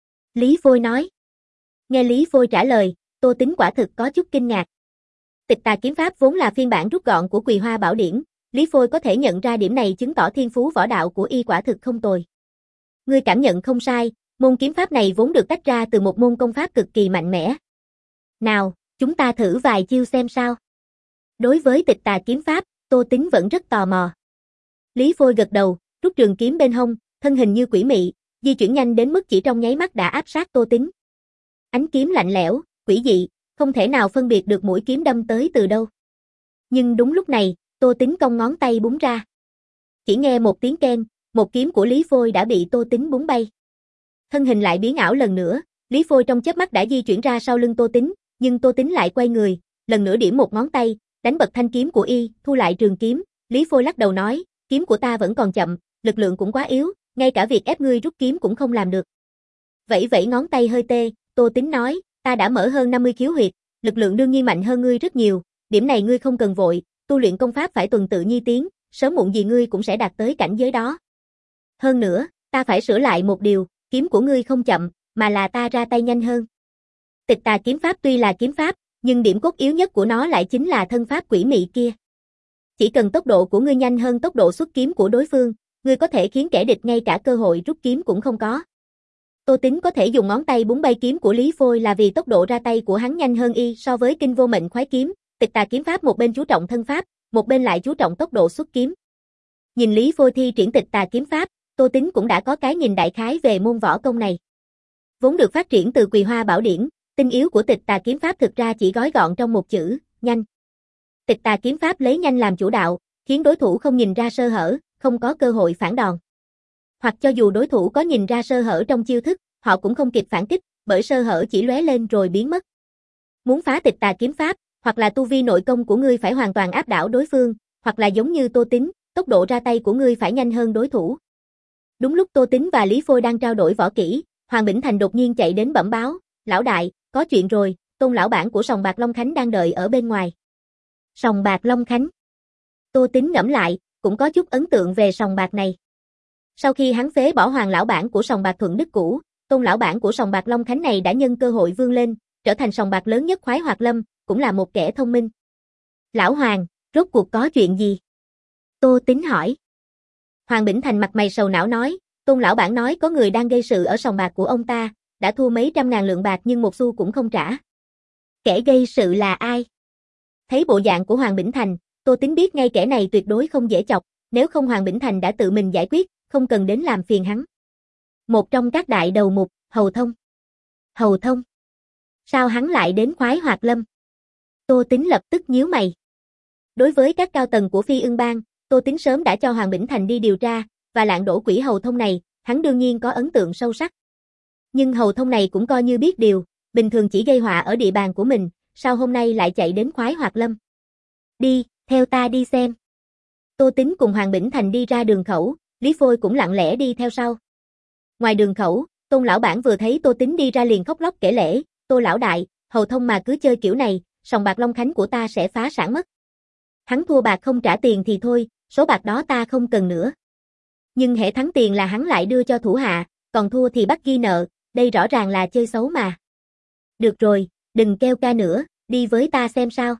A: Lý Phôi nói. Nghe Lý Phôi trả lời, Tô Tín quả thực có chút kinh ngạc. Tịch tà kiếm pháp vốn là phiên bản rút gọn của Quỳ Hoa Bảo Điển, Lý Phôi có thể nhận ra điểm này chứng tỏ thiên phú võ đạo của y quả thực không tồi. Ngươi cảm nhận không sai, môn kiếm pháp này vốn được tách ra từ một môn công pháp cực kỳ mạnh mẽ. Nào, chúng ta thử vài chiêu xem sao. Đối với Tịch Tà kiếm pháp, Tô Tín vẫn rất tò mò. Lý Phôi gật đầu, rút trường kiếm bên hông, thân hình như quỷ mị, di chuyển nhanh đến mức chỉ trong nháy mắt đã áp sát Tô Tín. Ánh kiếm lạnh lẽo, quỷ dị, không thể nào phân biệt được mũi kiếm đâm tới từ đâu. Nhưng đúng lúc này, Tô Tín cong ngón tay búng ra. Chỉ nghe một tiếng keng, một kiếm của Lý Phôi đã bị Tô Tín búng bay. Thân hình lại biến ảo lần nữa, Lý Phôi trong chớp mắt đã di chuyển ra sau lưng Tô Tín, nhưng Tô Tín lại quay người, lần nữa điểm một ngón tay, đánh bật thanh kiếm của y, thu lại trường kiếm. Lý Phôi lắc đầu nói, kiếm của ta vẫn còn chậm, lực lượng cũng quá yếu, ngay cả việc ép ngươi rút kiếm cũng không làm được. Vẫy vẫy ngón tay hơi tê, Tô Tín nói, ta đã mở hơn năm mươi khiếu huyệt, lực lượng đương nhiên mạnh hơn ngươi rất nhiều, điểm này ngươi không cần vội, tu luyện công pháp phải tuần tự nhi tiến, sớm muộn gì ngươi cũng sẽ đạt tới cảnh giới đó. Hơn nữa, ta phải sửa lại một điều, kiếm của ngươi không chậm, mà là ta ra tay nhanh hơn. Tịch Tà kiếm pháp tuy là kiếm pháp, nhưng điểm cốt yếu nhất của nó lại chính là thân pháp quỷ mị kia. Chỉ cần tốc độ của ngươi nhanh hơn tốc độ xuất kiếm của đối phương, ngươi có thể khiến kẻ địch ngay cả cơ hội rút kiếm cũng không có. Tô Tín có thể dùng ngón tay búng bay kiếm của Lý Phôi là vì tốc độ ra tay của hắn nhanh hơn y so với Kinh Vô Mệnh khoái kiếm. Tịch Tà kiếm pháp một bên chú trọng thân pháp, một bên lại chú trọng tốc độ xuất kiếm. Nhìn Lý Phôi thi triển Tịch Tà kiếm pháp, Tô Tín cũng đã có cái nhìn đại khái về môn võ công này. Vốn được phát triển từ Quỳ Hoa Bảo Điển, tinh yếu của Tịch Tà kiếm pháp thực ra chỉ gói gọn trong một chữ, nhanh. Tịch Tà kiếm pháp lấy nhanh làm chủ đạo, khiến đối thủ không nhìn ra sơ hở, không có cơ hội phản đòn. Hoặc cho dù đối thủ có nhìn ra sơ hở trong chiêu thức, họ cũng không kịp phản kích, bởi sơ hở chỉ lóe lên rồi biến mất. Muốn phá Tịch Tà kiếm pháp, hoặc là tu vi nội công của ngươi phải hoàn toàn áp đảo đối phương, hoặc là giống như Tô Tín, tốc độ ra tay của ngươi phải nhanh hơn đối thủ. Đúng lúc Tô Tín và Lý Phôi đang trao đổi võ kỹ, Hoàng Bỉnh Thành đột nhiên chạy đến bẩm báo, lão đại, có chuyện rồi, Tôn lão bản của sòng bạc Long Khánh đang đợi ở bên ngoài. Sòng bạc Long Khánh. Tô Tín ngẫm lại, cũng có chút ấn tượng về sòng bạc này. Sau khi hắn phế bỏ Hoàng lão bản của sòng bạc Thuận Đức cũ, Tôn lão bản của sòng bạc Long Khánh này đã nhân cơ hội vươn lên, trở thành sòng bạc lớn nhất Khoái Hoạt Lâm, cũng là một kẻ thông minh. Lão Hoàng, rốt cuộc có chuyện gì? Tô Tín hỏi. Hoàng Bỉnh Thành mặt mày sầu não nói, Tôn lão bản nói có người đang gây sự ở sòng bạc của ông ta, đã thua mấy trăm ngàn lượng bạc nhưng một xu cũng không trả. Kẻ gây sự là ai? Thấy bộ dạng của Hoàng Bỉnh Thành, Tô Tín biết ngay kẻ này tuyệt đối không dễ chọc, nếu không Hoàng Bỉnh Thành đã tự mình giải quyết, không cần đến làm phiền hắn. Một trong các đại đầu mục, Hầu Thông. Hầu Thông? Sao hắn lại đến Khoái Hoạt Lâm? Tô Tín lập tức nhíu mày. Đối với các cao tầng của Phi Ưng Bang, Tô Tín sớm đã cho Hoàng Bỉnh Thành đi điều tra, và lạng đổ quỷ Hầu Thông này, hắn đương nhiên có ấn tượng sâu sắc. Nhưng Hầu Thông này cũng coi như biết điều, bình thường chỉ gây họa ở địa bàn của mình, sao hôm nay lại chạy đến Khoái Hoạt Lâm? Đi, theo ta đi xem. Tô Tín cùng Hoàng Bỉnh Thành đi ra đường khẩu, Lý Phôi cũng lặng lẽ đi theo sau. Ngoài đường khẩu, Tôn lão bản vừa thấy Tô Tín đi ra liền khóc lóc kể lể, Tô lão đại, Hầu Thông mà cứ chơi kiểu này, sòng bạc Long Khánh của ta sẽ phá sản mất. Hắn thua bạc không trả tiền thì thôi, số bạc đó ta không cần nữa. Nhưng hễ thắng tiền là hắn lại đưa cho thủ hạ, còn thua thì bắt ghi nợ, đây rõ ràng là chơi xấu mà. Được rồi, đừng kêu ca nữa, đi với ta xem sao.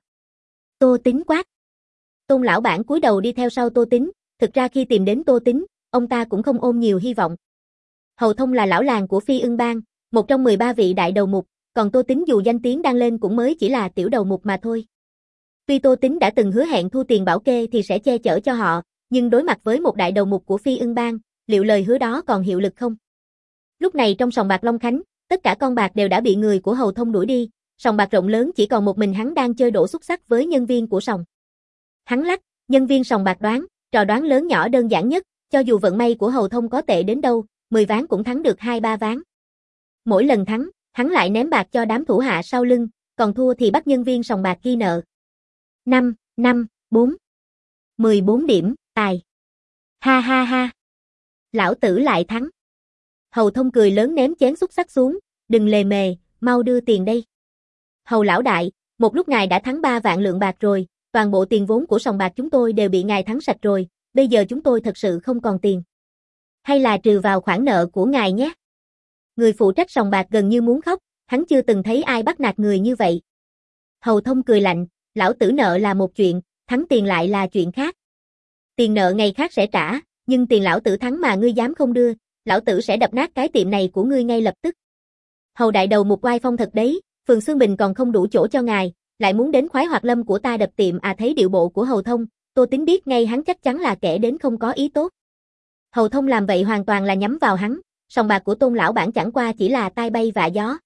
A: Tô Tín quát. Tôn lão bản cúi đầu đi theo sau Tô Tín, thực ra khi tìm đến Tô Tín, ông ta cũng không ôm nhiều hy vọng. Hầu Thông là lão làng của Phi Ưng Bang, một trong mười ba vị đại đầu mục, còn Tô Tín dù danh tiếng đang lên cũng mới chỉ là tiểu đầu mục mà thôi. Tuy Tô Tín đã từng hứa hẹn thu tiền bảo kê thì sẽ che chở cho họ, nhưng đối mặt với một đại đầu mục của Phi Ưng Bang, liệu lời hứa đó còn hiệu lực không? Lúc này trong sòng bạc Long Khánh, tất cả con bạc đều đã bị người của Hầu Thông đuổi đi, sòng bạc rộng lớn chỉ còn một mình hắn đang chơi đổ xúc xắc với nhân viên của sòng. Hắn lắc, nhân viên sòng bạc đoán, trò đoán lớn nhỏ đơn giản nhất, cho dù vận may của Hầu Thông có tệ đến đâu, mười ván cũng thắng được hai ba ván. Mỗi lần thắng, hắn lại ném bạc cho đám thủ hạ sau lưng, còn thua thì bắt nhân viên sòng bạc ghi nợ. năm, năm, bốn. mười bốn điểm, tài. Ha ha ha. Lão tử lại thắng. Hầu Thông cười lớn ném chén xúc xắc xuống, đừng lề mề, mau đưa tiền đây. Hầu lão đại, một lúc ngài đã thắng ba vạn lượng bạc rồi, toàn bộ tiền vốn của sòng bạc chúng tôi đều bị ngài thắng sạch rồi, bây giờ chúng tôi thật sự không còn tiền. Hay là trừ vào khoản nợ của ngài nhé. Người phụ trách sòng bạc gần như muốn khóc, hắn chưa từng thấy ai bắt nạt người như vậy. Hầu Thông cười lạnh, lão tử nợ là một chuyện, thắng tiền lại là chuyện khác. Tiền nợ ngày khác sẽ trả, nhưng tiền lão tử thắng mà ngươi dám không đưa, lão tử sẽ đập nát cái tiệm này của ngươi ngay lập tức. Hầu đại đầu mục oai phong thật đấy, phường Xương Bình còn không đủ chỗ cho ngài, lại muốn đến khoái hoạt lâm của ta đập tiệm à. Thấy điệu bộ của Hầu Thông, Tô Tín biết ngay hắn chắc chắn là kẻ đến không có ý tốt. Hầu Thông làm vậy hoàn toàn là nhắm vào hắn, sòng bạc của Tôn lão bản chẳng qua chỉ là tai bay vạ gió.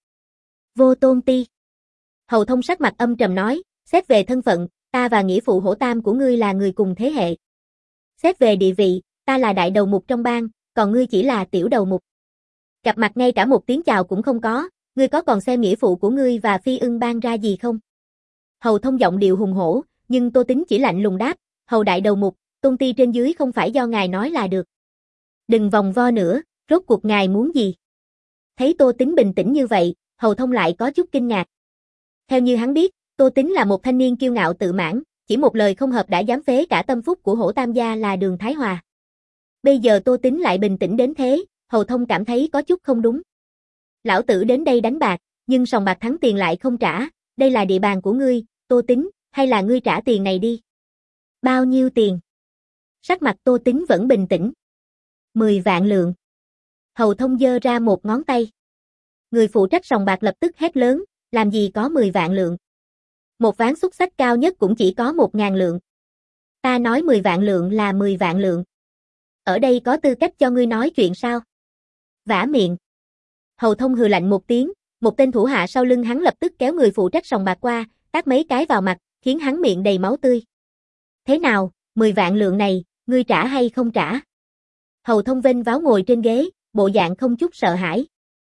A: Vô Tôn ti. Hầu Thông sắc mặt âm trầm nói, xét về thân phận, ta và nghĩa phụ Hổ Tam của ngươi là người cùng thế hệ. Xét về địa vị, ta là đại đầu mục trong bang, còn ngươi chỉ là tiểu đầu mục. Gặp mặt ngay cả một tiếng chào cũng không có, ngươi có còn xem nghĩa phụ của ngươi và Phi Ưng bang ra gì không? Hầu Thông giọng điệu hùng hổ, nhưng Tô Tín chỉ lạnh lùng đáp, hầu đại đầu mục, tôn ti trên dưới không phải do ngài nói là được. Đừng vòng vo nữa, rốt cuộc ngài muốn gì? Thấy Tô Tín bình tĩnh như vậy, Hầu Thông lại có chút kinh ngạc. Theo như hắn biết, Tô Tín là một thanh niên kiêu ngạo tự mãn, chỉ một lời không hợp đã dám phế cả tâm phúc của Hổ Tam gia là Đường Thái Hòa. Bây giờ Tô Tín lại bình tĩnh đến thế, Hầu Thông cảm thấy có chút không đúng. Lão tử đến đây đánh bạc, nhưng sòng bạc thắng tiền lại không trả, đây là địa bàn của ngươi, Tô Tín, hay là ngươi trả tiền này đi? Bao nhiêu tiền? Sắc mặt Tô Tín vẫn bình tĩnh. Mười vạn lượng. Hầu Thông giơ ra một ngón tay. Người phụ trách sòng bạc lập tức hét lớn, làm gì có mười vạn lượng. Một ván xúc xách cao nhất cũng chỉ có một ngàn lượng. Ta nói mười vạn lượng là mười vạn lượng. Ở đây có tư cách cho ngươi nói chuyện sao? Vả miệng. Hầu Thông hừ lạnh một tiếng, một tên thủ hạ sau lưng hắn lập tức kéo người phụ trách sòng bạc qua, tát mấy cái vào mặt, khiến hắn miệng đầy máu tươi. Thế nào, mười vạn lượng này, ngươi trả hay không trả? Hầu Thông vênh váo ngồi trên ghế, bộ dạng không chút sợ hãi.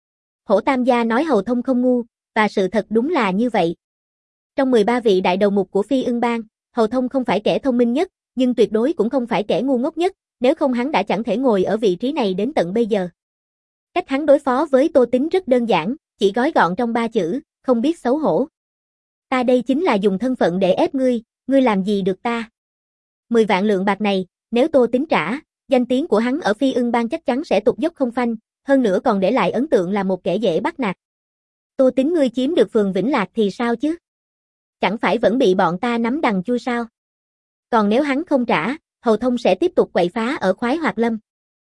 A: Hổ Tam gia nói Hầu Thông không ngu, và sự thật đúng là như vậy. Trong mười ba vị đại đầu mục của Phi Ưng bang, Hầu Thông không phải kẻ thông minh nhất, nhưng tuyệt đối cũng không phải kẻ ngu ngốc nhất, nếu không hắn đã chẳng thể ngồi ở vị trí này đến tận bây giờ. Cách hắn đối phó với Tô Tín rất đơn giản, chỉ gói gọn trong ba chữ, không biết xấu hổ. Ta đây chính là dùng thân phận để ép ngươi, ngươi làm gì được ta? Mười vạn lượng bạc này, nếu Tô Tín trả, danh tiếng của hắn ở Phi Ưng bang chắc chắn sẽ tụt dốc không phanh, hơn nữa còn để lại ấn tượng là một kẻ dễ bắt nạt. Tô Tín ngươi chiếm được phường Vĩnh Lạc thì sao chứ? Chẳng phải vẫn bị bọn ta nắm đằng chui sao? Còn nếu hắn không trả, Hầu Thông sẽ tiếp tục quậy phá ở khoái hoạt lâm.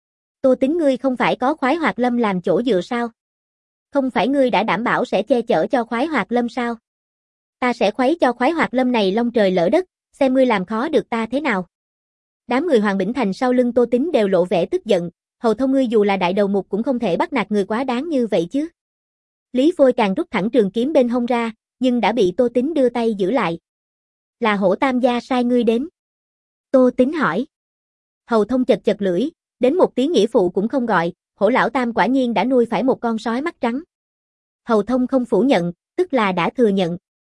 A: Tô Tín ngươi không phải có khoái hoạt lâm làm chỗ dựa sao? Không phải ngươi đã đảm bảo sẽ che chở cho khoái hoạt lâm sao? Ta sẽ khuấy cho khoái hoạt lâm này long trời lỡ đất, xem ngươi làm khó được ta thế nào. Đám người Hoàng Bỉnh Thành sau lưng Tô Tín đều lộ vẻ tức giận, Hầu Thông ngươi dù là đại đầu mục cũng không thể bắt nạt người quá đáng như vậy chứ. Lý Phôi càng rút thẳng trường kiếm bên hông ra, nhưng đã bị Tô Tín đưa tay giữ lại. Là Hổ Tam gia sai ngươi đến. Tô Tín hỏi. Hầu Thông chật chật lưỡi, đến một tiếng nghĩa phụ cũng không gọi, Hổ lão Tam quả nhiên đã nuôi phải một con sói mắt trắng. Hầu Thông không phủ nhận, tức là đã thừa nhận.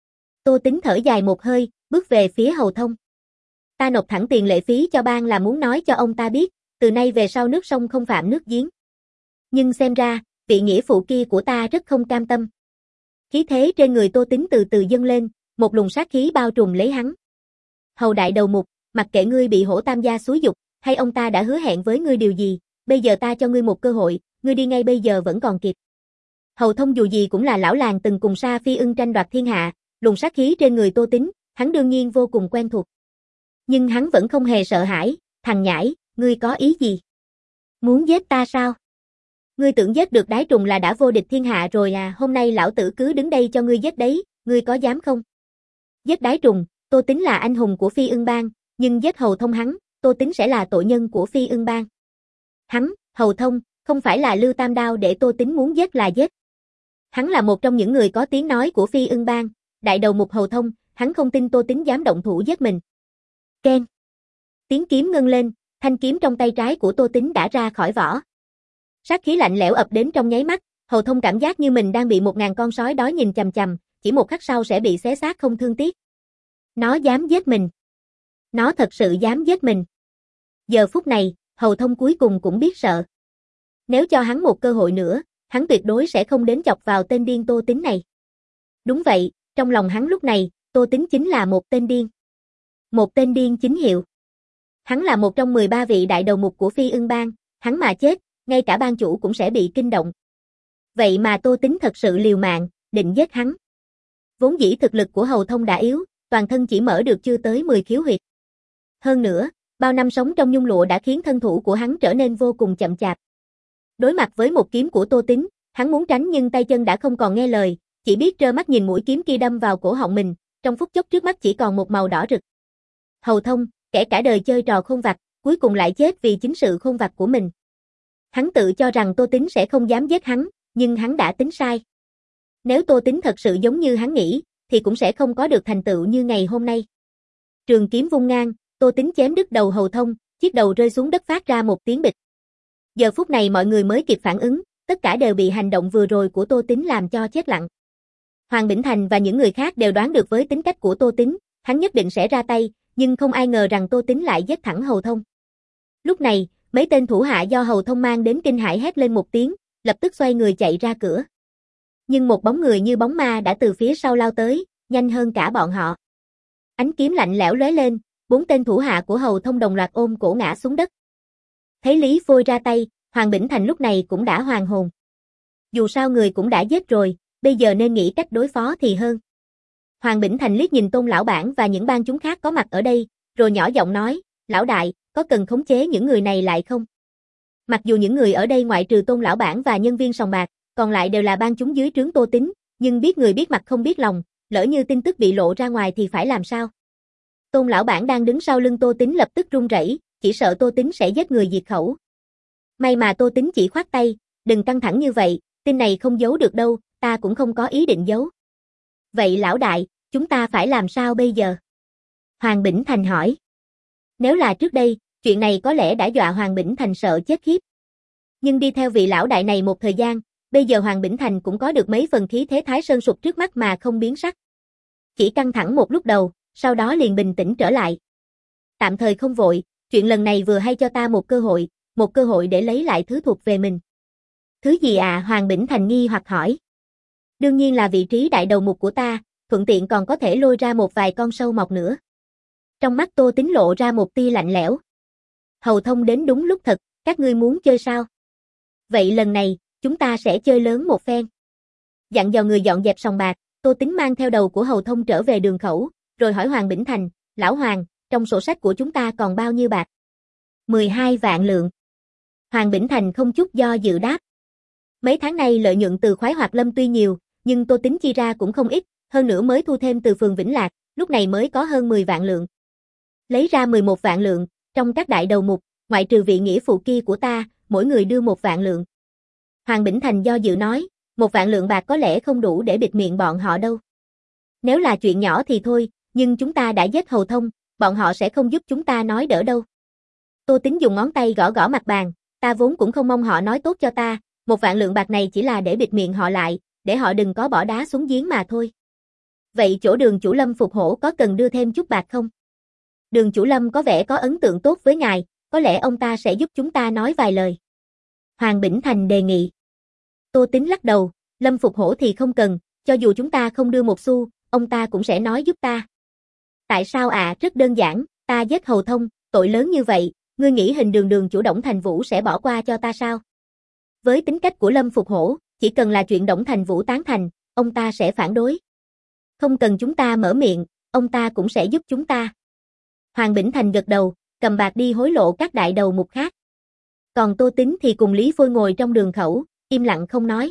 A: Tô Tín thở dài một hơi, bước về phía Hầu Thông. Ta nộp thẳng tiền lệ phí cho bang là muốn nói cho ông ta biết, từ nay về sau nước sông không phạm nước giếng. Nhưng xem ra, vị nghĩa phụ kia của ta rất không cam tâm. Khí thế trên người Tô Tín từ từ dâng lên, một luồng sát khí bao trùm lấy hắn. Hầu đại đầu mục, mặc kệ ngươi bị Hổ Tam gia xúi giục, hay ông ta đã hứa hẹn với ngươi điều gì, bây giờ ta cho ngươi một cơ hội, ngươi đi ngay bây giờ vẫn còn kịp. Hầu Thông dù gì cũng là lão làng từng cùng Sa Phi Ưng tranh đoạt thiên hạ, luồng sát khí trên người Tô Tín, hắn đương nhiên vô cùng quen thuộc. Nhưng hắn vẫn không hề sợ hãi, thằng nhãi, ngươi có ý gì? Muốn giết ta sao? Ngươi tưởng giết được Đái Trùng là đã vô địch thiên hạ rồi à, hôm nay lão tử cứ đứng đây cho ngươi giết đấy, ngươi có dám không? Giết Đái Trùng, Tô Tín là anh hùng của Phi Ưng bang, nhưng giết Hầu Thông hắn, Tô Tín sẽ là tội nhân của Phi Ưng bang. Hắn, Hầu Thông, không phải là Lưu Tam Đao để Tô Tín muốn giết là giết. Hắn là một trong những người có tiếng nói của Phi Ưng bang, đại đầu mục Hầu Thông, hắn không tin Tô Tín dám động thủ giết mình. Keng. Tiếng kiếm ngân lên, thanh kiếm trong tay trái của Tô Tín đã ra khỏi vỏ. Sát khí lạnh lẽo ập đến trong nháy mắt, Hầu Thông cảm giác như mình đang bị một ngàn con sói đói nhìn chằm chằm, chỉ một khắc sau sẽ bị xé xác không thương tiếc. Nó dám giết mình. Nó thật sự dám giết mình. Giờ phút này, Hầu Thông cuối cùng cũng biết sợ. Nếu cho hắn một cơ hội nữa, hắn tuyệt đối sẽ không đến chọc vào tên điên Tô Tín này. Đúng vậy, trong lòng hắn lúc này, Tô Tín chính là một tên điên. Một tên điên chính hiệu. Hắn là một trong mười ba vị đại đầu mục của Phi Ưng bang, hắn mà chết, ngay cả bang chủ cũng sẽ bị kinh động. Vậy mà Tô Tín thật sự liều mạng, định giết hắn. Vốn dĩ thực lực của Hầu Thông đã yếu, toàn thân chỉ mở được chưa tới mười khiếu huyệt. Hơn nữa, bao năm sống trong nhung lụa đã khiến thân thủ của hắn trở nên vô cùng chậm chạp. Đối mặt với một kiếm của Tô Tín, hắn muốn tránh nhưng tay chân đã không còn nghe lời, chỉ biết trơ mắt nhìn mũi kiếm kia đâm vào cổ họng mình, trong phút chốc trước mắt chỉ còn một màu đỏ rực. Hầu Thông, kẻ cả đời chơi trò khôn vặt, cuối cùng lại chết vì chính sự khôn vặt của mình. Hắn tự cho rằng Tô Tín sẽ không dám giết hắn, nhưng hắn đã tính sai. Nếu Tô Tín thật sự giống như hắn nghĩ, thì cũng sẽ không có được thành tựu như ngày hôm nay. Trường kiếm vung ngang, Tô Tín chém đứt đầu Hầu Thông, chiếc đầu rơi xuống đất phát ra một tiếng bịch. Giờ phút này mọi người mới kịp phản ứng, tất cả đều bị hành động vừa rồi của Tô Tín làm cho chết lặng. Hoàng Bỉnh Thành và những người khác đều đoán được với tính cách của Tô Tín, hắn nhất định sẽ ra tay, nhưng không ai ngờ rằng Tô Tín lại giết thẳng Hầu Thông. Lúc này, mấy tên thủ hạ do Hầu Thông mang đến kinh hãi hét lên một tiếng, lập tức xoay người chạy ra cửa. Nhưng một bóng người như bóng ma đã từ phía sau lao tới, nhanh hơn cả bọn họ. Ánh kiếm lạnh lẽo lóe lên, bốn tên thủ hạ của Hầu Thông đồng loạt ôm cổ ngã xuống đất. Thấy Lý Phôi ra tay, Hoàng Bỉnh Thành lúc này cũng đã hoàn hồn. Dù sao người cũng đã giết rồi, bây giờ nên nghĩ cách đối phó thì hơn. Hoàng Bỉnh Thành liếc nhìn Tôn lão bản và những bang chúng khác có mặt ở đây, rồi nhỏ giọng nói, lão đại, có cần khống chế những người này lại không? Mặc dù những người ở đây ngoại trừ Tôn lão bản và nhân viên sòng bạc, còn lại đều là bang chúng dưới trướng Tô Tín, nhưng biết người biết mặt không biết lòng, lỡ như tin tức bị lộ ra ngoài thì phải làm sao? Tôn lão bản đang đứng sau lưng Tô Tín lập tức run rẩy, chỉ sợ Tô Tín sẽ giết người diệt khẩu. May mà Tô Tín chỉ khoát tay, đừng căng thẳng như vậy, tin này không giấu được đâu, ta cũng không có ý định giấu. Vậy lão đại, chúng ta phải làm sao bây giờ? Hoàng Bỉnh Thành hỏi. Nếu là trước đây, chuyện này có lẽ đã dọa Hoàng Bỉnh Thành sợ chết khiếp. Nhưng đi theo vị lão đại này một thời gian, bây giờ Hoàng Bỉnh Thành cũng có được mấy phần khí thế Thái Sơn sụp trước mắt mà không biến sắc. Chỉ căng thẳng một lúc đầu, sau đó liền bình tĩnh trở lại. Tạm thời không vội, chuyện lần này vừa hay cho ta một cơ hội, một cơ hội để lấy lại thứ thuộc về mình. Thứ gì à? Hoàng Bỉnh Thành nghi hoặc hỏi. Đương nhiên là vị trí đại đầu mục của ta, thuận tiện còn có thể lôi ra một vài con sâu mọc nữa. Trong mắt Tô Tín lộ ra một tia lạnh lẽo. Hầu Thông đến đúng lúc thật, các ngươi muốn chơi sao? Vậy lần này, chúng ta sẽ chơi lớn một phen. Dặn dò người dọn dẹp sòng bạc, Tô Tín mang theo đầu của Hầu Thông trở về đường khẩu, rồi hỏi Hoàng Bỉnh Thành, lão Hoàng, trong sổ sách của chúng ta còn bao nhiêu bạc? mười hai vạn lượng. Hoàng Bỉnh Thành không chút do dự đáp. Mấy tháng nay lợi nhuận từ khoái hoạt lâm tuy nhiều, nhưng Tô Tín chi ra cũng không ít, hơn nữa mới thu thêm từ phường Vĩnh Lạc, lúc này mới có hơn mười vạn lượng. Lấy ra mười một vạn lượng, trong các đại đầu mục, ngoại trừ vị nghĩa phụ kia của ta, mỗi người đưa một vạn lượng. Hoàng Bỉnh Thành do dự nói, một vạn lượng bạc có lẽ không đủ để bịt miệng bọn họ đâu. Nếu là chuyện nhỏ thì thôi, nhưng chúng ta đã giết Hầu Thông, bọn họ sẽ không giúp chúng ta nói đỡ đâu. Tô Tín dùng ngón tay gõ gõ mặt bàn, ta vốn cũng không mong họ nói tốt cho ta, một vạn lượng bạc này chỉ là để bịt miệng họ lại, để họ đừng có bỏ đá xuống giếng mà thôi. Vậy chỗ Đường chủ Lâm phục hổ có cần đưa thêm chút bạc không? Đường chủ Lâm có vẻ có ấn tượng tốt với ngài, có lẽ ông ta sẽ giúp chúng ta nói vài lời. Hoàng Bỉnh Thành đề nghị. Tô Tín lắc đầu, Lâm phục hổ thì không cần, cho dù chúng ta không đưa một xu, ông ta cũng sẽ nói giúp ta. Tại sao ạ? À? Rất đơn giản, ta giết Hầu Thông, tội lớn như vậy, ngươi nghĩ hình đường đường chủ Đổng Thành Vũ sẽ bỏ qua cho ta sao? Với tính cách của Lâm phục hổ, chỉ cần là chuyện Đổng Thành Vũ tán thành, ông ta sẽ phản đối. Không cần chúng ta mở miệng, ông ta cũng sẽ giúp chúng ta. Hoàng Bỉnh Thành gật đầu, cầm bạc đi hối lộ các đại đầu mục khác. Còn Tô Tín thì cùng Lý Phôi ngồi trong đường khẩu, im lặng không nói.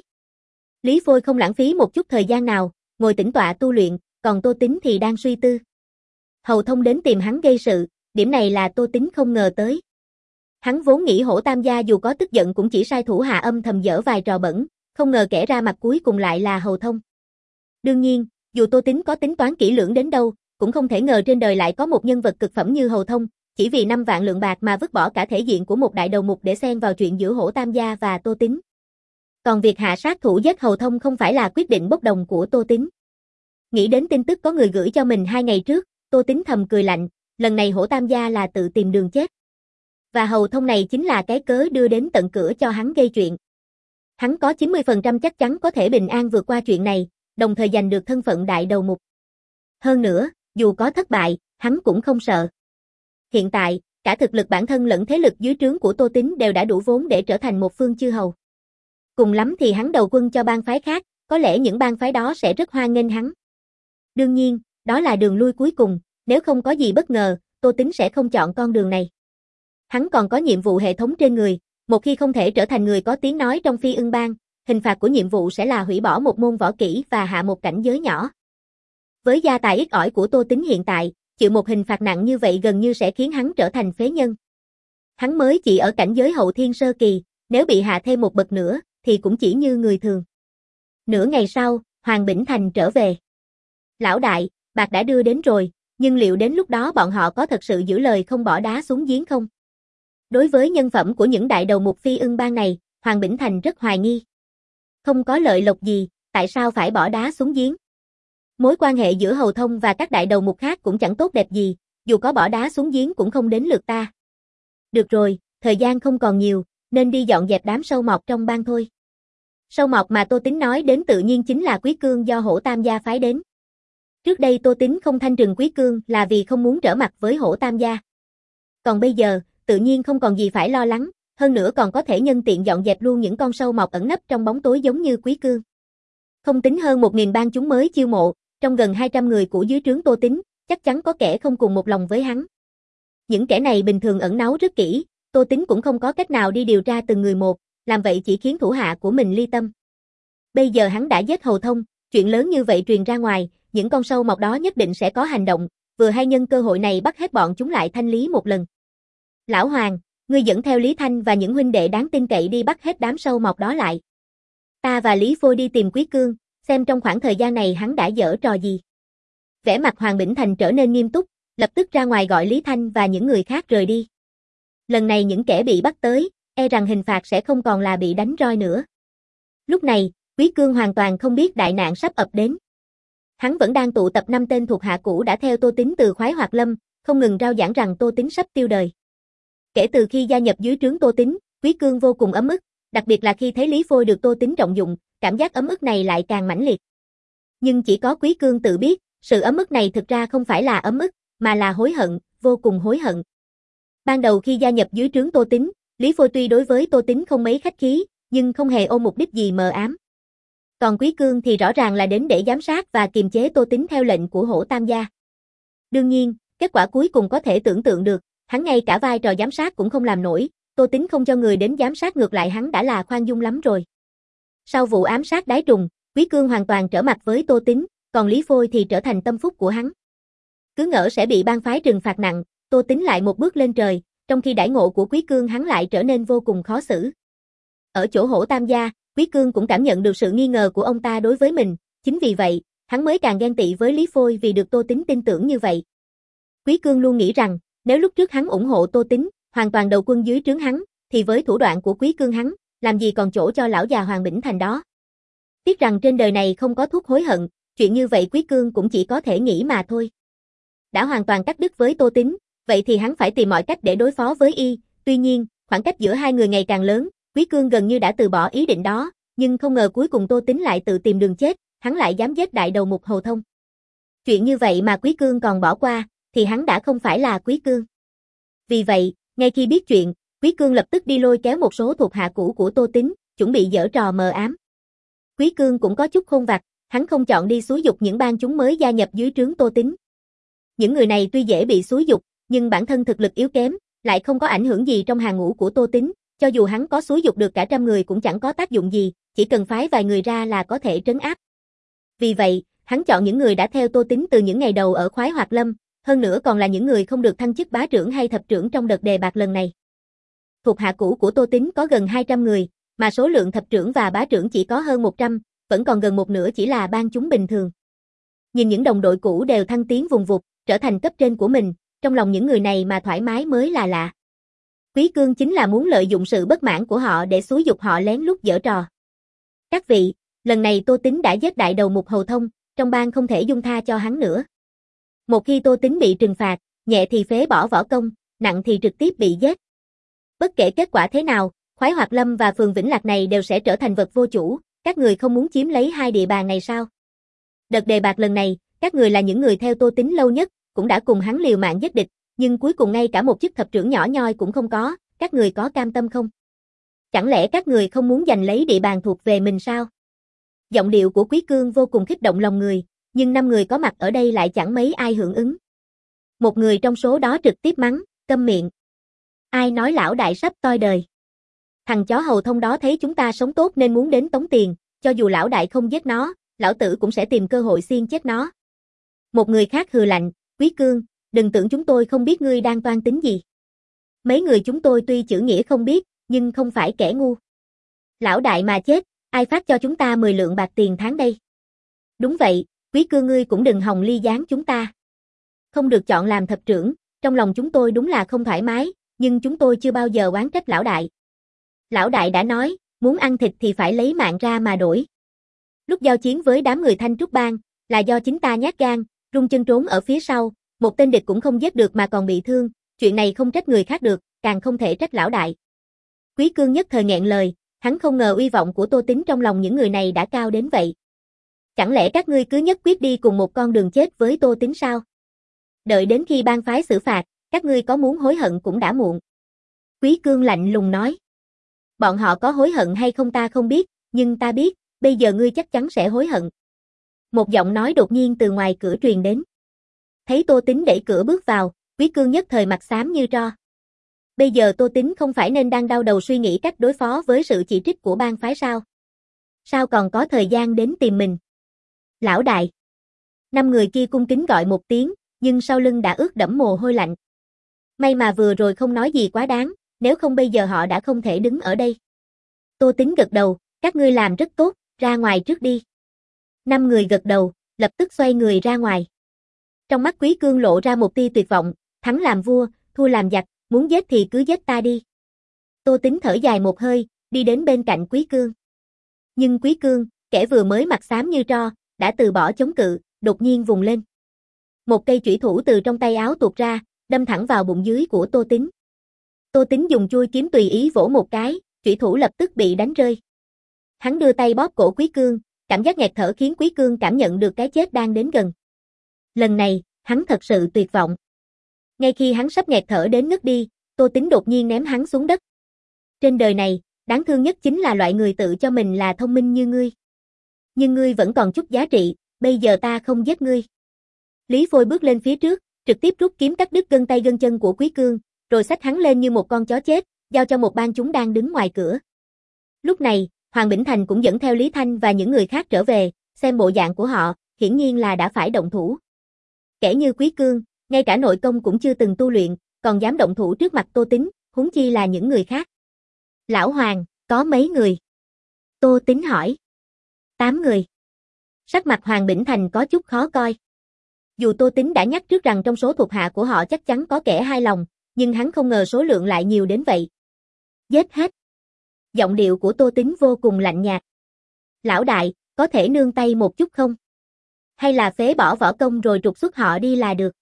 A: Lý Phôi không lãng phí một chút thời gian nào, ngồi tĩnh tọa tu luyện, còn Tô Tín thì đang suy tư. Hầu Thông đến tìm hắn gây sự, điểm này là Tô Tín không ngờ tới. Hắn vốn nghĩ Hổ Tam gia dù có tức giận cũng chỉ sai thủ hạ âm thầm dở vài trò bẩn, không ngờ kẻ ra mặt cuối cùng lại là Hầu Thông. Đương nhiên, dù Tô Tín có tính toán kỹ lưỡng đến đâu, cũng không thể ngờ trên đời lại có một nhân vật cực phẩm như Hầu Thông, chỉ vì năm vạn lượng bạc mà vứt bỏ cả thể diện của một đại đầu mục để xen vào chuyện giữa Hổ Tam gia và Tô Tín. Còn việc hạ sát thủ giết Hầu Thông không phải là quyết định bốc đồng của Tô Tín. Nghĩ đến tin tức có người gửi cho mình hai ngày trước, Tô Tín thầm cười lạnh, lần này Hổ Tam gia là tự tìm đường chết. Và Hầu Thông này chính là cái cớ đưa đến tận cửa cho hắn gây chuyện. Hắn có chín mươi phần trăm chắc chắn có thể bình an vượt qua chuyện này, đồng thời giành được thân phận đại đầu mục. Hơn nữa, dù có thất bại, hắn cũng không sợ. Hiện tại, cả thực lực bản thân lẫn thế lực dưới trướng của Tô Tín đều đã đủ vốn để trở thành một phương chư hầu. Cùng lắm thì hắn đầu quân cho bang phái khác, có lẽ những bang phái đó sẽ rất hoan nghênh hắn. Đương nhiên, đó là đường lui cuối cùng, nếu không có gì bất ngờ, Tô Tín sẽ không chọn con đường này. Hắn còn có nhiệm vụ hệ thống trên người, Một khi không thể trở thành người có tiếng nói trong Phi Ưng Bang, hình phạt của nhiệm vụ sẽ là hủy bỏ một môn võ kỹ và hạ một cảnh giới nhỏ. Với gia tài ít ỏi của Tô Tín hiện tại, chịu một hình phạt nặng như vậy gần như sẽ khiến hắn trở thành phế nhân. Hắn mới chỉ ở cảnh giới hậu thiên sơ kỳ, nếu bị hạ thêm một bậc nữa, thì cũng chỉ như người thường. Nửa ngày sau, Hoàng Bỉnh Thành trở về. Lão đại, bạc đã đưa đến rồi, nhưng liệu đến lúc đó bọn họ có thật sự giữ lời không bỏ đá xuống giếng không? Đối với nhân phẩm của những đại đầu mục Phi Ưng Bang này, Hoàng Bỉnh Thành rất hoài nghi. Không có lợi lộc gì, tại sao phải bỏ đá xuống giếng? Mối quan hệ giữa Hầu Thông và các đại đầu mục khác cũng chẳng tốt đẹp gì, dù có bỏ đá xuống giếng cũng không đến lượt ta. Được rồi, thời gian không còn nhiều, nên đi dọn dẹp đám sâu mọt trong bang thôi. Sâu mọt mà Tô Tín nói đến tự nhiên chính là Quý Cương do Hổ Tam gia phái đến. Trước đây Tô Tín không thanh trừng Quý Cương là vì không muốn trở mặt với Hổ Tam gia. Còn bây giờ, tự nhiên không còn gì phải lo lắng, hơn nữa còn có thể nhân tiện dọn dẹp luôn những con sâu mọt ẩn nấp trong bóng tối giống như Quý Cương. Không tính hơn một nghìn bang chúng mới chiêu mộ, trong gần hai trăm người của dưới trướng Tô Tín, chắc chắn có kẻ không cùng một lòng với hắn. Những kẻ này bình thường ẩn náu rất kỹ, Tô Tín cũng không có cách nào đi điều tra từng người một, làm vậy chỉ khiến thủ hạ của mình ly tâm. Bây giờ hắn đã giết Hầu Thông, chuyện lớn như vậy truyền ra ngoài, những con sâu mọt đó nhất định sẽ có hành động, vừa hay nhân cơ hội này bắt hết bọn chúng lại thanh lý một lần. Lão Hoàng, ngươi dẫn theo Lý Thanh và những huynh đệ đáng tin cậy đi bắt hết đám sâu mọt đó lại. Ta và Lý Phôi đi tìm Quý Cương, xem trong khoảng thời gian này hắn đã giở trò gì. Vẻ mặt Hoàng Bỉnh Thành trở nên nghiêm túc, lập tức ra ngoài gọi Lý Thanh và những người khác rời đi. Lần này những kẻ bị bắt tới, e rằng hình phạt sẽ không còn là bị đánh roi nữa. Lúc này, Quý Cương hoàn toàn không biết đại nạn sắp ập đến. Hắn vẫn đang tụ tập năm tên thuộc hạ cũ đã theo Tô Tín từ Khoái Hoạt Lâm, không ngừng rao giảng rằng Tô Tín sắp tiêu đời. Kể từ khi gia nhập dưới trướng Tô Tín, Quý Cương vô cùng ấm ức, đặc biệt là khi thấy Lý Phôi được Tô Tín trọng dụng, cảm giác ấm ức này lại càng mãnh liệt. Nhưng chỉ có Quý Cương tự biết, sự ấm ức này thực ra không phải là ấm ức, mà là hối hận, vô cùng hối hận. Ban đầu khi gia nhập dưới trướng Tô Tín, Lý Phôi tuy đối với Tô Tín không mấy khách khí, nhưng không hề ôm mục đích gì mờ ám. Còn Quý Cương thì rõ ràng là đến để giám sát và kiềm chế Tô Tín theo lệnh của Hổ Tam gia. Đương nhiên, kết quả cuối cùng có thể tưởng tượng được, hắn ngay cả vai trò giám sát cũng không làm nổi, Tô Tín không cho người đến giám sát ngược lại hắn đã là khoan dung lắm rồi. Sau vụ ám sát đái trùng, Quý Cương hoàn toàn trở mặt với Tô Tín, còn Lý Phôi thì trở thành tâm phúc của hắn. Cứ ngỡ sẽ bị bang phái trừng phạt nặng, Tô Tín lại một bước lên trời, trong khi đãi ngộ của Quý Cương hắn lại trở nên vô cùng khó xử. Ở chỗ Hổ Tam gia, Quý Cương cũng cảm nhận được sự nghi ngờ của ông ta đối với mình, chính vì vậy, hắn mới càng ghen tị với Lý Phôi vì được Tô Tín tin tưởng như vậy. Quý Cương luôn nghĩ rằng, nếu lúc trước hắn ủng hộ Tô Tín, hoàn toàn đầu quân dưới trướng hắn, thì với thủ đoạn của Quý Cương hắn, làm gì còn chỗ cho lão già Hoàng Bỉnh Thành đó. Tiếc rằng trên đời này không có thuốc hối hận, chuyện như vậy Quý Cương cũng chỉ có thể nghĩ mà thôi. Đã hoàn toàn cắt đứt với Tô Tín, vậy thì hắn phải tìm mọi cách để đối phó với y, tuy nhiên, khoảng cách giữa hai người ngày càng lớn, Quý Cương gần như đã từ bỏ ý định đó, nhưng không ngờ cuối cùng Tô Tín lại tự tìm đường chết, hắn lại dám giết đại đầu mục Hầu Thông. Chuyện như vậy mà Quý Cương còn bỏ qua, thì hắn đã không phải là Quý Cương. Vì vậy, ngay khi biết chuyện, Quý Cương lập tức đi lôi kéo một số thuộc hạ cũ của Tô Tín, chuẩn bị giở trò mờ ám. Quý Cương cũng có chút khôn vặt, hắn không chọn đi xúi giục những bang chúng mới gia nhập dưới trướng Tô Tín. Những người này tuy dễ bị xúi giục, nhưng bản thân thực lực yếu kém, lại không có ảnh hưởng gì trong hàng ngũ của Tô Tín, cho dù hắn có xúi giục được cả trăm người cũng chẳng có tác dụng gì, chỉ cần phái vài người ra là có thể trấn áp. Vì vậy, hắn chọn những người đã theo Tô Tín từ những ngày đầu ở Khoái Hoạt Lâm, hơn nữa còn là những người không được thăng chức bá trưởng hay thập trưởng trong đợt đề bạt lần này. Thuộc hạ cũ của Tô Tín có gần hai trăm người, mà số lượng thập trưởng và bá trưởng chỉ có hơn một trăm, vẫn còn gần một nửa chỉ là bang chúng bình thường. Nhìn những đồng đội cũ đều thăng tiến vùng vụt, trở thành cấp trên của mình, trong lòng những người này mà thoải mái mới là lạ. Quý Cương chính là muốn lợi dụng sự bất mãn của họ để xúi giục họ lén lút giở trò. Các vị, lần này Tô Tín đã giết đại đầu mục Hầu Thông, trong bang không thể dung tha cho hắn nữa. Một khi Tô Tín bị trừng phạt, nhẹ thì phế bỏ võ công, nặng thì trực tiếp bị giết. Bất kể kết quả thế nào, Khoái Hoạt Lâm và phường Vĩnh Lạc này đều sẽ trở thành vật vô chủ, các người không muốn chiếm lấy hai địa bàn này sao? Đợt đề bạt lần này, các người là những người theo Tô Tín lâu nhất, cũng đã cùng hắn liều mạng giết địch, nhưng cuối cùng ngay cả một chức thập trưởng nhỏ nhoi cũng không có, các người có cam tâm không? Chẳng lẽ các người không muốn giành lấy địa bàn thuộc về mình sao? Giọng điệu của Quý Cương vô cùng kích động lòng người, nhưng năm người có mặt ở đây lại chẳng mấy ai hưởng ứng. Một người trong số đó trực tiếp mắng, câm miệng. Ai nói lão đại sắp toi đời? Thằng chó Hầu Thông đó thấy chúng ta sống tốt nên muốn đến tống tiền, cho dù lão đại không giết nó, lão tử cũng sẽ tìm cơ hội xiên chết nó. Một người khác hừ lạnh, Quý Cương, đừng tưởng chúng tôi không biết ngươi đang toan tính gì. Mấy người chúng tôi tuy chữ nghĩa không biết, nhưng không phải kẻ ngu. Lão đại mà chết, ai phát cho chúng ta mười lượng bạc tiền tháng đây? Đúng vậy, Quý Cương ngươi cũng đừng hòng ly gián chúng ta. Không được chọn làm thập trưởng, trong lòng chúng tôi đúng là không thoải mái, nhưng chúng tôi chưa bao giờ oán trách lão đại. Lão đại đã nói, muốn ăn thịt thì phải lấy mạng ra mà đổi. Lúc giao chiến với đám người Thanh Trúc Bang, là do chính ta nhát gan, rung chân trốn ở phía sau, một tên địch cũng không giết được mà còn bị thương, chuyện này không trách người khác được, càng không thể trách lão đại. Quý Cương nhất thời nghẹn lời, hắn không ngờ uy vọng của Tô Tín trong lòng những người này đã cao đến vậy. Chẳng lẽ các ngươi cứ nhất quyết đi cùng một con đường chết với Tô Tín sao? Đợi đến khi bang phái xử phạt, các ngươi có muốn hối hận cũng đã muộn. Quý Cương lạnh lùng nói. Bọn họ có hối hận hay không ta không biết, nhưng ta biết, bây giờ ngươi chắc chắn sẽ hối hận. Một giọng nói đột nhiên từ ngoài cửa truyền đến. Thấy Tô Tín đẩy cửa bước vào, Quý Cương nhất thời mặt xám như tro. Bây giờ Tô Tín không phải nên đang đau đầu suy nghĩ cách đối phó với sự chỉ trích của bang phái sao? Sao còn có thời gian đến tìm mình? Lão đại. Năm người kia cung kính gọi một tiếng, nhưng sau lưng đã ướt đẫm mồ hôi lạnh. May mà vừa rồi không nói gì quá đáng, nếu không bây giờ họ đã không thể đứng ở đây. Tô Tín gật đầu, các ngươi làm rất tốt, ra ngoài trước đi. Năm người gật đầu, lập tức xoay người ra ngoài. Trong mắt Quý Cương lộ ra một tia tuyệt vọng, thắng làm vua, thua làm giặc, muốn giết thì cứ giết ta đi. Tô Tín thở dài một hơi, đi đến bên cạnh Quý Cương. Nhưng Quý Cương, kẻ vừa mới mặt xám như tro, đã từ bỏ chống cự, đột nhiên vùng lên. Một cây chủy thủ từ trong tay áo tuột ra, đâm thẳng vào bụng dưới của Tô Tín. Tô Tín dùng chuôi kiếm tùy ý vỗ một cái, chủy thủ lập tức bị đánh rơi. Hắn đưa tay bóp cổ Quý Cương, cảm giác nghẹt thở khiến Quý Cương cảm nhận được cái chết đang đến gần. Lần này, hắn thật sự tuyệt vọng. Ngay khi hắn sắp nghẹt thở đến ngất đi, Tô Tín đột nhiên ném hắn xuống đất. Trên đời này, đáng thương nhất chính là loại người tự cho mình là thông minh như ngươi. Nhưng ngươi vẫn còn chút giá trị, bây giờ ta không giết ngươi. Lý Phôi bước lên phía trước, trực tiếp rút kiếm cắt đứt gân tay gân chân của Quý Cương, rồi xách hắn lên như một con chó chết, giao cho một bang chúng đang đứng ngoài cửa. Lúc này, Hoàng Bỉnh Thành cũng dẫn theo Lý Thanh và những người khác trở về, xem bộ dạng của họ, hiển nhiên là đã phải động thủ. Kẻ như Quý Cương, ngay cả nội công cũng chưa từng tu luyện, còn dám động thủ trước mặt Tô Tín, huống chi là những người khác. Lão Hoàng, có mấy người? Tô Tín hỏi. Tám người. Sắc mặt Hoàng Bỉnh Thành có chút khó coi. Dù Tô Tín đã nhắc trước rằng trong số thuộc hạ của họ chắc chắn có kẻ hai lòng, nhưng hắn không ngờ số lượng lại nhiều đến vậy. Giết hết. Giọng điệu của Tô Tín vô cùng lạnh nhạt. Lão đại, có thể nương tay một chút không? Hay là phế bỏ võ công rồi trục xuất họ đi là được?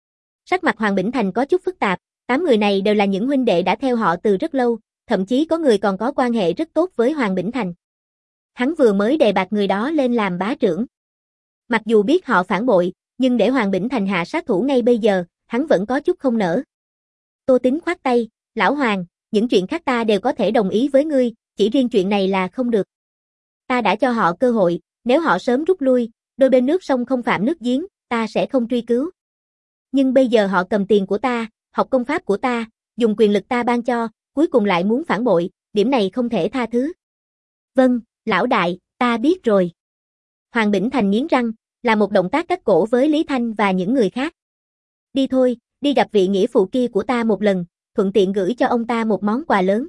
A: Sắc mặt Hoàng Bỉnh Thành có chút phức tạp, tám người này đều là những huynh đệ đã theo họ từ rất lâu, thậm chí có người còn có quan hệ rất tốt với Hoàng Bỉnh Thành. Hắn vừa mới đề bạt người đó lên làm bá trưởng. Mặc dù biết họ phản bội, nhưng để Hoàng Bỉnh Thành hạ sát thủ ngay bây giờ, hắn vẫn có chút không nỡ. Tô Tín khoát tay, lão Hoàng, những chuyện khác ta đều có thể đồng ý với ngươi, chỉ riêng chuyện này là không được. Ta đã cho họ cơ hội, nếu họ sớm rút lui, đôi bên nước sông không phạm nước giếng, ta sẽ không truy cứu. Nhưng bây giờ họ cầm tiền của ta, học công pháp của ta, dùng quyền lực ta ban cho, cuối cùng lại muốn phản bội, điểm này không thể tha thứ. Vâng, lão đại, ta biết rồi. Hoàng Bỉnh Thành nghiến răng, là một động tác cắt cổ với Lý Thanh và những người khác. Đi thôi, đi gặp vị nghĩa phụ kia của ta một lần, thuận tiện gửi cho ông ta một món quà lớn.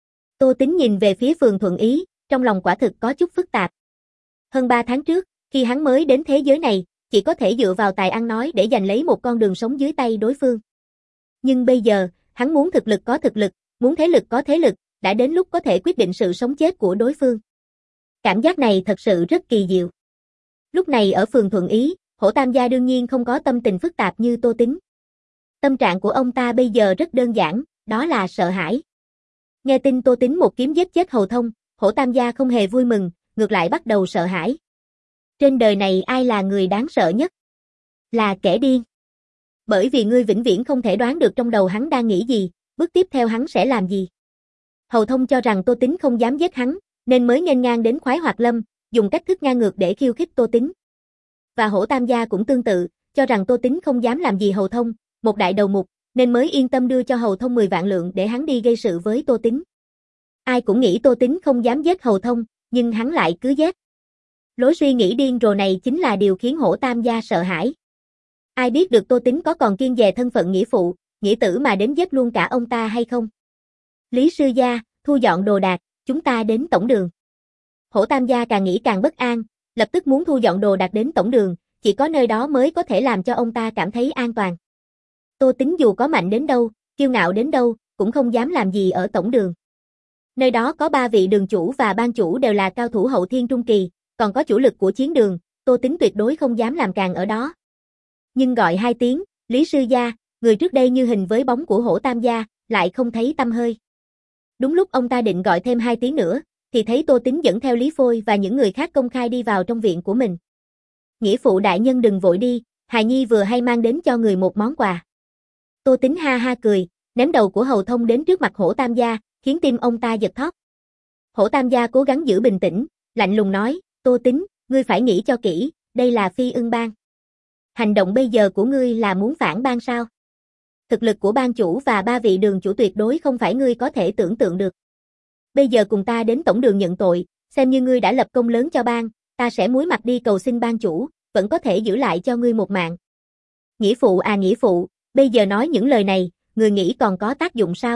A: Tô Tín nhìn về phía phường Thuận Ý, trong lòng quả thực có chút phức tạp. Hơn ba tháng trước, khi hắn mới đến thế giới này, chỉ có thể dựa vào tài ăn nói để giành lấy một con đường sống dưới tay đối phương. Nhưng bây giờ, hắn muốn thực lực có thực lực, muốn thế lực có thế lực, đã đến lúc có thể quyết định sự sống chết của đối phương. Cảm giác này thật sự rất kỳ diệu. Lúc này ở phường Thuận Ý, Hổ Tam gia đương nhiên không có tâm tình phức tạp như Tô Tín. Tâm trạng của ông ta bây giờ rất đơn giản, đó là sợ hãi. Nghe tin Tô Tín một kiếm giết chết Hầu Thông, Hổ Tam gia không hề vui mừng, ngược lại bắt đầu sợ hãi. Trên đời này ai là người đáng sợ nhất? Là kẻ điên. Bởi vì ngươi vĩnh viễn không thể đoán được trong đầu hắn đang nghĩ gì, bước tiếp theo hắn sẽ làm gì. Hầu Thông cho rằng Tô Tín không dám giết hắn, nên mới nghênh ngang đến Khoái Hoạt Lâm, dùng cách thức ngang ngược để khiêu khích Tô Tín. Và Hổ Tam gia cũng tương tự, cho rằng Tô Tín không dám làm gì Hầu Thông, một đại đầu mục, nên mới yên tâm đưa cho Hầu Thông mười vạn lượng để hắn đi gây sự với Tô Tín. Ai cũng nghĩ Tô Tín không dám giết Hầu Thông, nhưng hắn lại cứ giết. Lối suy nghĩ điên rồ này chính là điều khiến Hổ Tam gia sợ hãi. Ai biết được Tô Tín có còn kiêng dè thân phận nghĩa phụ, nghĩa tử mà đến giết luôn cả ông ta hay không? Lý sư gia, thu dọn đồ đạc, chúng ta đến tổng đường. Hổ Tam gia càng nghĩ càng bất an, lập tức muốn thu dọn đồ đạc đến tổng đường, chỉ có nơi đó mới có thể làm cho ông ta cảm thấy an toàn. Tô Tín dù có mạnh đến đâu, kiêu ngạo đến đâu, cũng không dám làm gì ở tổng đường. Nơi đó có ba vị đường chủ và ban chủ đều là cao thủ hậu thiên trung kỳ, còn có chủ lực của chiến đường, Tô Tín tuyệt đối không dám làm càn ở đó. Nhưng gọi hai tiếng, Lý sư gia, người trước đây như hình với bóng của Hổ Tam gia, lại không thấy tăm hơi. Đúng lúc ông ta định gọi thêm hai tiếng nữa, thì thấy Tô Tín dẫn theo Lý Phôi và những người khác công khai đi vào trong viện của mình. Nghĩa phụ đại nhân đừng vội đi, hài nhi vừa hay mang đến cho người một món quà. Tô Tín ha ha cười, ném đầu của Hầu Thông đến trước mặt Hổ Tam gia, khiến tim ông ta giật thót. Hổ Tam gia cố gắng giữ bình tĩnh, lạnh lùng nói, Tô Tín, ngươi phải nghĩ cho kỹ, đây là Phi Ưng Bang. Hành động bây giờ của ngươi là muốn phản bang sao? Thực lực của bang chủ và ba vị đường chủ tuyệt đối không phải ngươi có thể tưởng tượng được. Bây giờ cùng ta đến tổng đường nhận tội, xem như ngươi đã lập công lớn cho bang, ta sẽ muối mặt đi cầu xin bang chủ, vẫn có thể giữ lại cho ngươi một mạng. Nghĩa phụ à nghĩa phụ, bây giờ nói những lời này, người nghĩ còn có tác dụng sao?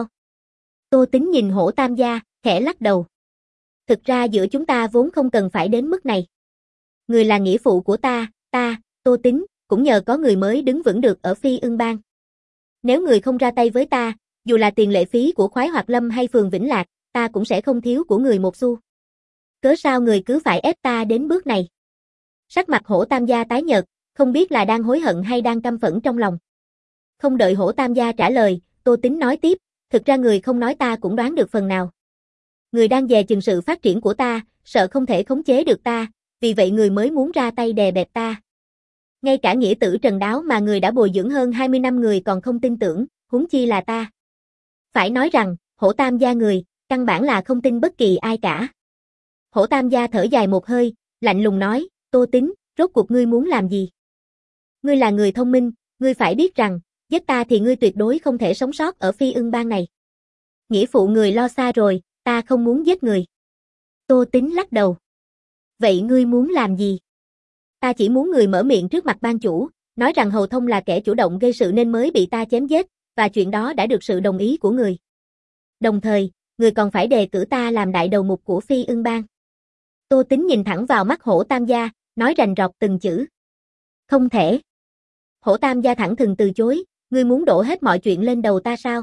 A: Tô Tín nhìn Hổ Tam gia, khẽ lắc đầu. Thực ra giữa chúng ta vốn không cần phải đến mức này. Người là nghĩa phụ của ta, ta, Tô Tín, cũng nhờ có người mới đứng vững được ở Phi Ưng Bang. Nếu người không ra tay với ta, dù là tiền lệ phí của Khoái Hoạt Lâm hay phường Vĩnh Lạc, ta cũng sẽ không thiếu của người một xu. Cớ sao người cứ phải ép ta đến bước này? Sắc mặt Hổ Tam gia tái nhợt, không biết là đang hối hận hay đang căm phẫn trong lòng. Không đợi Hổ Tam gia trả lời, Tô Tín nói tiếp, thực ra người không nói ta cũng đoán được phần nào. Người đang dè chừng sự phát triển của ta, sợ không thể khống chế được ta, vì vậy người mới muốn ra tay đè bẹp ta. Ngay cả nghĩa tử Trần Đáo mà người đã bồi dưỡng hơn hai mươi năm người còn không tin tưởng, huống chi là ta. Phải nói rằng, Hổ Tam gia người, căn bản là không tin bất kỳ ai cả. Hổ Tam gia thở dài một hơi, lạnh lùng nói, Tô Tín, rốt cuộc ngươi muốn làm gì? Ngươi là người thông minh, ngươi phải biết rằng, giết ta thì ngươi tuyệt đối không thể sống sót ở Phi Ưng Bang này. Nghĩa phụ người lo xa rồi, ta không muốn giết người. Tô Tín lắc đầu. Vậy ngươi muốn làm gì? Ta chỉ muốn người mở miệng trước mặt ban chủ, nói rằng Hầu Thông là kẻ chủ động gây sự nên mới bị ta chém giết, và chuyện đó đã được sự đồng ý của người. Đồng thời, người còn phải đề cử ta làm đại đầu mục của Phi Ưng Bang. Tô Tín nhìn thẳng vào mắt Hổ Tam gia, nói rành rọt từng chữ. Không thể. Hổ Tam gia thẳng thừng từ chối, ngươi muốn đổ hết mọi chuyện lên đầu ta sao?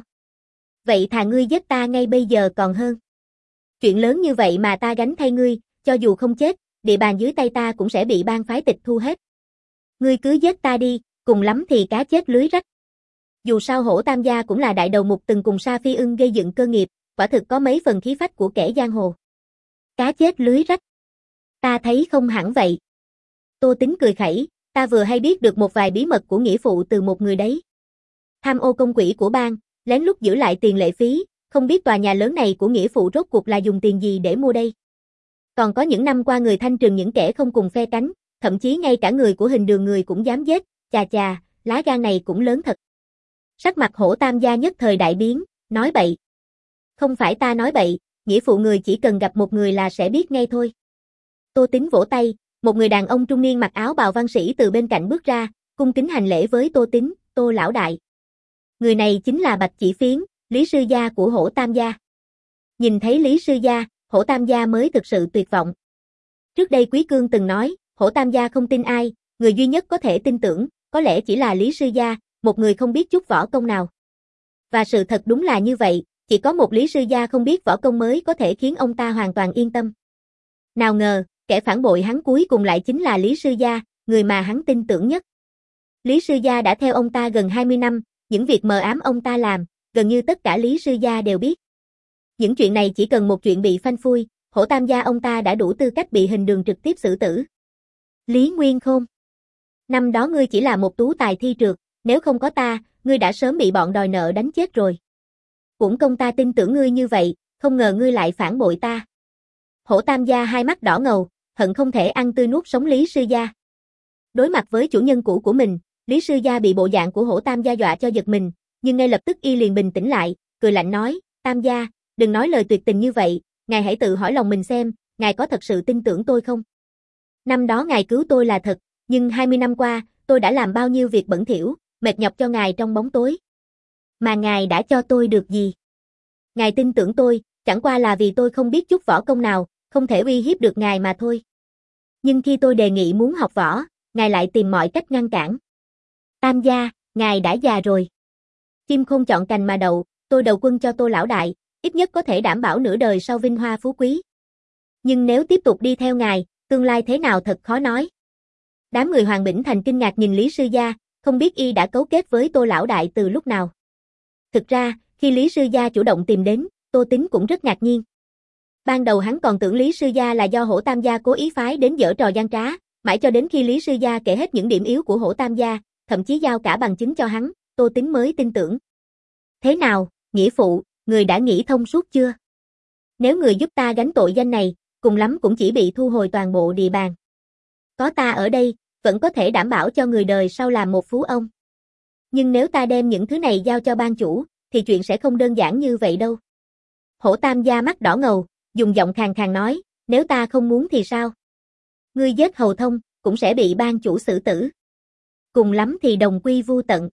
A: Vậy thà ngươi giết ta ngay bây giờ còn hơn. Chuyện lớn như vậy mà ta gánh thay ngươi, cho dù không chết, địa bàn dưới tay ta cũng sẽ bị bang phái tịch thu hết. Ngươi cứ giết ta đi, cùng lắm thì cá chết lưới rách. Dù sao Hổ Tam gia cũng là đại đầu mục từng cùng Sa Phi Ưng gây dựng cơ nghiệp, quả thực có mấy phần khí phách của kẻ giang hồ. Cá chết lưới rách. Ta thấy không hẳn vậy. Tô Tín cười khẩy, ta vừa hay biết được một vài bí mật của nghĩa phụ từ một người đấy. Tham ô công quỹ của bang, lén lút giữ lại tiền lệ phí, không biết tòa nhà lớn này của nghĩa phụ rốt cuộc là dùng tiền gì để mua đây. Còn có những năm qua người thanh trừng những kẻ không cùng phe cánh, thậm chí ngay cả người của Hình Đường người cũng dám giết, chà chà, lá gan này cũng lớn thật. Sắc mặt Hổ Tam gia nhất thời đại biến, nói bậy. Không phải ta nói bậy, nghĩa phụ người chỉ cần gặp một người là sẽ biết ngay thôi. Tô Tín vỗ tay, một người đàn ông trung niên mặc áo bào văn sĩ từ bên cạnh bước ra, cung kính hành lễ với Tô Tín, Tô lão đại. Người này chính là Bạch Chỉ Phiến, Lý sư gia của Hổ Tam gia. Nhìn thấy Lý sư gia, Hổ Tam gia mới thực sự tuyệt vọng. Trước đây Quý Cương từng nói, Hổ Tam gia không tin ai, người duy nhất có thể tin tưởng, có lẽ chỉ là Lý sư gia, một người không biết chút võ công nào. Và sự thật đúng là như vậy, chỉ có một Lý sư gia không biết võ công mới có thể khiến ông ta hoàn toàn yên tâm. Nào ngờ, kẻ phản bội hắn cuối cùng lại chính là Lý sư gia, người mà hắn tin tưởng nhất. Lý sư gia đã theo ông ta gần hai mươi năm, những việc mờ ám ông ta làm, gần như tất cả Lý sư gia đều biết. Những chuyện này chỉ cần một chuyện bị phanh phui, Hổ Tam gia ông ta đã đủ tư cách bị Hình Đường trực tiếp xử tử. Lý Nguyên Khôn. Năm đó ngươi chỉ là một tú tài thi trượt, nếu không có ta, ngươi đã sớm bị bọn đòi nợ đánh chết rồi. Uổng công ta tin tưởng ngươi như vậy, không ngờ ngươi lại phản bội ta. Hổ Tam gia hai mắt đỏ ngầu, hận không thể ăn tươi nuốt sống Lý sư gia. Đối mặt với chủ nhân cũ của mình, Lý sư gia bị bộ dạng của Hổ Tam gia dọa cho giật mình, nhưng ngay lập tức y liền bình tĩnh lại, cười lạnh nói, Tam gia, đừng nói lời tuyệt tình như vậy, ngài hãy tự hỏi lòng mình xem, ngài có thật sự tin tưởng tôi không? Năm đó ngài cứu tôi là thật, nhưng hai mươi năm qua, tôi đã làm bao nhiêu việc bẩn thỉu, mệt nhọc cho ngài trong bóng tối. Mà ngài đã cho tôi được gì? Ngài tin tưởng tôi, chẳng qua là vì tôi không biết chút võ công nào, không thể uy hiếp được ngài mà thôi. Nhưng khi tôi đề nghị muốn học võ, ngài lại tìm mọi cách ngăn cản. Tam gia, ngài đã già rồi. Chim không chọn cành mà đậu, tôi đầu quân cho Tô lão đại, ít nhất có thể đảm bảo nửa đời sau vinh hoa phú quý. Nhưng nếu tiếp tục đi theo ngài, tương lai thế nào thật khó nói. Đám người Hoàng Bỉnh Thành kinh ngạc nhìn Lý Sư Gia, không biết y đã cấu kết với Tô lão đại từ lúc nào. Thực ra, khi Lý Sư Gia chủ động tìm đến, Tô Tín cũng rất ngạc nhiên. Ban đầu hắn còn tưởng Lý Sư Gia là do Hổ Tam gia cố ý phái đến giở trò gian trá, mãi cho đến khi Lý Sư Gia kể hết những điểm yếu của Hổ Tam gia, thậm chí giao cả bằng chứng cho hắn, Tô Tín mới tin tưởng. Thế nào, nghĩa phụ, người đã nghĩ thông suốt chưa? Nếu người giúp ta gánh tội danh này, cùng lắm cũng chỉ bị thu hồi toàn bộ địa bàn. Có ta ở đây, vẫn có thể đảm bảo cho người đời sau làm một phú ông. Nhưng nếu ta đem những thứ này giao cho ban chủ, thì chuyện sẽ không đơn giản như vậy đâu. Hổ Tam gia mắt đỏ ngầu, dùng giọng khàn khàn nói, nếu ta không muốn thì sao? Ngươi giết Hầu Thông, cũng sẽ bị ban chủ xử tử. Cùng lắm thì đồng quy vu tận.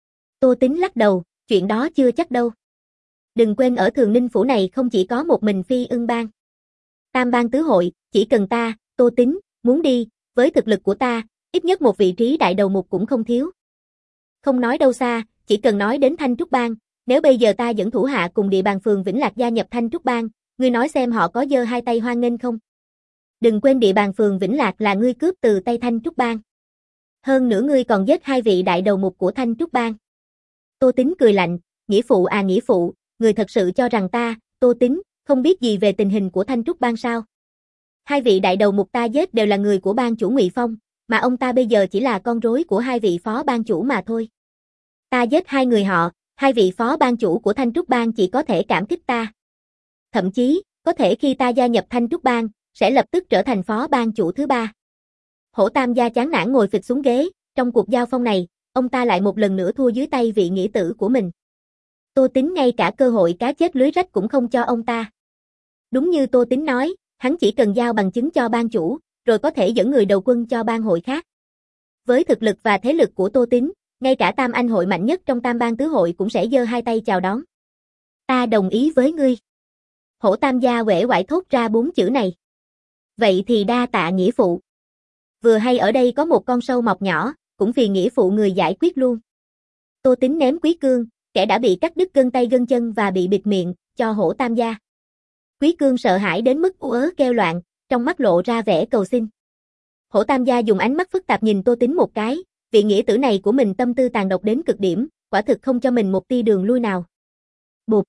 A: Tô Tín lắc đầu, chuyện đó chưa chắc đâu. Đừng quên ở Thường Ninh Phủ này không chỉ có một mình Phi Ưng Bang. Tam bang tứ hội, chỉ cần ta, Tô Tín, muốn đi, với thực lực của ta, ít nhất một vị trí đại đầu mục cũng không thiếu. Không nói đâu xa, chỉ cần nói đến Thanh Trúc Bang, nếu bây giờ ta dẫn thủ hạ cùng địa bàn phường Vĩnh Lạc gia nhập Thanh Trúc Bang, ngươi nói xem họ có giơ hai tay hoan nghênh không? Đừng quên địa bàn phường Vĩnh Lạc là ngươi cướp từ tay Thanh Trúc Bang. Hơn nữa ngươi còn giết hai vị đại đầu mục của Thanh Trúc Bang. Tô Tín cười lạnh, nghĩa phụ à nghĩa phụ, người thật sự cho rằng ta, Tô Tín, không biết gì về tình hình của Thanh Trúc Bang sao? Hai vị đại đầu mục ta giết đều là người của ban chủ Ngụy Phong, mà ông ta bây giờ chỉ là con rối của hai vị phó ban chủ mà thôi. Ta giết hai người họ, hai vị phó ban chủ của Thanh Trúc Bang chỉ có thể cảm kích ta. Thậm chí, có thể khi ta gia nhập Thanh Trúc Bang, sẽ lập tức trở thành phó ban chủ thứ ba. Hổ Tam gia chán nản ngồi phịch xuống ghế, trong cuộc giao phong này, ông ta lại một lần nữa thua dưới tay vị nghĩa tử của mình. Tô Tín ngay cả cơ hội cá chết lưới rách cũng không cho ông ta. Đúng như Tô Tín nói, hắn chỉ cần giao bằng chứng cho ban chủ, rồi có thể dẫn người đầu quân cho ban hội khác. Với thực lực và thế lực của Tô Tín, ngay cả tam anh hội mạnh nhất trong tam bang tứ hội cũng sẽ giơ hai tay chào đón. Ta đồng ý với ngươi. Hổ Tam gia uể oải thốt ra bốn chữ này. Vậy thì đa tạ nghĩa phụ. Vừa hay ở đây có một con sâu mọc nhỏ, cũng vì nghĩa phụ người giải quyết luôn. Tô Tín ném Quý Cương, kẻ đã bị cắt đứt gân tay gân chân và bị bịt miệng, cho Hổ Tam gia. Quý Cương sợ hãi đến mức ú ớ kêu loạn, trong mắt lộ ra vẻ cầu xin. Hổ Tam gia dùng ánh mắt phức tạp nhìn Tô Tín một cái, vị nghĩa tử này của mình tâm tư tàn độc đến cực điểm, quả thực không cho mình một tia đường lui nào. Bụp.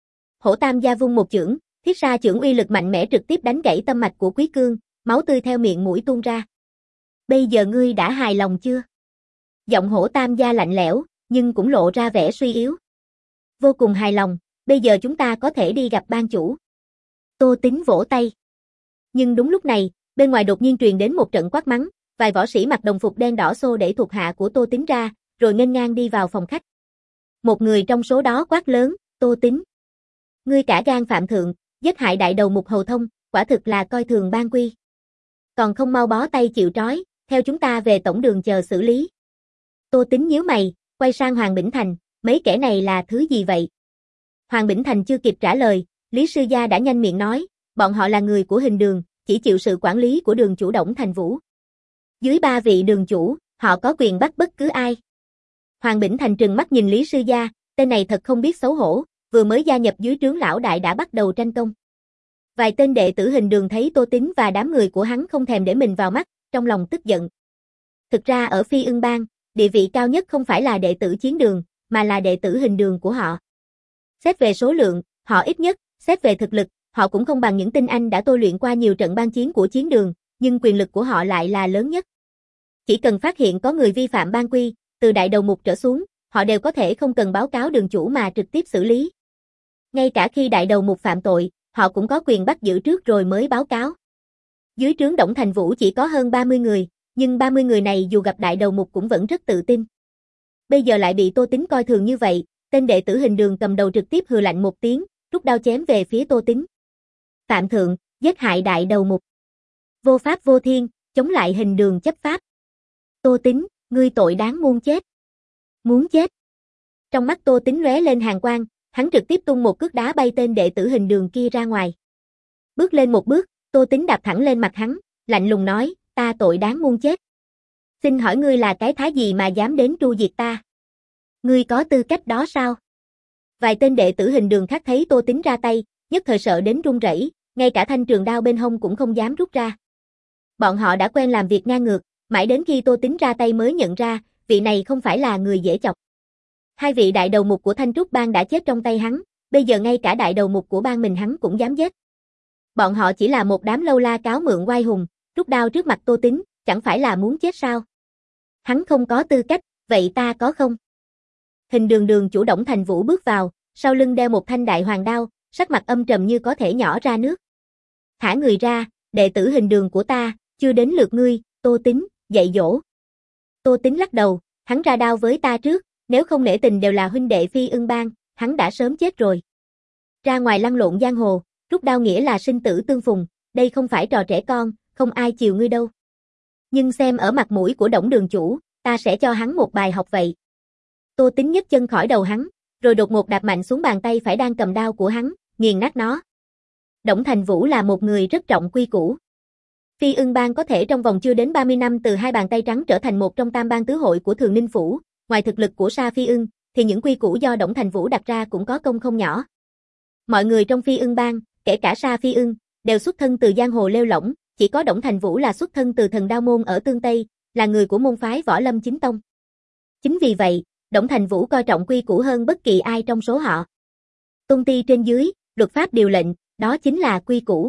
A: Hổ Tam gia vung một chưởng, thiết ra chưởng uy lực mạnh mẽ trực tiếp đánh gãy tâm mạch của Quý Cương, máu tươi theo miệng mũi tuôn ra. Bây giờ ngươi đã hài lòng chưa? Giọng Hổ Tam gia lạnh lẽo, nhưng cũng lộ ra vẻ suy yếu. Vô cùng hài lòng, bây giờ chúng ta có thể đi gặp ban chủ. Tô Tín vỗ tay. Nhưng đúng lúc này, bên ngoài đột nhiên truyền đến một trận quát mắng, vài võ sĩ mặc đồng phục đen đỏ xô đẩy thuộc hạ của Tô Tín ra, rồi nghênh ngang đi vào phòng khách. Một người trong số đó quát lớn, Tô Tín. Ngươi cả gan phạm thượng, giết hại đại đầu mục Hầu Thông, quả thực là coi thường ban quy. Còn không mau bó tay chịu trói, theo chúng ta về tổng đường chờ xử lý. Tô Tín nhíu mày, quay sang Hoàng Bỉnh Thành, mấy kẻ này là thứ gì vậy? Hoàng Bỉnh Thành chưa kịp trả lời, Lý Sư Gia đã nhanh miệng nói, bọn họ là người của Hình Đường, chỉ chịu sự quản lý của đường chủ Đổng Thành Vũ. Dưới ba vị đường chủ, họ có quyền bắt bất cứ ai. Hoàng Bỉnh Thành trừng mắt nhìn Lý Sư Gia, tên này thật không biết xấu hổ, vừa mới gia nhập dưới trướng lão đại đã bắt đầu tranh công. Vài tên đệ tử Hình Đường thấy Tô Tín và đám người của hắn không thèm để mình vào mắt, trong lòng tức giận. Thực ra ở Phi Ưng Bang, địa vị cao nhất không phải là đệ tử Chiến Đường, mà là đệ tử Hình Đường của họ. Xét về số lượng, họ ít nhất, xét về thực lực, họ cũng không bằng những tinh anh đã tôi luyện qua nhiều trận ban chiến của Chiến Đường, nhưng quyền lực của họ lại là lớn nhất. Chỉ cần phát hiện có người vi phạm ban quy, từ đại đầu mục trở xuống, họ đều có thể không cần báo cáo đường chủ mà trực tiếp xử lý. Ngay cả khi đại đầu mục phạm tội, họ cũng có quyền bắt giữ trước rồi mới báo cáo. Dưới trướng Đổng Thành Vũ chỉ có hơn ba mươi người, nhưng ba mươi người này dù gặp đại đầu mục cũng vẫn rất tự tin. Bây giờ lại bị Tô Tín coi thường như vậy, tên đệ tử Hình Đường cầm đầu trực tiếp hừ lạnh một tiếng, rút đao chém về phía Tô Tín. Phạm thượng, giết hại đại đầu mục. Vô pháp vô thiên, chống lại hình đường chấp pháp. Tô Tín, ngươi tội đáng muôn chết. Muốn chết. Trong mắt Tô Tín lóe lên hàn quang, hắn trực tiếp tung một cước đá bay tên đệ tử hình đường kia ra ngoài. Bước lên một bước, Tô Tín đạp thẳng lên mặt hắn, lạnh lùng nói, ta tội đáng muôn chết. Xin hỏi ngươi là cái thá gì mà dám đến tru diệt ta? Ngươi có tư cách đó sao? Vài tên đệ tử hình đường khác thấy Tô Tín ra tay, nhất thời sợ đến run rẩy, ngay cả thanh trường đao bên hông cũng không dám rút ra. Bọn họ đã quen làm việc ngang ngược, mãi đến khi Tô Tín ra tay mới nhận ra, vị này không phải là người dễ chọc. Hai vị đại đầu mục của Thanh Trúc Bang đã chết trong tay hắn, bây giờ ngay cả đại đầu mục của bang mình hắn cũng dám giết. Bọn họ chỉ là một đám lâu la cáo mượn oai hùng, rút đao trước mặt Tô Tín, chẳng phải là muốn chết sao? Hắn không có tư cách, vậy ta có không? Hình đường đường chủ Đổng Thành Vũ bước vào, sau lưng đeo một thanh đại hoàng đao, sắc mặt âm trầm như có thể nhỏ ra nước. Thả người ra, đệ tử hình đường của ta, chưa đến lượt ngươi, Tô Tín, dạy dỗ. Tô Tín lắc đầu, hắn ra đao với ta trước, nếu không nể tình đều là huynh đệ Phi Ưng Bang, hắn đã sớm chết rồi. Ra ngoài lăn lộn giang hồ, rút đao nghĩa là sinh tử tương phùng, đây không phải trò trẻ con, không ai chiều ngươi đâu. Nhưng xem ở mặt mũi của Đổng đường chủ, ta sẽ cho hắn một bài học vậy. Tô Tín nhấc chân khỏi đầu hắn, rồi đột ngột đạp mạnh xuống bàn tay phải đang cầm đao của hắn, nghiền nát nó. Đổng Thành Vũ là một người rất trọng quy củ. Phi Ưng Bang có thể trong vòng chưa đến ba mươi năm từ hai bàn tay trắng trở thành một trong tam bang tứ hội của Thường Ninh Phủ, ngoài thực lực của Sa Phi Ưng, thì những quy củ do Đổng Thành Vũ đặt ra cũng có công không nhỏ. Mọi người trong Phi Ưng Bang, kể cả Sa Phi Ưng, đều xuất thân từ giang hồ lêu lỏng, chỉ có Đổng Thành Vũ là xuất thân từ Thần Đao môn ở Tương Tây, là người của môn phái Võ Lâm chính tông. Chính vì vậy, Đổng Thành Vũ coi trọng quy củ hơn bất kỳ ai trong số họ. Tôn ti trên dưới, luật pháp điều lệnh, đó chính là quy củ.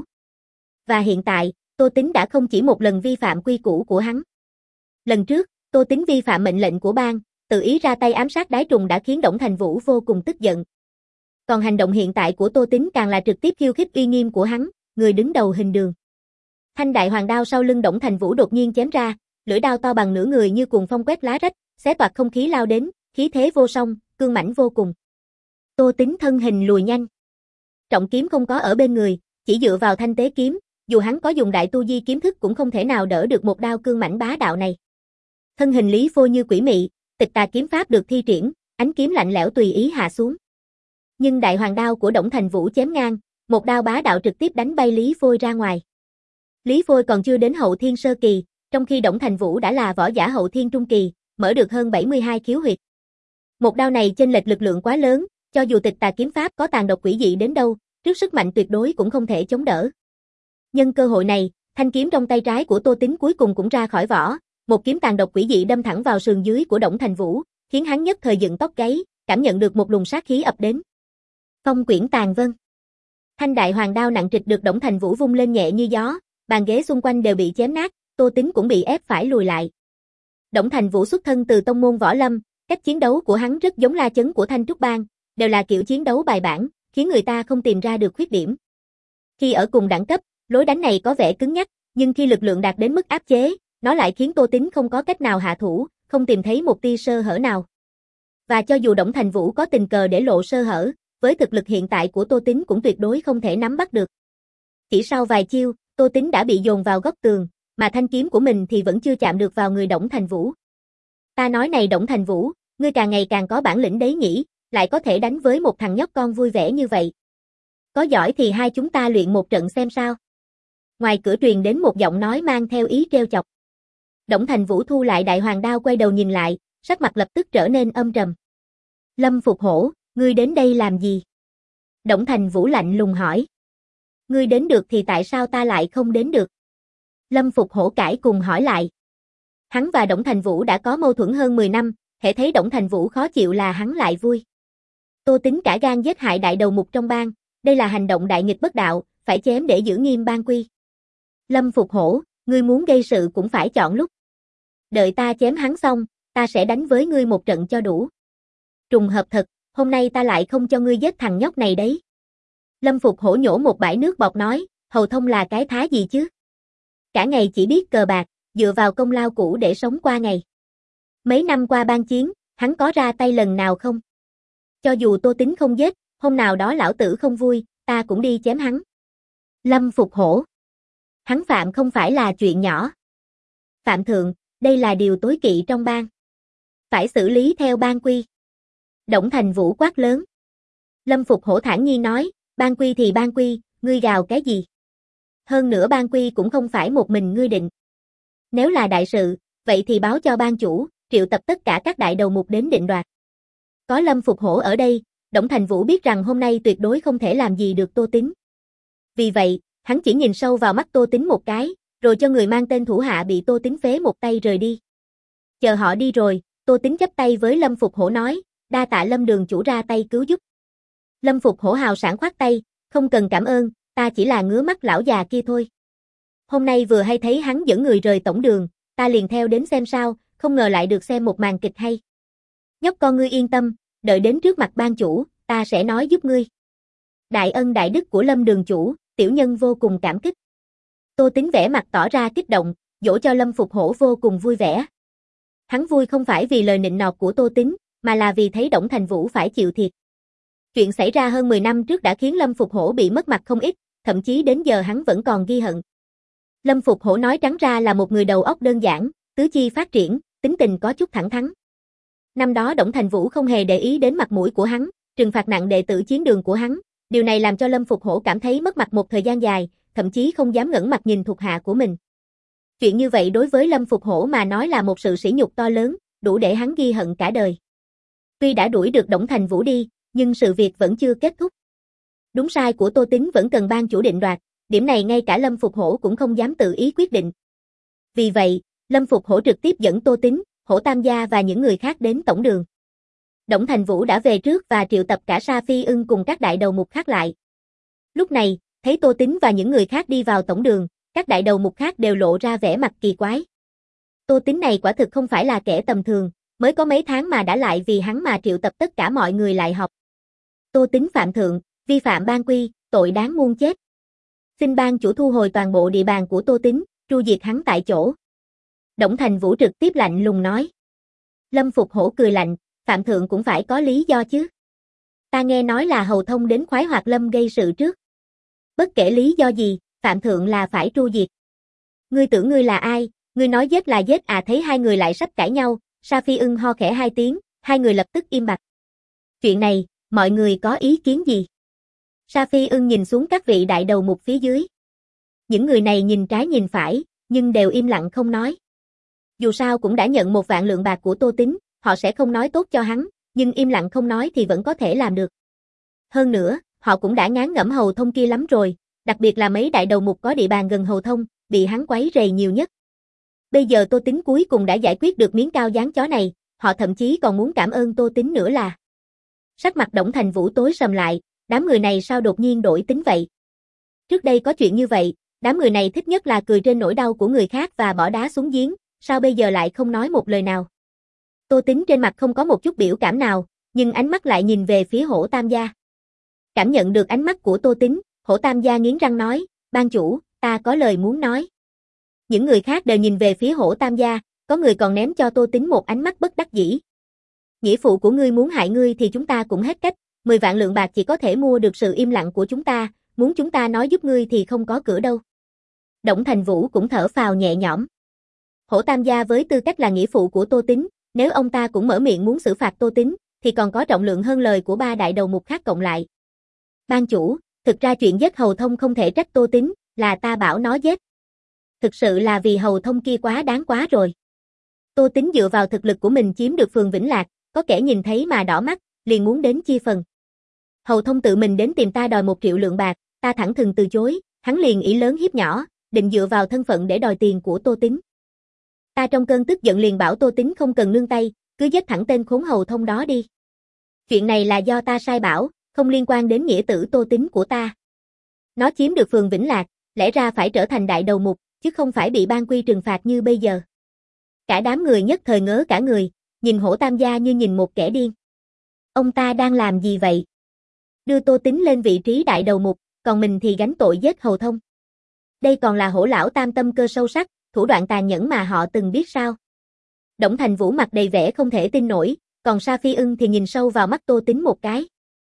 A: Và hiện tại, Tô Tín đã không chỉ một lần vi phạm quy củ của hắn. Lần trước, Tô Tín vi phạm mệnh lệnh của bang, tự ý ra tay ám sát Đái Trùng đã khiến Đổng Thành Vũ vô cùng tức giận. Còn hành động hiện tại của Tô Tín càng là trực tiếp khiêu khích uy nghiêm của hắn, người đứng đầu hình đường. Thanh đại hoàng đao sau lưng Đổng Thành Vũ đột nhiên chém ra, lưỡi đao to bằng nửa người như cuồng phong quét lá rách, xé toạc không khí lao đến, khí thế vô song, cương mãnh vô cùng. Tô Tín thân hình lùi nhanh. Trọng kiếm không có ở bên người, chỉ dựa vào thanh tế kiếm, dù hắn có dùng đại tu di kiếm thức cũng không thể nào đỡ được một đao cương mãnh bá đạo này. Thân hình Lý Phôi như quỷ mị, tịch tà kiếm pháp được thi triển, ánh kiếm lạnh lẽo tùy ý hạ xuống. Nhưng đại hoàng đao của Đổng Thành Vũ chém ngang, một đao bá đạo trực tiếp đánh bay Lý Phôi ra ngoài. Lý Phôi còn chưa đến hậu thiên sơ kỳ, trong khi Đổng Thành Vũ đã là võ giả hậu thiên trung kỳ, mở được hơn bảy mươi hai khiếu huyệt. Một đao này chênh lệch lực lượng quá lớn, cho dù tịch tà kiếm pháp có tàn độc quỷ dị đến đâu, trước sức mạnh tuyệt đối cũng không thể chống đỡ. Nhân cơ hội này, thanh kiếm trong tay trái của Tô Tín cuối cùng cũng ra khỏi vỏ, một kiếm tàn độc quỷ dị đâm thẳng vào sườn dưới của Đổng Thành Vũ, khiến hắn nhất thời dựng tóc gáy, cảm nhận được một luồng sát khí ập đến. Phong quyển tàn vân. Thanh đại hoàng đao nặng trịch được Đổng Thành Vũ vung lên nhẹ như gió, bàn ghế xung quanh đều bị chém nát, Tô Tín cũng bị ép phải lùi lại. Đổng Thành Vũ xuất thân từ tông môn võ lâm, cách chiến đấu của hắn rất giống La Chấn của Thanh Trúc Bang, đều là kiểu chiến đấu bài bản, khiến người ta không tìm ra được khuyết điểm. Khi ở cùng đẳng cấp, lối đánh này có vẻ cứng nhắc, nhưng khi lực lượng đạt đến mức áp chế, nó lại khiến Tô Tín không có cách nào hạ thủ, không tìm thấy một tia sơ hở nào. Và cho dù Đổng Thành Vũ có tình cờ để lộ sơ hở, với thực lực hiện tại của Tô Tín cũng tuyệt đối không thể nắm bắt được. Chỉ sau vài chiêu, Tô Tín đã bị dồn vào góc tường, mà thanh kiếm của mình thì vẫn chưa chạm được vào người Đổng Thành Vũ. Ta nói này Đổng Thành Vũ, ngươi càng ngày càng có bản lĩnh đấy nhỉ, lại có thể đánh với một thằng nhóc con vui vẻ như vậy. Có giỏi thì hai chúng ta luyện một trận xem sao. Ngoài cửa truyền đến một giọng nói mang theo ý trêu chọc. Đổng Thành Vũ thu lại đại hoàng đao quay đầu nhìn lại, sắc mặt lập tức trở nên âm trầm. Lâm Phục Hổ, ngươi đến đây làm gì? Đổng Thành Vũ lạnh lùng hỏi. Ngươi đến được thì tại sao ta lại không đến được? Lâm Phục Hổ cãi cùng hỏi lại. Hắn và Đổng Thành Vũ đã có mâu thuẫn hơn mười năm, hễ thấy Đổng Thành Vũ khó chịu là hắn lại vui. Tô Tín cả gan giết hại đại đầu mục trong bang, đây là hành động đại nghịch bất đạo, phải chém để giữ nghiêm bang quy. Lâm Phục Hổ, ngươi muốn gây sự cũng phải chọn lúc. Đợi ta chém hắn xong, ta sẽ đánh với ngươi một trận cho đủ. Trùng hợp thật, hôm nay ta lại không cho ngươi giết thằng nhóc này đấy. Lâm Phục Hổ nhổ một bãi nước bọt nói, Hầu Thông là cái thá gì chứ? Cả ngày chỉ biết cờ bạc, dựa vào công lao cũ để sống qua ngày. Mấy năm qua bang chiến, hắn có ra tay lần nào không? Cho dù Tô Tín không giết, Hôm nào đó lão tử không vui, ta cũng đi chém hắn. Lâm Phục Hổ. Hắn phạm không phải là chuyện nhỏ. Phạm thượng, đây là điều tối kỵ trong bang. Phải xử lý theo bang quy. Đổng Thành Vũ quát lớn. Lâm Phục Hổ thản nhiên nói, bang quy thì bang quy, ngươi gào cái gì? Hơn nữa bang quy cũng không phải một mình ngươi định. Nếu là đại sự, vậy thì báo cho bang chủ, triệu tập tất cả các đại đầu mục đến định đoạt. Có Lâm Phục Hổ ở đây, Đổng Thành Vũ biết rằng hôm nay tuyệt đối không thể làm gì được Tô Tín. Vì vậy, hắn chỉ nhìn sâu vào mắt Tô Tín một cái, rồi cho người mang tên thủ hạ bị Tô Tín phế một tay rời đi. Chờ họ đi rồi, Tô Tín chắp tay với Lâm Phục Hổ nói, đa tạ Lâm đường chủ ra tay cứu giúp. Lâm Phục Hổ hào sảng khoát tay, không cần cảm ơn, ta chỉ là ngứa mắt lão già kia thôi. Hôm nay vừa hay thấy hắn dẫn người rời tổng đường, ta liền theo đến xem sao, không ngờ lại được xem một màn kịch hay. Nhóc con ngươi yên tâm, đợi đến trước mặt ban chủ, ta sẽ nói giúp ngươi. Đại ân đại đức của Lâm đường chủ, tiểu nhân vô cùng cảm kích. Tô Tín vẻ mặt tỏ ra kích động, dỗ cho Lâm Phục Hổ vô cùng vui vẻ. Hắn vui không phải vì lời nịnh nọt của Tô Tín, mà là vì thấy Đổng Thành Vũ phải chịu thiệt. Chuyện xảy ra hơn mười năm trước đã khiến Lâm Phục Hổ bị mất mặt không ít, thậm chí đến giờ hắn vẫn còn ghi hận. Lâm Phục Hổ nói trắng ra là một người đầu óc đơn giản, tứ chi phát triển, tính tình có chút thẳng thắn. Năm đó Đổng Thành Vũ không hề để ý đến mặt mũi của hắn, trừng phạt nặng đệ tử chiến đường của hắn, điều này làm cho Lâm Phục Hổ cảm thấy mất mặt một thời gian dài, thậm chí không dám ngẩng mặt nhìn thuộc hạ của mình. Chuyện như vậy đối với Lâm Phục Hổ mà nói là một sự sỉ nhục to lớn, đủ để hắn ghi hận cả đời. Tuy đã đuổi được Đổng Thành Vũ đi, nhưng sự việc vẫn chưa kết thúc. Đúng sai của Tô Tín vẫn cần ban chủ định đoạt, điểm này ngay cả Lâm Phục Hổ cũng không dám tự ý quyết định. Vì vậy, Lâm Phục Hổ trực tiếp dẫn Tô Tín, Hổ Tam Gia và những người khác đến tổng đường. Đổng Thành Vũ đã về trước và triệu tập cả Sa Phi Ưng cùng các đại đầu mục khác lại. Lúc này, thấy Tô Tín và những người khác đi vào tổng đường, các đại đầu mục khác đều lộ ra vẻ mặt kỳ quái. Tô Tín này quả thực không phải là kẻ tầm thường, mới có mấy tháng mà đã lại vì hắn mà triệu tập tất cả mọi người lại họp. Tô Tín phạm thượng, vi phạm ban quy, tội đáng muôn chết. Xin ban chủ thu hồi toàn bộ địa bàn của Tô Tín, tru diệt hắn tại chỗ. Đổng Thành Vũ trực tiếp lạnh lùng nói. Lâm Phục Hổ cười lạnh, phạm thượng cũng phải có lý do chứ. Ta nghe nói là Hầu Thông đến khoái hoạt Lâm gây sự trước. Bất kể lý do gì, phạm thượng là phải tru diệt. Ngươi tưởng ngươi là ai, ngươi nói giết là giết à? Thấy hai người lại sắp cãi nhau, Sa Phi Ưng ho khẽ hai tiếng, hai người lập tức im bặt. Chuyện này, mọi người có ý kiến gì? Sa Phi Ưng nhìn xuống các vị đại đầu mục phía dưới. Những người này nhìn trái nhìn phải, nhưng đều im lặng không nói. Dù sao cũng đã nhận một vạn lượng bạc của Tô Tín, họ sẽ không nói tốt cho hắn, nhưng im lặng không nói thì vẫn có thể làm được. Hơn nữa, họ cũng đã ngán ngẩm Hầu Thông kia lắm rồi, đặc biệt là mấy đại đầu mục có địa bàn gần Hầu Thông, bị hắn quấy rầy nhiều nhất. Bây giờ Tô Tín cuối cùng đã giải quyết được miếng cao dán chó này, họ thậm chí còn muốn cảm ơn Tô Tín nữa là. Sắc mặt Đổng Thành Vũ tối sầm lại, đám người này sao đột nhiên đổi tính vậy? Trước đây có chuyện như vậy, đám người này thích nhất là cười trên nỗi đau của người khác và bỏ đá xuống giếng, sao bây giờ lại không nói một lời nào? Tô Tín trên mặt không có một chút biểu cảm nào, nhưng ánh mắt lại nhìn về phía Hổ Tam Gia. Cảm nhận được ánh mắt của Tô Tín, Hổ Tam Gia nghiến răng nói, ban chủ, ta có lời muốn nói. Những người khác đều nhìn về phía Hổ Tam Gia, có người còn ném cho Tô Tín một ánh mắt bất đắc dĩ. Nghĩa phụ của ngươi muốn hại ngươi thì chúng ta cũng hết cách, mười vạn lượng bạc chỉ có thể mua được sự im lặng của chúng ta, muốn chúng ta nói giúp ngươi thì không có cửa đâu. Đổng Thành Vũ cũng thở phào nhẹ nhõm. Hổ Tam Gia với tư cách là nghĩa phụ của Tô Tín, nếu ông ta cũng mở miệng muốn xử phạt Tô Tín, thì còn có trọng lượng hơn lời của ba đại đầu mục khác cộng lại. Ban chủ, thực ra chuyện giết Hầu Thông không thể trách Tô Tín, là ta bảo nó giết. Thực sự là vì Hầu Thông kia quá đáng quá rồi. Tô Tín dựa vào thực lực của mình chiếm được phường Vĩnh Lạc, có kẻ nhìn thấy mà đỏ mắt, liền muốn đến chia phần. Hầu Thông tự mình đến tìm ta đòi một triệu lượng bạc, ta thẳng thừng từ chối, hắn liền ỷ lớn hiếp nhỏ, định dựa vào thân phận để đòi tiền của Tô Tín. Ta trong cơn tức giận liền bảo Tô Tín không cần nương tay, cứ giết thẳng tên khốn Hầu Thông đó đi. Chuyện này là do ta sai bảo, không liên quan đến nghĩa tử Tô Tín của ta. Nó chiếm được phường Vĩnh Lạc, lẽ ra phải trở thành đại đầu mục, chứ không phải bị ban quy trừng phạt như bây giờ. Cả đám người nhất thời ngớ cả người, nhìn Hổ Tam Gia như nhìn một kẻ điên. Ông ta đang làm gì vậy? Đưa Tô Tín lên vị trí đại đầu mục, còn mình thì gánh tội giết Hầu Thông. Đây còn là Hổ lão tam tâm cơ sâu sắc, thủ đoạn tàn nhẫn mà họ từng biết sao? Đổng Thành Vũ mặt đầy vẻ không thể tin nổi, còn Sa Phi Ưng thì nhìn sâu vào mắt Tô Tín một cái.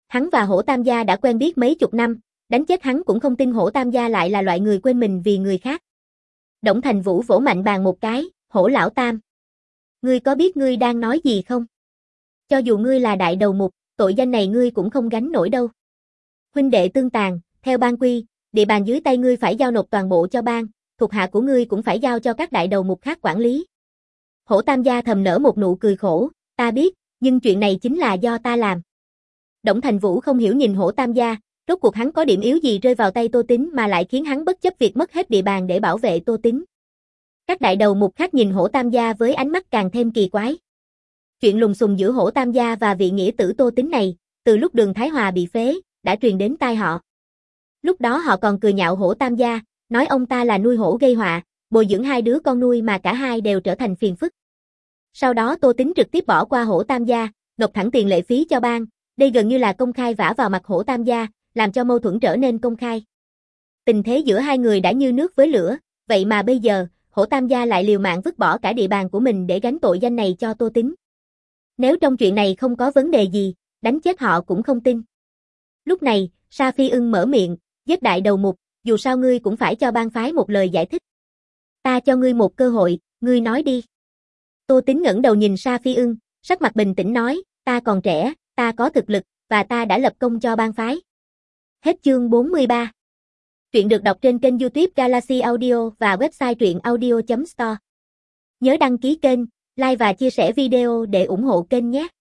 A: Hắn và Hổ Tam gia đã quen biết mấy chục năm, đánh chết hắn cũng không tin Hổ Tam gia lại là loại người quên mình vì người khác. Đổng Thành Vũ vỗ mạnh bàn một cái, Hổ lão tam. Ngươi có biết ngươi đang nói gì không? Cho dù ngươi là đại đầu mục, tội danh này ngươi cũng không gánh nổi đâu. Huynh đệ tương tàn, theo ban quy, địa bàn dưới tay ngươi phải giao nộp toàn bộ cho ban, thuộc hạ của ngươi cũng phải giao cho các đại đầu mục khác quản lý. Hổ Tam gia thầm nở một nụ cười khổ, ta biết, nhưng chuyện này chính là do ta làm. Đổng Thành Vũ không hiểu nhìn Hổ Tam gia, rốt cuộc hắn có điểm yếu gì rơi vào tay Tô Tín mà lại khiến hắn bất chấp việc mất hết địa bàn để bảo vệ Tô Tín. Các đại đầu mục khác nhìn Hổ Tam gia với ánh mắt càng thêm kỳ quái. Chuyện lùng xùm giữa Hổ Tam gia và vị nghĩa tử Tô Tín này, từ lúc Đường Thái Hòa bị phế, đã truyền đến tai họ. Lúc đó họ còn cười nhạo Hổ Tam gia, nói ông ta là nuôi hổ gây họa, bồi dưỡng hai đứa con nuôi mà cả hai đều trở thành phiền phức. Sau đó Tô Tín trực tiếp bỏ qua Hổ Tam gia, nộp thẳng tiền lệ phí cho ban, đây gần như là công khai vả vào mặt Hổ Tam gia, làm cho mâu thuẫn trở nên công khai. Tình thế giữa hai người đã như nước với lửa, vậy mà bây giờ, Hổ Tam gia lại liều mạng vứt bỏ cả địa bàn của mình để gánh tội danh này cho Tô Tín. Nếu trong chuyện này không có vấn đề gì, đánh chết họ cũng không tin. Lúc này, Sa Phi Ưng mở miệng, giết đại đầu mục, dù sao ngươi cũng phải cho ban phái một lời giải thích. Ta cho ngươi một cơ hội, ngươi nói đi. Tô Tín ngẩng đầu nhìn Sa Phi Ưng, sắc mặt bình tĩnh nói, ta còn trẻ, ta có thực lực, và ta đã lập công cho ban phái. Hết chương bốn mươi ba. Truyện được đọc trên kênh YouTube Galaxy Audio và website truyện audio chấm store. Nhớ đăng ký kênh, like và chia sẻ video để ủng hộ kênh nhé.